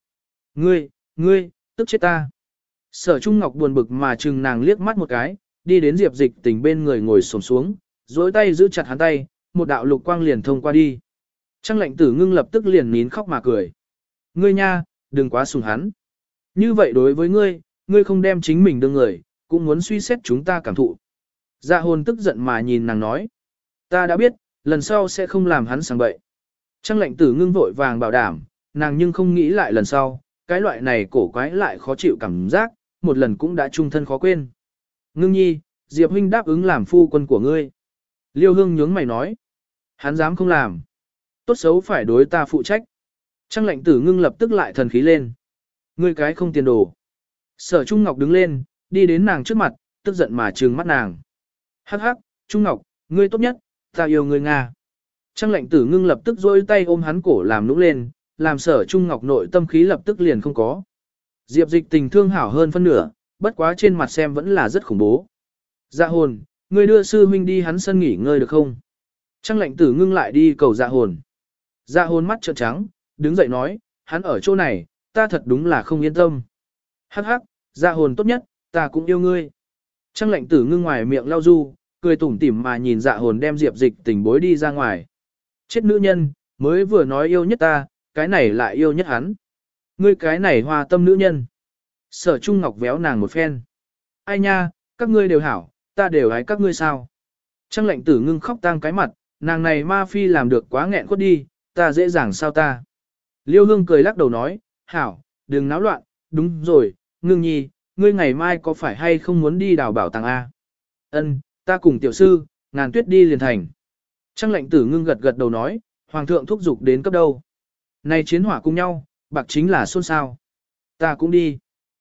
Ngươi, tức chết ta. Sở Trung Ngọc buồn bực mà chừng nàng liếc mắt một cái, đi đến Diệp dịch tình bên người ngồi xổm xuống, duỗi tay giữ chặt hắn tay, một đạo lục quang liền thông qua đi. Trang lệnh tử ngưng lập tức liền nín khóc mà cười. Ngươi nha, đừng quá sủng hắn. Như vậy đối với ngươi không đem chính mình đương người, cũng muốn suy xét chúng ta cảm thụ. Dạ hồn tức giận mà nhìn nàng nói. Ta đã biết, lần sau sẽ không làm hắn sang bậy. Trang lệnh tử ngưng vội vàng bảo đảm, nàng nhưng không nghĩ lại lần sau, cái loại này cổ quái lại khó chịu cảm giác, một lần cũng đã chung thân khó quên. Ngưng nhi, Diệp huynh đáp ứng làm phu quân của ngươi. Liêu Hương nhướng mày nói. Hắn dám không làm. Tốt xấu phải đối ta phụ trách. Trang lệnh tử ngưng lập tức lại thần khí lên. Ngươi cái không tiền đồ. Sở Trung Ngọc đứng lên, đi đến nàng trước mặt, tức giận mà trừng mắt nàng. Hắc hắc, Trung Ngọc, ngươi tốt nhất, ta yêu ngươi Nga. Trang lệnh tử ngưng lập tức dôi tay ôm hắn cổ làm nũng lên, làm Sở Trung Ngọc nội tâm khí lập tức liền không có. Diệp dịch tình thương hảo hơn phân nửa, bất quá trên mặt xem vẫn là rất khủng bố. Dạ hồn, ngươi đưa sư huynh đi hắn sân nghỉ ngơi được không? Trang lệnh tử ngưng lại đi cầu dạ hồn. Dạ hồn mắt trợn trắng, đứng dậy nói, hắn ở chỗ này, ta thật đúng là không yên tâm. Hắc hắc, dạ hồn tốt nhất, ta cũng yêu ngươi. Trang lệnh tử ngưng ngoài miệng lau du, cười tủm tỉm mà nhìn dạ hồn đem Diệp dịch tình bối đi ra ngoài. Chết nữ nhân, mới vừa nói yêu nhất ta, cái này lại yêu nhất hắn. Ngươi cái này hoa tâm nữ nhân. Sở Trung Ngọc véo nàng một phen. Ai nha, các ngươi đều hảo, ta đều hái các ngươi sao. Trang lệnh tử ngưng khóc tang cái mặt, nàng này ma phi làm được quá nghẹn khuất đi, ta dễ dàng sao ta. Liêu Hương cười lắc đầu nói, hảo, đừng náo loạn, đúng rồi, ngưng nhi, ngươi ngày mai có phải hay không muốn đi đào bảo tàng A? Ân, ta cùng tiểu sư, ngàn tuyết đi liền thành. Trang lệnh tử ngưng gật gật đầu nói, hoàng thượng thúc giục đến cấp đâu. Này chiến hỏa cùng nhau, bạc chính là xôn xao. Ta cũng đi.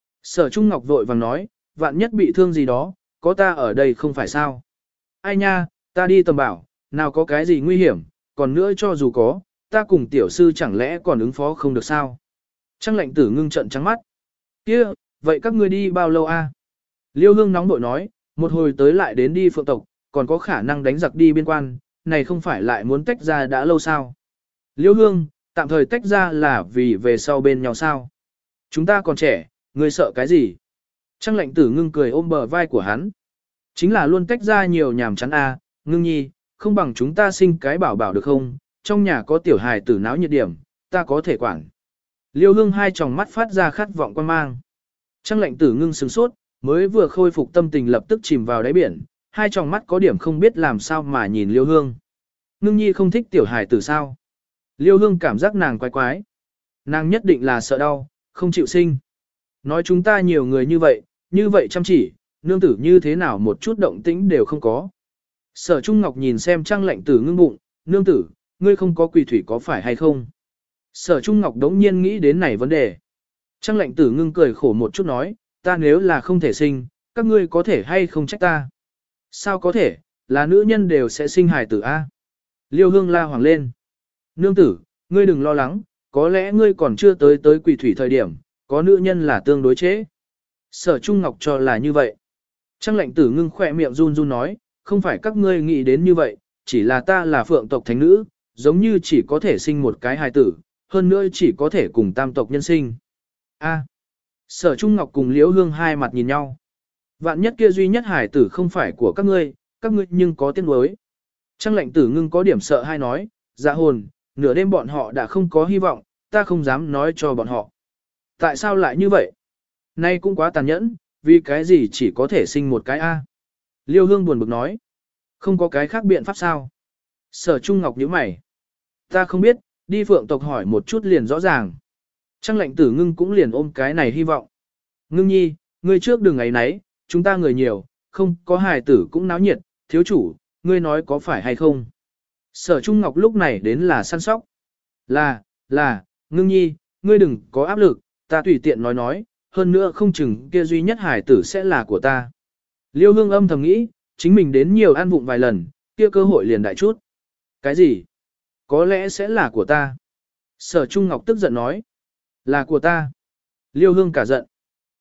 Sở Trung Ngọc vội vàng nói, vạn nhất bị thương gì đó, có ta ở đây không phải sao. Ai nha, ta đi tầm bảo, nào có cái gì nguy hiểm, còn nữa cho dù có, ta cùng tiểu sư chẳng lẽ còn ứng phó không được sao. Trang lệnh tử ngưng trận trắng mắt. Kia, vậy các ngươi đi bao lâu a? Liêu Hương nóng nội nói, một hồi tới lại đến đi phượng tộc, còn có khả năng đánh giặc đi biên quan, này không phải lại muốn tách ra đã lâu sao. Liêu Hương, tạm thời tách ra là vì về sau bên nhau sao. Chúng ta còn trẻ, ngươi sợ cái gì? Trang lệnh tử ngưng cười ôm bờ vai của hắn. Chính là luôn tách ra nhiều nhàm chán a, ngưng nhi, không bằng chúng ta sinh cái bảo bảo được không? Trong nhà có tiểu hài tử náo nhiệt điểm, ta có thể quản. Liêu Hương hai tròng mắt phát ra khát vọng quan mang. Trang lệnh tử ngưng sửng sốt, mới vừa khôi phục tâm tình lập tức chìm vào đáy biển, hai tròng mắt có điểm không biết làm sao mà nhìn Liêu Hương. Ngưng nhi không thích tiểu hài tử sao? Liêu Hương cảm giác nàng quái quái. Nàng nhất định là sợ đau, không chịu sinh. Nói chúng ta nhiều người như vậy chăm chỉ, nương tử như thế nào một chút động tĩnh đều không có. Sở Trung Ngọc nhìn xem Trang lệnh tử ngưng bụng, nương tử, ngươi không có quỳ thủy có phải hay không? Sở Trung Ngọc đống nhiên nghĩ đến này vấn đề. Trang lệnh tử ngưng cười khổ một chút nói, ta nếu là không thể sinh, các ngươi có thể hay không trách ta? Sao có thể, là nữ nhân đều sẽ sinh hài tử a? Liêu Hương la hoàng lên. Nương tử, ngươi đừng lo lắng, có lẽ ngươi còn chưa tới quỳ thủy thời điểm, có nữ nhân là tương đối chế. Sở Trung Ngọc cho là như vậy. Trang lệnh tử ngưng khỏe miệng run run nói, không phải các ngươi nghĩ đến như vậy, chỉ là ta là phượng tộc thánh nữ, giống như chỉ có thể sinh một cái hài tử, hơn nữa chỉ có thể cùng tam tộc nhân sinh. A. Sở Trung Ngọc cùng Liễu Hương hai mặt nhìn nhau. Vạn nhất kia duy nhất hài tử không phải của các ngươi nhưng có tiếc nuối. Trang lệnh tử ngưng có điểm sợ hay nói, dạ hồn, nửa đêm bọn họ đã không có hy vọng, ta không dám nói cho bọn họ. Tại sao lại như vậy? Nay cũng quá tàn nhẫn, vì cái gì chỉ có thể sinh một cái A. Liêu Hương buồn bực nói. Không có cái khác biện pháp sao? Sở Trung Ngọc nhíu mày. Ta không biết, đi phượng tộc hỏi một chút liền rõ ràng. Trang lệnh tử ngưng cũng liền ôm cái này hy vọng. Ngưng nhi, ngươi trước đừng ấy nấy, chúng ta người nhiều, không có hài tử cũng náo nhiệt, thiếu chủ, ngươi nói có phải hay không? Sở Trung Ngọc lúc này đến là săn sóc. Là, ngưng nhi, ngươi đừng có áp lực, ta tùy tiện nói, hơn nữa không chừng kia duy nhất hài tử sẽ là của ta. Liêu Hương âm thầm nghĩ, chính mình đến nhiều ăn vụng vài lần, kia cơ hội liền đại chút. Cái gì? Có lẽ sẽ là của ta. Sở Trung Ngọc tức giận nói. Là của ta. Liêu Hương cả giận.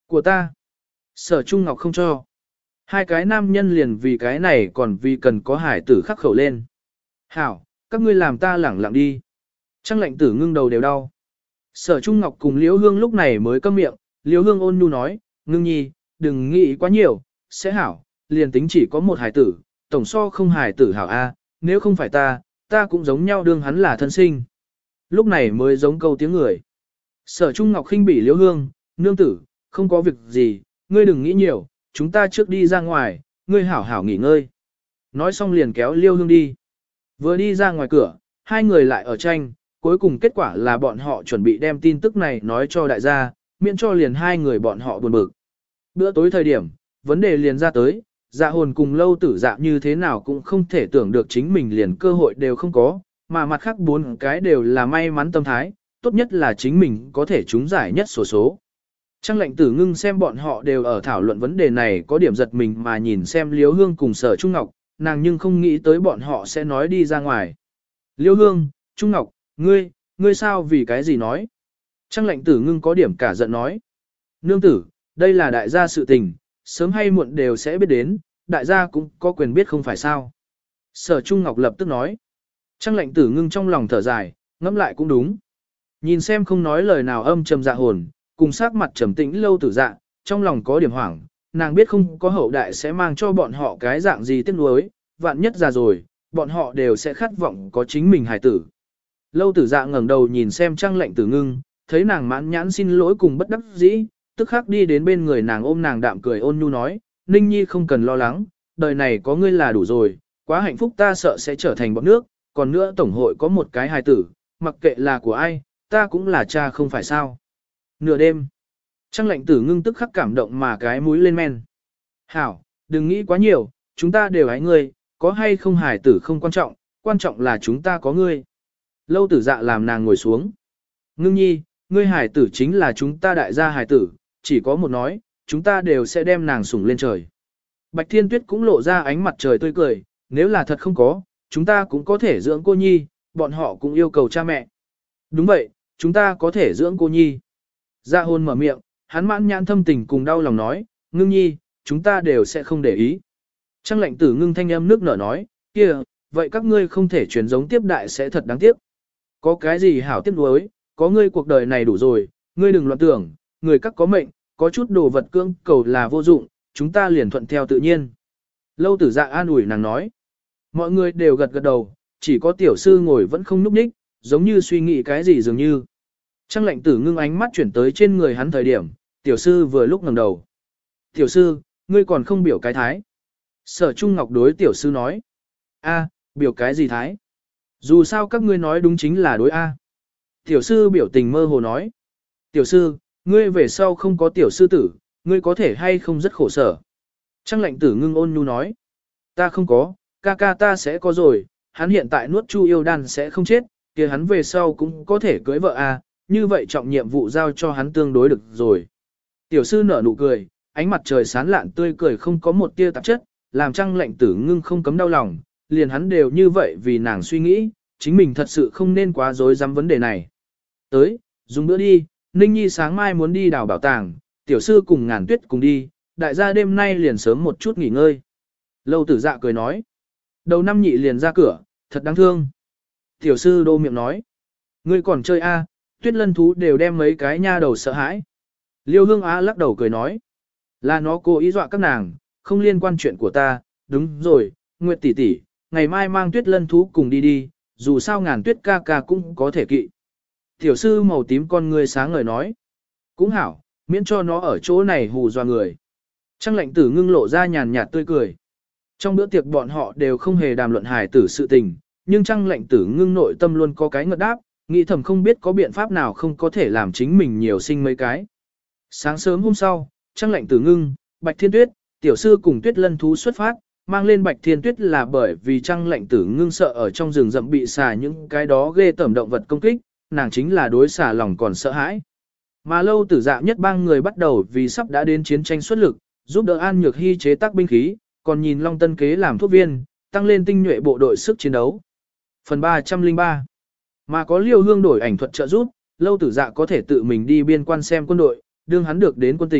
Của ta. Sở Trung Ngọc không cho. Hai cái nam nhân liền vì cái này còn vì cần có hải tử khắc khẩu lên. Hảo, các ngươi làm ta lẳng lặng đi. Trang lệnh tử ngưng đầu đều đau. Sở Trung Ngọc cùng Liễu Hương lúc này mới câm miệng, Liễu Hương ôn nhu nói, ngưng nhi, đừng nghĩ quá nhiều, sẽ hảo, liền tính chỉ có một hải tử, tổng so không hải tử hảo a, nếu không phải ta cũng giống nhau đương hắn là thân sinh. Lúc này mới giống câu tiếng người. Sở Trung Ngọc khinh bỉ Liễu Hương, nương tử, không có việc gì, ngươi đừng nghĩ nhiều, chúng ta trước đi ra ngoài, ngươi hảo hảo nghỉ ngơi. Nói xong liền kéo Liễu Hương đi. Vừa đi ra ngoài cửa, hai người lại ở tranh, cuối cùng kết quả là bọn họ chuẩn bị đem tin tức này nói cho đại gia, miễn cho liền hai người bọn họ buồn bực. Bữa tối thời điểm, vấn đề liền ra tới, dạ hồn cùng lâu tử dạ như thế nào cũng không thể tưởng được chính mình liền cơ hội đều không có, mà mặt khác bốn cái đều là may mắn tâm thái, tốt nhất là chính mình có thể trúng giải nhất số số. Trang lệnh tử ngưng xem bọn họ đều ở thảo luận vấn đề này có điểm giật mình mà nhìn xem Liễu Hương cùng Sở Trung Ngọc, nàng nhưng không nghĩ tới bọn họ sẽ nói đi ra ngoài. Liễu Hương, Trung Ngọc, ngươi sao vì cái gì nói? Trang lệnh tử ngưng có điểm cả giận nói. Nương tử, đây là đại gia sự tình, sớm hay muộn đều sẽ biết đến, đại gia cũng có quyền biết không phải sao. Sở Trung Ngọc lập tức nói. Trang lệnh tử ngưng trong lòng thở dài, ngẫm lại cũng đúng. Nhìn xem không nói lời nào âm trầm dạ hồn, cùng sắc mặt trầm tĩnh lâu tử dạ, trong lòng có điểm hoảng, nàng biết không có hậu đại sẽ mang cho bọn họ cái dạng gì tiếc nuối, vạn nhất già rồi, bọn họ đều sẽ khát vọng có chính mình hài tử. Lâu tử dạ ngẩng đầu nhìn xem Trang lệnh tử ngưng, thấy nàng mãn nhãn xin lỗi cùng bất đắc dĩ, tức khắc đi đến bên người nàng ôm nàng đạm cười ôn nhu nói, Ninh Nhi không cần lo lắng, đời này có ngươi là đủ rồi, quá hạnh phúc ta sợ sẽ trở thành bọt nước, còn nữa tổng hội có một cái hài tử, mặc kệ là của ai, ta cũng là cha không phải sao. Nửa đêm, Trang lệnh tử ngưng tức khắc cảm động mà cái mũi lên men. Hảo, đừng nghĩ quá nhiều, chúng ta đều ái ngươi, có hay không hài tử không quan trọng là chúng ta có ngươi. Lâu tử dạ làm nàng ngồi xuống. Ngưng nhi, ngươi hài tử chính là chúng ta đại gia hài tử, chỉ có một nói, chúng ta đều sẽ đem nàng sủng lên trời. Bạch Thiên Tuyết cũng lộ ra ánh mặt trời tươi cười, nếu là thật không có, chúng ta cũng có thể dưỡng cô nhi, bọn họ cũng yêu cầu cha mẹ. Đúng vậy, chúng ta có thể dưỡng cô nhi. Dạ hồn mở miệng, hắn mãn nhãn thâm tình cùng đau lòng nói, ngưng nhi, chúng ta đều sẽ không để ý. Trang lệnh tử ngưng thanh âm nước nở nói, kia, vậy các ngươi không thể truyền giống tiếp đại sẽ thật đáng tiếc. Có cái gì hảo tiếc nuối, có ngươi cuộc đời này đủ rồi, ngươi đừng loạn tưởng, người các có mệnh, có chút đồ vật cưỡng cầu là vô dụng, chúng ta liền thuận theo tự nhiên. Lâu tử dạ an ủi nàng nói. Mọi người đều gật gật đầu, chỉ có tiểu sư ngồi vẫn không nhúc nhích, giống như suy nghĩ cái gì dường như. Trang lệnh tử ngưng ánh mắt chuyển tới trên người hắn thời điểm, tiểu sư vừa lúc ngẩng đầu. Tiểu sư, ngươi còn không biểu cái thái. Sở Trung Ngọc đối tiểu sư nói. A, biểu cái gì thái? Dù sao các ngươi nói đúng chính là đối A. Tiểu sư biểu tình mơ hồ nói. Tiểu sư, ngươi về sau không có tiểu sư tử, ngươi có thể hay không rất khổ sở. Trang lệnh tử ngưng ôn nhu nói. Ta không có, ca ca ta sẽ có rồi, hắn hiện tại nuốt chu yêu đan sẽ không chết, kia hắn về sau cũng có thể cưới vợ A, như vậy trọng nhiệm vụ giao cho hắn tương đối được rồi. Tiểu sư nở nụ cười, ánh mặt trời sán lạn tươi cười không có một tia tạp chất, làm Trang lệnh tử ngưng không cấm đau lòng, liền hắn đều như vậy vì nàng suy nghĩ, chính mình thật sự không nên quá dối dám vấn đề này. Tới, dùng bữa đi, Ninh Nhi sáng mai muốn đi đào bảo tàng, tiểu sư cùng Ngàn Tuyết cùng đi, đại gia đêm nay liền sớm một chút nghỉ ngơi. Lâu tử dạ cười nói. Đầu năm nhị liền ra cửa, thật đáng thương. Tiểu sư đô miệng nói. Ngươi còn chơi a? Tuyết lân thú đều đem mấy cái nha đầu sợ hãi. Liêu hương á lắc đầu cười nói. Là nó cố ý dọa các nàng, không liên quan chuyện của ta, đúng rồi, Nguyệt tỷ tỷ, ngày mai mang tuyết lân thú cùng đi đi, dù sao Ngàn Tuyết ca ca cũng có thể kỵ. Tiểu sư màu tím con người sáng ngời nói. Cũng hảo, miễn cho nó ở chỗ này hù dọa người. Trang lệnh tử ngưng lộ ra nhàn nhạt tươi cười. Trong bữa tiệc bọn họ đều không hề đàm luận hài tử sự tình, nhưng trang lệnh tử ngưng nội tâm luôn có cái ngợt đáp, nghĩ thầm không biết có biện pháp nào không có thể làm chính mình nhiều sinh mấy cái. Sáng sớm hôm sau, trang lệnh tử ngưng, Bạch Thiên Tuyết, tiểu sư cùng Tuyết lân thú xuất phát, mang lên Bạch Thiên Tuyết là bởi vì trang lệnh tử ngưng sợ ở trong rừng rậm bị xà những cái đó ghê tởm động vật công kích, nàng chính là đối xà lòng còn sợ hãi. Mà lâu tử dạ nhất bang người bắt đầu vì sắp đã đến chiến tranh xuất lực, giúp đỡ An Nhược Hy chế tác binh khí, còn nhìn Long Tân Kế làm thuốc viên, tăng lên tinh nhuệ bộ đội sức chiến đấu. Phần 303. Mà có Liêu Hương đổi ảnh thuật trợ giúp, lâu tử dạ có thể tự mình đi biên quan xem quân đội, đương hắn được đến quân tình,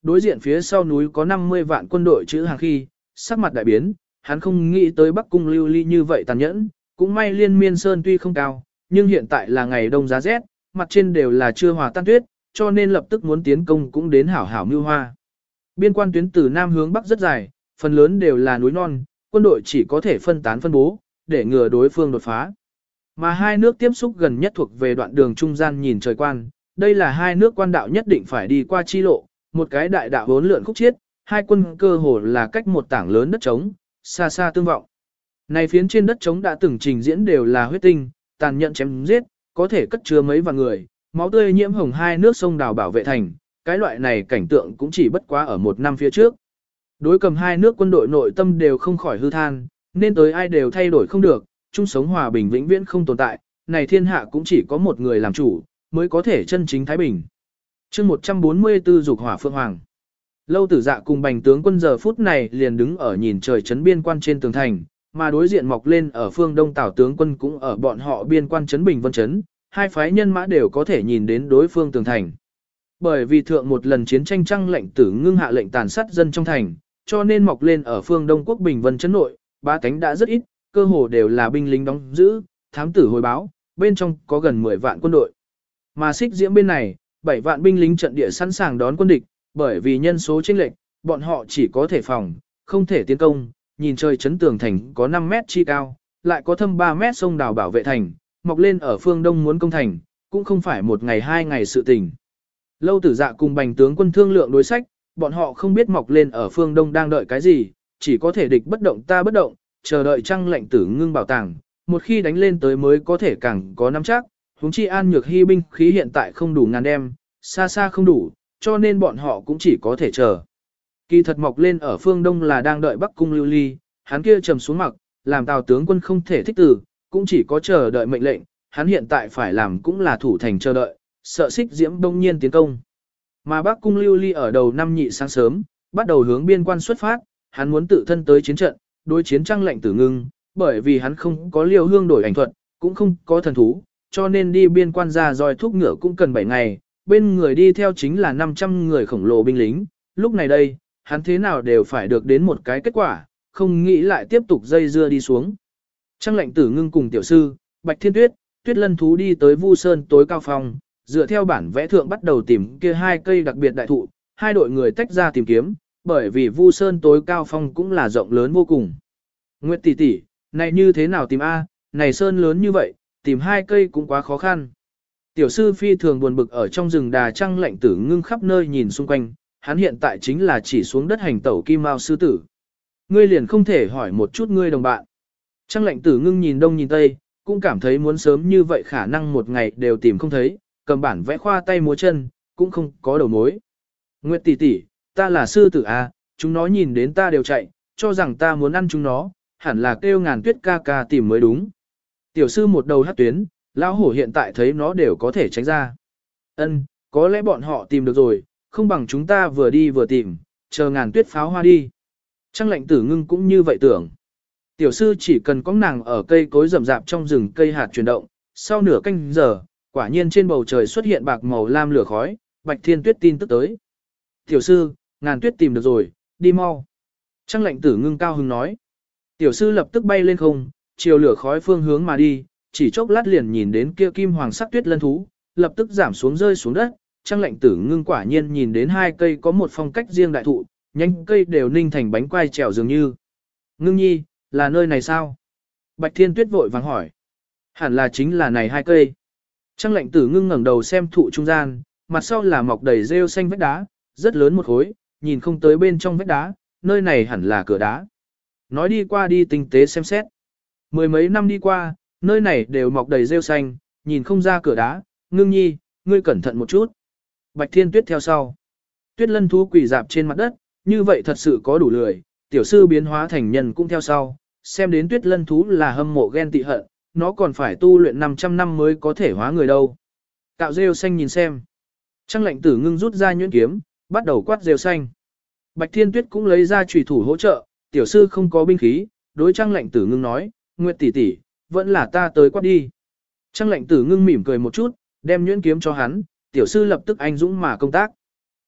đối diện phía sau núi có 50 vạn quân đội chữ hàng khi, sắc mặt đại biến, hắn không nghĩ tới Bắc Cung Lưu Ly như vậy tàn nhẫn, cũng may Liên Miên Sơn tuy không cao, nhưng hiện tại là ngày đông giá rét, mặt trên đều là chưa hòa tan tuyết, cho nên lập tức muốn tiến công cũng đến hảo hảo mưu hoa. Biên quan tuyến từ Nam hướng Bắc rất dài, phần lớn đều là núi non, quân đội chỉ có thể phân tán phân bố, để ngừa đối phương đột phá. Mà hai nước tiếp xúc gần nhất thuộc về đoạn đường trung gian nhìn trời quan, đây là hai nước quan đạo nhất định phải đi qua chi lộ, một cái đại đạo vốn lượn khúc chiết, hai quân cơ hồ là cách một tảng lớn đất trống, xa xa tương vọng. Này phiến trên đất trống đã từng trình diễn đều là huyết tinh, tàn nhẫn chém giết, có thể cất chứa mấy vạn người, máu tươi nhiễm hồng hai nước sông đào bảo vệ thành, cái loại này cảnh tượng cũng chỉ bất quá ở một năm phía trước. Đối cầm hai nước quân đội nội tâm đều không khỏi hư than, nên tới ai đều thay đổi không được, chung sống hòa bình vĩnh viễn không tồn tại, này thiên hạ cũng chỉ có một người làm chủ, mới có thể chân chính thái bình. Chương 144 dục hỏa phượng hoàng. Lâu Tử Dạ cùng Bành tướng quân giờ phút này liền đứng ở nhìn trời trấn biên quan trên tường thành, mà đối diện mọc lên ở phương Đông Tào tướng quân cũng ở bọn họ biên quan trấn Bình Vân trấn, hai phái nhân mã đều có thể nhìn đến đối phương tường thành. Bởi vì thượng một lần chiến tranh Trăng Lệnh Tử Ngưng hạ lệnh tàn sát dân trong thành, cho nên mọc lên ở phương Đông quốc Bình Vân trấn nội, ba cánh đã rất ít, cơ hồ đều là binh lính đóng giữ, thám tử hồi báo, bên trong có gần 10 vạn quân đội. Mà Xích Diễm bên này, 7 vạn binh lính trận địa sẵn sàng đón quân địch, bởi vì nhân số chênh lệch, bọn họ chỉ có thể phòng, không thể tiến công, nhìn trời chấn tường thành có 5 mét chi cao, lại có thâm 3 mét sông đào bảo vệ thành, mọc lên ở phương Đông muốn công thành, cũng không phải một ngày hai ngày sự tình. Lâu Tử Dạ cùng Bành tướng quân thương lượng đối sách, bọn họ không biết mọc lên ở phương Đông đang đợi cái gì, chỉ có thể địch bất động ta bất động, chờ đợi Trăng Lệnh Tử Ngưng bảo tàng, một khi đánh lên tới mới có thể càng có nắm chắc, huống chi An Nhược Hy binh khí hiện tại không đủ ngàn đem, xa xa không đủ, cho nên bọn họ cũng chỉ có thể chờ. Kỳ thật mọc lên ở phương Đông là đang đợi Bắc Cung Lưu Ly, hắn kia trầm xuống mặc, làm Tào tướng quân không thể thích từ, cũng chỉ có chờ đợi mệnh lệnh, hắn hiện tại phải làm cũng là thủ thành chờ đợi, sợ Xích Diễm đông nhiên tiến công. Mà Bắc Cung Lưu Ly ở đầu năm nhị sáng sớm, bắt đầu hướng biên quan xuất phát, hắn muốn tự thân tới chiến trận, đối chiến Trăng Lệnh Tử Ngưng, bởi vì hắn không có Liêu Hương đổi ảnh thuật, cũng không có thần thú, cho nên đi biên quan ra roi thúc ngựa cũng cần 7 ngày, bên người đi theo chính là 500 người khổng lồ binh lính, lúc này đây, hắn thế nào đều phải được đến một cái kết quả, không nghĩ lại tiếp tục dây dưa đi xuống. Trăng Lệnh Tử Ngưng cùng tiểu sư, Bạch Thiên Tuyết, Tuyết Lân Thú đi tới Vu Sơn tối cao phong, dựa theo bản vẽ thượng bắt đầu tìm kia hai cây đặc biệt đại thụ, hai đội người tách ra tìm kiếm, bởi vì Vu Sơn tối cao phong cũng là rộng lớn vô cùng. Nguyệt tỷ tỷ, này như thế nào tìm A, này sơn lớn như vậy, tìm hai cây cũng quá khó khăn. Tiểu sư phi thường buồn bực ở trong rừng đà Trăng Lệnh Tử Ngưng khắp nơi nhìn xung quanh, hắn hiện tại chính là chỉ xuống đất hành tẩu kim mao sư tử. Ngươi liền không thể hỏi một chút ngươi đồng bạn. Trăng Lệnh Tử Ngưng nhìn đông nhìn tây, cũng cảm thấy muốn sớm như vậy khả năng một ngày đều tìm không thấy, cầm bản vẽ khoa tay múa chân, cũng không có đầu mối. Nguyệt tỷ tỷ, ta là sư tử à, chúng nó nhìn đến ta đều chạy, cho rằng ta muốn ăn chúng nó, hẳn là kêu Ngàn Tuyết ca ca tìm mới đúng. Tiểu sư một đầu hát tuyến, lão hổ hiện tại thấy nó đều có thể tránh ra. Ân, có lẽ bọn họ tìm được rồi, không bằng chúng ta vừa đi vừa tìm, chờ Ngàn Tuyết pháo hoa đi. Trăng Lệnh Tử Ngưng cũng như vậy tưởng. Tiểu sư chỉ cần có nàng ở cây cối rậm rạp trong rừng cây hạt chuyển động, sau nửa canh giờ, quả nhiên trên bầu trời xuất hiện bạc màu lam lửa khói, Bạch Thiên Tuyết tin tức tới. Tiểu sư, Ngàn Tuyết tìm được rồi, đi mau. Trăng Lệnh Tử Ngưng cao hứng nói. Tiểu sư lập tức bay lên không, chiều lửa khói phương hướng mà đi, chỉ chốc lát liền nhìn đến kia kim hoàng sắc Tuyết Lân Thú, lập tức giảm xuống rơi xuống đất. Trăng Lệnh Tử Ngưng quả nhiên nhìn đến hai cây có một phong cách riêng đại thụ, nhánh cây đều ninh thành bánh quai trèo dường như. Ngưng nhi, là nơi này sao? Bạch Thiên Tuyết vội vàng hỏi. Hẳn là chính là này hai cây. Trăng Lệnh Tử Ngưng ngẩng đầu xem thụ trung gian, mặt sau là mọc đầy rêu xanh vách đá, rất lớn một khối, nhìn không tới bên trong vách đá, nơi này hẳn là cửa đá. Nói đi qua đi tinh tế xem xét. Mười mấy năm đi qua, nơi này đều mọc đầy rêu xanh, nhìn không ra cửa đá, Ngưng nhi, ngươi cẩn thận một chút. Bạch Thiên Tuyết theo sau. Tuyết Lân Thú quỳ dạp trên mặt đất, như vậy thật sự có đủ lười, tiểu sư biến hóa thành nhân cũng theo sau, xem đến Tuyết Lân Thú là hâm mộ ghen tị hận, nó còn phải tu luyện 500 năm mới có thể hóa người đâu. Cạo rêu xanh nhìn xem. Trăng Lệnh Tử Ngưng rút ra nhuyễn kiếm, bắt đầu quát rêu xanh. Bạch Thiên Tuyết cũng lấy ra chùy thủ hỗ trợ, tiểu sư không có binh khí, đối Trăng Lệnh Tử Ngưng nói, Nguyệt tỷ tỷ, vẫn là ta tới quát đi. Trăng Lệnh Tử Ngưng mỉm cười một chút, đem nhuyễn kiếm cho hắn, tiểu sư lập tức anh dũng mà công tác.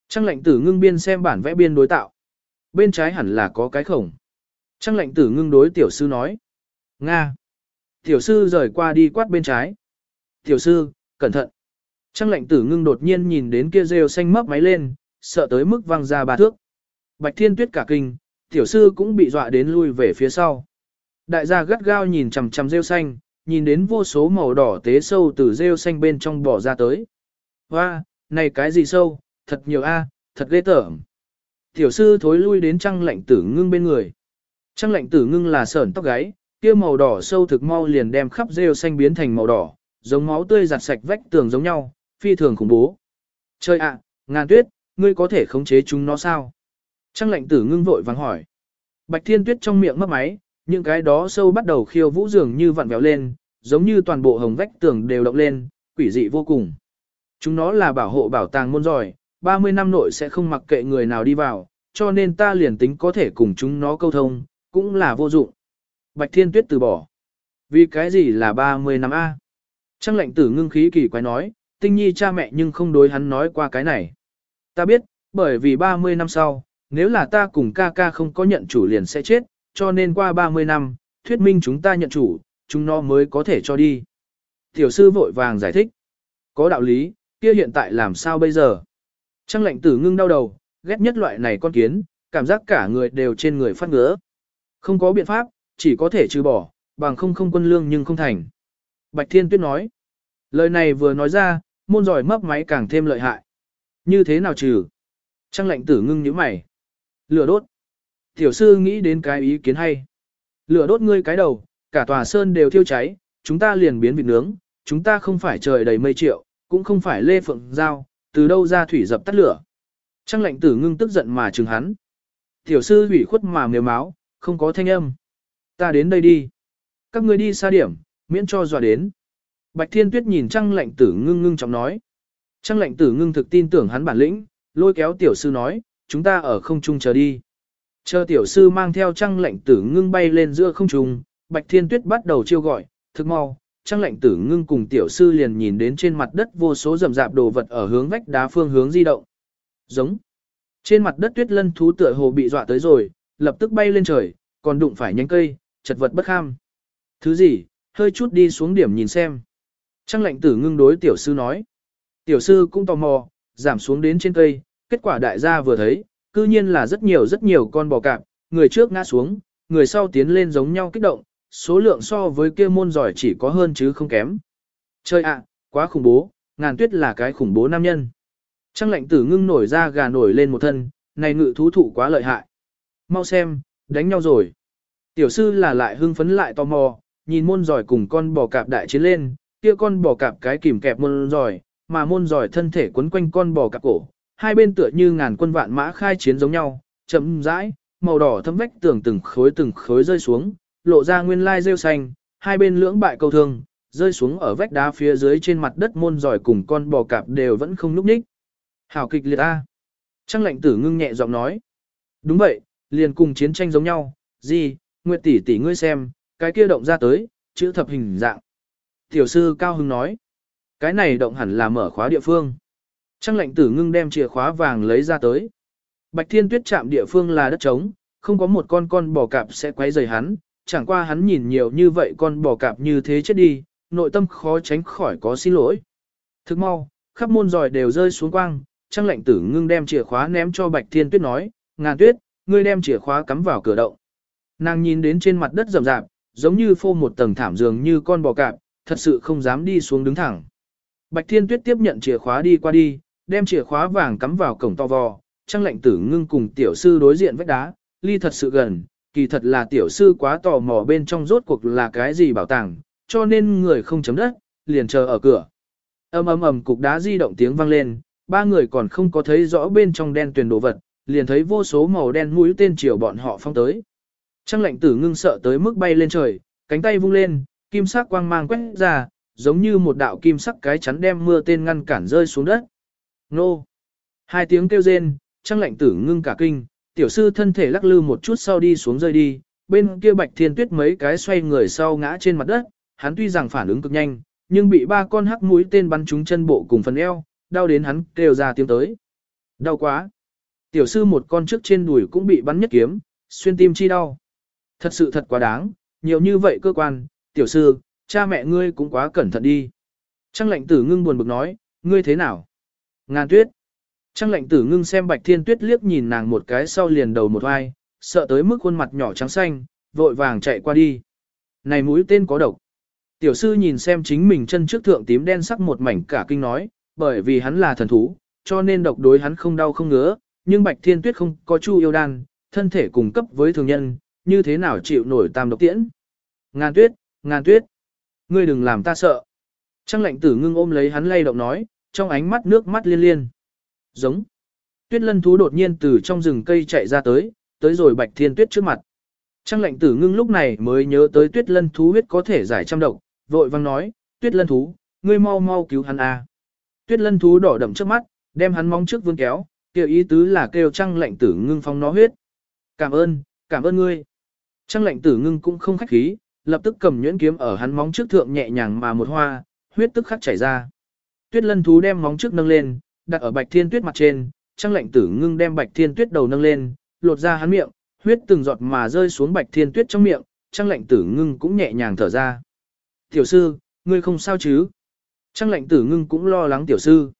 Trang lệnh tử ngưng biên xem bản vẽ biên đối tạo. Bên trái hẳn là có cái khổng. Trang lệnh tử ngưng đối tiểu sư nói. Nga. Tiểu sư rời qua đi quát bên trái. Tiểu sư, cẩn thận. Trang lệnh tử ngưng đột nhiên nhìn đến kia rêu xanh mấp máy lên, sợ tới mức văng ra 3 thước. Bạch Thiên Tuyết cả kinh, tiểu sư cũng bị dọa đến lui về phía sau. Đại gia gắt gao nhìn chằm chằm rêu xanh, nhìn đến vô số màu đỏ tế sâu từ rêu xanh bên trong bỏ ra tới. Hoa, này cái gì sâu, thật nhiều a, thật ghê tởm. Tiểu sư thối lui đến Trang lệnh tử ngưng bên người. Trang lệnh tử ngưng là sởn tóc gáy, kia màu đỏ sâu thực mau liền đem khắp rêu xanh biến thành màu đỏ, giống máu tươi giặt sạch vách tường giống nhau, phi thường khủng bố. Trời ạ, Ngàn Tuyết, ngươi có thể khống chế chúng nó sao? Trang lệnh tử ngưng vội vàng hỏi. Bạch Thiên Tuyết trong miệng mấp máy, những cái đó sâu bắt đầu khiêu vũ dường như vặn vẹo lên, giống như toàn bộ hồng vách tường đều động lên, quỷ dị vô cùng. Chúng nó là bảo hộ bảo tàng môn giỏi, 30 năm nội sẽ không mặc kệ người nào đi vào, cho nên ta liền tính có thể cùng chúng nó câu thông, cũng là vô dụng. Bạch Thiên Tuyết từ bỏ. Vì cái gì là 30 năm A? Trang lệnh tử ngưng khí kỳ quái nói, Tinh Nhi cha mẹ nhưng không đối hắn nói qua cái này. Ta biết, bởi vì 30 năm sau, nếu là ta cùng ca ca không có nhận chủ liền sẽ chết, cho nên qua 30 năm, thuyết minh chúng ta nhận chủ, chúng nó mới có thể cho đi. Tiểu sư vội vàng giải thích. Có đạo lý, kia hiện tại làm sao bây giờ? Trang lệnh tử ngưng đau đầu, ghét nhất loại này con kiến, cảm giác cả người đều trên người phát ngứa. Không có biện pháp, chỉ có thể trừ bỏ, bằng không quân lương nhưng không thành. Bạch Thiên Tuyết nói. Lời này vừa nói ra, môn giỏi mấp máy càng thêm lợi hại. Như thế nào trừ? Trang lệnh tử ngưng nhíu mày. Lửa đốt. Tiểu sư nghĩ đến cái ý kiến hay. Lửa đốt ngươi cái đầu, cả tòa sơn đều thiêu cháy, chúng ta liền biến vịt nướng, chúng ta không phải trời đầy mây triệu, cũng không phải lê phượng giao, từ đâu ra thủy dập tắt lửa. Trang lệnh tử ngưng tức giận mà trừng hắn. Tiểu sư hủy khuất mà mềm máu, không có thanh âm. Ta đến đây đi. Các ngươi đi xa điểm, miễn cho dọa đến. Bạch Thiên Tuyết nhìn Trang lệnh tử ngưng ngưng trọng nói. Trang lệnh tử ngưng thực tin tưởng hắn bản lĩnh, lôi kéo tiểu sư nói, chúng ta ở không trung chờ đi. Chờ tiểu sư mang theo Trang lệnh tử ngưng bay lên giữa không trung, Bạch Thiên Tuyết bắt đầu chiêu gọi, thực mau, Trang lệnh tử ngưng cùng tiểu sư liền nhìn đến trên mặt đất vô số rậm rạp đồ vật ở hướng vách đá phương hướng di động. Giống. Trên mặt đất tuyết lân thú tựa hồ bị dọa tới rồi, lập tức bay lên trời, còn đụng phải nhánh cây, chật vật bất kham. Thứ gì, hơi chút đi xuống điểm nhìn xem. Trang lệnh tử ngưng đối tiểu sư nói. Tiểu sư cũng tò mò, giảm xuống đến trên cây, kết quả đại gia vừa thấy, cư nhiên là rất nhiều con bò cạp, người trước ngã xuống, người sau tiến lên giống nhau kích động, số lượng so với kia môn giỏi chỉ có hơn chứ không kém. Trời ạ, quá khủng bố, Ngàn Tuyết là cái khủng bố nam nhân. Trang lệnh tử ngưng nổi ra gà nổi lên một thân, này ngự thú thụ quá lợi hại. Mau xem, đánh nhau rồi. Tiểu sư là lại hưng phấn lại tò mò, nhìn môn giỏi cùng con bò cạp đại chiến lên, kia con bò cạp cái kìm kẹp môn giỏi, mà môn giỏi thân thể quấn quanh con bò cạp cổ. Hai bên tựa như ngàn quân vạn mã khai chiến giống nhau, chậm rãi, màu đỏ thấm vách tường từng khối rơi xuống, lộ ra nguyên lai rêu xanh, hai bên lưỡng bại câu thương, rơi xuống ở vách đá phía dưới trên mặt đất môn giỏi cùng con bò cạp đều vẫn không núp ních. Hảo kịch liệt a. Trang lệnh tử ngưng nhẹ giọng nói. Đúng vậy, liền cùng chiến tranh giống nhau, gì, Nguyệt tỷ tỷ ngươi xem, cái kia động ra tới, chữ thập hình dạng. Tiểu sư cao hưng nói. Cái này động hẳn là mở khóa địa phương. Trang lệnh tử ngưng đem chìa khóa vàng lấy ra tới. Bạch Thiên Tuyết chạm địa phương là đất trống, không có một con bò cạp sẽ quấy rầy hắn, chẳng qua hắn nhìn nhiều như vậy con bò cạp như thế chết đi, nội tâm khó tránh khỏi có xin lỗi. Thức mau, khắp môn giỏi đều rơi xuống quang, Trang lệnh tử ngưng đem chìa khóa ném cho Bạch Thiên Tuyết nói, Ngàn Tuyết, ngươi đem chìa khóa cắm vào cửa động. Nàng nhìn đến trên mặt đất rậm rạp, giống như phô một tầng thảm dường như con bò cạp, thật sự không dám đi xuống đứng thẳng. Bạch Thiên Tuyết tiếp nhận chìa khóa đi qua đi, đem chìa khóa vàng cắm vào cổng to vò, Trang lệnh tử ngưng cùng tiểu sư đối diện vách đá, ly thật sự gần, kỳ thật là tiểu sư quá tò mò bên trong rốt cuộc là cái gì bảo tàng, cho nên người không chấm đất, liền chờ ở cửa. Ầm cục đá di động tiếng vang lên, ba người còn không có thấy rõ bên trong đen tuyền đồ vật, liền thấy vô số màu đen mũi tên chiều bọn họ phong tới. Trang lệnh tử ngưng sợ tới mức bay lên trời, cánh tay vung lên, kim sắc quang mang quét ra, giống như một đạo kim sắc cái chắn đem mưa tên ngăn cản rơi xuống đất. Nô! Hai tiếng kêu rên, Trang lệnh tử ngưng cả kinh, tiểu sư thân thể lắc lư một chút sau đi xuống rơi đi, bên kia Bạch Thiên Tuyết mấy cái xoay người sau ngã trên mặt đất, hắn tuy rằng phản ứng cực nhanh, nhưng bị ba con hắc mũi tên bắn trúng chân bộ cùng phần eo, đau đến hắn kêu ra tiếng tới. Đau quá. Tiểu sư một con trước trên đùi cũng bị bắn nhất kiếm, xuyên tim chi đau. Thật sự thật quá đáng, nhiều như vậy cơ quan, tiểu sư, cha mẹ ngươi cũng quá cẩn thận đi. Trang lệnh tử ngưng buồn bực nói, ngươi thế nào? Ngàn tuyết. Trang lệnh tử ngưng xem Bạch Thiên Tuyết liếc nhìn nàng một cái sau liền đầu một vai, sợ tới mức khuôn mặt nhỏ trắng xanh, vội vàng chạy qua đi. Này mũi tên có độc. Tiểu sư nhìn xem chính mình chân trước thượng tím đen sắc một mảnh cả kinh nói, bởi vì hắn là thần thú, cho nên độc đối hắn không đau không ngứa, nhưng Bạch Thiên Tuyết không có chu yêu đan, thân thể cùng cấp với thường nhân, như thế nào chịu nổi tam độc tiễn. Ngàn tuyết, ngươi đừng làm ta sợ. Trang lệnh tử ngưng ôm lấy hắn lay động nói, trong ánh mắt nước mắt liên liên. Giống. Tuyết lân thú đột nhiên từ trong rừng cây chạy ra tới rồi Bạch Thiên Tuyết trước mặt. Trang lệnh tử ngưng lúc này mới nhớ tới tuyết lân thú huyết có thể giải trăm độc, vội vang nói, tuyết lân thú, ngươi mau mau cứu hắn a. Tuyết lân thú đỏ đậm trước mắt, đem hắn móng trước vươn kéo, kêu ý tứ là kêu Trang lệnh tử ngưng phong nó huyết. Cảm ơn ngươi. Trang lệnh tử ngưng cũng không khách khí, lập tức cầm nhuyễn kiếm ở hắn móng trước thượng nhẹ nhàng mà một hoa, huyết tức khắc chảy ra. Tuyết lân thú đem móng trước nâng lên, đặt ở Bạch Thiên Tuyết mặt trên, Trang lệnh tử ngưng đem Bạch Thiên Tuyết đầu nâng lên, lột ra hắn miệng, huyết từng giọt mà rơi xuống Bạch Thiên Tuyết trong miệng, Trang lệnh tử ngưng cũng nhẹ nhàng thở ra. Tiểu sư, ngươi không sao chứ? Trang lệnh tử ngưng cũng lo lắng tiểu sư.